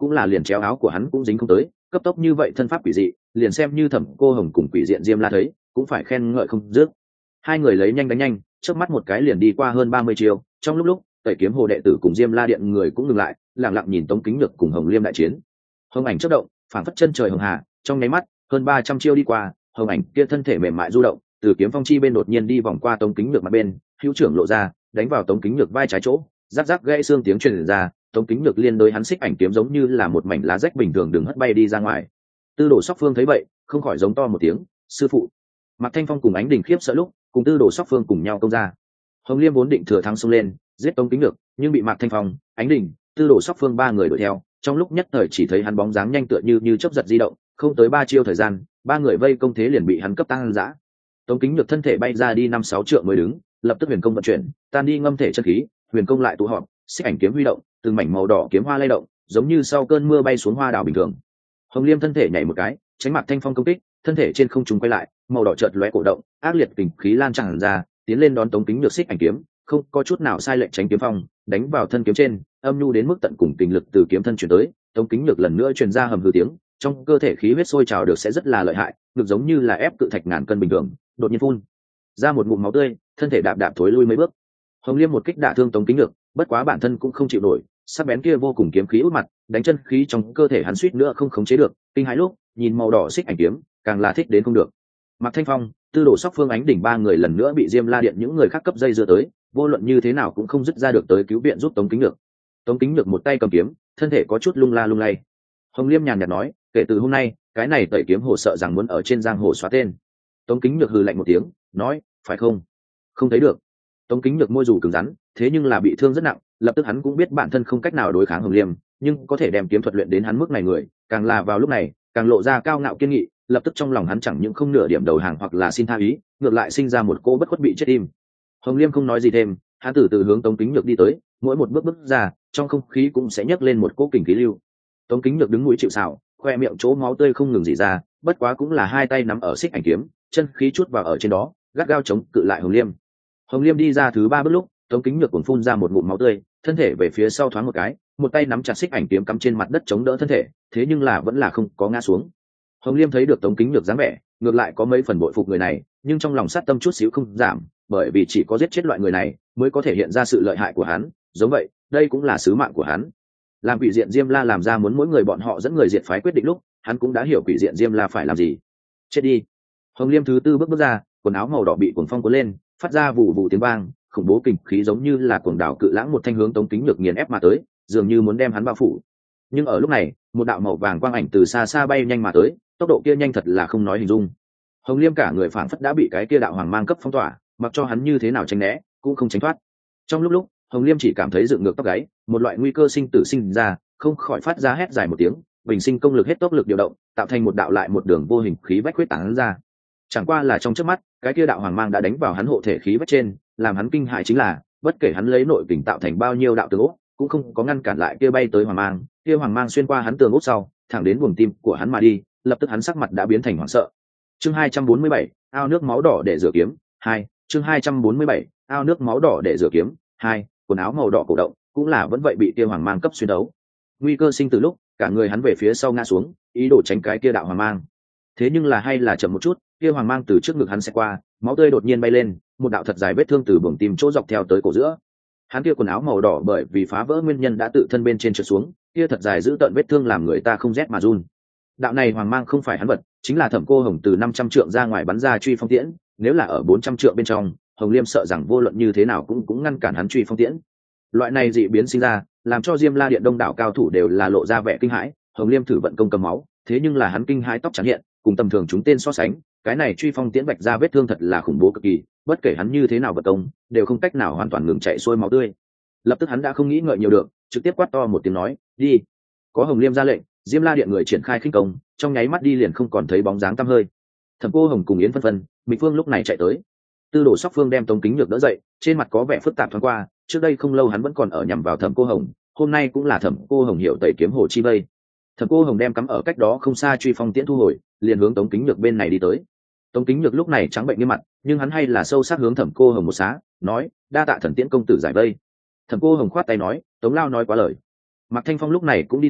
cũng là liền chéo áo của hắn cũng dính không tới, cấp tốc như vậy thân pháp quỷ dị, liền xem như Thẩm Cô Hồng cùng Quỷ Diện Diêm La thấy cũng phải khen ngợi không dứt. Hai người lấy nhanh đánh nhanh, trước mắt một cái liền đi qua hơn ba mươi chiêu, trong lúc lúc Tẩy Kiếm Hồ đệ tử cùng Diêm La điện người cũng ngừng lại, lặng lặng nhìn Tống Kính Nhược cùng Hồng Liêm đại chiến. Hồng ảnh chớp động, phảng phất chân trời hồng hà, trong nháy mắt, hơn ba trăm chiêu đi qua, Hồng ảnh kia thân thể mềm mại du động, từ kiếm phong chi bên đột nhiên đi vòng qua Tống Kính Nhược mặt bên, hữu trưởng lộ ra, đánh vào Tống Kính Nhược vai trái chỗ, rắc rắc gãy xương tiếng truyền ra, Tống Kính Nhược liên đối hắn xích ảnh kiếm giống như là một mảnh lá rách bình thường đừng hất bay đi ra ngoài. Tư Đồ Sóc Phương thấy vậy, không khỏi giống to một tiếng, sư phụ. Mạc Thanh Phong cùng Ánh Đình khiếp sợ lúc, cùng Tư Đồ Sóc Phương cùng nhau công ra. Hồng Liêm vốn định thừa thắng xông lên, giết Tống Kính Nhược, nhưng bị Mạc Thanh Phong, Ánh Đình, Tư Đồ Sóc Phương ba người đuổi theo, trong lúc nhất thời chỉ thấy hắn bóng dáng nhanh tựa như như chớp giật di động, không tới ba chiêu thời gian, ba người vây công thế liền bị hắn cấp tăng dã. Tống Kính Nhược thân thể bay ra đi năm sáu trượng mới đứng, lập tức huyền công vận chuyển, tan đi ngâm thể chân khí, huyền công lại tụ họp, xích ảnh kiếm huy động, từng mảnh màu đỏ kiếm hoa lay động, giống như sau cơn mưa bay xuống hoa đảo bình thường. Hồng Liêm thân thể nhảy một cái, tránh Mạc Thanh Phong công kích, thân thể trên không trung quay lại, màu đỏ chợt lóe cổ động, ác liệt kình khí lan tràn ra, tiến lên đón Tống Kính Nhược xích ảnh kiếm, không có chút nào sai lệch tránh kiếm phong, đánh vào thân kiếm trên, âm nhu đến mức tận cùng tình lực từ kiếm thân truyền tới, Tống Kính Nhược lần nữa truyền ra hầm hư tiếng, trong cơ thể khí huyết sôi trào được sẽ rất là lợi hại, ngực giống như là ép cự thạch ngàn cân bình thường, đột nhiên phun ra một ngụm máu tươi, thân thể đạp đạp thối lui mấy bước. Hồng Liêm một kích đả thương Tống Kính Nhược, bất quá bản thân cũng không chịu nổi, sắc bén kia vô cùng kiếm khí út mặt, đánh chân khí trong cơ thể hắn suýt nữa không khống chế được, kinh hãi lúc, nhìn màu đỏ xích ảnh kiếm, càng là thích đến không được. Mạc Thanh Phong, Tư Đồ Sóc Phương Ánh Đỉnh ba người lần nữa bị Diêm La điện những người khác cấp dây dưa tới, vô luận như thế nào cũng không dứt ra được tới cứu viện giúp Tống Kính Nhược. Tống Kính Nhược một tay cầm kiếm, thân thể có chút lung la lung lay. Hồng Liêm nhàn nhạt nói, kể từ hôm nay, cái này Tẩy Kiếm Hồ sợ rằng muốn ở trên giang hồ xóa tên. Tống Kính Nhược hừ lạnh một tiếng, nói, phải không? Không thấy được. Tống Kính Nhược môi dù cứng rắn, thế nhưng là bị thương rất nặng, lập tức hắn cũng biết bản thân không cách nào đối kháng Hồng Liêm, nhưng có thể đem kiếm thuật luyện đến hắn mức này người, càng là vào lúc này, càng lộ ra cao ngạo kiên nghị, lập tức trong lòng hắn chẳng những không nửa điểm đầu hàng hoặc là xin tha ý, ngược lại sinh ra một cô bất khuất bị chết im. Hồng Liêm không nói gì thêm, hắn từ từ hướng Tống Kính Nhược đi tới, mỗi một bước bước ra, trong không khí cũng sẽ nhấc lên một cỗ kình khí lưu. Tống Kính Nhược đứng mũi chịu sào, khoe miệng chỗ máu tươi không ngừng rỉ ra, bất quá cũng là hai tay nắm ở xích ảnh kiếm, chân khí chút vào ở trên đó, gắt gao chống cự lại Hồng Liêm. Hồng Liêm đi ra thứ ba bước lúc, Tống Kính Nhược cuồng phun ra một ngụm máu tươi, thân thể về phía sau thoáng một cái, một tay nắm chặt xích ảnh kiếm cắm trên mặt đất chống đỡ thân thể, thế nhưng là vẫn là không có ngã xuống. Hồng Liêm thấy được Tống Kính Nhược dáng vẻ, ngược lại có mấy phần bội phục người này, nhưng trong lòng sát tâm chút xíu không giảm, bởi vì chỉ có giết chết loại người này mới có thể hiện ra sự lợi hại của hắn, giống vậy, đây cũng là sứ mạng của hắn. Làm Quỷ Diện Diêm La làm ra muốn mỗi người bọn họ dẫn người diệt phái quyết định lúc, hắn cũng đã hiểu Quỷ Diện Diêm La phải làm gì. Chết đi. Hồng Liêm thứ tư bước bước ra, quần áo màu đỏ bị cuồng phong cuốn lên, phát ra vụ vụ tiếng vang, khủng bố kình khí giống như là cuồng đảo cự lãng một thanh hướng Tống Kính Nhược nghiền ép mà tới, dường như muốn đem hắn bao phủ. Nhưng ở lúc này, một đạo màu vàng quang ảnh từ xa xa bay nhanh mà tới, tốc độ kia nhanh thật là không nói hình dung. Hồng Liêm cả người phảng phất đã bị cái kia đạo hoàng mang cấp phong tỏa, mặc cho hắn như thế nào tránh né, cũng không tránh thoát. Trong lúc lúc, Hồng Liêm chỉ cảm thấy dựng ngược tóc gáy, một loại nguy cơ sinh tử sinh ra, không khỏi phát ra hét dài một tiếng, bình sinh công lực hết tốc lực điều động, tạo thành một đạo lại một đường vô hình khí vách huyết tán ra. Chẳng qua là trong chớp mắt, cái kia đạo hoàng mang đã đánh vào hắn hộ thể khí vách trên, làm hắn kinh hại chính là, bất kể hắn lấy nội kình tạo thành bao nhiêu đạo tường ốc, cũng không có ngăn cản lại kia bay tới hoàng mang, kia hoàng mang xuyên qua hắn tường ốc sau, thẳng đến buồng tim của hắn mà đi, lập tức hắn sắc mặt đã biến thành hoảng sợ. Chương hai trăm bốn mươi bảy, ao nước máu đỏ để rửa kiếm, hai, chương hai trăm bốn mươi bảy, ao nước máu đỏ để rửa kiếm, hai, quần áo màu đỏ cổ động, cũng là vẫn vậy bị kia hoàng mang cấp xuyên đấu. Nguy cơ sinh từ lúc, cả người hắn về phía sau ngã xuống, ý đồ tránh cái kia đạo hoàng mang. Thế nhưng là hay là chậm một chút, kia hoàng mang từ trước ngực hắn sẽ qua, máu tươi đột nhiên bay lên, một đạo thật dài vết thương từ buồng tim chỗ dọc theo tới cổ giữa. Hắn kia quần áo màu đỏ bởi vì phá vỡ nguyên nhân đã tự thân bên trên trượt xuống, kia thật dài giữ tận vết thương làm người ta không rét mà run. Đạo này hoàng mang không phải hắn vật, chính là Thẩm Cô Hồng từ năm trăm trượng ra ngoài bắn ra truy phong tiễn, nếu là ở bốn trăm trượng bên trong, Hồng Liêm sợ rằng vô luận như thế nào cũng cũng ngăn cản hắn truy phong tiễn. Loại này dị biến sinh ra, làm cho Diêm La điện đông đảo cao thủ đều là lộ ra vẻ kinh hãi. Hồng Liêm thử vận công cầm máu, thế nhưng là hắn kinh hãi tóc trắng hiện, cùng tầm thường chúng tên so sánh, cái này truy phong tiễn bạch ra vết thương thật là khủng bố cực kỳ, bất kể hắn như thế nào vận công, đều không cách nào hoàn toàn ngừng chạy xuôi máu tươi. Lập tức hắn đã không nghĩ ngợi nhiều được, trực tiếp quát to một tiếng nói, đi. Có Hồng Liêm ra lệnh, Diêm La điện người triển khai khinh công, trong nháy mắt đi liền không còn thấy bóng dáng tăm hơi. Thẩm Cô Hồng cùng Yến Phân Phân, Mịch Phương lúc này chạy tới. Tư Đồ Sóc Phương đem Tống Kính Nhược đỡ dậy, trên mặt có vẻ phức tạp thoáng qua, trước đây không lâu hắn vẫn còn ở nhằm vào Thẩm Cô Hồng, hôm nay cũng là Thẩm Cô Hồng hiểu Tẩy Kiếm Hồ chi vây. Thẩm Cô Hồng đem cắm ở cách đó không xa truy phong tiễn thu hồi, liền hướng Tống Kính Nhược bên này đi tới. Tống Kính Nhược lúc này trắng bệnh như mặt, nhưng hắn hay là sâu sắc hướng Thẩm Cô Hồng một xá, nói, đa tạ Thần Tiễn công tử giải vây. Thẩm Cô Hồng khoát tay nói, Tống lao nói quá lời. Mạc Thanh Phong lúc này cũng đi tới,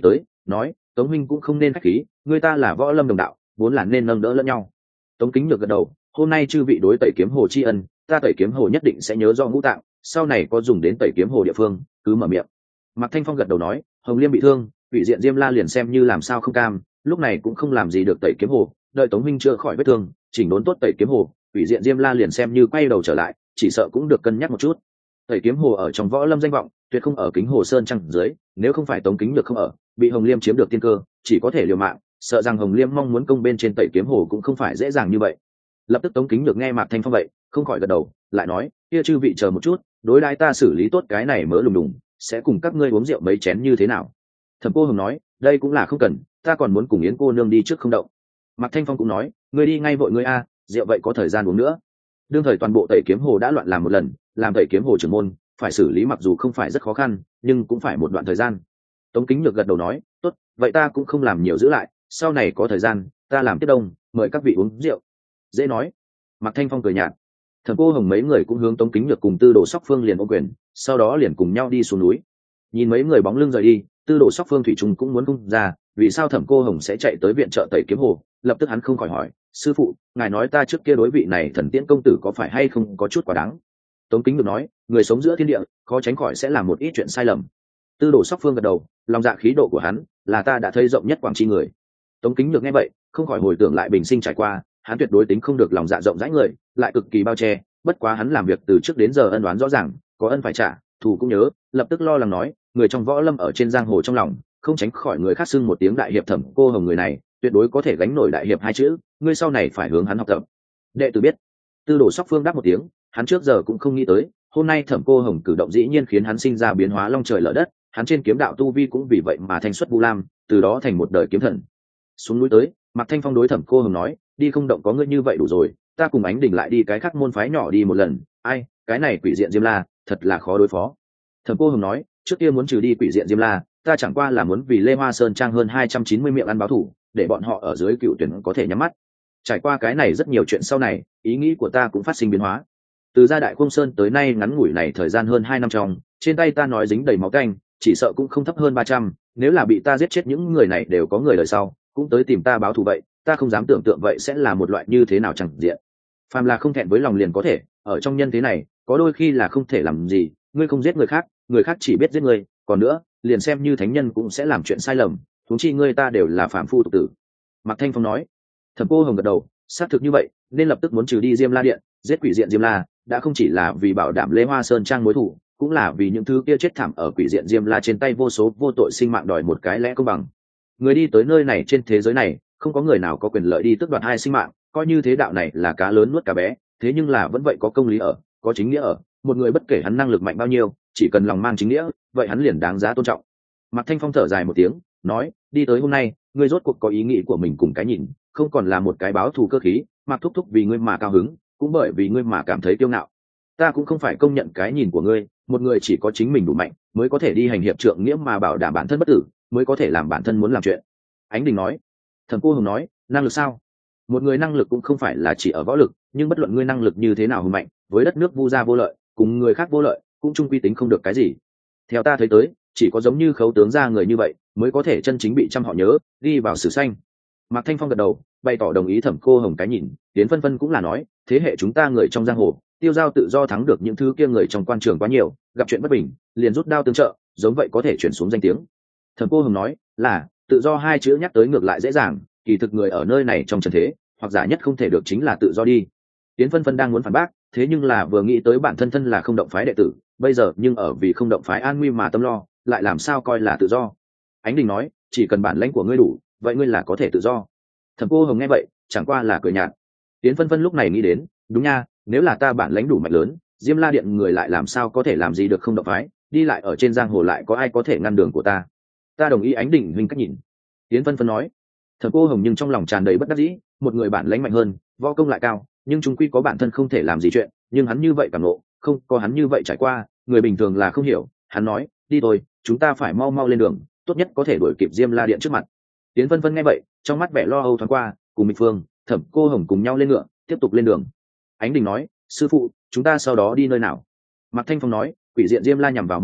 nói tống huynh cũng không nên khách khí, người ta là võ lâm đồng đạo, vốn là nên nâng đỡ lẫn nhau. Tống Kính Nhược gật đầu, hôm nay chư vị đối tẩy kiếm hồ tri ân, ta tẩy kiếm hồ nhất định sẽ nhớ do ngũ tạng, sau này có dùng đến tẩy kiếm hồ địa phương cứ mở miệng. Mạc Thanh Phong gật đầu nói, Hồng Liêm bị thương, Hủy Diện Diêm La liền xem như làm sao không cam, lúc này cũng không làm gì được tẩy kiếm hồ, đợi Tống huynh chữa khỏi vết thương, chỉnh đốn tốt tẩy kiếm hồ, Hủy Diện Diêm La liền xem như quay đầu trở lại, chỉ sợ cũng được cân nhắc một chút. Tẩy kiếm hồ ở trong võ lâm danh vọng, tuyệt không ở Kính Hồ Sơn trăng dưới, nếu không phải Tống Kính Nhược không ở, bị Hồng Liêm chiếm được tiên cơ, chỉ có thể liều mạng, sợ rằng Hồng Liêm mong muốn công bên trên tẩy kiếm hồ cũng không phải dễ dàng như vậy. Lập tức Tống Kính Nhược nghe Mạc Thanh Phong vậy, không khỏi gật đầu, lại nói, kia chư vị chờ một chút, đối đãi ta xử lý tốt cái này mớ lùng đùng, sẽ cùng các ngươi uống rượu mấy chén như thế nào? Thẩm Cô Hồng nói, đây cũng là không cần, ta còn muốn cùng Yến cô nương đi trước không động. Mạc Thanh Phong cũng nói, ngươi đi ngay vội ngươi a, rượu vậy có thời gian uống nữa. Đương thời toàn bộ tẩy kiếm hồ đã loạn làm một lần, làm tẩy kiếm hồ trưởng môn, phải xử lý mặc dù không phải rất khó khăn, nhưng cũng phải một đoạn thời gian. Tống Kính Nhược gật đầu nói, tốt, vậy ta cũng không làm nhiều giữ lại, sau này có thời gian, ta làm tiếp đông, mời các vị uống rượu. Dễ nói. Mạc Thanh Phong cười nhạt. Thẩm Cô Hồng mấy người cũng hướng Tống Kính Nhược cùng Tư Đồ Sóc Phương liền ôm quyền, sau đó liền cùng nhau đi xuống núi. Nhìn mấy người bóng lưng rời đi, Tư Đồ Sóc Phương thủy chung cũng muốn cung ra, vì sao Thẩm Cô Hồng sẽ chạy tới viện trợ tẩy kiếm hồ? Lập tức hắn không khỏi hỏi, sư phụ, ngài nói ta trước kia đối vị này Thần Tiễn công tử có phải hay không có chút quá đáng? Tống Kính Nhược nói, người sống giữa thiên địa, khó tránh khỏi sẽ làm một ít chuyện sai lầm. Tư Đồ Sóc Phương gật đầu, lòng dạ khí độ của hắn, là ta đã thấy rộng nhất quảng tri người. Tống Kính Nhược nghe vậy, không khỏi hồi tưởng lại bình sinh trải qua, hắn tuyệt đối tính không được lòng dạ rộng rãi người, lại cực kỳ bao che, bất quá hắn làm việc từ trước đến giờ ân oán rõ ràng, có ân phải trả, thù cũng nhớ, lập tức lo lắng nói, người trong võ lâm ở trên giang hồ trong lòng, không tránh khỏi người khác xưng một tiếng đại hiệp Thẩm Cô Hồng người này, tuyệt đối có thể gánh nổi đại hiệp hai chữ, ngươi sau này phải hướng hắn học tập. Đệ tử biết. Tư Đồ Sóc Phương đáp một tiếng, hắn trước giờ cũng không nghĩ tới, hôm nay Thẩm Cô Hồng cử động dĩ nhiên khiến hắn sinh ra biến hóa long trời lở đất, hắn trên kiếm đạo tu vi cũng vì vậy mà thanh xuất vu lam, từ đó thành một đời kiếm thần. Xuống núi tới, Mạc Thanh Phong đối Thẩm Cô Hồng nói, đi không động có ngươi như vậy đủ rồi, ta cùng Ánh Đình lại đi cái khác môn phái nhỏ đi một lần. Ai, cái này Quỷ Diện Diêm La, thật là khó đối phó. Thẩm Cô Hồng nói, trước kia muốn trừ đi Quỷ Diện Diêm La, ta chẳng qua là muốn vì Lê Hoa Sơn trang hơn hai trăm chín mươi miệng ăn báo thù, để bọn họ ở dưới cựu tuyển có thể nhắm mắt. Trải qua cái này rất nhiều chuyện sau này, ý nghĩ của ta cũng phát sinh biến hóa. Từ gia Đại Khung Sơn tới nay ngắn ngủi này thời gian hơn hai năm trong, trên tay ta nói dính đầy máu canh, chỉ sợ cũng không thấp hơn ba trăm, nếu là bị ta giết chết những người này đều có người đời sau, cũng tới tìm ta báo thù vậy, ta không dám tưởng tượng vậy sẽ là một loại như thế nào chẳng diện. Phàm là không thẹn với lòng liền có thể, ở trong nhân thế này, có đôi khi là không thể làm gì, ngươi không giết người khác, người khác chỉ biết giết ngươi, còn nữa, liền xem như thánh nhân cũng sẽ làm chuyện sai lầm, huống chi ngươi ta đều là phàm phu tục tử. Mạc Thanh Phong nói. Thẩm Cô Hồng gật đầu, xác thực như vậy, nên lập tức muốn trừ đi Diêm La điện, giết Quỷ Diện Diêm La, đã không chỉ là vì bảo đảm Lê Hoa Sơn trang mối thù, cũng là vì những thứ kia chết thảm ở Quỷ Diện Diêm La trên tay vô số vô tội sinh mạng đòi một cái lẽ công bằng. Người đi tới nơi này trên thế giới này, không có người nào có quyền lợi đi tước đoạt hai sinh mạng, coi như thế đạo này là cá lớn nuốt cá bé, thế nhưng là vẫn vậy có công lý ở, có chính nghĩa ở, một người bất kể hắn năng lực mạnh bao nhiêu, chỉ cần lòng mang chính nghĩa, vậy hắn liền đáng giá tôn trọng. Mạc Thanh Phong thở dài một tiếng, nói, đi tới hôm nay, ngươi rốt cuộc có ý nghĩ của mình cùng cái nhìn, không còn là một cái báo thù cơ khí, Mạc thúc thúc vì ngươi mà cao hứng, cũng bởi vì ngươi mà cảm thấy kiêu ngạo. Ta cũng không phải công nhận cái nhìn của ngươi, một người chỉ có chính mình đủ mạnh, mới có thể đi hành hiệp trượng nghĩa mà bảo đảm bản thân bất tử, mới có thể làm bản thân muốn làm chuyện. Ánh Đình nói. Thẩm Cô Hồng nói, năng lực sao? Một người năng lực cũng không phải là chỉ ở võ lực, nhưng bất luận ngươi năng lực như thế nào hùng mạnh, với đất nước vu gia vô lợi, cùng người khác vô lợi, cũng chung quy tính không được cái gì. Theo ta thấy tới, chỉ có giống như Khấu tướng gia người như vậy, mới có thể chân chính bị trăm họ nhớ, đi vào sử xanh. Mạc Thanh Phong gật đầu, bày tỏ đồng ý Thẩm Cô Hồng cái nhìn, Tiến Phân Phân cũng là nói, thế hệ chúng ta người trong giang hồ, tiêu giao tự do thắng được những thứ kia người trong quan trường quá nhiều, gặp chuyện bất bình, liền rút đao tương trợ, giống vậy có thể chuyển xuống danh tiếng. Thẩm Cô Hồng nói, là, tự do hai chữ nhắc tới ngược lại dễ dàng, kỳ thực người ở nơi này trong trần thế, hoặc giả nhất không thể được chính là tự do đi. Tiến Phân Phân đang muốn phản bác, thế nhưng là vừa nghĩ tới bản thân thân là không động phái đệ tử, bây giờ nhưng ở vì không động phái an nguy mà tâm lo, lại làm sao coi là tự do. Ánh Đình nói, chỉ cần bản lãnh của ngươi đủ, vậy ngươi là có thể tự do. Thẩm Cô Hồng nghe vậy, chẳng qua là cười nhạt. Tiến Phân Phân lúc này nghĩ đến, đúng nha, nếu là ta bản lãnh đủ mạnh lớn, Diêm La điện người lại làm sao có thể làm gì được không động phái, đi lại ở trên giang hồ lại có ai có thể ngăn đường của ta. Ta đồng ý Ánh Đình huynh cách nhìn. Tiến Phân Phân nói. Thẩm Cô Hồng nhưng trong lòng tràn đầy bất đắc dĩ, một người bản lãnh mạnh hơn, võ công lại cao, nhưng chúng quy có bản thân không thể làm gì chuyện, nhưng hắn như vậy cảm nộ, không có hắn như vậy trải qua, người bình thường là không hiểu. Hắn nói, đi thôi, chúng ta phải mau mau lên đường, tốt nhất có thể đuổi kịp Diêm La điện trước mặt. Tiến Phân Phân nghe vậy, trong mắt vẻ lo âu thoáng qua, cùng Mịch Phương, Thẩm Cô Hồng cùng nhau lên ngựa, tiếp tục lên đường. Ánh Đình nói, sư phụ, chúng ta sau đó đi nơi nào? Mạc Thanh Phong nói, Quỷ Diện Diêm La nhằm vào môn phái,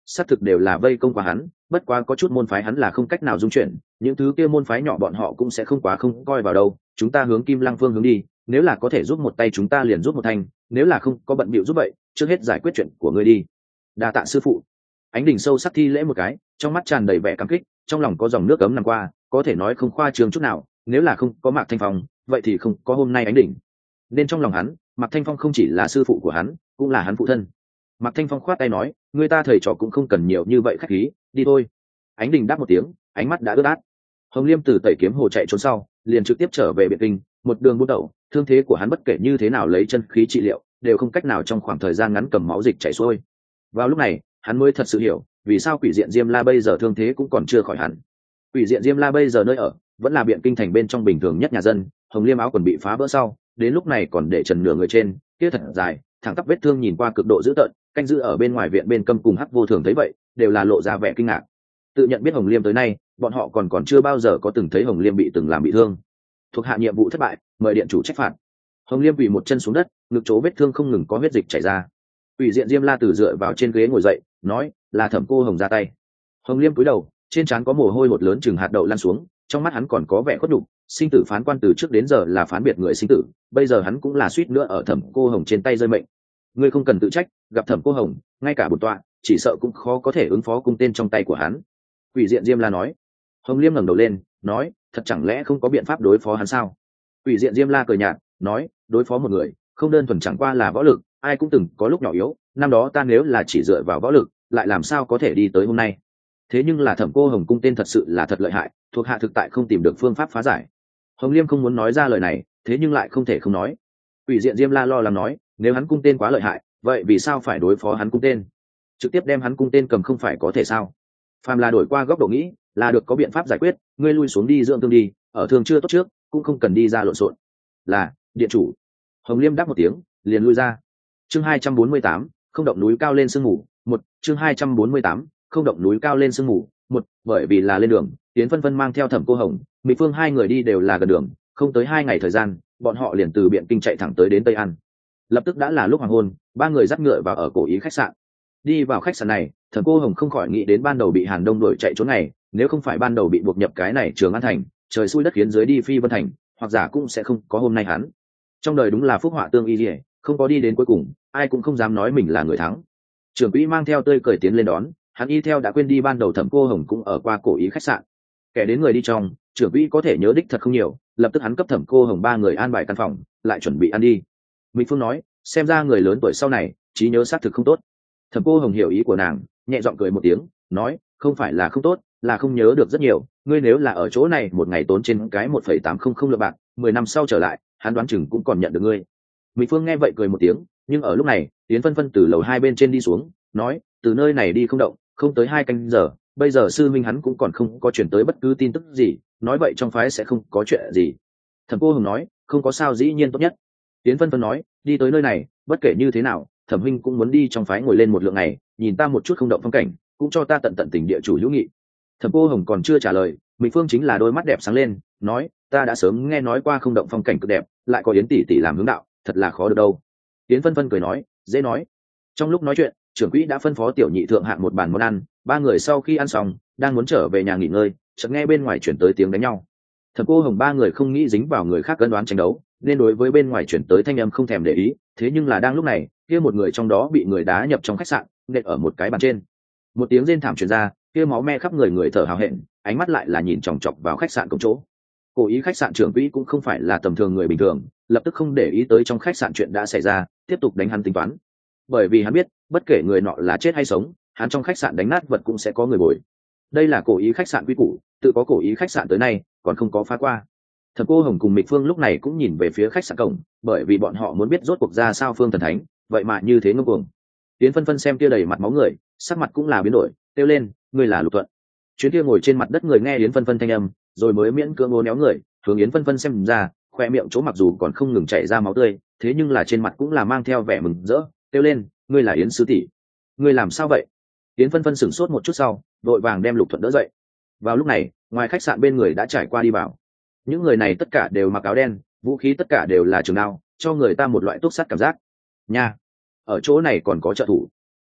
xác thực đều là vây công qua hắn, bất quá có chút môn phái hắn là không cách nào dung chuyển, những thứ kia môn phái nhỏ bọn họ cũng sẽ không quá không coi vào đâu. Chúng ta hướng Kim Lăng phương hướng đi, nếu là có thể giúp một tay chúng ta liền giúp một thanh, nếu là không có bận bịu giúp vậy, trước hết giải quyết chuyện của ngươi đi. Đa tạ sư phụ. Ánh Đình sâu sắc thi lễ một cái, trong mắt tràn đầy vẻ cảm kích, trong lòng có dòng nước cấm nằm qua, có thể nói không khoa trương chút nào, nếu là không có Mạc Thanh Phong, vậy thì không có hôm nay Ánh Đình. Nên trong lòng hắn, Mạc Thanh Phong không chỉ là sư phụ của hắn, cũng là hắn phụ thân. Mạc Thanh Phong khoát tay nói, người ta thầy trò cũng không cần nhiều như vậy khách khí, đi thôi. Ánh Đình đáp một tiếng, ánh mắt đã ướt át. Hồng Liêm từ Tẩy Kiếm Hồ chạy trốn sau, liền trực tiếp trở về Biện Kinh, một đường buôn đầu, thương thế của hắn bất kể như thế nào lấy chân khí trị liệu, đều không cách nào trong khoảng thời gian ngắn cầm máu dịch chảy xuôi. Vào lúc này, hắn mới thật sự hiểu, vì sao Quỷ Diện Diêm La bây giờ thương thế cũng còn chưa khỏi hẳn. Quỷ Diện Diêm La bây giờ nơi ở, vẫn là Biện Kinh thành bên trong bình thường nhất nhà dân, Hồng Liêm áo quần bị phá vỡ sau, đến lúc này còn để trần nửa người trên, kia thật dài, thẳng tắp vết thương nhìn qua cực độ dữ tợn, canh giữ ở bên ngoài viện bên câm cùng Hắc Vô Thường thấy vậy, đều là lộ ra vẻ kinh ngạc. Tự nhận biết Hồng Liêm tới nay, bọn họ còn còn chưa bao giờ có từng thấy Hồng Liêm bị từng làm bị thương. Thuộc hạ nhiệm vụ thất bại, mời điện chủ trách phạt. Hồng Liêm quỳ một chân xuống đất, ngực chỗ vết thương không ngừng có huyết dịch chảy ra. Quỷ Diện Diêm La từ dựa vào trên ghế ngồi dậy, nói, là Thẩm Cô Hồng ra tay. Hồng Liêm cúi đầu, trên trán có mồ hôi hột lớn chừng hạt đậu lăn xuống, trong mắt hắn còn có vẻ khuất nhục. Sinh tử phán quan từ trước đến giờ là phán biệt người sinh tử, bây giờ hắn cũng là suýt nữa ở Thẩm Cô Hồng trên tay rơi mệnh. Ngươi không cần tự trách, gặp Thẩm Cô Hồng, ngay cả bổn tọa chỉ sợ cũng khó có thể ứng phó cung tên trong tay của hắn. Quỷ Diện Diêm La nói. Hồng Liêm ngẩng đầu lên, nói, thật chẳng lẽ không có biện pháp đối phó hắn sao? Quỷ Diện Diêm La cười nhạt, nói, đối phó một người, không đơn thuần chẳng qua là võ lực, ai cũng từng có lúc nhỏ yếu, năm đó ta nếu là chỉ dựa vào võ lực, lại làm sao có thể đi tới hôm nay. Thế nhưng là Thẩm Cô Hồng cung tên thật sự là thật lợi hại, thuộc hạ thực tại không tìm được phương pháp phá giải. Hồng Liêm không muốn nói ra lời này, thế nhưng lại không thể không nói. Quỷ Diện Diêm La lo lắng nói, nếu hắn cung tên quá lợi hại, vậy vì sao phải đối phó hắn cung tên? Trực tiếp đem hắn cung tên cầm không phải có thể sao? Phàm là đổi qua góc độ nghĩ, là được có biện pháp giải quyết, ngươi lui xuống đi dưỡng thương đi, ở thương chưa tốt trước, cũng không cần đi ra lộn xộn. Là, điện chủ. Hồng Liêm đáp một tiếng, liền lui ra. Chương hai trăm bốn mươi tám, không động núi cao lên sương mù, một, chương hai trăm bốn mươi tám, không động núi cao lên sương mù, một, bởi vì là lên đường, Tiến Phân Phân mang theo Thẩm Cô Hồng, Mỹ Phương hai người đi đều là gần đường, không tới hai ngày thời gian, bọn họ liền từ Biện Kinh chạy thẳng tới đến Tây An. Lập tức đã là lúc hoàng hôn, ba người dắt ngựa vào ở cổ ý khách sạn. Đi vào khách sạn này, Thẩm Cô Hồng không khỏi nghĩ đến ban đầu bị Hàn Đông đuổi chạy trốn này, nếu không phải ban đầu bị buộc nhập cái này Trường An thành, trời xui đất khiến dưới đi Phi Vân thành, hoặc giả cũng sẽ không có hôm nay hắn. Trong đời đúng là phúc họa tương y liễu, không có đi đến cuối cùng, ai cũng không dám nói mình là người thắng. Trưởng quỹ mang theo tươi cười tiến lên đón, hắn y theo đã quên đi ban đầu Thẩm Cô Hồng cũng ở qua cổ ý khách sạn. Kẻ đến người đi trong, trưởng quỹ có thể nhớ đích thật không nhiều, lập tức hắn cấp Thẩm Cô Hồng ba người an bài căn phòng, lại chuẩn bị ăn đi. Minh Phương nói, xem ra người lớn tuổi sau này trí nhớ xác thực không tốt. Thẩm Cô Hồng hiểu ý của nàng, nhẹ giọng cười một tiếng, nói, không phải là không tốt, là không nhớ được rất nhiều. Ngươi nếu là ở chỗ này một ngày tốn trên cái một phẩy tám không không lượng bạc, mười năm sau trở lại, hắn đoán chừng cũng còn nhận được ngươi. Mỹ Phương nghe vậy cười một tiếng, nhưng ở lúc này, Tiến Phân Phân từ lầu hai bên trên đi xuống, nói, từ nơi này đi không động, không tới hai canh giờ, bây giờ sư minh hắn cũng còn không có chuyển tới bất cứ tin tức gì, nói vậy trong phái sẽ không có chuyện gì. Thẩm Cô Hồng nói, không có sao dĩ nhiên tốt nhất. Tiến Phân Phân nói, đi tới nơi này, bất kể như thế nào, Thẩm huynh cũng muốn đi trong phái ngồi lên một lượng ngày, nhìn ta một chút không động phong cảnh, cũng cho ta tận tận tình địa chủ hữu nghị. Thẩm Cô Hồng còn chưa trả lời, Mỹ Phương chính là đôi mắt đẹp sáng lên, nói, ta đã sớm nghe nói qua không động phong cảnh cực đẹp, lại có Yến tỷ tỷ làm hướng đạo, thật là khó được đâu. Yến Phân Phân cười nói, dễ nói. Trong lúc nói chuyện, trưởng quỹ đã phân phó tiểu nhị thượng hạng một bàn món ăn, ba người sau khi ăn xong, đang muốn trở về nhà nghỉ ngơi, chợt nghe bên ngoài chuyển tới tiếng đánh nhau. Thẩm Cô Hồng ba người không nghĩ dính vào người khác cân đoán tranh đấu, nên đối với bên ngoài chuyển tới thanh âm không thèm để ý, thế nhưng là đang lúc này, kia một người trong đó bị người đá nhập trong khách sạn, nện ở một cái bàn trên. Một tiếng rên thảm truyền ra, kia máu me khắp người, người thở hào hẹn, ánh mắt lại là nhìn chòng chọc vào khách sạn cổng chỗ. Cố ý khách sạn trưởng quỹ cũng không phải là tầm thường người bình thường, lập tức không để ý tới trong khách sạn chuyện đã xảy ra, tiếp tục đánh hắn tính toán. Bởi vì hắn biết, bất kể người nọ là chết hay sống, hắn trong khách sạn đánh nát vật cũng sẽ có người bồi. Đây là cố ý khách sạn quy củ, tự có cố ý khách sạn tới nay còn không có phá qua. Thẩm Cô Hồng cùng Mịch Phương lúc này cũng nhìn về phía khách sạn cổng, bởi vì bọn họ muốn biết rốt cuộc ra sao Phương Thần Thánh, vậy mà như thế ngông cuồng. Tiến Phân Phân xem kia đầy mặt máu người, sắc mặt cũng là biến đổi, kêu lên, ngươi là Lục Thuận. Chuyến kia ngồi trên mặt đất người nghe Yến Phân Phân thanh âm, rồi mới miễn cưỡng ngố néo người, hướng Yến Phân Phân xem ra, khoe miệng chỗ mặc dù còn không ngừng chảy ra máu tươi, thế nhưng là trên mặt cũng là mang theo vẻ mừng rỡ, kêu lên, ngươi là Yến sư tỷ, ngươi làm sao vậy? Yến Phân Phân sửng sốt một chút sau, đội vàng đem Lục Thuận đỡ dậy. Vào lúc này, ngoài khách sạn bên người đã trải qua đi vào. Những người này tất cả đều mặc áo đen, vũ khí tất cả đều là trường đao, cho người ta một loại túc sát cảm giác. Nha, ở chỗ này còn có trợ thủ.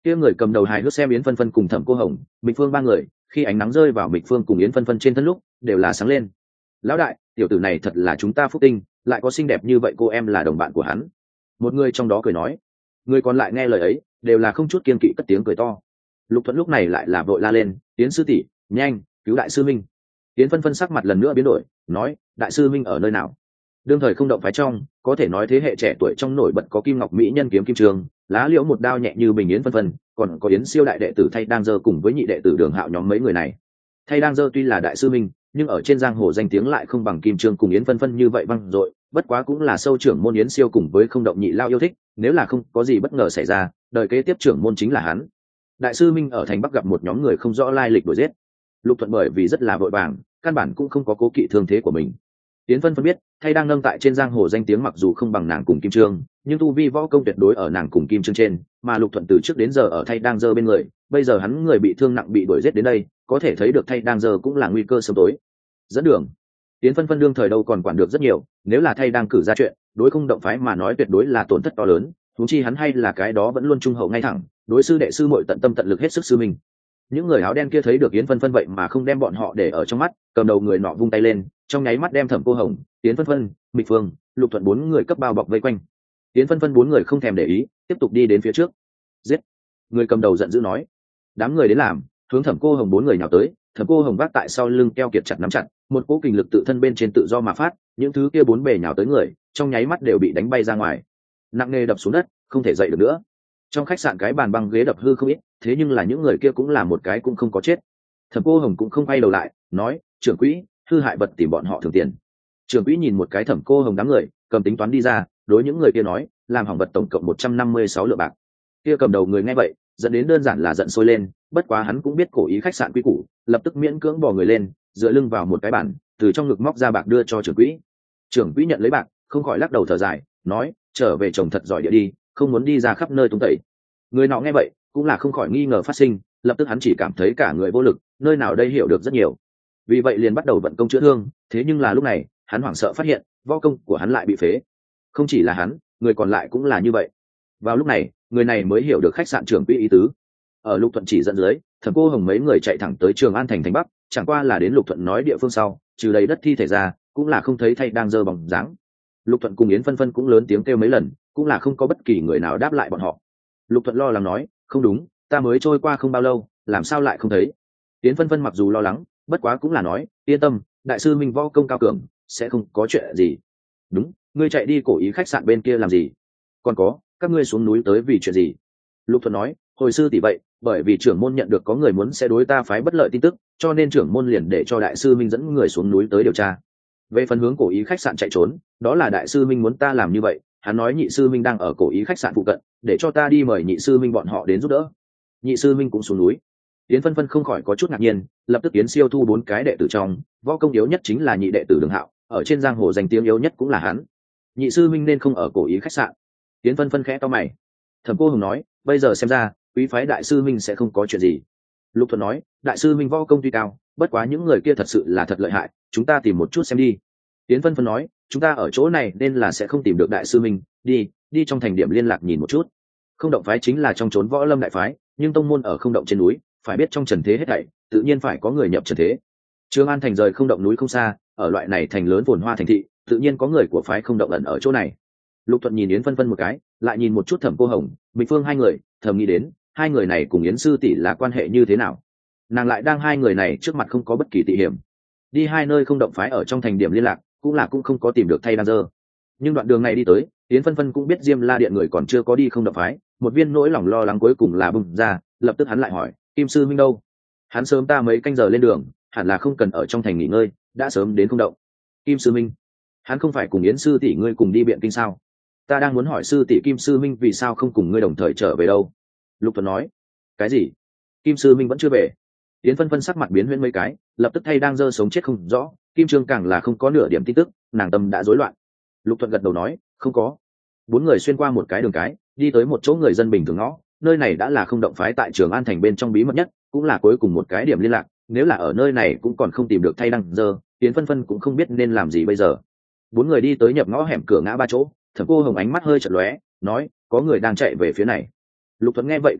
kia người cầm đầu hài hước xem yến phân phân cùng thẩm cô hồng mịch phương ba người, khi ánh nắng rơi vào mịch phương cùng yến phân phân trên thân lúc đều là sáng lên. Lão đại, tiểu tử này thật là chúng ta phúc tinh, lại có xinh đẹp như vậy cô em là đồng bạn của hắn. Một người trong đó cười nói. Người còn lại nghe lời ấy đều là không chút kiên kỵ cất tiếng cười to. Lục Thuận lúc này lại là vội la lên, yến sư tỷ, nhanh cứu đại sư minh. Yến phân phân sắc mặt lần nữa biến đổi, nói, đại sư minh ở nơi nào? Đương thời không động phái trong, có thể nói thế hệ trẻ tuổi trong nổi bật có Kim Ngọc Mỹ nhân kiếm kim trường, lá liễu một đao nhẹ như bình yến phân phân, còn có yến siêu đại đệ tử Thay Đang Dơ cùng với nhị đệ tử Đường Hạo nhóm mấy người này. Thay Đang Dơ tuy là đại sư minh, nhưng ở trên giang hồ danh tiếng lại không bằng kim trương cùng yến phân phân như vậy vang dội, bất quá cũng là sâu trưởng môn yến siêu cùng với không động nhị lao yêu thích, nếu là không có gì bất ngờ xảy ra, đời kế tiếp trưởng môn chính là hắn. Đại sư minh ở thành Bắc gặp một nhóm người không rõ lai lịch đuổi giết. Lục Thuận bởi vì rất là vội vàng, căn bản cũng không có cố kỵ thương thế của mình. Yến phân phân biết, Thay đang nâng tại trên giang hồ danh tiếng mặc dù không bằng nàng cùng kim trương, nhưng tu vi võ công tuyệt đối ở nàng cùng kim trương trên, mà Lục Thuận từ trước đến giờ ở Thay đang Dơ bên người, bây giờ hắn người bị thương nặng bị đuổi giết đến đây, có thể thấy được Thay đang Dơ cũng là nguy cơ sớm tối. Dẫn đường. Yến phân phân đương thời đâu còn quản được rất nhiều, nếu là Thay đang cử ra chuyện, đối không động phái mà nói tuyệt đối là tổn thất to lớn, huống chi hắn hay là cái đó vẫn luôn trung hậu ngay thẳng, đối sư đệ sư muội tận tâm tận lực hết sức sư mình. Những người áo đen kia thấy được Yến phân phân vậy mà không đem bọn họ để ở trong mắt, cầm đầu người nọ vung tay lên, trong nháy mắt đem Thẩm Cô Hồng, Yến phân phân, Mịch Phương, Lục Thuận bốn người cấp bao bọc vây quanh. Yến phân phân bốn người không thèm để ý, tiếp tục đi đến phía trước. Giết! Người cầm đầu giận dữ nói. Đám người đến làm, hướng Thẩm Cô Hồng bốn người nhào tới. Thẩm Cô Hồng vác tại sau lưng keo kiệt chặt nắm chặt, một cỗ kình lực tự thân bên trên tự do mà phát, những thứ kia bốn bề nhào tới người, trong nháy mắt đều bị đánh bay ra ngoài, nặng nề đập xuống đất, không thể dậy được nữa. Trong khách sạn cái bàn băng ghế đập hư không ít, thế nhưng là những người kia cũng là một cái cũng không có chết. Thẩm Cô Hồng cũng không quay đầu lại, nói, trưởng quỹ, hư hại vật tìm bọn họ thường tiền. Trưởng quỹ nhìn một cái Thẩm Cô Hồng đám người, cầm tính toán đi ra, đối những người kia nói, làm hỏng vật tổng cộng một trăm năm mươi sáu lượng bạc. Kia cầm đầu người nghe vậy, dẫn đến đơn giản là giận sôi lên, bất quá hắn cũng biết cổ ý khách sạn quý củ, lập tức miễn cưỡng bò người lên, dựa lưng vào một cái bàn, từ trong ngực móc ra bạc đưa cho trưởng quỹ. Trưởng quỹ nhận lấy bạc, không khỏi lắc đầu thở dài, nói, trở về chồng thật giỏi địa đi, không muốn đi ra khắp nơi tung tẩy. Người nọ nghe vậy, cũng là không khỏi nghi ngờ phát sinh, lập tức hắn chỉ cảm thấy cả người vô lực, nơi nào đây hiểu được rất nhiều. Vì vậy liền bắt đầu vận công chữa thương, thế nhưng là lúc này, hắn hoảng sợ phát hiện, võ công của hắn lại bị phế. Không chỉ là hắn, người còn lại cũng là như vậy. Vào lúc này, người này mới hiểu được khách sạn trưởng quỹ ý tứ. Ở Lục Thuận chỉ dẫn dưới, Thẩm Cô Hồng mấy người chạy thẳng tới Trường An thành thành Bắc, chẳng qua là đến Lục Thuận nói địa phương sau, trừ đầy đất thi thể ra, cũng là không thấy Thay đang Dơ bóng dáng. Lục Thuận cùng Yến phân phân cũng lớn tiếng kêu mấy lần, cũng là không có bất kỳ người nào đáp lại bọn họ. Lục Thuận lo lắng nói, không đúng, ta mới trôi qua không bao lâu, làm sao lại không thấy? Yến phân phân mặc dù lo lắng, bất quá cũng là nói, yên tâm, đại sư minh võ công cao cường, sẽ không có chuyện gì. Đúng, ngươi chạy đi cổ ý khách sạn bên kia làm gì? Còn có, các ngươi xuống núi tới vì chuyện gì? Lục Thuận nói, hồi sư tỷ vậy, bởi vì trưởng môn nhận được có người muốn sẽ đối ta phái bất lợi tin tức, cho nên trưởng môn liền để cho đại sư minh dẫn người xuống núi tới điều tra. Về phần hướng cổ ý khách sạn chạy trốn, đó là đại sư minh muốn ta làm như vậy, hắn nói nhị sư minh đang ở cổ ý khách sạn phụ cận, để cho ta đi mời nhị sư minh bọn họ đến giúp đỡ. Nhị sư minh cũng xuống núi. Yến phân phân không khỏi có chút ngạc nhiên, lập tức Yến siêu thu bốn cái đệ tử trong, võ công yếu nhất chính là nhị đệ tử Đường Hạo, ở trên giang hồ danh tiếng yếu nhất cũng là hắn. Nhị sư minh nên không ở cổ ý khách sạn. Yến phân phân khẽ to mày. Thẩm Cô Hồng nói, bây giờ xem ra, quý phái đại sư minh sẽ không có chuyện gì. Lục Thuận nói, đại sư minh võ công tuy cao, bất quá những người kia thật sự là thật lợi hại, chúng ta tìm một chút xem đi. Yến phân phân nói, chúng ta ở chỗ này nên là sẽ không tìm được đại sư minh, đi đi trong thành điểm liên lạc nhìn một chút. Không động phái chính là trong trốn võ lâm đại phái, nhưng tông môn ở không động trên núi, phải biết trong trần thế hết thảy, tự nhiên phải có người nhập trần thế. Trường An thành rời không động núi không xa, ở loại này thành lớn phồn hoa thành thị, tự nhiên có người của phái không động ẩn ở chỗ này. Lục Thuận nhìn Yến phân phân một cái, lại nhìn một chút Thẩm Cô Hồng, Mịch Phương hai người, thầm nghĩ đến, hai người này cùng Yến sư tỷ là quan hệ như thế nào? Nàng lại đang hai người này trước mặt không có bất kỳ tị hiểm. Đi hai nơi không động phái ở trong thành điểm liên lạc, cũng là cũng không có tìm được Thay đang Dơ. Nhưng đoạn đường này đi tới, Yến phân phân cũng biết Diêm La điện người còn chưa có đi không động phái, một viên nỗi lòng lo lắng cuối cùng là bùng ra, lập tức hắn lại hỏi, Kim sư minh đâu? Hắn sớm ta mấy canh giờ lên đường, hẳn là không cần ở trong thành nghỉ ngơi, đã sớm đến không động. Kim sư minh, hắn không phải cùng Yến sư tỷ ngươi cùng đi biện kinh sao? Ta đang muốn hỏi sư tỷ Kim sư minh vì sao không cùng ngươi đồng thời trở về đâu? Lục Thuận nói, cái gì? Kim sư minh vẫn chưa về. Yến phân phân sắc mặt biến huyễn mấy cái, lập tức Thay đang Dơ sống chết không rõ, Kim Trương càng là không có nửa điểm tin tức, nàng tâm đã rối loạn. Lục Thuận gật đầu nói, không có. Bốn người xuyên qua một cái đường cái, đi tới một chỗ người dân bình thường ngõ, nơi này đã là không động phái tại Trường An thành bên trong bí mật nhất, cũng là cuối cùng một cái điểm liên lạc, nếu là ở nơi này cũng còn không tìm được Thay đang Dơ, Yến phân phân cũng không biết nên làm gì bây giờ. Bốn người đi tới nhập ngõ hẻm cửa ngã ba chỗ, Thẩm Cô Hồng ánh mắt hơi chợt lóe, nói, có người đang chạy về phía này. Lục Thuận nghe vậy cả kinh,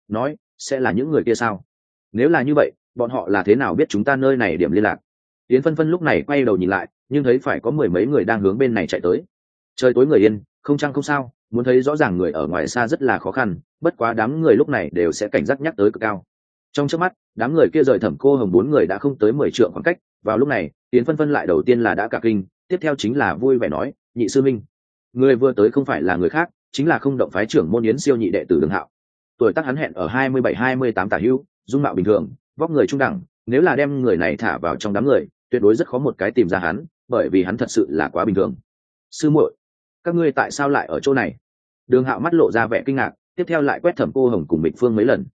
nói sẽ là những người kia sao? Nếu là như vậy bọn họ là thế nào biết chúng ta nơi này điểm liên lạc? Yến Phân Phân lúc này quay đầu nhìn lại, nhưng thấy phải có mười mấy người đang hướng bên này chạy tới. Trời tối người yên, không chăng không sao, muốn thấy rõ ràng người ở ngoài xa rất là khó khăn, bất quá đám người lúc này đều sẽ cảnh giác nhắc tới cực cao. Trong chớp mắt, đám người kia rời Thẩm Cô Hồng bốn người đã không tới mười trượng khoảng cách, vào lúc này, Yến Phân Phân lại đầu tiên là đã cả kinh, tiếp theo chính là vui vẻ nói, "Nhị sư minh." Người vừa tới không phải là người khác, chính là Không Động phái trưởng môn Yến Siêu nhị đệ tử Đường Hạo. Tuổi tác hắn hẹn ở hai mươi bảy hai mươi tám tả hữu, dung mạo bình thường, vóc người trung đẳng, nếu là đem người này thả vào trong đám người, tuyệt đối rất khó một cái tìm ra hắn, bởi vì hắn thật sự là quá bình thường. "Sư muội, các ngươi tại sao lại ở chỗ này?" Đường Hạo mắt lộ ra vẻ kinh ngạc, tiếp theo lại quét Thẩm Cô Hồng cùng Mịch Phương mấy lần.